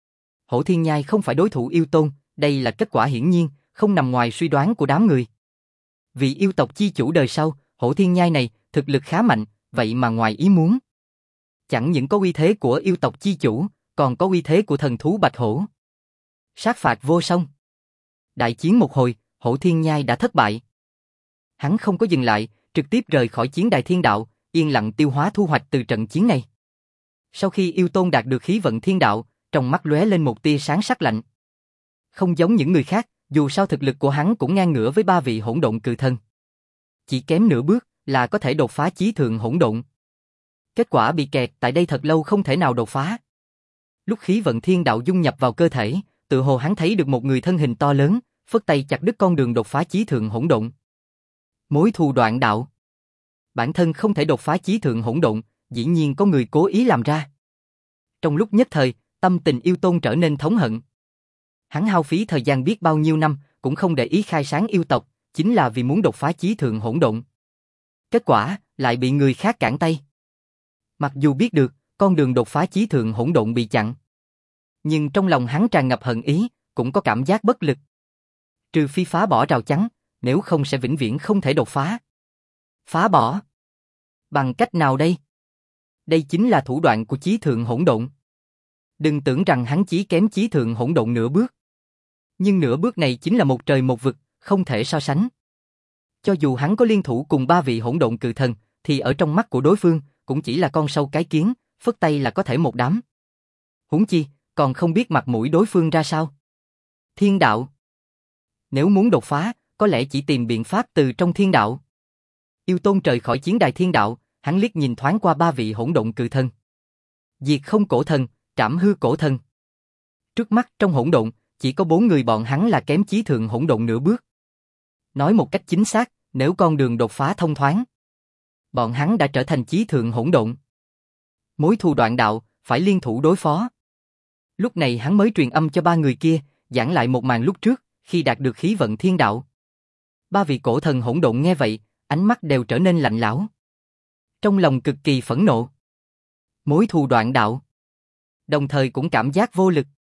Hổ Thiên Nhai không phải đối thủ Yêu Tôn, đây là kết quả hiển nhiên, không nằm ngoài suy đoán của đám người. Vì yêu tộc chi chủ đời sau, Hổ Thiên Nhai này thực lực khá mạnh, vậy mà ngoài ý muốn. Chẳng những có uy thế của yêu tộc chi chủ, còn có uy thế của thần thú Bạch Hổ. Sát phạt vô song. Đại chiến một hồi, Hổ Thiên Nhai đã thất bại. Hắn không có dừng lại, trực tiếp rời khỏi chiến đài thiên đạo, yên lặng tiêu hóa thu hoạch từ trận chiến này. Sau khi Yêu Tôn đạt được khí vận thiên đạo, trong mắt lóe lên một tia sáng sắc lạnh. Không giống những người khác, dù sao thực lực của hắn cũng ngang ngửa với ba vị hỗn độn cự thần. Chỉ kém nửa bước là có thể đột phá chí thượng hỗn độn. Kết quả bị kẹt tại đây thật lâu không thể nào đột phá. Lúc khí vận thiên đạo dung nhập vào cơ thể, tự hồ hắn thấy được một người thân hình to lớn, phất tay chặt đứt con đường đột phá chí thượng hỗn độn. Mối thù đoạn đạo. Bản thân không thể đột phá chí thượng hỗn độn, dĩ nhiên có người cố ý làm ra. Trong lúc nhất thời, tâm tình Yêu Tôn trở nên thống hận. Hắn hao phí thời gian biết bao nhiêu năm, cũng không để ý khai sáng yêu tộc, chính là vì muốn đột phá chí thượng hỗn độn. Kết quả, lại bị người khác cản tay. Mặc dù biết được, con đường đột phá chí thượng hỗn độn bị chặn. Nhưng trong lòng hắn tràn ngập hận ý, cũng có cảm giác bất lực. Trừ phi phá bỏ rào chắn, nếu không sẽ vĩnh viễn không thể đột phá. Phá bỏ? Bằng cách nào đây? Đây chính là thủ đoạn của chí thượng hỗn độn. Đừng tưởng rằng hắn chỉ kém chí thượng hỗn độn nửa bước. Nhưng nửa bước này chính là một trời một vực, không thể so sánh. Cho dù hắn có liên thủ cùng 3 vị hỗn độn cự thần, thì ở trong mắt của đối phương, cũng chỉ là con sâu cái kiến, phất tay là có thể một đám. Huống chi, còn không biết mặt mũi đối phương ra sao. Thiên đạo. Nếu muốn đột phá, có lẽ chỉ tìm biện pháp từ trong thiên đạo. Yêu Tôn rời khỏi chiến đài thiên đạo, hắn liếc nhìn thoáng qua 3 vị hỗn độn cự thần. Diệt không cổ thần, trảm hư cổ thần. Trước mắt trong hỗn độn, chỉ có 4 người bọn hắn là kém chí thượng hỗn độn nửa bước. Nói một cách chính xác, nếu con đường đột phá thông thoáng, bọn hắn đã trở thành chí thượng hỗn độn. Mối thù đoạn đạo, phải liên thủ đối phó. Lúc này hắn mới truyền âm cho 3 người kia, giảng lại một màn lúc trước, khi đạt được khí vận thiên đạo. 3 vị cổ thần hỗn độn nghe vậy, ánh mắt đều trở nên lạnh lẽo. Trong lòng cực kỳ phẫn nộ. Mối thù đoạn đạo. Đồng thời cũng cảm giác vô lực.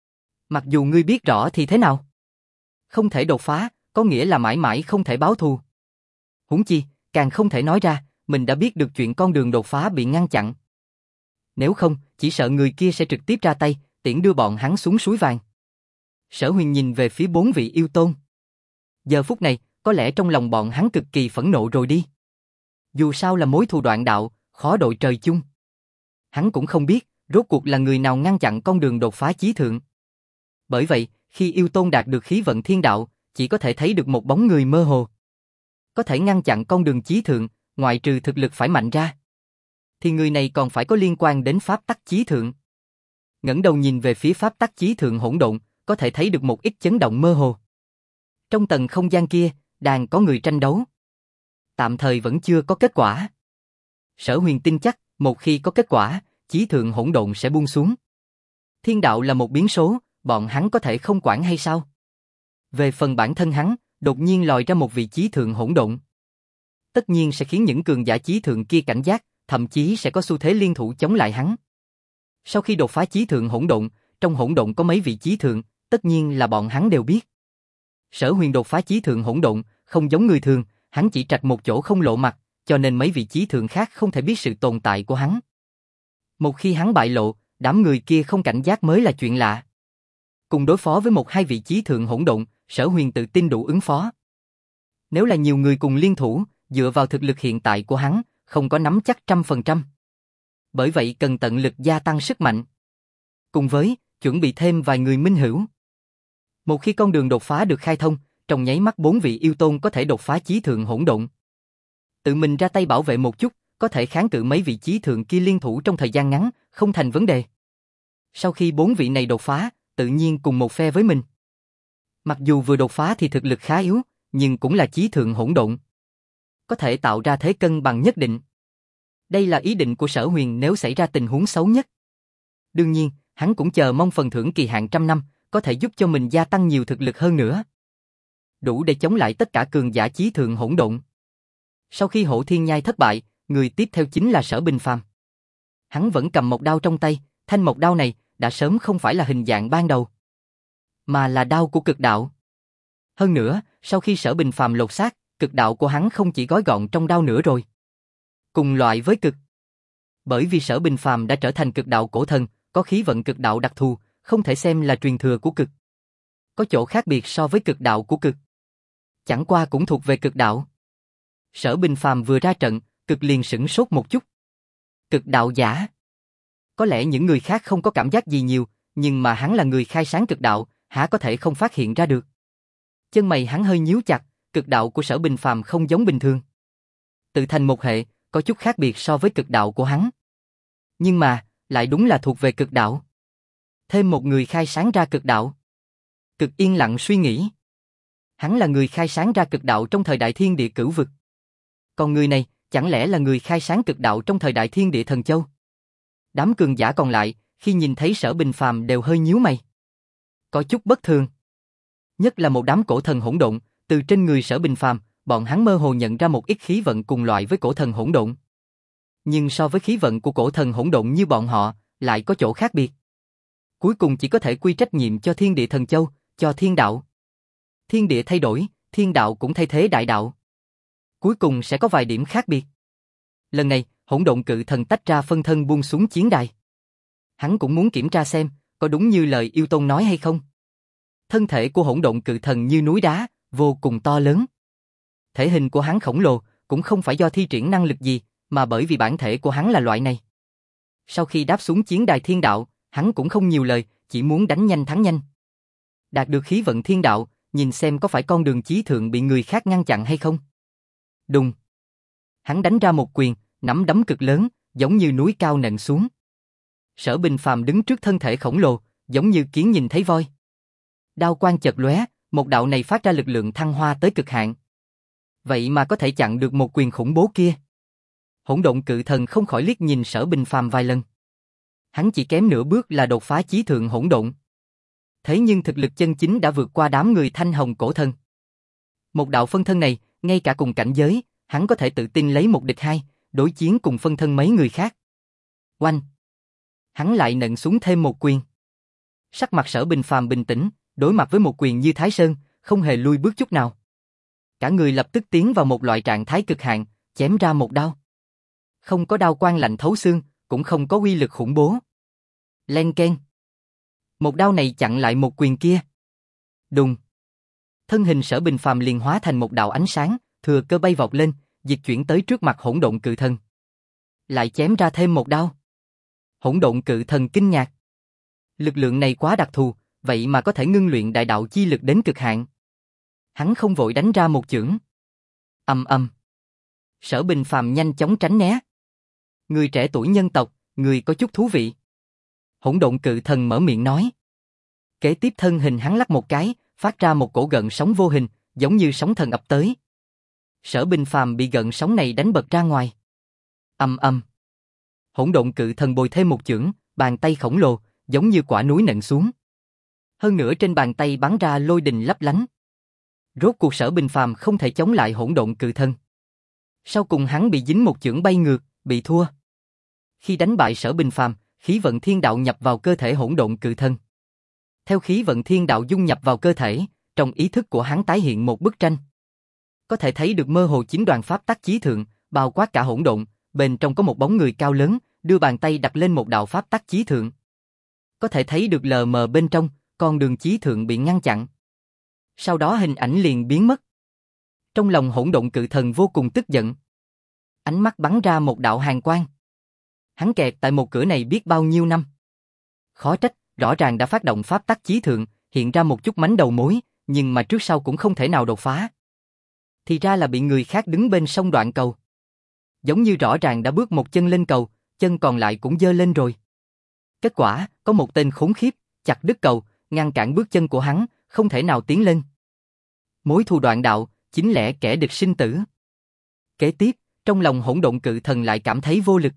Mặc dù ngươi biết rõ thì thế nào? Không thể đột phá, có nghĩa là mãi mãi không thể báo thù. Huống chi, càng không thể nói ra, mình đã biết được chuyện con đường đột phá bị ngăn chặn. Nếu không, chỉ sợ người kia sẽ trực tiếp ra tay, tiễn đưa bọn hắn xuống suối vàng. Sở Huyền nhìn về phía 4 vị yêu tôn. Giờ phút này, có lẽ trong lòng bọn hắn cực kỳ phẫn nộ rồi đi. Dù sao là mối thù đoạn đạo, khó đội trời chung. Hắn cũng không biết, rốt cuộc là người nào ngăn chặn con đường đột phá chí thượng. Bởi vậy, khi yêu tôn đạt được khí vận thiên đạo, chỉ có thể thấy được một bóng người mơ hồ. Có thể ngăn chặn con đường chí thượng, ngoại trừ thực lực phải mạnh ra, thì người này còn phải có liên quan đến pháp tắc chí thượng. Ngẩng đầu nhìn về phía pháp tắc chí thượng hỗn độn, có thể thấy được một ít chấn động mơ hồ. Trong tầng không gian kia, đang có người tranh đấu. Tạm thời vẫn chưa có kết quả. Sở Huyền tin chắc, một khi có kết quả, chí thượng hỗn độn sẽ buông xuống. Thiên đạo là một biến số, bọn hắn có thể không quản hay sao? Về phần bản thân hắn, đột nhiên lòi ra một vị chí thượng hỗn độn, tất nhiên sẽ khiến những cường giả chí thượng kia cảnh giác, thậm chí sẽ có xu thế liên thủ chống lại hắn. Sau khi đột phá chí thượng hỗn độn, trong hỗn độn có mấy vị chí thượng, tất nhiên là bọn hắn đều biết. Sở Huyền đột phá chí thượng hỗn độn, không giống người thường, hắn chỉ trạch một chỗ không lộ mặt, cho nên mấy vị chí thượng khác không thể biết sự tồn tại của hắn. Một khi hắn bại lộ, đám người kia không cảnh giác mới là chuyện lạ. Cùng đối phó với 1-2 vị chí thượng hỗn độn, Sở Huyền tự tin đủ ứng phó. Nếu là nhiều người cùng liên thủ, dựa vào thực lực hiện tại của hắn, không có nắm chắc 100%. Bởi vậy cần tận lực gia tăng sức mạnh. Cùng với, chuẩn bị thêm vài người minh hữu. Một khi con đường đột phá được khai thông, trong nháy mắt 4 vị yêu tôn có thể đột phá chí thượng hỗn độn. Tự mình ra tay bảo vệ một chút, có thể kháng cự mấy vị chí thượng kia liên thủ trong thời gian ngắn, không thành vấn đề. Sau khi 4 vị này đột phá, tự nhiên cùng một phe với mình. Mặc dù vừa đột phá thì thực lực khá yếu, nhưng cũng là chí thượng hỗn độn. Có thể tạo ra thế cân bằng nhất định. Đây là ý định của Sở Huyền nếu xảy ra tình huống xấu nhất. Đương nhiên, hắn cũng chờ mong phần thưởng kỳ hạn 100 năm, có thể giúp cho mình gia tăng nhiều thực lực hơn nữa. Đủ để chống lại tất cả cường giả chí thượng hỗn độn. Sau khi Hổ Thiên Nhai thất bại, người tiếp theo chính là Sở Bình Phàm. Hắn vẫn cầm một đao trong tay, thanh một đao này đã sớm không phải là hình dạng ban đầu, mà là đao của cực đạo. Hơn nữa, sau khi Sở Bình Phàm lột xác, cực đạo của hắn không chỉ gói gọn trong đao nữa rồi. Cùng loại với cực. Bởi vì Sở Bình Phàm đã trở thành cực đạo cổ thần, có khí vận cực đạo đặc thù, không thể xem là truyền thừa của cực. Có chỗ khác biệt so với cực đạo của cực. Chẳng qua cũng thuộc về cực đạo. Sở Bình Phàm vừa ra trận, cực liền sửng sốt một chút. Cực đạo giả. Có lẽ những người khác không có cảm giác gì nhiều, nhưng mà hắn là người khai sáng cực đạo, há có thể không phát hiện ra được. Chân mày hắn hơi nhíu chặt, cực đạo của Sở Bình Phàm không giống bình thường. Tự thành một hệ, có chút khác biệt so với cực đạo của hắn. Nhưng mà, lại đúng là thuộc về cực đạo. Thêm một người khai sáng ra cực đạo. Cực yên lặng suy nghĩ. Hắn là người khai sáng ra cực đạo trong thời đại thiên địa cửu vực. Còn người này, chẳng lẽ là người khai sáng cực đạo trong thời đại thiên địa thần châu? Đám cường giả còn lại, khi nhìn thấy Sở Bình Phàm đều hơi nhíu mày. Có chút bất thường. Nhất là một đám cổ thần hỗn độn, từ trên người Sở Bình Phàm, bọn hắn mơ hồ nhận ra một ít khí vận cùng loại với cổ thần hỗn độn. Nhưng so với khí vận của cổ thần hỗn độn như bọn họ, lại có chỗ khác biệt. Cuối cùng chỉ có thể quy trách nhiệm cho thiên địa thần châu, cho thiên đạo. Thiên địa thay đổi, thiên đạo cũng thay thế đại đạo. Cuối cùng sẽ có vài điểm khác biệt. Lần này, hỗn độn cự thần tách ra phân thân buông xuống chiến đài. Hắn cũng muốn kiểm tra xem, có đúng như lời yêu tôn nói hay không. Thân thể của hỗn độn cự thần như núi đá, vô cùng to lớn. Thể hình của hắn khổng lồ, cũng không phải do thi triển năng lực gì, mà bởi vì bản thể của hắn là loại này. Sau khi đáp xuống chiến đài thiên đạo, hắn cũng không nhiều lời, chỉ muốn đánh nhanh thắng nhanh. Đạt được khí vận thiên đạo, nhìn xem có phải con đường chí thượng bị người khác ngăn chặn hay không. Đùng. Hắn đánh ra một quyền, nắm đấm cực lớn, giống như núi cao nện xuống. Sở Bình Phàm đứng trước thân thể khổng lồ, giống như kiến nhìn thấy voi. Đao quang chợt lóe, một đạo này phát ra lực lượng thăng hoa tới cực hạn. Vậy mà có thể chặn được một quyền khủng bố kia. Hỗn độn cự thần không khỏi liếc nhìn Sở Bình Phàm vài lần. Hắn chỉ kém nửa bước là đột phá chí thượng hỗn độn. Thế nhưng thực lực chân chính đã vượt qua đám người thanh hồng cổ thần. Một đạo phân thân này, ngay cả cùng cảnh giới, hắn có thể tự tin lấy một địch hai, đối chiến cùng phân thân mấy người khác. Oanh! Hắn lại nện xuống thêm một quyền. Sắc mặt Sở Bình Phàm bình tĩnh, đối mặt với một quyền như Thái Sơn, không hề lui bước chút nào. Cả người lập tức tiến vào một loại trạng thái cực hạn, chém ra một đao. Không có đao quang lạnh thấu xương, cũng không có uy lực khủng bố. Len keng. Một đao này chặn lại một quyền kia. Đùng. Thân hình Sở Bình Phàm liền hóa thành một đạo ánh sáng, thừa cơ bay vọt lên, dịch chuyển tới trước mặt hỗn độn cự thần. Lại chém ra thêm một đao. Hỗn độn cự thần kinh ngạc. Lực lượng này quá đặc thù, vậy mà có thể ngưng luyện đại đạo chi lực đến cực hạn. Hắn không vội đánh ra một chưởng. Ầm ầm. Sở Bình Phàm nhanh chóng tránh né. Người trẻ tuổi nhân tộc, người có chút thú vị. Hỗn độn cự thần mở miệng nói. Kế tiếp thân hình hắn lắc một cái, phát ra một cổ gợn sóng vô hình, giống như sóng thần ập tới. Sở Bình Phàm bị gợn sóng này đánh bật ra ngoài. Ầm ầm. Hỗn độn cự thần bồi thêm một chưởng, bàn tay khổng lồ, giống như quả núi nện xuống. Hơn nữa trên bàn tay bắn ra lôi đình lấp lánh. Rốt cuộc Sở Bình Phàm không thể chống lại hỗn độn cự thần. Sau cùng hắn bị dính một chưởng bay ngược, bị thua. Khi đánh bại Sở Bình Phàm, khí vận thiên đạo nhập vào cơ thể hỗn độn cự thần. Theo khí vận thiên đạo dung nhập vào cơ thể, trong ý thức của hắn tái hiện một bức tranh. Có thể thấy được mơ hồ chín đoàn pháp tắc chí thượng, bao quát cả hỗn độn, bên trong có một bóng người cao lớn, đưa bàn tay đặt lên một đạo pháp tắc chí thượng. Có thể thấy được lờ mờ bên trong, con đường chí thượng bị ngăn chặn. Sau đó hình ảnh liền biến mất. Trong lòng hỗn độn cự thần vô cùng tức giận. Ánh mắt bắn ra một đạo hàn quang. Hắn kẹt tại một cửa này biết bao nhiêu năm. Khó trách, rõ ràng đã phát động pháp tắc chí thượng, hiện ra một chút mánh đầu mối, nhưng mà trước sau cũng không thể nào đột phá. Thì ra là bị người khác đứng bên sông đoạn cầu. Giống như rõ ràng đã bước một chân lên cầu, chân còn lại cũng giơ lên rồi. Kết quả, có một tên khốn khiếp, chặt đứt cầu, ngăn cản bước chân của hắn, không thể nào tiến lên. Mối thù đoạn đạo, chính lẽ kẻ địch sinh tử. Kế tiếp, trong lòng hỗn độn cự thần lại cảm thấy vô lực.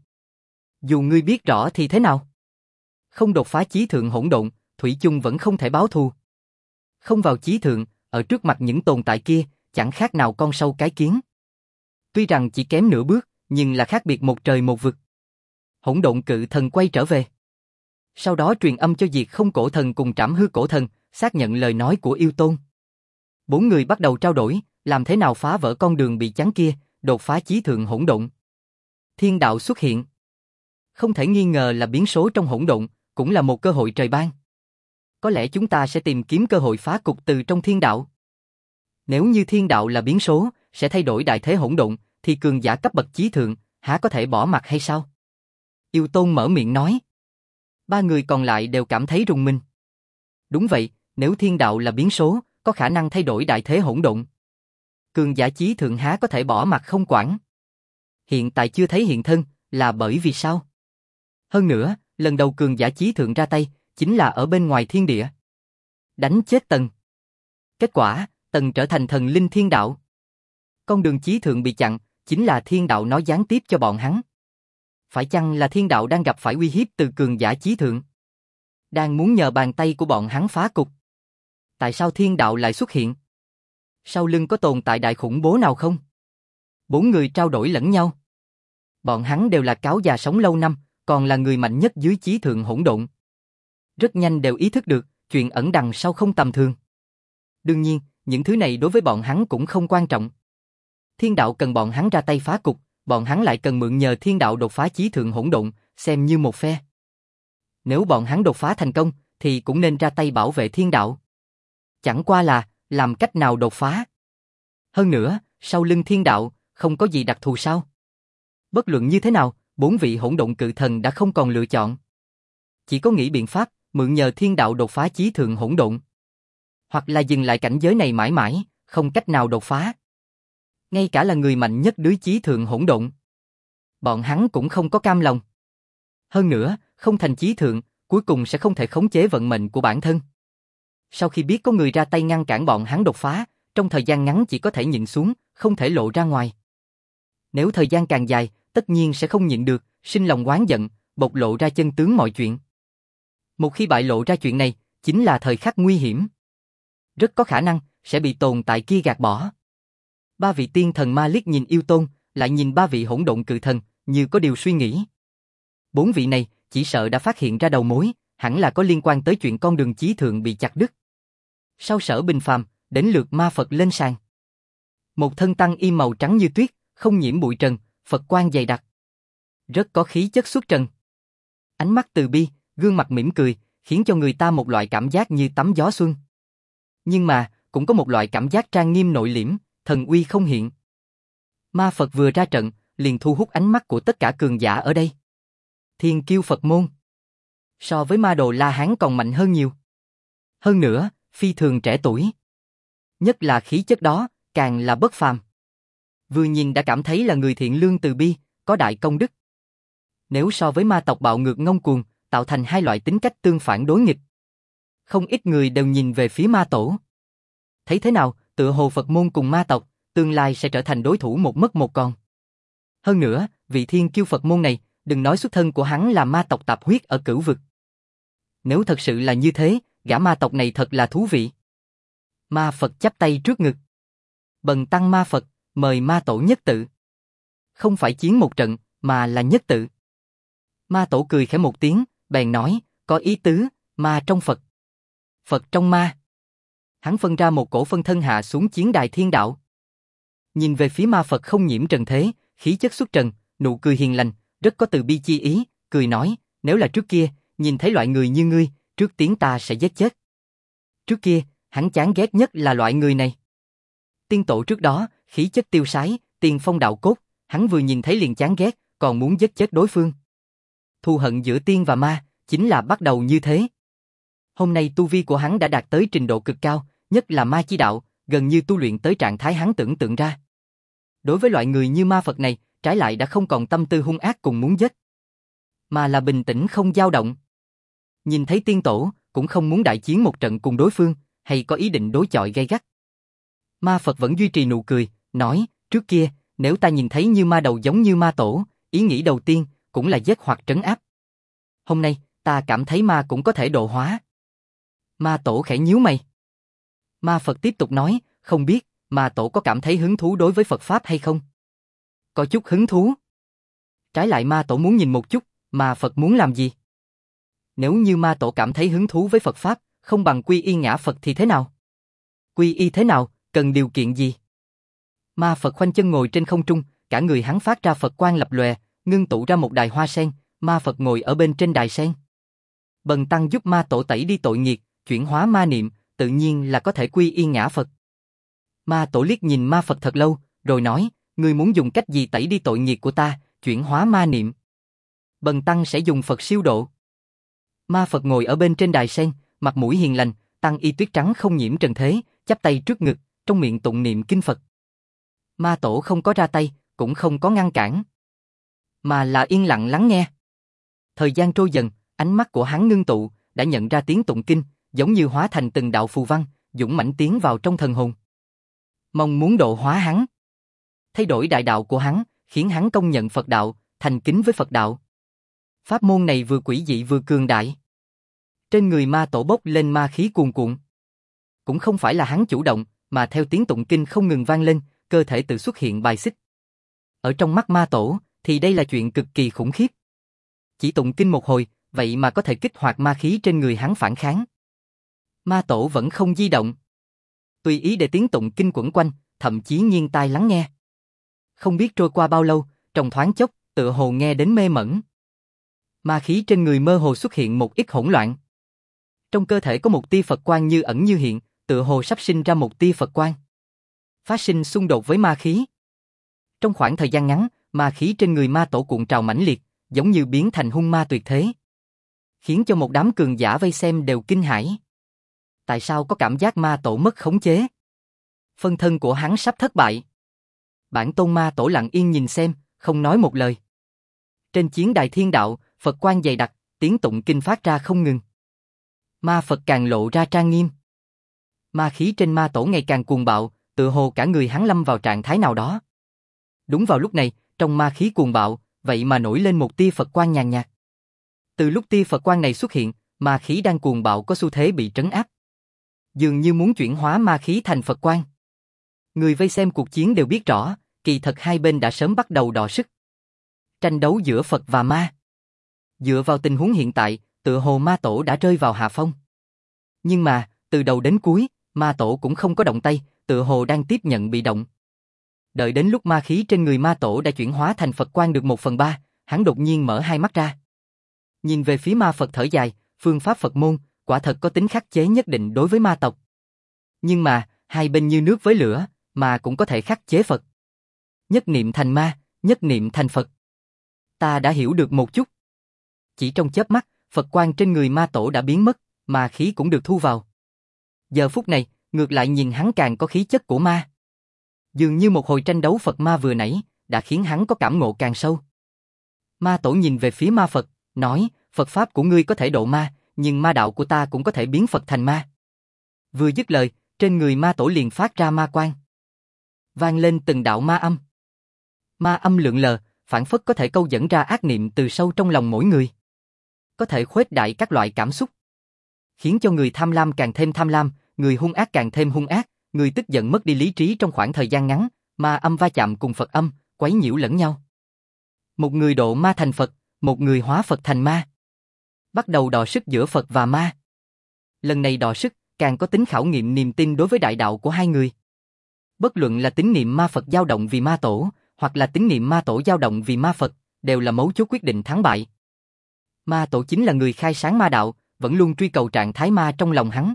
Dù ngươi biết rõ thì thế nào? Không đột phá chí thượng hỗn độn, thủy chung vẫn không thể báo thù. Không vào chí thượng, ở trước mặt những tồn tại kia, chẳng khác nào con sâu cái kiến. Tuy rằng chỉ kém nửa bước, nhưng là khác biệt một trời một vực. Hỗn độn cự thần quay trở về. Sau đó truyền âm cho Diệt Không cổ thần cùng Trảm Hư cổ thần, xác nhận lời nói của Yêu Tôn. Bốn người bắt đầu trao đổi, làm thế nào phá vỡ con đường bị chắn kia, đột phá chí thượng hỗn độn. Thiên đạo xuất hiện. Không thể nghi ngờ là biến số trong hỗn độn, cũng là một cơ hội trời ban. Có lẽ chúng ta sẽ tìm kiếm cơ hội phá cục từ trong thiên đạo. Nếu như thiên đạo là biến số, sẽ thay đổi đại thế hỗn độn, thì cường giả cấp bậc chí thượng, há có thể bỏ mặt hay sao? Yêu Tôn mở miệng nói. Ba người còn lại đều cảm thấy rùng mình. Đúng vậy, nếu thiên đạo là biến số, có khả năng thay đổi đại thế hỗn độn. Cường giả chí thượng há có thể bỏ mặt không quản. Hiện tại chưa thấy hiện thân, là bởi vì sao? Hơn nữa, lần đầu cường giả chí thượng ra tay, chính là ở bên ngoài thiên địa. Đánh chết Tần. Kết quả, Tần trở thành thần linh thiên đạo. Con đường chí thượng bị chặn, chính là thiên đạo nói gián tiếp cho bọn hắn. Phải chăng là thiên đạo đang gặp phải uy hiếp từ cường giả chí thượng? Đang muốn nhờ bàn tay của bọn hắn phá cục. Tại sao thiên đạo lại xuất hiện? Sau lưng có tồn tại đại khủng bố nào không? Bốn người trao đổi lẫn nhau. Bọn hắn đều là cáo già sống lâu năm, còn là người mạnh nhất dưới chí thượng hỗn độn. Rất nhanh đều ý thức được, chuyện ẩn đằng sau không tầm thường. Đương nhiên, những thứ này đối với bọn hắn cũng không quan trọng. Thiên đạo cần bọn hắn ra tay phá cục, bọn hắn lại cần mượn nhờ thiên đạo đột phá chí thượng hỗn độn, xem như một phe. Nếu bọn hắn đột phá thành công, thì cũng nên ra tay bảo vệ thiên đạo. Chẳng qua là, làm cách nào đột phá? Hơn nữa, sau lưng thiên đạo, không có gì đặc thù sao? Bất luận như thế nào, 4 vị hỗn độn cự thần đã không còn lựa chọn. Chỉ có nghĩ biện pháp, mượn nhờ thiên đạo đột phá chí thượng hỗn độn. Hoặc là dừng lại cảnh giới này mãi mãi, không cách nào đột phá. Ngay cả là người mạnh nhất đứa chí thượng hỗn độn. Bọn hắn cũng không có cam lòng. Hơn nữa, không thành chí thượng, cuối cùng sẽ không thể khống chế vận mệnh của bản thân. Sau khi biết có người ra tay ngăn cản bọn hắn đột phá, trong thời gian ngắn chỉ có thể nhịn xuống, không thể lộ ra ngoài. Nếu thời gian càng dài, tất nhiên sẽ không nhịn được, sinh lòng oán giận, bộc lộ ra chân tướng mọi chuyện. Một khi bại lộ ra chuyện này, chính là thời khắc nguy hiểm. Rất có khả năng, sẽ bị tồn tại kia gạt bỏ. 3 vị tiên thần ma liếc nhìn Yêu Tôn, lại nhìn 3 vị hỗn độn cự thần, như có điều suy nghĩ. 4 vị này, chỉ sợ đã phát hiện ra đầu mối, hẳn là có liên quan tới chuyện con đường chí thượng bị chặt đứt. Sau Sở Bình Phàm, đến lượt ma Phật lên sàn. Một thân tăng y màu trắng như tuyết, không nhiễm bụi trần, Phật quang dày đặc. Rất có khí chất xuất trần. Ánh mắt từ bi, gương mặt mỉm cười, khiến cho người ta một loại cảm giác như tắm gió xuân. Nhưng mà, cũng có một loại cảm giác trang nghiêm nội liễm, thần uy không hiện. Ma Phật vừa ra trận, liền thu hút ánh mắt của tất cả cường giả ở đây. Thiên kiêu Phật môn. So với ma đồ La Hán còn mạnh hơn nhiều. Hơn nữa, phi thường trẻ tuổi. Nhất là khí chất đó, càng là bất phàm. Vừa nhìn đã cảm thấy là người thiện lương từ bi, có đại công đức. Nếu so với ma tộc bạo ngược ngông cuồng, tạo thành hai loại tính cách tương phản đối nghịch. Không ít người đều nhìn về phía ma tổ. Thấy thế nào, tựa hồ Phật môn cùng ma tộc, tương lai sẽ trở thành đối thủ một mất một còn. Hơn nữa, vị thiên kiêu Phật môn này, đừng nói xuất thân của hắn là ma tộc tạp huyết ở Cửu Vực. Nếu thật sự là như thế, gã ma tộc này thật là thú vị. Ma Phật chắp tay trước ngực. Bần tăng ma Phật, mời ma tổ nhất tự. Không phải chiến một trận, mà là nhất tự. Ma tổ cười khẽ một tiếng, bèn nói, có ý tứ, ma trong Phật. Phật trong ma. Hắn phân ra một cổ phân thân hạ xuống chiến đài thiên đạo. Nhìn về phía ma Phật không nhiễm trần thế, khí chất xuất trần, nụ cười hiền lành, rất có từ bi chi ý, cười nói, nếu là trước kia, nhìn thấy loại người như ngươi, trước tiên ta sẽ giết chết. Trước kia, hắn chán ghét nhất là loại người này. Tiên tổ trước đó, khí chất tiêu sái, tiền phong đạo cốt, hắn vừa nhìn thấy liền chán ghét, còn muốn giết chết đối phương. Thù hận giữa tiên và ma, chính là bắt đầu như thế. Hôm nay tu vi của hắn đã đạt tới trình độ cực cao, nhất là ma chi đạo, gần như tu luyện tới trạng thái hắn tưởng tượng ra. Đối với loại người như ma Phật này, trái lại đã không còn tâm tư hung ác cùng muốn giết, mà là bình tĩnh không dao động. Nhìn thấy tiên tổ, cũng không muốn đại chiến một trận cùng đối phương, hay có ý định đối chọi gay gắt. Ma Phật vẫn duy trì nụ cười, nói, trước kia, nếu ta nhìn thấy như ma đầu giống như ma tổ, ý nghĩ đầu tiên, cũng là giết hoặc trấn áp. Hôm nay, ta cảm thấy ma cũng có thể độ hóa. Ma tổ khẽ nhíu mày. Ma Phật tiếp tục nói, không biết, ma tổ có cảm thấy hứng thú đối với Phật Pháp hay không? Có chút hứng thú. Trái lại ma tổ muốn nhìn một chút, mà Phật muốn làm gì? Nếu như ma tổ cảm thấy hứng thú với Phật Pháp, không bằng quy y ngã Phật thì thế nào? Quy y thế nào, cần điều kiện gì? Ma Phật khoanh chân ngồi trên không trung, cả người hắn phát ra Phật quang lập lòe, ngưng tụ ra một đài hoa sen, ma Phật ngồi ở bên trên đài sen. Bần tăng giúp ma tổ tẩy đi tội nghiệt, chuyển hóa ma niệm, tự nhiên là có thể quy y ngã Phật. Ma tổ liếc nhìn ma Phật thật lâu, rồi nói, ngươi muốn dùng cách gì tẩy đi tội nghiệt của ta, chuyển hóa ma niệm? Bần tăng sẽ dùng Phật siêu độ. Ma Phật ngồi ở bên trên đài sen, mặt mũi hiền lành, tăng y tuyết trắng không nhiễm trần thế, chắp tay trước ngực, trong miệng tụng niệm kinh Phật. Ma tổ không có ra tay, cũng không có ngăn cản, mà là yên lặng lắng nghe. Thời gian trôi dần, ánh mắt của hắn ngưng tụ, đã nhận ra tiếng tụng kinh, giống như hóa thành từng đạo phù văn, dũng mãnh tiến vào trong thần hồn. Mong muốn độ hóa hắn. Thay đổi đại đạo của hắn, khiến hắn công nhận Phật đạo, thành kính với Phật đạo. Pháp môn này vừa quỷ dị vừa cường đại. Trên người ma tổ bốc lên ma khí cuồn cuộn. Cũng không phải là hắn chủ động, mà theo tiếng tụng kinh không ngừng vang lên, cơ thể tự xuất hiện bài xích. Ở trong mắt ma tổ, thì đây là chuyện cực kỳ khủng khiếp. Chỉ tụng kinh một hồi, vậy mà có thể kích hoạt ma khí trên người hắn phản kháng. Ma tổ vẫn không di động. Tùy ý để tiếng tụng kinh quẩn quanh, thậm chí nghiêng tai lắng nghe. Không biết trôi qua bao lâu, trong thoáng chốc, tựa hồ nghe đến mê mẩn. Ma khí trên người mơ hồ xuất hiện một ít hỗn loạn. Trong cơ thể có một tia Phật quang như ẩn như hiện, tựa hồ sắp sinh ra một tia Phật quang. phát sinh xung đột với ma khí. Trong khoảng thời gian ngắn, ma khí trên người ma tổ cuộn trào mãnh liệt, giống như biến thành hung ma tuyệt thế, khiến cho một đám cường giả vây xem đều kinh hãi. Tại sao có cảm giác ma tổ mất khống chế? Phân thân của hắn sắp thất bại. Bản tôn ma tổ lặng yên nhìn xem, không nói một lời. Trên chiến đài thiên đạo, Phật quang dày đặc, tiếng tụng kinh phát ra không ngừng. Ma Phật càng lộ ra trang nghiêm. Ma khí trên ma tổ ngày càng cuồng bạo, tựa hồ cả người hắn lâm vào trạng thái nào đó. Đúng vào lúc này, trong ma khí cuồng bạo, vậy mà nổi lên một tia Phật quang nhàn nhạt. Từ lúc tia Phật quang này xuất hiện, ma khí đang cuồng bạo có xu thế bị trấn áp. Dường như muốn chuyển hóa ma khí thành Phật quang. Người vây xem cuộc chiến đều biết rõ, kỳ thật hai bên đã sớm bắt đầu đọ sức. Tranh đấu giữa Phật và ma. Dựa vào tình huống hiện tại, tựa hồ ma tổ đã rơi vào hạ phong. Nhưng mà, từ đầu đến cuối, ma tổ cũng không có động tay, tựa hồ đang tiếp nhận bị động. Đợi đến lúc ma khí trên người ma tổ đã chuyển hóa thành Phật quang được 1/3, hắn đột nhiên mở hai mắt ra. Nhìn về phía ma Phật thở dài, phương pháp Phật môn, quả thật có tính khắc chế nhất định đối với ma tộc. Nhưng mà, hai bên như nước với lửa, mà cũng có thể khắc chế Phật. Nhất niệm thành ma, nhất niệm thành Phật. Ta đã hiểu được một chút. Chỉ trong chớp mắt, Phật quang trên người ma tổ đã biến mất, ma khí cũng được thu vào. Giờ phút này, ngược lại nhìn hắn càng có khí chất của ma. Dường như một hồi tranh đấu Phật ma vừa nãy, đã khiến hắn có cảm ngộ càng sâu. Ma tổ nhìn về phía ma Phật, nói, Phật pháp của ngươi có thể độ ma, nhưng ma đạo của ta cũng có thể biến Phật thành ma. Vừa dứt lời, trên người ma tổ liền phát ra ma quang. Vang lên từng đạo ma âm. Ma âm lượn lờ, phảng phất có thể câu dẫn ra ác niệm từ sâu trong lòng mỗi người. Có thể khuếch đại các loại cảm xúc. Khiến cho người tham lam càng thêm tham lam, người hung ác càng thêm hung ác, người tức giận mất đi lý trí trong khoảng thời gian ngắn, ma âm va chạm cùng Phật âm, quấy nhiễu lẫn nhau. Một người độ ma thành Phật, một người hóa Phật thành ma. Bắt đầu đọ sức giữa Phật và ma. Lần này đọ sức, càng có tính khảo nghiệm niềm tin đối với đại đạo của hai người. Bất luận là tín niệm ma Phật dao động vì ma tổ, hoặc là tín niệm ma tổ dao động vì ma Phật, đều là mấu chốt quyết định thắng bại. Ma tổ chính là người khai sáng ma đạo, vẫn luôn truy cầu trạng thái ma trong lòng hắn.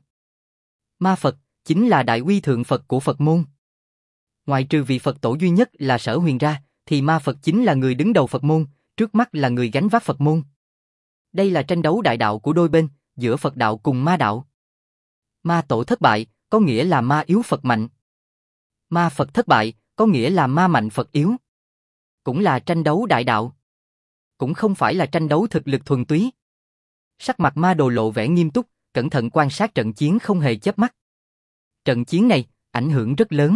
Ma Phật chính là đại uy thượng Phật của Phật môn. Ngoại trừ vị Phật tổ duy nhất là Sở Huyền ra, thì ma Phật chính là người đứng đầu Phật môn, trước mắt là người gánh vác Phật môn. Đây là tranh đấu đại đạo của đôi bên, giữa Phật đạo cùng ma đạo. Ma tổ thất bại, có nghĩa là ma yếu Phật mạnh. Ma Phật thất bại, có nghĩa là ma mạnh Phật yếu. Cũng là tranh đấu đại đạo. Cũng không phải là tranh đấu thực lực thuần túy. Sắc mặt ma đồ lộ vẻ nghiêm túc, cẩn thận quan sát trận chiến không hề chớp mắt. Trận chiến này, ảnh hưởng rất lớn.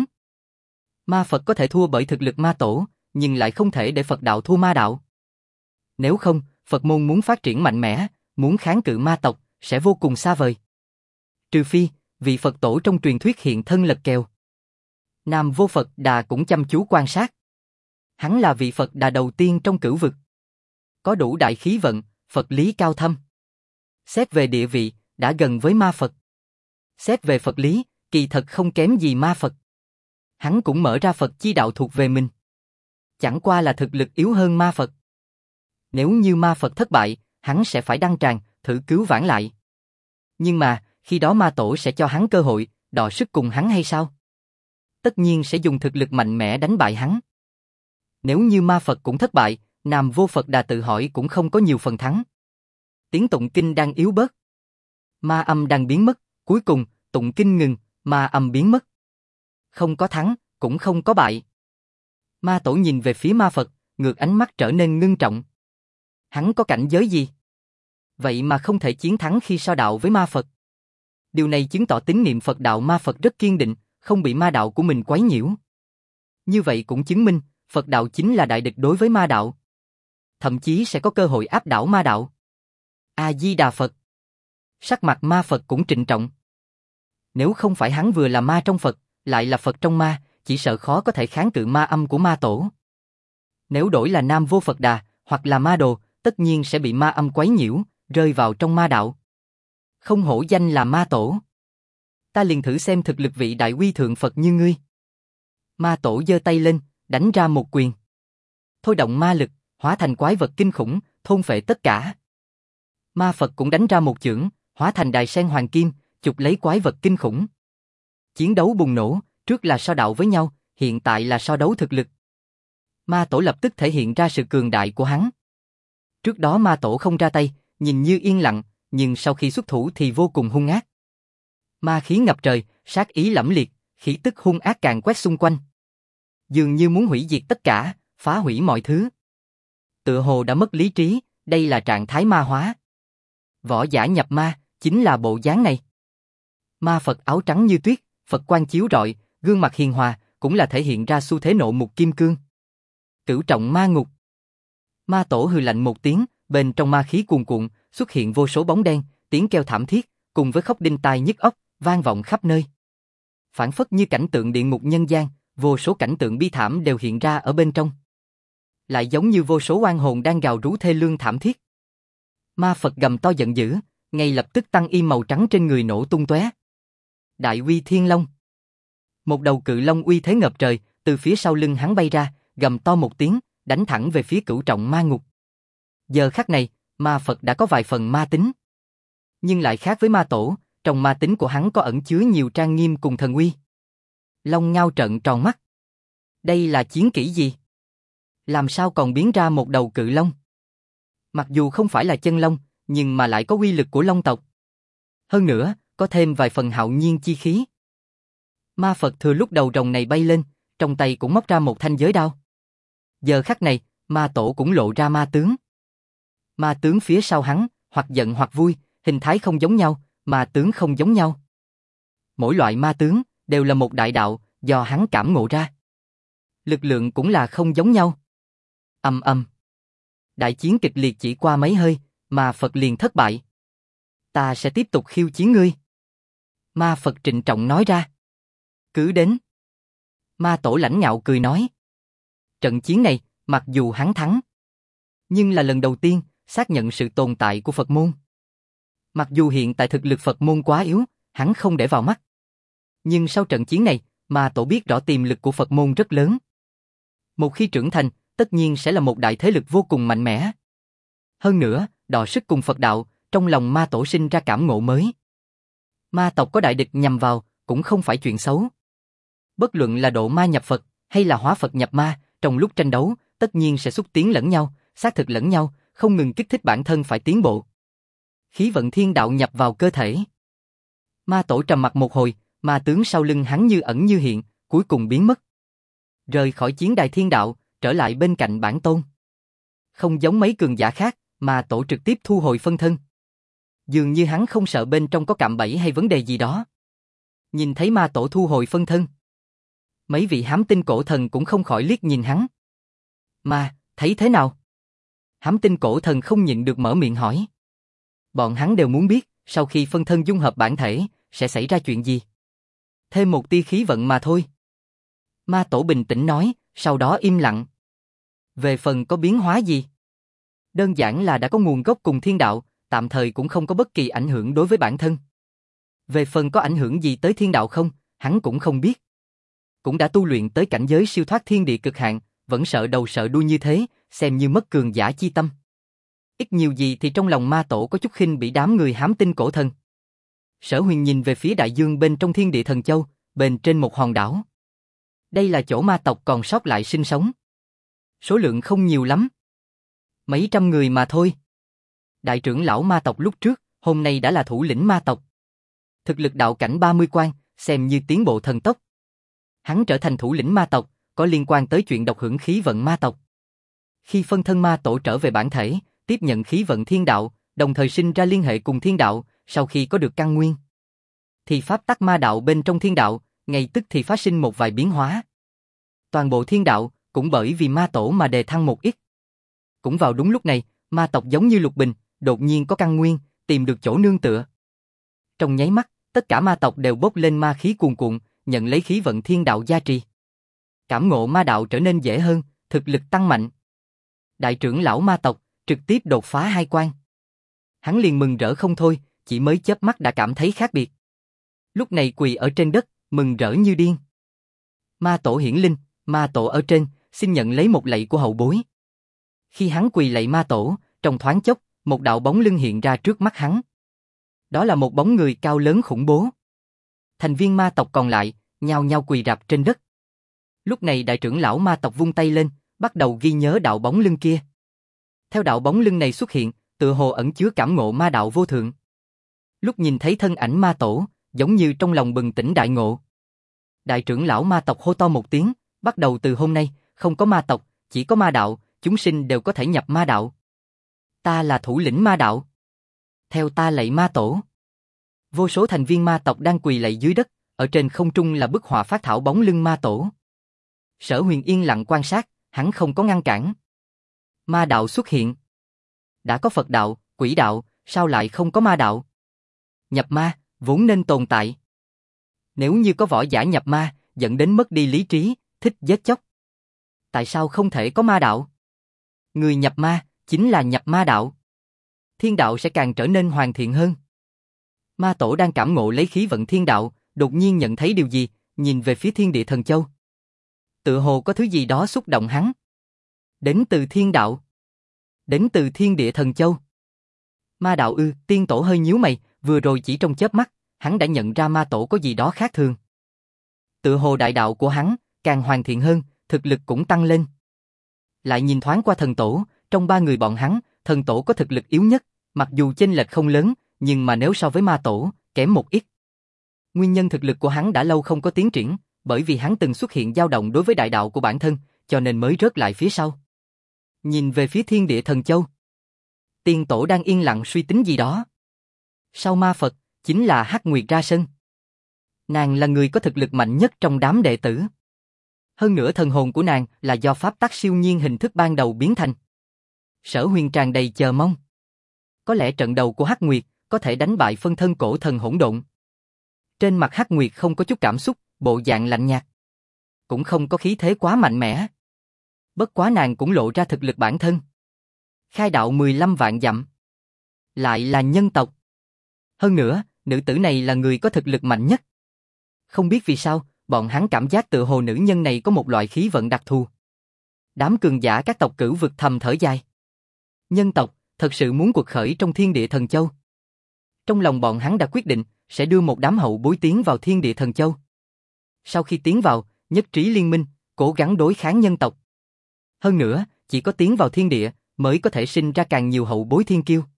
Ma Phật có thể thua bởi thực lực ma tổ, nhưng lại không thể để Phật đạo thua ma đạo. Nếu không, Phật môn muốn phát triển mạnh mẽ, muốn kháng cự ma tộc, sẽ vô cùng xa vời. Trừ phi, vị Phật tổ trong truyền thuyết hiện thân lật kèo. Nam Vô Phật Đà cũng chăm chú quan sát. Hắn là vị Phật Đà đầu tiên trong cửu vực. Có đủ đại khí vận, Phật lý cao thâm. Xét về địa vị, đã gần với ma Phật. Xét về Phật lý, kỳ thật không kém gì ma Phật. Hắn cũng mở ra Phật chi đạo thuộc về mình. Chẳng qua là thực lực yếu hơn ma Phật. Nếu như ma Phật thất bại, hắn sẽ phải đăng tràng, thử cứu vãn lại. Nhưng mà, khi đó ma tổ sẽ cho hắn cơ hội, đọ sức cùng hắn hay sao? Tất nhiên sẽ dùng thực lực mạnh mẽ đánh bại hắn. Nếu như ma Phật cũng thất bại, Nam Vô Phật Đà tự hỏi cũng không có nhiều phần thắng. Tiếng tụng kinh đang yếu bớt. Ma âm đang biến mất, cuối cùng, tụng kinh ngừng, ma âm biến mất. Không có thắng, cũng không có bại. Ma tổ nhìn về phía ma Phật, ngược ánh mắt trở nên ngưng trọng. Hắn có cảnh giới gì? Vậy mà không thể chiến thắng khi so đạo với ma Phật. Điều này chứng tỏ tín niệm Phật đạo ma Phật rất kiên định, không bị ma đạo của mình quấy nhiễu. Như vậy cũng chứng minh, Phật đạo chính là đại địch đối với ma đạo. Thậm chí sẽ có cơ hội áp đảo ma đạo. A-di-đà Phật. Sắc mặt ma Phật cũng trịnh trọng. Nếu không phải hắn vừa là ma trong Phật, lại là Phật trong ma, chỉ sợ khó có thể kháng cự ma âm của ma tổ. Nếu đổi là Nam Vô Phật Đà, hoặc là ma đồ, tất nhiên sẽ bị ma âm quấy nhiễu, rơi vào trong ma đạo. Không hổ danh là ma tổ. Ta liền thử xem thực lực vị đại uy thượng Phật như ngươi. Ma tổ giơ tay lên, đánh ra một quyền. Thôi động ma lực, hóa thành quái vật kinh khủng, thôn phệ tất cả. Ma Phật cũng đánh ra một chưởng, hóa thành đài sen hoàng kim, chụp lấy quái vật kinh khủng. Chiến đấu bùng nổ, Trước là so đạo với nhau, hiện tại là so đấu thực lực. Ma tổ lập tức thể hiện ra sự cường đại của hắn. Trước đó ma tổ không ra tay, nhìn như yên lặng, nhưng sau khi xuất thủ thì vô cùng hung ác. Ma khí ngập trời, sát ý lẫm liệt, khí tức hung ác càn quét xung quanh. Dường như muốn hủy diệt tất cả, phá hủy mọi thứ. Tựa hồ đã mất lý trí, đây là trạng thái ma hóa. Võ giả nhập ma, chính là bộ dáng này. Ma Phật áo trắng như tuyết, Phật quang chiếu rọi, gương mặt hiền hòa, cũng là thể hiện ra xu thế nộ mục kim cương. Cửu trọng ma ngục. Ma tổ hừ lạnh một tiếng, bên trong ma khí cuồn cuộn, xuất hiện vô số bóng đen, tiếng kêu thảm thiết, cùng với khóc đinh tai nhức óc, vang vọng khắp nơi. Phản phất như cảnh tượng địa ngục nhân gian, vô số cảnh tượng bi thảm đều hiện ra ở bên trong. Lại giống như vô số oan hồn đang gào rú thê lương thảm thiết. Ma Phật gầm to giận dữ, ngay lập tức tăng y màu trắng trên người nổ tung tóe. Đại uy thiên long. Một đầu cự long uy thế ngập trời, từ phía sau lưng hắn bay ra, gầm to một tiếng, đánh thẳng về phía cửu trọng ma ngục. Giờ khắc này, ma Phật đã có vài phần ma tính. Nhưng lại khác với ma tổ, trong ma tính của hắn có ẩn chứa nhiều trang nghiêm cùng thần uy. Long ngao trợn tròn mắt. Đây là chiến kỹ gì? Làm sao còn biến ra một đầu cự long? Mặc dù không phải là chân long, nhưng mà lại có uy lực của long tộc. Hơn nữa, có thêm vài phần hạo nhiên chi khí. Ma Phật thừa lúc đầu rồng này bay lên, trong tay cũng móc ra một thanh giới đao. Giờ khắc này, ma tổ cũng lộ ra ma tướng. Ma tướng phía sau hắn, hoặc giận hoặc vui, hình thái không giống nhau, ma tướng không giống nhau. Mỗi loại ma tướng đều là một đại đạo, do hắn cảm ngộ ra. Lực lượng cũng là không giống nhau. Ầm ầm. Đại chiến kịch liệt chỉ qua mấy hơi, ma Phật liền thất bại. Ta sẽ tiếp tục khiêu chiến ngươi. Ma Phật trịnh trọng nói ra. Cứ đến. Ma tổ lãnh ngạo cười nói. Trận chiến này, mặc dù hắn thắng, nhưng là lần đầu tiên xác nhận sự tồn tại của Phật môn. Mặc dù hiện tại thực lực Phật môn quá yếu, hắn không để vào mắt. Nhưng sau trận chiến này, ma tổ biết rõ tiềm lực của Phật môn rất lớn. Một khi trưởng thành, tất nhiên sẽ là một đại thế lực vô cùng mạnh mẽ. Hơn nữa, đọ sức cùng Phật đạo, trong lòng ma tổ sinh ra cảm ngộ mới. Ma tộc có đại địch nhằm vào, cũng không phải chuyện xấu. Bất luận là độ ma nhập Phật, hay là hóa Phật nhập ma, trong lúc tranh đấu, tất nhiên sẽ xúc tiến lẫn nhau, xác thực lẫn nhau, không ngừng kích thích bản thân phải tiến bộ. Khí vận thiên đạo nhập vào cơ thể. Ma tổ trầm mặc một hồi, ma tướng sau lưng hắn như ẩn như hiện, cuối cùng biến mất. Rời khỏi chiến đài thiên đạo, trở lại bên cạnh bản tôn. Không giống mấy cường giả khác, ma tổ trực tiếp thu hồi phân thân. Dường như hắn không sợ bên trong có cạm bẫy hay vấn đề gì đó. Nhìn thấy ma tổ thu hồi phân thân, mấy vị hám tinh cổ thần cũng không khỏi liếc nhìn hắn. Mà, thấy thế nào? Hám tinh cổ thần không nhịn được mở miệng hỏi. Bọn hắn đều muốn biết, sau khi phân thân dung hợp bản thể, sẽ xảy ra chuyện gì. Thêm một tia khí vận mà thôi. Ma tổ bình tĩnh nói, sau đó im lặng. Về phần có biến hóa gì? Đơn giản là đã có nguồn gốc cùng thiên đạo, tạm thời cũng không có bất kỳ ảnh hưởng đối với bản thân. Về phần có ảnh hưởng gì tới thiên đạo không, hắn cũng không biết. Cũng đã tu luyện tới cảnh giới siêu thoát thiên địa cực hạn, vẫn sợ đầu sợ đuôi như thế, xem như mất cường giả chi tâm. Ít nhiều gì thì trong lòng ma tổ có chút khinh bị đám người hám tinh cổ thần. Sở Huyền nhìn về phía đại dương bên trong thiên địa thần châu, bên trên một hòn đảo. Đây là chỗ ma tộc còn sót lại sinh sống. Số lượng không nhiều lắm. Mấy trăm người mà thôi. Đại trưởng lão ma tộc lúc trước, hôm nay đã là thủ lĩnh ma tộc. Thực lực đạo cảnh 30 quan, xem như tiến bộ thần tốc. Hắn trở thành thủ lĩnh ma tộc, có liên quan tới chuyện độc hưởng khí vận ma tộc. Khi phân thân ma tổ trở về bản thể, tiếp nhận khí vận thiên đạo, đồng thời sinh ra liên hệ cùng thiên đạo, sau khi có được căn nguyên, thì pháp tắc ma đạo bên trong thiên đạo, ngay tức thì phát sinh một vài biến hóa. Toàn bộ thiên đạo, cũng bởi vì ma tổ mà đề thăng một ít. Cũng vào đúng lúc này, ma tộc giống như lục bình, đột nhiên có căn nguyên, tìm được chỗ nương tựa. Trong nháy mắt, tất cả ma tộc đều bốc lên ma khí cuồn cuộn, nhận lấy khí vận thiên đạo gia trì. Cảm ngộ ma đạo trở nên dễ hơn, thực lực tăng mạnh. Đại trưởng lão ma tộc trực tiếp đột phá 2 quan. Hắn liền mừng rỡ không thôi, chỉ mới chớp mắt đã cảm thấy khác biệt. Lúc này quỳ ở trên đất, mừng rỡ như điên. Ma tổ hiển linh, ma tổ ở trên, xin nhận lấy một lạy của hậu bối. Khi hắn quỳ lạy ma tổ, trong thoáng chốc, một đạo bóng lưng hiện ra trước mắt hắn. Đó là một bóng người cao lớn khủng bố. Thành viên ma tộc còn lại, nhao nhao quỳ rạp trên đất. Lúc này đại trưởng lão ma tộc vung tay lên, bắt đầu ghi nhớ đạo bóng lưng kia. Theo đạo bóng lưng này xuất hiện, tựa hồ ẩn chứa cảm ngộ ma đạo vô thượng. Lúc nhìn thấy thân ảnh ma tổ, giống như trong lòng bừng tỉnh đại ngộ. Đại trưởng lão ma tộc hô to một tiếng, bắt đầu từ hôm nay, không có ma tộc, chỉ có ma đạo, chúng sinh đều có thể nhập ma đạo. Ta là thủ lĩnh ma đạo. Theo ta lạy ma tổ. Vô số thành viên ma tộc đang quỳ lạy dưới đất, ở trên không trung là bức họa phác thảo bóng lưng ma tổ. Sở Huyền yên lặng quan sát, hắn không có ngăn cản. Ma đạo xuất hiện. Đã có Phật đạo, quỷ đạo, sao lại không có ma đạo? Nhập ma, vốn nên tồn tại. Nếu như có võ giả nhập ma, dẫn đến mất đi lý trí, thích giết chóc. Tại sao không thể có ma đạo? Người nhập ma, chính là nhập ma đạo. Thiên đạo sẽ càng trở nên hoàn thiện hơn. Ma tổ đang cảm ngộ lấy khí vận thiên đạo, đột nhiên nhận thấy điều gì, nhìn về phía thiên địa thần châu. Tựa hồ có thứ gì đó xúc động hắn. Đến từ thiên đạo. Đến từ thiên địa thần châu. Ma đạo ư? Tiên tổ hơi nhíu mày, vừa rồi chỉ trong chớp mắt, hắn đã nhận ra ma tổ có gì đó khác thường. Tựa hồ đại đạo của hắn, càng hoàn thiện hơn, thực lực cũng tăng lên. Lại nhìn thoáng qua thần tổ, trong ba người bọn hắn, thần tổ có thực lực yếu nhất, mặc dù chênh lệch không lớn, nhưng mà nếu so với ma tổ, kém một ít. Nguyên nhân thực lực của hắn đã lâu không có tiến triển, bởi vì hắn từng xuất hiện dao động đối với đại đạo của bản thân, cho nên mới rớt lại phía sau. Nhìn về phía thiên địa thần châu. Tiên tổ đang yên lặng suy tính gì đó. Sau ma Phật, chính là Hắc Nguyệt ra sân. Nàng là người có thực lực mạnh nhất trong đám đệ tử. Hơn nữa thần hồn của nàng là do pháp tắc siêu nhiên hình thức ban đầu biến thành. Sở Huyền tràn đầy chờ mong. Có lẽ trận đầu của Hắc Nguyệt có thể đánh bại phân thân cổ thần hỗn độn. Trên mặt Hắc Nguyệt không có chút cảm xúc, bộ dạng lạnh nhạt. Cũng không có khí thế quá mạnh mẽ. Bất quá nàng cũng lộ ra thực lực bản thân. Khai đạo 15 vạn dặm. Lại là nhân tộc. Hơn nữa, nữ tử này là người có thực lực mạnh nhất. Không biết vì sao, bọn hắn cảm giác tựa hồ nữ nhân này có một loại khí vận đặc thù. Đám cường giả các tộc cửu vực thầm thở dài. Nhân tộc, thật sự muốn cuộc khởi trong thiên địa thần châu. Trong lòng bọn hắn đã quyết định, sẽ đưa một đám hậu bối tiến vào thiên địa thần châu. Sau khi tiến vào, nhất trí liên minh, cố gắng đối kháng nhân tộc. Hơn nữa, chỉ có tiến vào thiên địa, mới có thể sinh ra càng nhiều hậu bối thiên kiêu.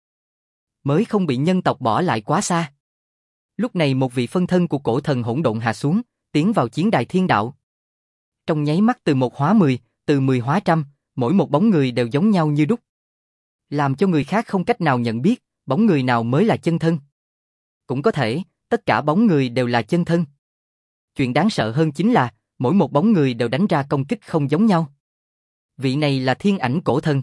Mới không bị nhân tộc bỏ lại quá xa. Lúc này một vị phân thân của cổ thần hỗn độn hạ xuống, tiến vào chiến đài thiên đạo. Trong nháy mắt từ 1 hóa 10, từ 10 hóa trăm, mỗi một bóng người đều giống nhau như đúc. Làm cho người khác không cách nào nhận biết, bóng người nào mới là chân thân. Cũng có thể, tất cả bóng người đều là chân thân. Chuyện đáng sợ hơn chính là, mỗi một bóng người đều đánh ra công kích không giống nhau. Vị này là thiên ảnh cổ thần.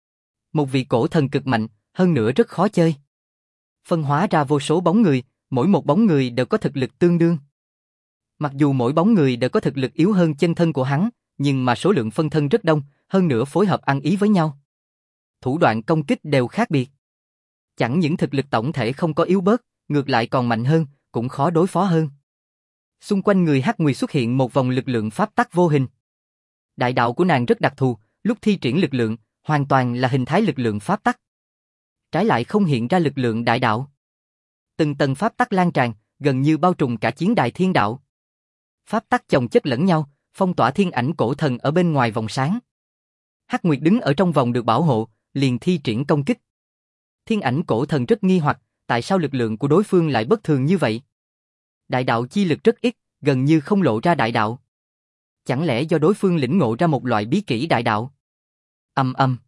Một vị cổ thần cực mạnh, hơn nữa rất khó chơi. Phân hóa ra vô số bóng người, mỗi một bóng người đều có thực lực tương đương. Mặc dù mỗi bóng người đều có thực lực yếu hơn chân thân của hắn, nhưng mà số lượng phân thân rất đông, hơn nữa phối hợp ăn ý với nhau. Thủ đoạn công kích đều khác biệt. Chẳng những thực lực tổng thể không có yếu bớt, ngược lại còn mạnh hơn, cũng khó đối phó hơn. Xung quanh người Hắc Nguyệt xuất hiện một vòng lực lượng pháp tắc vô hình. Đại đạo của nàng rất đặc thù, lúc thi triển lực lượng, hoàn toàn là hình thái lực lượng pháp tắc. Trái lại không hiện ra lực lượng đại đạo. Từng tầng pháp tắc lan tràn, gần như bao trùm cả chiến đài thiên đạo. Pháp tắc chồng chất lẫn nhau, phong tỏa thiên ảnh cổ thần ở bên ngoài vòng sáng. Hắc Nguyệt đứng ở trong vòng được bảo hộ, liền thi triển công kích. Thiên ảnh cổ thần rất nghi hoặc, tại sao lực lượng của đối phương lại bất thường như vậy? Đại đạo chi lực rất ít, gần như không lộ ra đại đạo. Chẳng lẽ do đối phương lĩnh ngộ ra một loại bí kỹ đại đạo? Ầm ầm.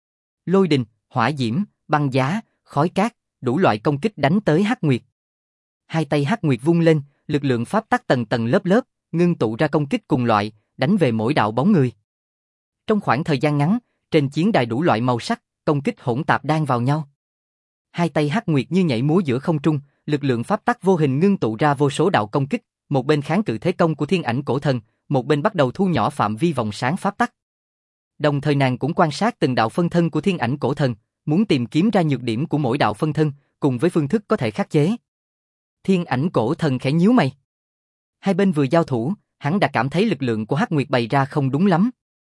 Lôi đình, hỏa diễm, băng giá, khói cát, đủ loại công kích đánh tới Hắc Nguyệt. Hai tay Hắc Nguyệt vung lên, lực lượng pháp tắc tầng tầng lớp lớp, ngưng tụ ra công kích cùng loại, đánh về mỗi đạo bóng người. Trong khoảng thời gian ngắn, trên chiến đài đủ loại màu sắc, công kích hỗn tạp đan vào nhau. Hai tay Hắc Nguyệt như nhảy múa giữa không trung, lực lượng pháp tắc vô hình ngưng tụ ra vô số đạo công kích, một bên kháng cự thế công của thiên ảnh cổ thần, một bên bắt đầu thu nhỏ phạm vi vòng sáng pháp tắc. Đồng thời nàng cũng quan sát từng đạo phân thân của thiên ảnh cổ thần, muốn tìm kiếm ra nhược điểm của mỗi đạo phân thân, cùng với phương thức có thể khắc chế. Thiên ảnh cổ thần khẽ nhíu mày. Hai bên vừa giao thủ, hắn đã cảm thấy lực lượng của Hắc Nguyệt bày ra không đúng lắm.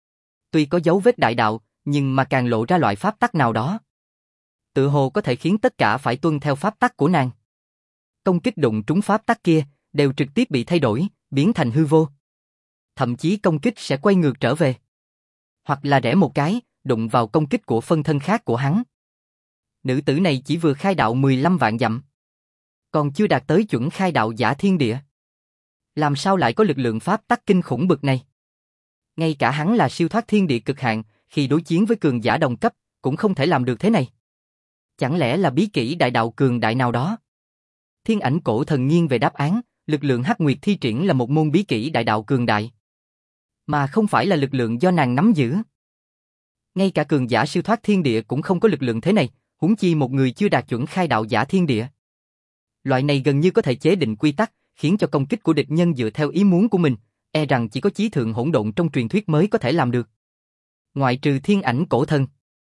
Tuy có dấu vết đại đạo, nhưng mà càng lộ ra loại pháp tắc nào đó. Tự hồ có thể khiến tất cả phải tuân theo pháp tắc của nàng. Công kích đụng trúng pháp tắc kia, đều trực tiếp bị thay đổi, biến thành hư vô. Thậm chí công kích sẽ quay ngược trở về. Hoặc là rẽ một cái, đụng vào công kích của phân thân khác của hắn. Nữ tử này chỉ vừa khai đạo 15 vạn dặm. Còn chưa đạt tới chuẩn khai đạo giả thiên địa. Làm sao lại có lực lượng pháp tắc kinh khủng bực này? Ngay cả hắn là siêu thoát thiên địa cực hạn, khi đối chiến với cường giả đồng cấp, cũng không thể làm được thế này. Chẳng lẽ là bí kỹ đại đạo cường đại nào đó? Thiên ảnh cổ thần nghiêng về đáp án, lực lượng Hắc Nguyệt thi triển là một môn bí kỹ đại đạo cường đại. Mà không phải là lực lượng do nàng nắm giữ. Ngay cả cường giả siêu thoát thiên địa cũng không có lực lượng thế này, huống chi một người chưa đạt chuẩn khai đạo giả thiên địa. Loại này gần như có thể chế định quy tắc, khiến cho công kích của địch nhân dựa theo ý muốn của mình, e rằng chỉ có chí thượng hỗn độn trong truyền thuyết mới có thể làm được. Ngoại trừ thiên ảnh cổ thần.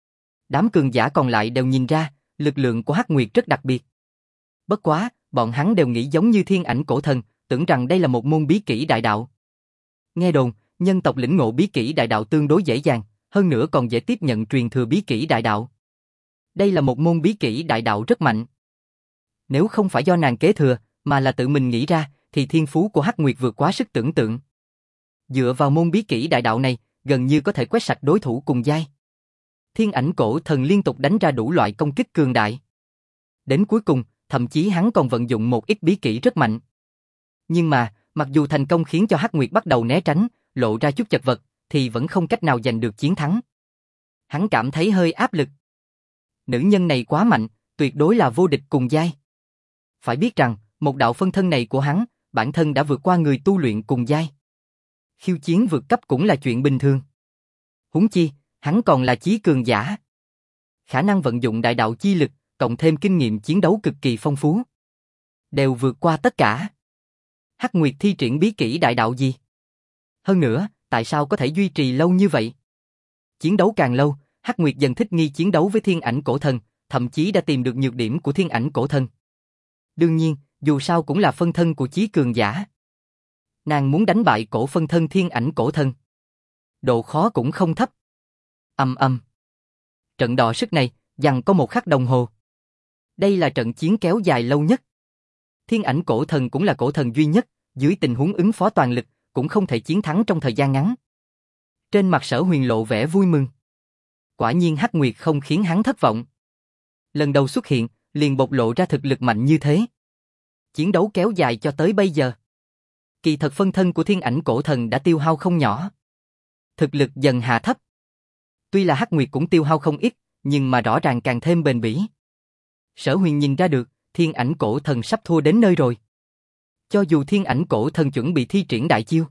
Đám cường giả còn lại đều nhìn ra, lực lượng của Hắc Nguyệt rất đặc biệt. Bất quá, bọn hắn đều nghĩ giống như thiên ảnh cổ thần, tưởng rằng đây là một môn bí kỹ đại đạo. Nghe đồn, nhân tộc lĩnh ngộ bí kỹ đại đạo tương đối dễ dàng, hơn nữa còn dễ tiếp nhận truyền thừa bí kỹ đại đạo. Đây là một môn bí kỹ đại đạo rất mạnh. Nếu không phải do nàng kế thừa, mà là tự mình nghĩ ra, thì thiên phú của Hắc Nguyệt vượt quá sức tưởng tượng. Dựa vào môn bí kỹ đại đạo này, gần như có thể quét sạch đối thủ cùng giai. Thiên ảnh cổ thần liên tục đánh ra đủ loại công kích cường đại. Đến cuối cùng, thậm chí hắn còn vận dụng một ít bí kỹ rất mạnh. Nhưng mà, mặc dù thành công khiến cho Hắc Nguyệt bắt đầu né tránh, lộ ra chút chật vật, thì vẫn không cách nào giành được chiến thắng. Hắn cảm thấy hơi áp lực. Nữ nhân này quá mạnh, tuyệt đối là vô địch cùng giai. Phải biết rằng, một đạo phân thân này của hắn, bản thân đã vượt qua người tu luyện cùng giai. Khiêu chiến vượt cấp cũng là chuyện bình thường. Huống chi, hắn còn là chí cường giả. Khả năng vận dụng đại đạo chi lực, cộng thêm kinh nghiệm chiến đấu cực kỳ phong phú. Đều vượt qua tất cả. Hắc Nguyệt thi triển bí kỹ đại đạo gì? Hơn nữa, tại sao có thể duy trì lâu như vậy? Chiến đấu càng lâu, Hắc Nguyệt dần thích nghi chiến đấu với thiên ảnh cổ thần, thậm chí đã tìm được nhược điểm của thiên ảnh cổ thần. Đương nhiên, dù sao cũng là phân thân của chí cường giả. Nàng muốn đánh bại cổ phân thân thiên ảnh cổ thần. Độ khó cũng không thấp. Ầm ầm. Trận đọ sức này, giằng có 1 khắc đồng hồ. Đây là trận chiến kéo dài lâu nhất. Thiên ảnh cổ thần cũng là cổ thần duy nhất, dưới tình huống ứng phó toàn lực, cũng không thể chiến thắng trong thời gian ngắn. Trên mặt Sở Huyền lộ vẻ vui mừng. Quả nhiên Hắc Nguyệt không khiến hắn thất vọng. Lần đầu xuất hiện, liền bộc lộ ra thực lực mạnh như thế. Chiến đấu kéo dài cho tới bây giờ. Kỳ thật phân thân của thiên ảnh cổ thần đã tiêu hao không nhỏ. Thực lực dần hạ thấp. Tuy là Hắc Nguyệt cũng tiêu hao không ít, nhưng mà rõ ràng càng thêm bền bỉ. Sở Huyền nhìn ra được, thiên ảnh cổ thần sắp thua đến nơi rồi. Cho dù thiên ảnh cổ thần chuẩn bị thi triển đại chiêu,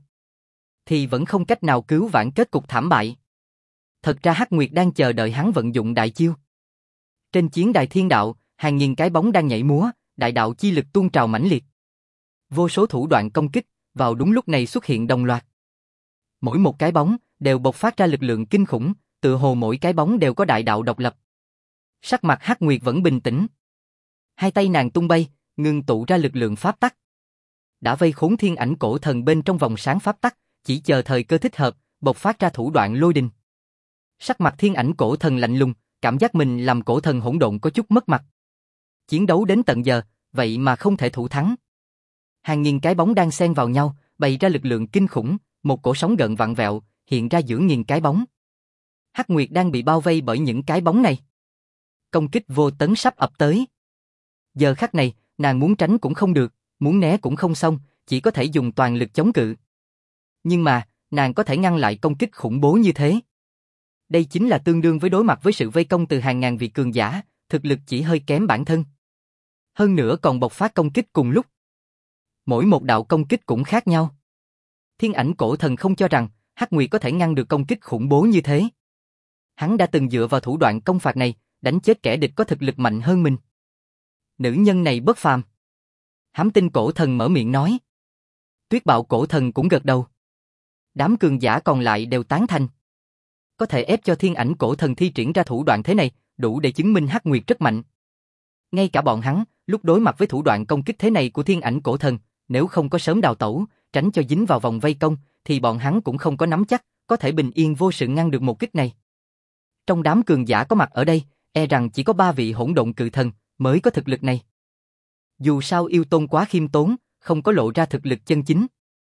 thì vẫn không cách nào cứu vãn kết cục thảm bại. Thật ra Hắc Nguyệt đang chờ đợi hắn vận dụng đại chiêu. Trên chiến đài thiên đạo, hàng nghìn cái bóng đang nhảy múa, đại đạo chi lực tuôn trào mãnh liệt. Vô số thủ đoạn công kích, vào đúng lúc này xuất hiện đồng loạt. Mỗi một cái bóng đều bộc phát ra lực lượng kinh khủng, tựa hồ mỗi cái bóng đều có đại đạo độc lập. Sắc mặt Hắc Nguyệt vẫn bình tĩnh. Hai tay nàng tung bay, ngưng tụ ra lực lượng pháp tắc. Đã vây khốn thiên ảnh cổ thần bên trong vòng sáng pháp tắc, chỉ chờ thời cơ thích hợp, bộc phát ra thủ đoạn lôi đình. Sắc mặt thiên ảnh cổ thần lạnh lùng, cảm giác mình làm cổ thần hỗn độn có chút mất mặt. Chiến đấu đến tận giờ, vậy mà không thể thủ thắng. Hàng nghìn cái bóng đang xen vào nhau, bày ra lực lượng kinh khủng, một cổ sóng gợn vặn vẹo, hiện ra giữa nghìn cái bóng. Hắc Nguyệt đang bị bao vây bởi những cái bóng này. Công kích vô tấn sắp ập tới. Giờ khắc này, nàng muốn tránh cũng không được, muốn né cũng không xong, chỉ có thể dùng toàn lực chống cự. Nhưng mà, nàng có thể ngăn lại công kích khủng bố như thế. Đây chính là tương đương với đối mặt với sự vây công từ hàng ngàn vị cường giả, thực lực chỉ hơi kém bản thân. Hơn nữa còn bộc phát công kích cùng lúc. Mỗi một đạo công kích cũng khác nhau. Thiên ảnh cổ thần không cho rằng Hắc Nguyệt có thể ngăn được công kích khủng bố như thế. Hắn đã từng dựa vào thủ đoạn công phạt này, đánh chết kẻ địch có thực lực mạnh hơn mình. Nữ nhân này bất phàm. Hám Tinh cổ thần mở miệng nói. Tuyết Bạo cổ thần cũng gật đầu. Đám cường giả còn lại đều tán thành. Có thể ép cho thiên ảnh cổ thần thi triển ra thủ đoạn thế này, đủ để chứng minh Hắc Nguyệt rất mạnh. Ngay cả bọn hắn, lúc đối mặt với thủ đoạn công kích thế này của thiên ảnh cổ thần, nếu không có sớm đào tẩu, tránh cho dính vào vòng vây công, thì bọn hắn cũng không có nắm chắc, có thể bình yên vô sự ngăn được một kích này. Trong đám cường giả có mặt ở đây, e rằng chỉ có 3 vị hỗn độn cự thần mới có thực lực này. Dù sao yêu tôn quá khiêm tốn, không có lộ ra thực lực chân chính.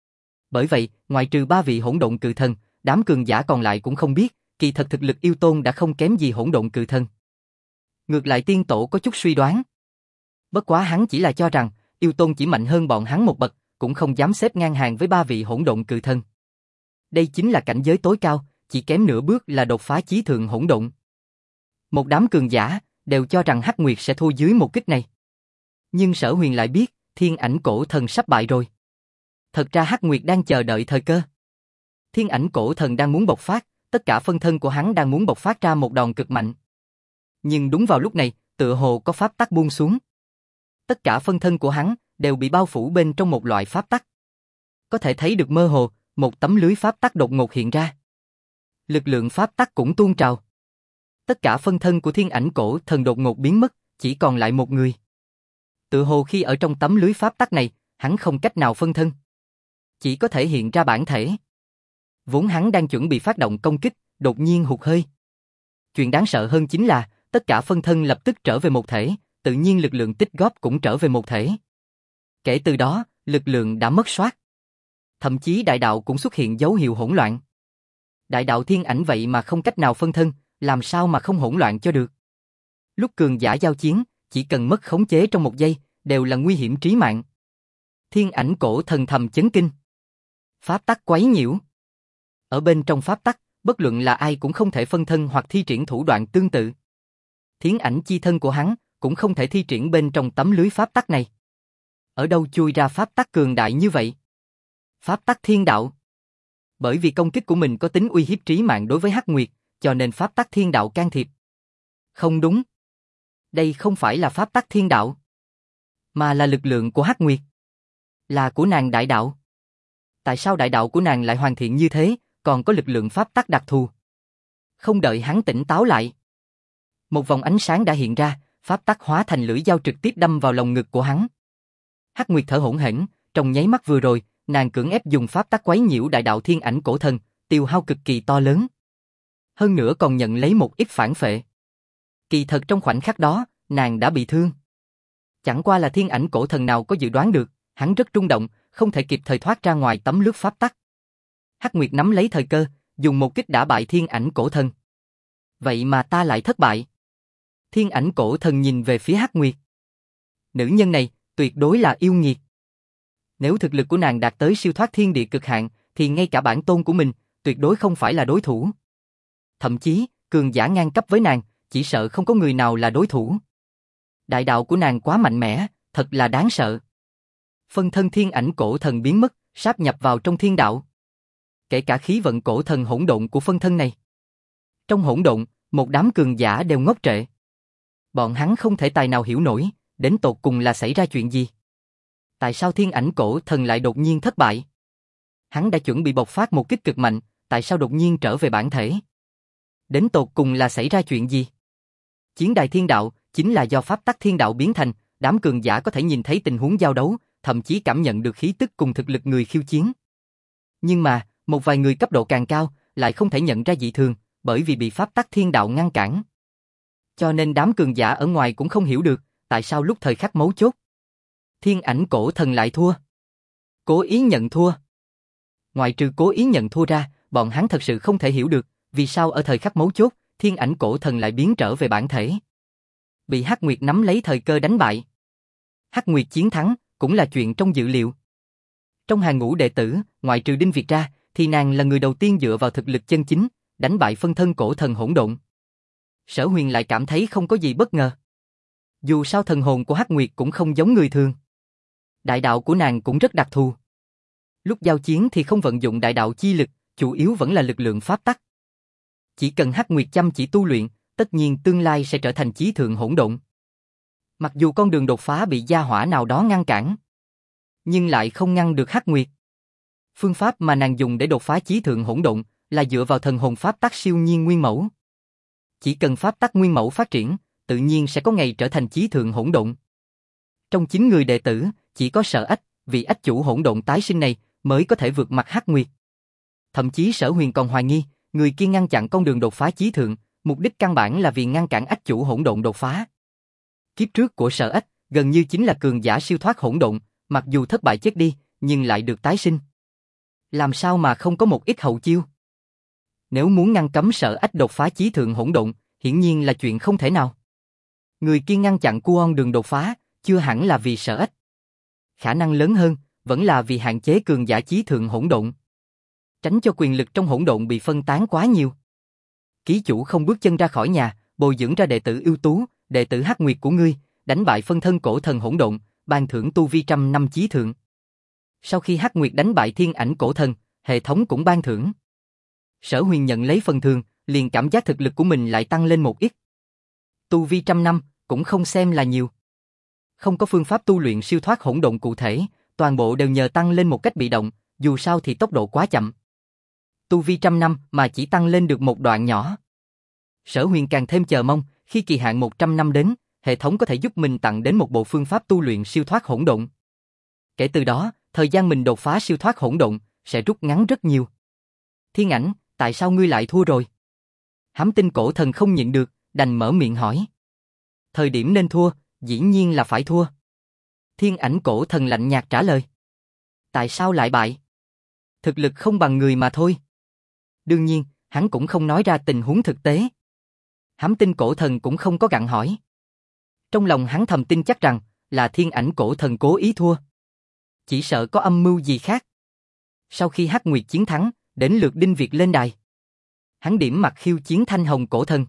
Bởi vậy, ngoại trừ 3 vị hỗn độn cự thần, đám cường giả còn lại cũng không biết, kỳ thật thực lực yêu tôn đã không kém gì hỗn độn cự thần. Ngược lại tiên tổ có chút suy đoán. Bất quá hắn chỉ là cho rằng, yêu tôn chỉ mạnh hơn bọn hắn một bậc, cũng không dám xếp ngang hàng với 3 vị hỗn độn cự thần. Đây chính là cảnh giới tối cao, chỉ kém nửa bước là đột phá chí thượng hỗn độn. Một đám cường giả đều cho rằng Hắc Nguyệt sẽ thua dưới một kích này. Nhưng Sở Huyền lại biết, Thiên Ảnh Cổ Thần sắp bại rồi. Thật ra Hắc Nguyệt đang chờ đợi thời cơ. Thiên Ảnh Cổ Thần đang muốn bộc phát, tất cả phân thân của hắn đang muốn bộc phát ra một đòn cực mạnh. Nhưng đúng vào lúc này, tựa hồ có pháp tắc buông xuống. Tất cả phân thân của hắn đều bị bao phủ bên trong một loại pháp tắc. Có thể thấy được mơ hồ, một tấm lưới pháp tắc đột ngột hiện ra. Lực lượng pháp tắc cũng tuôn trào. Tất cả phân thân của Thiên Ảnh Cổ Thần đột ngột biến mất, chỉ còn lại một người. Tựa hồ khi ở trong tấm lưới pháp tắc này, hắn không cách nào phân thân. Chỉ có thể hiện ra bản thể. Vốn hắn đang chuẩn bị phát động công kích, đột nhiên hụt hơi. Chuyện đáng sợ hơn chính là, tất cả phân thân lập tức trở về một thể, tự nhiên lực lượng tích góp cũng trở về một thể. Kể từ đó, lực lượng đã mất soát. Thậm chí đại đạo cũng xuất hiện dấu hiệu hỗn loạn. Đại đạo thiên ảnh vậy mà không cách nào phân thân, làm sao mà không hỗn loạn cho được. Lúc cường giả giao chiến, chỉ cần mất khống chế trong một giây, đều là nguy hiểm trí mạng. Thiên Ảnh Cổ Thần thầm chấn kinh. Pháp tắc quấy nhiễu. Ở bên trong pháp tắc, bất luận là ai cũng không thể phân thân hoặc thi triển thủ đoạn tương tự. Thiên ảnh chi thân của hắn cũng không thể thi triển bên trong tấm lưới pháp tắc này. Ở đâu chui ra pháp tắc cường đại như vậy? Pháp tắc thiên đạo. Bởi vì công kích của mình có tính uy hiếp trí mạng đối với Hắc Nguyệt, cho nên pháp tắc thiên đạo can thiệp. Không đúng. Đây không phải là pháp tắc thiên đạo, mà là lực lượng của Hắc Nguyệt. Là của nàng đại đạo. Tại sao đại đạo của nàng lại hoàn thiện như thế, còn có lực lượng pháp tắc đặc thù? Không đợi hắn tỉnh táo lại. Một vòng ánh sáng đã hiện ra, pháp tắc hóa thành lưỡi dao trực tiếp đâm vào lồng ngực của hắn. Hắc Nguyệt thở hổn hển, trong nháy mắt vừa rồi, nàng cưỡng ép dùng pháp tắc quấy nhiễu đại đạo Thiên Ảnh Cổ Thần, tiêu hao cực kỳ to lớn. Hơn nữa còn nhận lấy một ít phản phệ. Kỳ thật trong khoảnh khắc đó, nàng đã bị thương. Chẳng qua là Thiên Ảnh Cổ Thần nào có dự đoán được, hắn rất rung động, không thể kịp thời thoát ra ngoài tấm lưới pháp tắc. Hắc Nguyệt nắm lấy thời cơ, dùng một kích đả bại Thiên Ảnh Cổ Thần. Vậy mà ta lại thất bại. Thiên Ảnh Cổ Thần nhìn về phía Hắc Nguyệt. Nữ nhân này, tuyệt đối là yêu nghiệt. Nếu thực lực của nàng đạt tới siêu thoát thiên địa cực hạn, thì ngay cả bản tôn của mình, tuyệt đối không phải là đối thủ. Thậm chí, cường giả ngang cấp với nàng, chỉ sợ không có người nào là đối thủ. Đại đạo của nàng quá mạnh mẽ, thật là đáng sợ. Phân thân Thiên Ảnh Cổ Thần biến mất, sáp nhập vào trong thiên đạo. Kể cả khí vận cổ thần hỗn độn của phân thân này. Trong hỗn độn, một đám cường giả đều ngốc trệ. Bọn hắn không thể tài nào hiểu nổi, đến tột cùng là xảy ra chuyện gì. Tại sao Thiên Ảnh Cổ Thần lại đột nhiên thất bại? Hắn đã chuẩn bị bộc phát một kích cực mạnh, tại sao đột nhiên trở về bản thể? Đến tột cùng là xảy ra chuyện gì? Chiến đài thiên đạo chính là do pháp tắc thiên đạo biến thành, đám cường giả có thể nhìn thấy tình huống giao đấu, thậm chí cảm nhận được khí tức cùng thực lực người khiêu chiến. Nhưng mà, một vài người cấp độ càng cao lại không thể nhận ra dị thường, bởi vì bị pháp tắc thiên đạo ngăn cản. Cho nên đám cường giả ở ngoài cũng không hiểu được, tại sao lúc thời khắc mấu chốt, Thiên Ảnh Cổ Thần lại thua. Cố ý nhận thua. Ngoài trừ cố ý nhận thua ra, bọn hắn thật sự không thể hiểu được, vì sao ở thời khắc mấu chốt, Thiên Ảnh Cổ Thần lại biến trở về bản thể. Bị Hắc Nguyệt nắm lấy thời cơ đánh bại. Hắc Nguyệt chiến thắng, cũng là chuyện trong dự liệu. Trong hàng ngũ đệ tử, ngoại trừ Đinh Việt ra, thì nàng là người đầu tiên dựa vào thực lực chân chính, đánh bại phân thân cổ thần hỗn độn. Sở Huyền lại cảm thấy không có gì bất ngờ. Dù sao thần hồn của Hắc Nguyệt cũng không giống người thường. Đại đạo của nàng cũng rất đặc thù. Lúc giao chiến thì không vận dụng đại đạo chi lực, chủ yếu vẫn là lực lượng pháp tắc. Chỉ cần Hắc Nguyệt chăm chỉ tu luyện, tất nhiên tương lai sẽ trở thành chí thượng hỗn độn. Mặc dù con đường đột phá bị gia hỏa nào đó ngăn cản, nhưng lại không ngăn được Hắc Nguyệt. Phương pháp mà nàng dùng để đột phá chí thượng hỗn độn là dựa vào thần hồn pháp tắc siêu nhiên nguyên mẫu. Chỉ cần pháp tắc nguyên mẫu phát triển, tự nhiên sẽ có ngày trở thành chí thượng hỗn độn. Trong 9 người đệ tử, chỉ có Sở Ách, vị ách chủ hỗn độn tái sinh này, mới có thể vượt mặt Hắc Nguyệt. Thậm chí Sở Huyền còn hoài nghi, người kia ngăn chặn con đường đột phá chí thượng, mục đích căn bản là vì ngăn cản ách chủ hỗn độn đột phá. Kiếp trước của Sở Ách, gần như chính là cường giả siêu thoát hỗn độn, mặc dù thất bại chết đi, nhưng lại được tái sinh. Làm sao mà không có một ít hậu chiêu? Nếu muốn ngăn cấm Sở Ách đột phá chí thượng hỗn độn, hiển nhiên là chuyện không thể nào. Người kia ngăn chặn Kuon đường đột phá, chưa hẳn là vì Sở Ách. Khả năng lớn hơn, vẫn là vì hạn chế cường giả chí thượng hỗn độn. Tránh cho quyền lực trong hỗn độn bị phân tán quá nhiều. Ký chủ không bước chân ra khỏi nhà, bồi dưỡng ra đệ tử ưu tú, đệ tử Hắc Nguyệt của ngươi, đánh bại phân thân cổ thần hỗn độn, ban thưởng tu vi 100 năm chí thượng. Sau khi Hắc Nguyệt đánh bại thiên ảnh cổ thần, hệ thống cũng ban thưởng. Sở Huyền nhận lấy phần thưởng, liền cảm giác thực lực của mình lại tăng lên một ít. Tu vi 100 năm, cũng không xem là nhiều. Không có phương pháp tu luyện siêu thoát hỗn độn cụ thể, toàn bộ đều nhờ tăng lên một cách bị động, dù sao thì tốc độ quá chậm. Tu vi 100 năm mà chỉ tăng lên được một đoạn nhỏ. Sở Huyền càng thêm chờ mong, khi kỳ hạn 100 năm đến, hệ thống có thể giúp mình tặng đến một bộ phương pháp tu luyện siêu thoát hỗn độn. Kể từ đó, thời gian mình đột phá siêu thoát hỗn độn sẽ rút ngắn rất nhiều. Thiên Ảnh, tại sao ngươi lại thua rồi? Hám Tinh cổ thần không nhịn được, đành mở miệng hỏi. Thời điểm nên thua, dĩ nhiên là phải thua. Thiên Ảnh cổ thần lạnh nhạt trả lời. Tại sao lại bại? Thực lực không bằng người mà thôi. Đương nhiên, hắn cũng không nói ra tình huống thực tế. Hám Tinh cổ thần cũng không có gặng hỏi. Trong lòng hắn thầm tin chắc rằng, là Thiên Ảnh cổ thần cố ý thua. Chỉ sợ có âm mưu gì khác. Sau khi Hắc Nguyệt chiến thắng, đến lượt Đinh Việt lên đài. Hắn điểm mặt khiêu chiến Thanh Hồng cổ thần.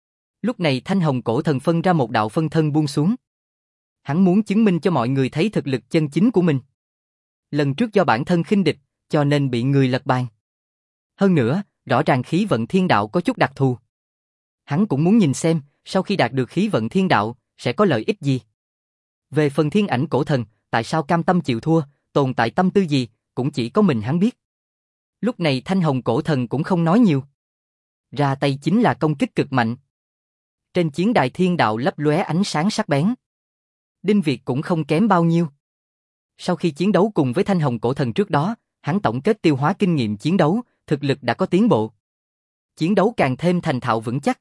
Lúc này Thanh Hồng cổ thần phân ra một đạo phân thân buông xuống. Hắn muốn chứng minh cho mọi người thấy thực lực chân chính của mình. Lần trước do bản thân khinh địch, cho nên bị người lật bàn. Hơn nữa, rõ ràng khí vận thiên đạo có chút đặc thù. Hắn cũng muốn nhìn xem, sau khi đạt được khí vận thiên đạo, sẽ có lợi ích gì. Về phần Thiên Ảnh cổ thần, tại sao cam tâm chịu thua, tồn tại tâm tư gì, cũng chỉ có mình hắn biết. Lúc này Thanh Hồng cổ thần cũng không nói nhiều. Ra tay chính là công kích cực mạnh. Trên chiến đài thiên đạo lấp lóe ánh sáng sắc bén. Đinh Việt cũng không kém bao nhiêu. Sau khi chiến đấu cùng với Thanh Hồng cổ thần trước đó, hắn tổng kết tiêu hóa kinh nghiệm chiến đấu, thực lực đã có tiến bộ. Chiến đấu càng thêm thành thạo vững chắc.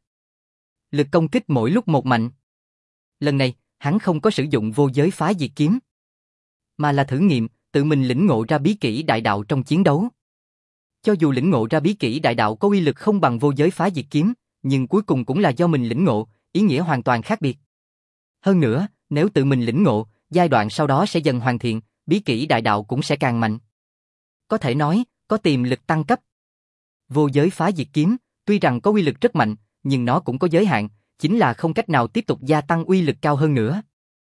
Lực công kích mỗi lúc một mạnh. Lần này, hắn không có sử dụng vô giới phá diệt kiếm, mà là thử nghiệm, tự mình lĩnh ngộ ra bí kỹ đại đạo trong chiến đấu. Cho dù lĩnh ngộ ra bí kỹ đại đạo có uy lực không bằng vô giới phá diệt kiếm, nhưng cuối cùng cũng là do mình lĩnh ngộ, ý nghĩa hoàn toàn khác biệt. Hơn nữa, nếu tự mình lĩnh ngộ, giai đoạn sau đó sẽ dần hoàn thiện, bí kỹ đại đạo cũng sẽ càng mạnh. Có thể nói, có tiềm lực tăng cấp. Vô giới phá diệt kiếm, tuy rằng có uy lực rất mạnh, nhưng nó cũng có giới hạn, chính là không cách nào tiếp tục gia tăng uy lực cao hơn nữa.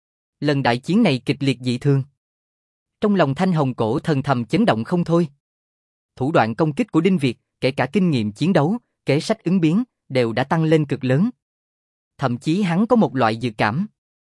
Lần đại chiến này kịch liệt dị thường. Trong lòng Thanh Hồng cổ thần thầm chấn động không thôi. Thủ đoạn công kích của Đinh Việt, kể cả kinh nghiệm chiến đấu, kế sách ứng biến, đều đã tăng lên cực lớn. Thậm chí hắn có một loại dự cảm.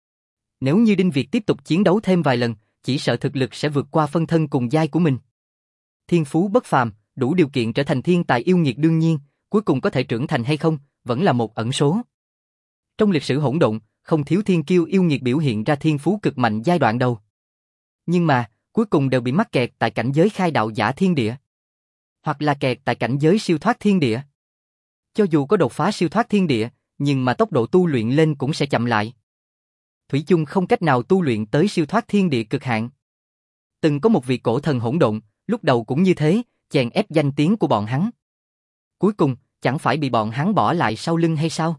Nếu như Đinh Việt tiếp tục chiến đấu thêm vài lần, chỉ sợ thực lực sẽ vượt qua phân thân cùng giai của mình. Thiên phú bất phàm, đủ điều kiện trở thành thiên tài yêu nghiệt đương nhiên, cuối cùng có thể trưởng thành hay không, vẫn là một ẩn số. Trong lịch sử hỗn độn, không thiếu thiên kiêu yêu nghiệt biểu hiện ra thiên phú cực mạnh giai đoạn đầu. Nhưng mà, cuối cùng đều bị mắc kẹt tại cảnh giới khai đạo giả thiên địa. Hoặc là kẹt tại cảnh giới siêu thoát thiên địa. Cho dù có đột phá siêu thoát thiên địa, nhưng mà tốc độ tu luyện lên cũng sẽ chậm lại. Thủy chung không cách nào tu luyện tới siêu thoát thiên địa cực hạn. Từng có một vị cổ thần hỗn độn, lúc đầu cũng như thế, chèn ép danh tiếng của bọn hắn. Cuối cùng, chẳng phải bị bọn hắn bỏ lại sau lưng hay sao?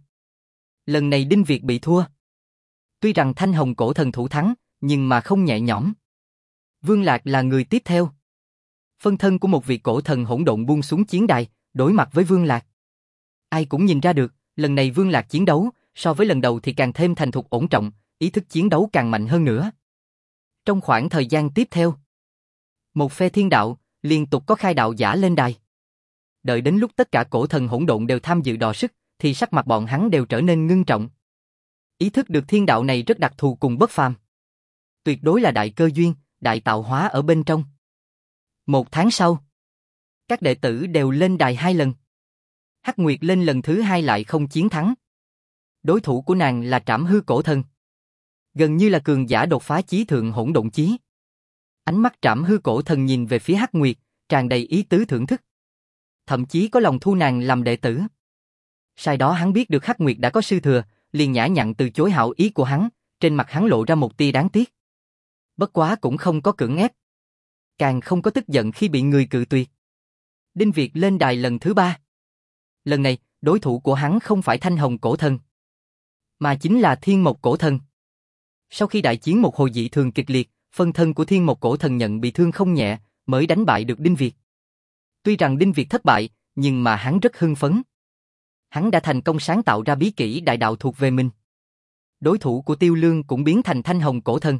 Lần này Đinh Việt bị thua. Tuy rằng Thanh Hồng cổ thần thủ thắng, nhưng mà không nhẹ nhõm. Vương Lạc là người tiếp theo. Phân thân của một vị cổ thần hỗn độn buông xuống chiến đài, đối mặt với Vương Lạc. Ai cũng nhìn ra được, lần này Vương Lạc chiến đấu, so với lần đầu thì càng thêm thành thục ổn trọng, ý thức chiến đấu càng mạnh hơn nữa. Trong khoảng thời gian tiếp theo, một phe thiên đạo, liên tục có khai đạo giả lên đài. Đợi đến lúc tất cả cổ thần hỗn độn đều tham dự đọ sức, thì sắc mặt bọn hắn đều trở nên ngưng trọng. Ý thức được thiên đạo này rất đặc thù cùng bất phàm. Tuyệt đối là đại cơ duyên, đại tạo hóa ở bên trong. 1 tháng sau, các đệ tử đều lên đài 2 lần. Hắc Nguyệt lên lần thứ 2 lại không chiến thắng. Đối thủ của nàng là Trảm Hư cổ thần. Gần như là cường giả đột phá chí thượng hỗn độn chí. Ánh mắt Trảm Hư cổ thần nhìn về phía Hắc Nguyệt, tràn đầy ý tứ thưởng thức. Thậm chí có lòng thu nàng làm đệ tử. Sau đó hắn biết được Hắc Nguyệt đã có sư thừa, liền nhã nhặn từ chối hảo ý của hắn, trên mặt hắn lộ ra một tia đáng tiếc. Bất quá cũng không có cưỡng ép. càng không có tức giận khi bị người cự tuyệt. Đinh Việt lên đài lần thứ 3. Lần này, đối thủ của hắn không phải Thanh Hồng Cổ Thần, mà chính là Thiên Mộc Cổ Thần. Sau khi đại chiến một hồi dị thường kịch liệt, phân thân của Thiên Mộc Cổ Thần nhận bị thương không nhẹ, mới đánh bại được Đinh Việt. Tuy rằng Đinh Việt thất bại, nhưng mà hắn rất hưng phấn. Hắn đã thành công sáng tạo ra bí kỹ đại đạo thuộc về mình. Đối thủ của Tiêu Lương cũng biến thành Thanh Hồng Cổ Thần.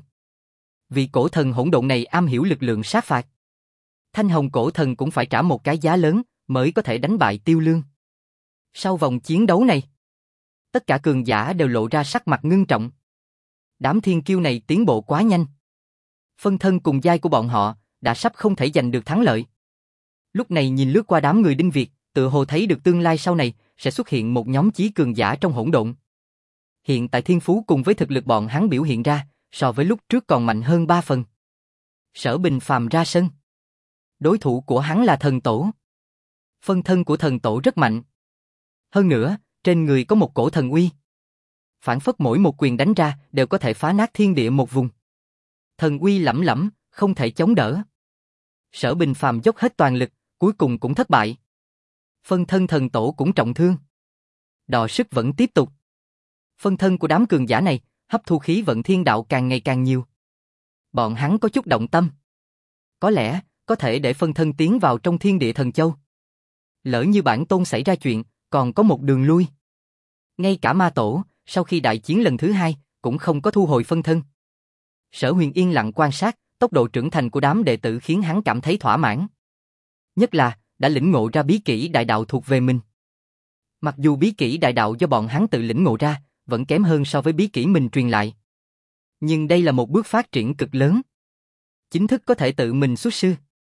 Vị cổ thần hỗn độn này am hiểu lực lượng sát phạt. Thanh Hồng Cổ Thần cũng phải trả một cái giá lớn mới có thể đánh bại Tiêu Lương. Sau vòng chiến đấu này, tất cả cường giả đều lộ ra sắc mặt ngưng trọng. Đám thiên kiêu này tiến bộ quá nhanh. Phân thân cùng giai của bọn họ đã sắp không thể giành được thắng lợi. Lúc này nhìn lướt qua đám người Đinh Việt, tự hồ thấy được tương lai sau này sẽ xuất hiện một nhóm chí cường giả trong hỗn độn. Hiện tại thiên phú cùng với thực lực bọn hắn biểu hiện ra, so với lúc trước còn mạnh hơn 3 phần. Sở Bình Phàm ra sân. Đối thủ của hắn là thần tổ. Phân thân của thần tổ rất mạnh. Hơn nữa, trên người có một cổ thần uy. Phản phất mỗi một quyền đánh ra đều có thể phá nát thiên địa một vùng. Thần uy lẫm lẫm, không thể chống đỡ. Sở Bình Phàm dốc hết toàn lực, cuối cùng cũng thất bại. Phân thân thần tổ cũng trọng thương. Đọ sức vẫn tiếp tục. Phân thân của đám cường giả này hấp thu khí vận thiên đạo càng ngày càng nhiều. Bọn hắn có chút động tâm. Có lẽ có thể để phân thân tiến vào trong thiên địa thần châu. Lỡ như bản tôn xảy ra chuyện, còn có một đường lui. Ngay cả ma tổ, sau khi đại chiến lần thứ 2, cũng không có thu hồi phân thân. Sở Huyền yên lặng quan sát, tốc độ trưởng thành của đám đệ tử khiến hắn cảm thấy thỏa mãn. Nhất là, đã lĩnh ngộ ra bí kỹ đại đạo thuộc về mình. Mặc dù bí kỹ đại đạo do bọn hắn tự lĩnh ngộ ra, vẫn kém hơn so với bí kỹ mình truyền lại. Nhưng đây là một bước phát triển cực lớn. Chính thức có thể tự mình xuất sư.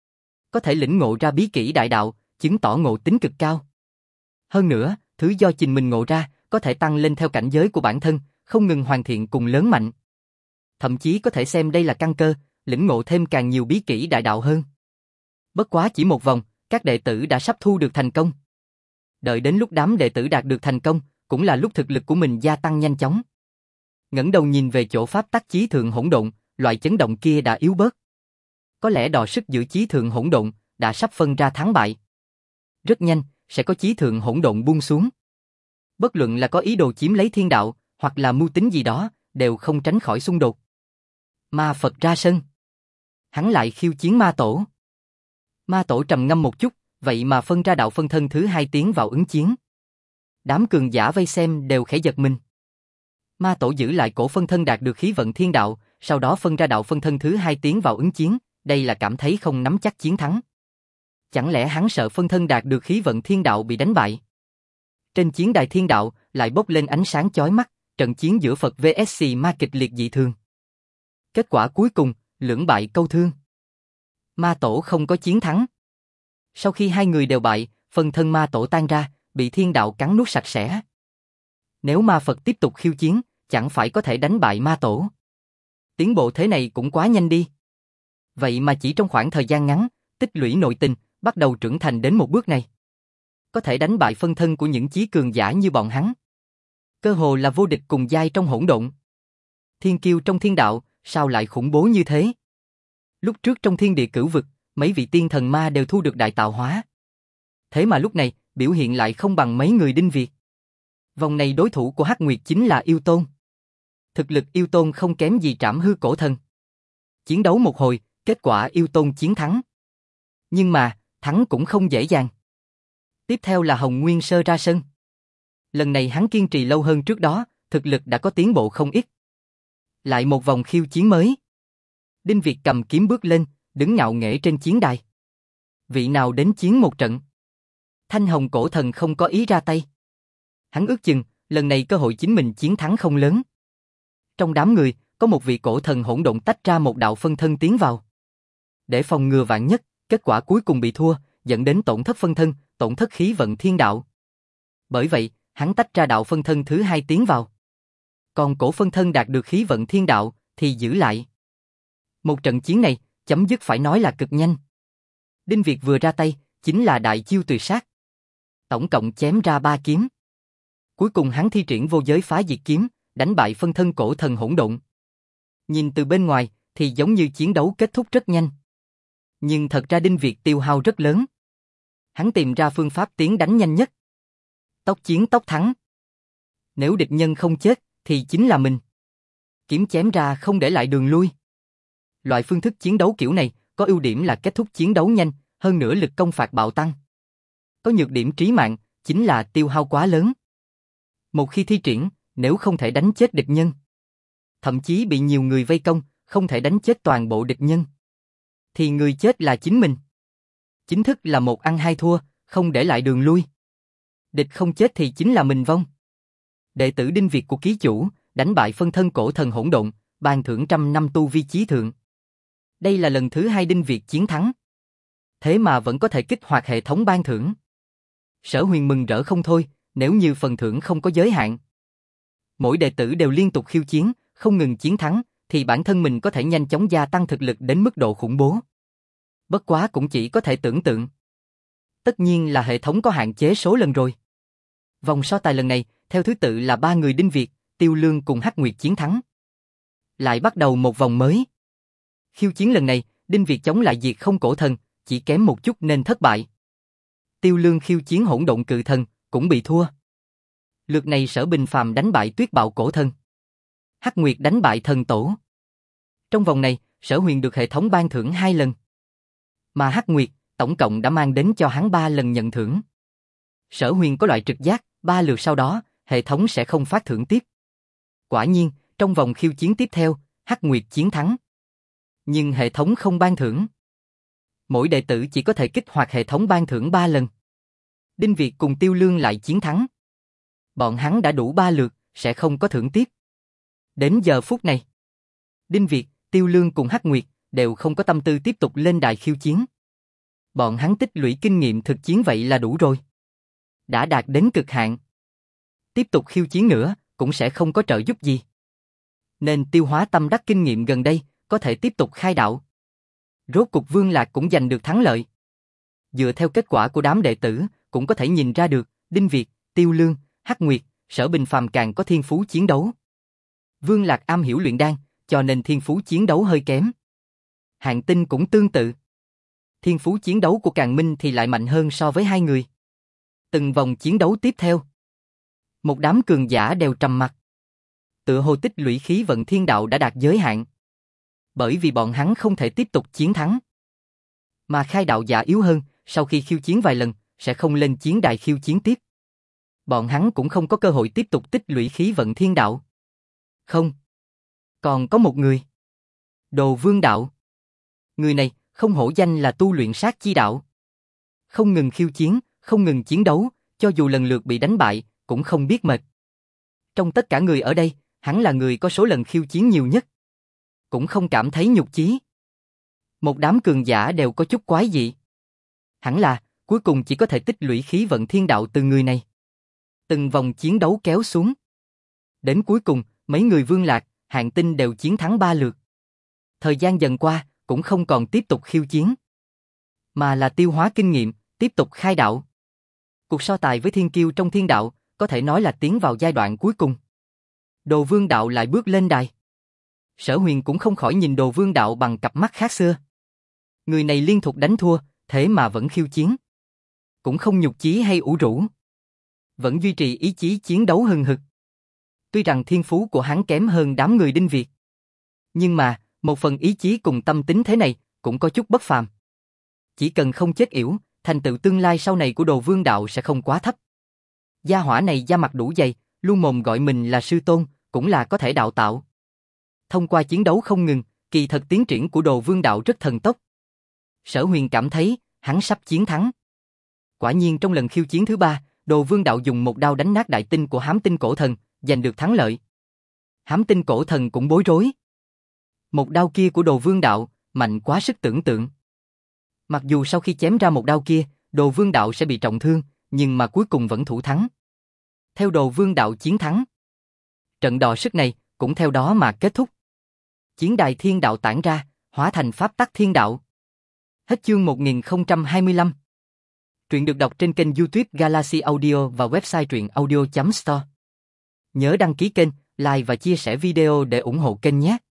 Có thể lĩnh ngộ ra bí kỹ đại đạo, chứng tỏ ngộ tính cực cao. Hơn nữa, thứ do chính mình ngộ ra, có thể tăng lên theo cảnh giới của bản thân, không ngừng hoàn thiện cùng lớn mạnh. Thậm chí có thể xem đây là căn cơ, lĩnh ngộ thêm càng nhiều bí kỹ đại đạo hơn. Bất quá chỉ một vòng, các đệ tử đã sắp thu được thành công. Đợi đến lúc đám đệ tử đạt được thành công, cũng là lúc thực lực của mình gia tăng nhanh chóng. Ngẩng đầu nhìn về chỗ pháp tắc chí thượng hỗn độn, loại chấn động kia đã yếu bớt. Có lẽ đọ sức giữa chí thượng hỗn độn đã sắp phân ra thắng bại. Rất nhanh, sẽ có chí thượng hỗn độn buông xuống. Bất luận là có ý đồ chiếm lấy thiên đạo, hoặc là mưu tính gì đó, đều không tránh khỏi xung đột. Ma Phật ra sân. Hắn lại khiêu chiến ma tổ. Ma tổ trầm ngâm một chút, vậy mà phân ra đạo phân thân thứ 2 tiến vào ứng chiến. Đám cường giả vây xem đều khẽ giật mình. Ma tổ giữ lại cổ phân thân đạt được khí vận thiên đạo, sau đó phân ra đạo phân thân thứ 2 tiến vào ứng chiến, đây là cảm thấy không nắm chắc chiến thắng. Chẳng lẽ hắn sợ phân thân đạt được khí vận thiên đạo bị đánh bại? Trên chiến đài thiên đạo lại bốc lên ánh sáng chói mắt, trận chiến giữa Phật vs ma kịch liệt dị thường. Kết quả cuối cùng, lưỡng bại câu thương. Ma tổ không có chiến thắng. Sau khi hai người đều bại, phân thân ma tổ tan ra, bị thiên đạo cắn nuốt sạch sẽ. Nếu ma Phật tiếp tục khiêu chiến, chẳng phải có thể đánh bại ma tổ. Tiến bộ thế này cũng quá nhanh đi. Vậy mà chỉ trong khoảng thời gian ngắn, tích lũy nội tình, bắt đầu trưởng thành đến một bước này. Có thể đánh bại phân thân của những chí cường giả như bọn hắn. Cơ hồ là vô địch cùng giai trong hỗn độn. Thiên kiêu trong thiên đạo, sao lại khủng bố như thế? Lúc trước trong thiên địa cửu vực, mấy vị tiên thần ma đều thu được đại tạo hóa. Thế mà lúc này, biểu hiện lại không bằng mấy người Đinh Việt. Vòng này đối thủ của Hắc Nguyệt chính là Yêu Tôn. Thực lực Yêu Tôn không kém gì Trảm Hư Cổ Thần. Chiến đấu một hồi, kết quả Yêu Tôn chiến thắng. Nhưng mà, thắng cũng không dễ dàng. Tiếp theo là Hồng Nguyên Sơ ra sân. Lần này hắn kiên trì lâu hơn trước đó, thực lực đã có tiến bộ không ít. Lại một vòng khiêu chiến mới. Đinh Việt cầm kiếm bước lên, đứng ngạo nghễ trên chiến đài. Vị nào đến chiến một trận? Thanh Hồng Cổ Thần không có ý ra tay. Hắn ước chừng, lần này cơ hội chính mình chiến thắng không lớn. Trong đám người, có một vị cổ thần hỗn độn tách ra một đạo phân thân tiến vào. Để phòng ngừa vạn nhất, kết quả cuối cùng bị thua, dẫn đến tổn thất phân thân, tổn thất khí vận thiên đạo. Bởi vậy, hắn tách ra đạo phân thân thứ 2 tiến vào. Còn cổ phân thân đạt được khí vận thiên đạo, thì giữ lại. Một trận chiến này, chấm dứt phải nói là cực nhanh. Đinh Việt vừa ra tay, chính là đại chiêu tuyệt sát. Tổng cộng chém ra 3 kiếm. Cuối cùng hắn thi triển vô giới phá diệt kiếm, đánh bại phân thân cổ thần hỗn độn. Nhìn từ bên ngoài, thì giống như chiến đấu kết thúc rất nhanh. Nhưng thật ra Đinh Việt tiêu hao rất lớn. Hắn tìm ra phương pháp tiến đánh nhanh nhất. Tốc chiến tốc thắng. Nếu địch nhân không chết, thì chính là mình. Kiếm chém ra không để lại đường lui. Loại phương thức chiến đấu kiểu này có ưu điểm là kết thúc chiến đấu nhanh, hơn nữa lực công phạt bạo tăng. Có nhược điểm trí mạng, chính là tiêu hao quá lớn. Một khi thi triển, nếu không thể đánh chết địch nhân, thậm chí bị nhiều người vây công, không thể đánh chết toàn bộ địch nhân, thì người chết là chính mình. Chính thức là một ăn hai thua, không để lại đường lui. Địch không chết thì chính là mình vong. Đệ tử Đinh Việt của ký chủ, đánh bại phân thân cổ thần hỗn độn, ban thưởng 100 năm tu vi chí thượng. Đây là lần thứ 2 Đinh Việt chiến thắng. Thế mà vẫn có thể kích hoạt hệ thống ban thưởng. Sở Huyền mừng rỡ không thôi, nếu như phần thưởng không có giới hạn. Mỗi đệ tử đều liên tục khiêu chiến, không ngừng chiến thắng, thì bản thân mình có thể nhanh chóng gia tăng thực lực đến mức độ khủng bố. Bất quá cũng chỉ có thể tưởng tượng. Tất nhiên là hệ thống có hạn chế số lần rồi. Vòng so tài lần này, theo thứ tự là 3 người Đinh Việt, Tiêu Lương cùng Hắc Nguyệt chiến thắng. Lại bắt đầu một vòng mới. Khiêu chiến lần này, Đinh Việt chống lại diệt không cổ thần, chỉ kém một chút nên thất bại. Tiêu Lương khiêu chiến hỗn độn cự thần, cũng bị thua. Lượt này Sở Bình Phàm đánh bại tuyết bạo cổ thần. Hắc Nguyệt đánh bại thần tổ. Trong vòng này, Sở Huyền được hệ thống ban thưởng 2 lần. Mà Hắc Nguyệt, tổng cộng đã mang đến cho hắn 3 lần nhận thưởng. Sở Huyền có loại trực giác, 3 lượt sau đó, hệ thống sẽ không phát thưởng tiếp. Quả nhiên, trong vòng khiêu chiến tiếp theo, Hắc Nguyệt chiến thắng. Nhưng hệ thống không ban thưởng. Mỗi đệ tử chỉ có thể kích hoạt hệ thống ban thưởng 3 lần. Đinh Việt cùng Tiêu Lương lại chiến thắng. Bọn hắn đã đủ 3 lượt, sẽ không có thưởng tiếp. Đến giờ phút này, Đinh Việt, Tiêu Lương cùng Hắc Nguyệt đều không có tâm tư tiếp tục lên đài khiêu chiến. Bọn hắn tích lũy kinh nghiệm thực chiến vậy là đủ rồi. Đã đạt đến cực hạn. Tiếp tục khiêu chiến nữa, cũng sẽ không có trợ giúp gì. Nên tiêu hóa tâm đắc kinh nghiệm gần đây, có thể tiếp tục khai đạo. Rốt cục Vương Lạc cũng giành được thắng lợi. Dựa theo kết quả của đám đệ tử, cũng có thể nhìn ra được, Đinh Việt, Tiêu Lương, Hắc Nguyệt, Sở Bình Phàm càng có thiên phú chiến đấu. Vương Lạc am hiểu luyện đan, cho nên thiên phú chiến đấu hơi kém. Hạng Tinh cũng tương tự. Thiên phú chiến đấu của Càn Minh thì lại mạnh hơn so với hai người. Từng vòng chiến đấu tiếp theo, một đám cường giả đều trầm mặc. Tựa hồ tích lũy khí vận thiên đạo đã đạt giới hạn. Bởi vì bọn hắn không thể tiếp tục chiến thắng. Mà khai đạo giả yếu hơn, sau khi khiêu chiến vài lần, sẽ không lên chiến đài khiêu chiến tiếp. Bọn hắn cũng không có cơ hội tiếp tục tích lũy khí vận thiên đạo. Không. Còn có một người. Đồ Vương Đạo. Người này không hổ danh là tu luyện sát chi đạo. Không ngừng khiêu chiến, không ngừng chiến đấu, cho dù lần lượt bị đánh bại, cũng không biết mệt. Trong tất cả người ở đây, hắn là người có số lần khiêu chiến nhiều nhất. Cũng không cảm thấy nhục chí. Một đám cường giả đều có chút quái dị. Hẳn là, cuối cùng chỉ có thể tích lũy khí vận thiên đạo từ người này. Từng vòng chiến đấu kéo xuống. Đến cuối cùng, mấy người Vương Lạc, Hạng Tinh đều chiến thắng 3 lượt. Thời gian dần qua, cũng không còn tiếp tục khiêu chiến. Mà là tiêu hóa kinh nghiệm, tiếp tục khai đạo. Cuộc so tài với thiên kiêu trong thiên đạo, có thể nói là tiến vào giai đoạn cuối cùng. Đồ Vương Đạo lại bước lên đài. Sở Huyền cũng không khỏi nhìn Đồ Vương Đạo bằng cặp mắt khác xưa. Người này liên tục đánh thua, thế mà vẫn khiêu chiến. Cũng không nhục chí hay ủ rũ. Vẫn duy trì ý chí chiến đấu hừng hực. Tuy rằng thiên phú của hắn kém hơn đám người Đinh Việt. Nhưng mà, một phần ý chí cùng tâm tính thế này, cũng có chút bất phàm. Chỉ cần không chết yểu, thành tựu tương lai sau này của Đồ Vương Đạo sẽ không quá thấp. Gia hỏa này da mặt đủ dày, luôn mồm gọi mình là sư tôn, cũng là có thể đạo tạo. Thông qua chiến đấu không ngừng, kỳ thật tiến triển của Đồ Vương Đạo rất thần tốc. Sở Huyền cảm thấy, hắn sắp chiến thắng. Quả nhiên trong lần khiêu chiến thứ 3, Đồ Vương Đạo dùng một đao đánh nát đại tinh của Hám Tinh Cổ Thần, giành được thắng lợi. Hám Tinh Cổ Thần cũng bối rối. Một đao kia của Đồ Vương Đạo, mạnh quá sức tưởng tượng. Mặc dù sau khi chém ra một đao kia, Đồ Vương Đạo sẽ bị trọng thương, nhưng mà cuối cùng vẫn thủ thắng. Theo Đồ Vương Đạo chiến thắng. Trận đọ sức này, cũng theo đó mà kết thúc. Chiến đài thiên đạo tản ra, hóa thành pháp tắc thiên đạo. Hết chương 1025. Truyện được đọc trên kênh YouTube Galaxy Audio và website truyệnaudio.store. Nhớ đăng ký kênh, like và chia sẻ video để ủng hộ kênh nhé.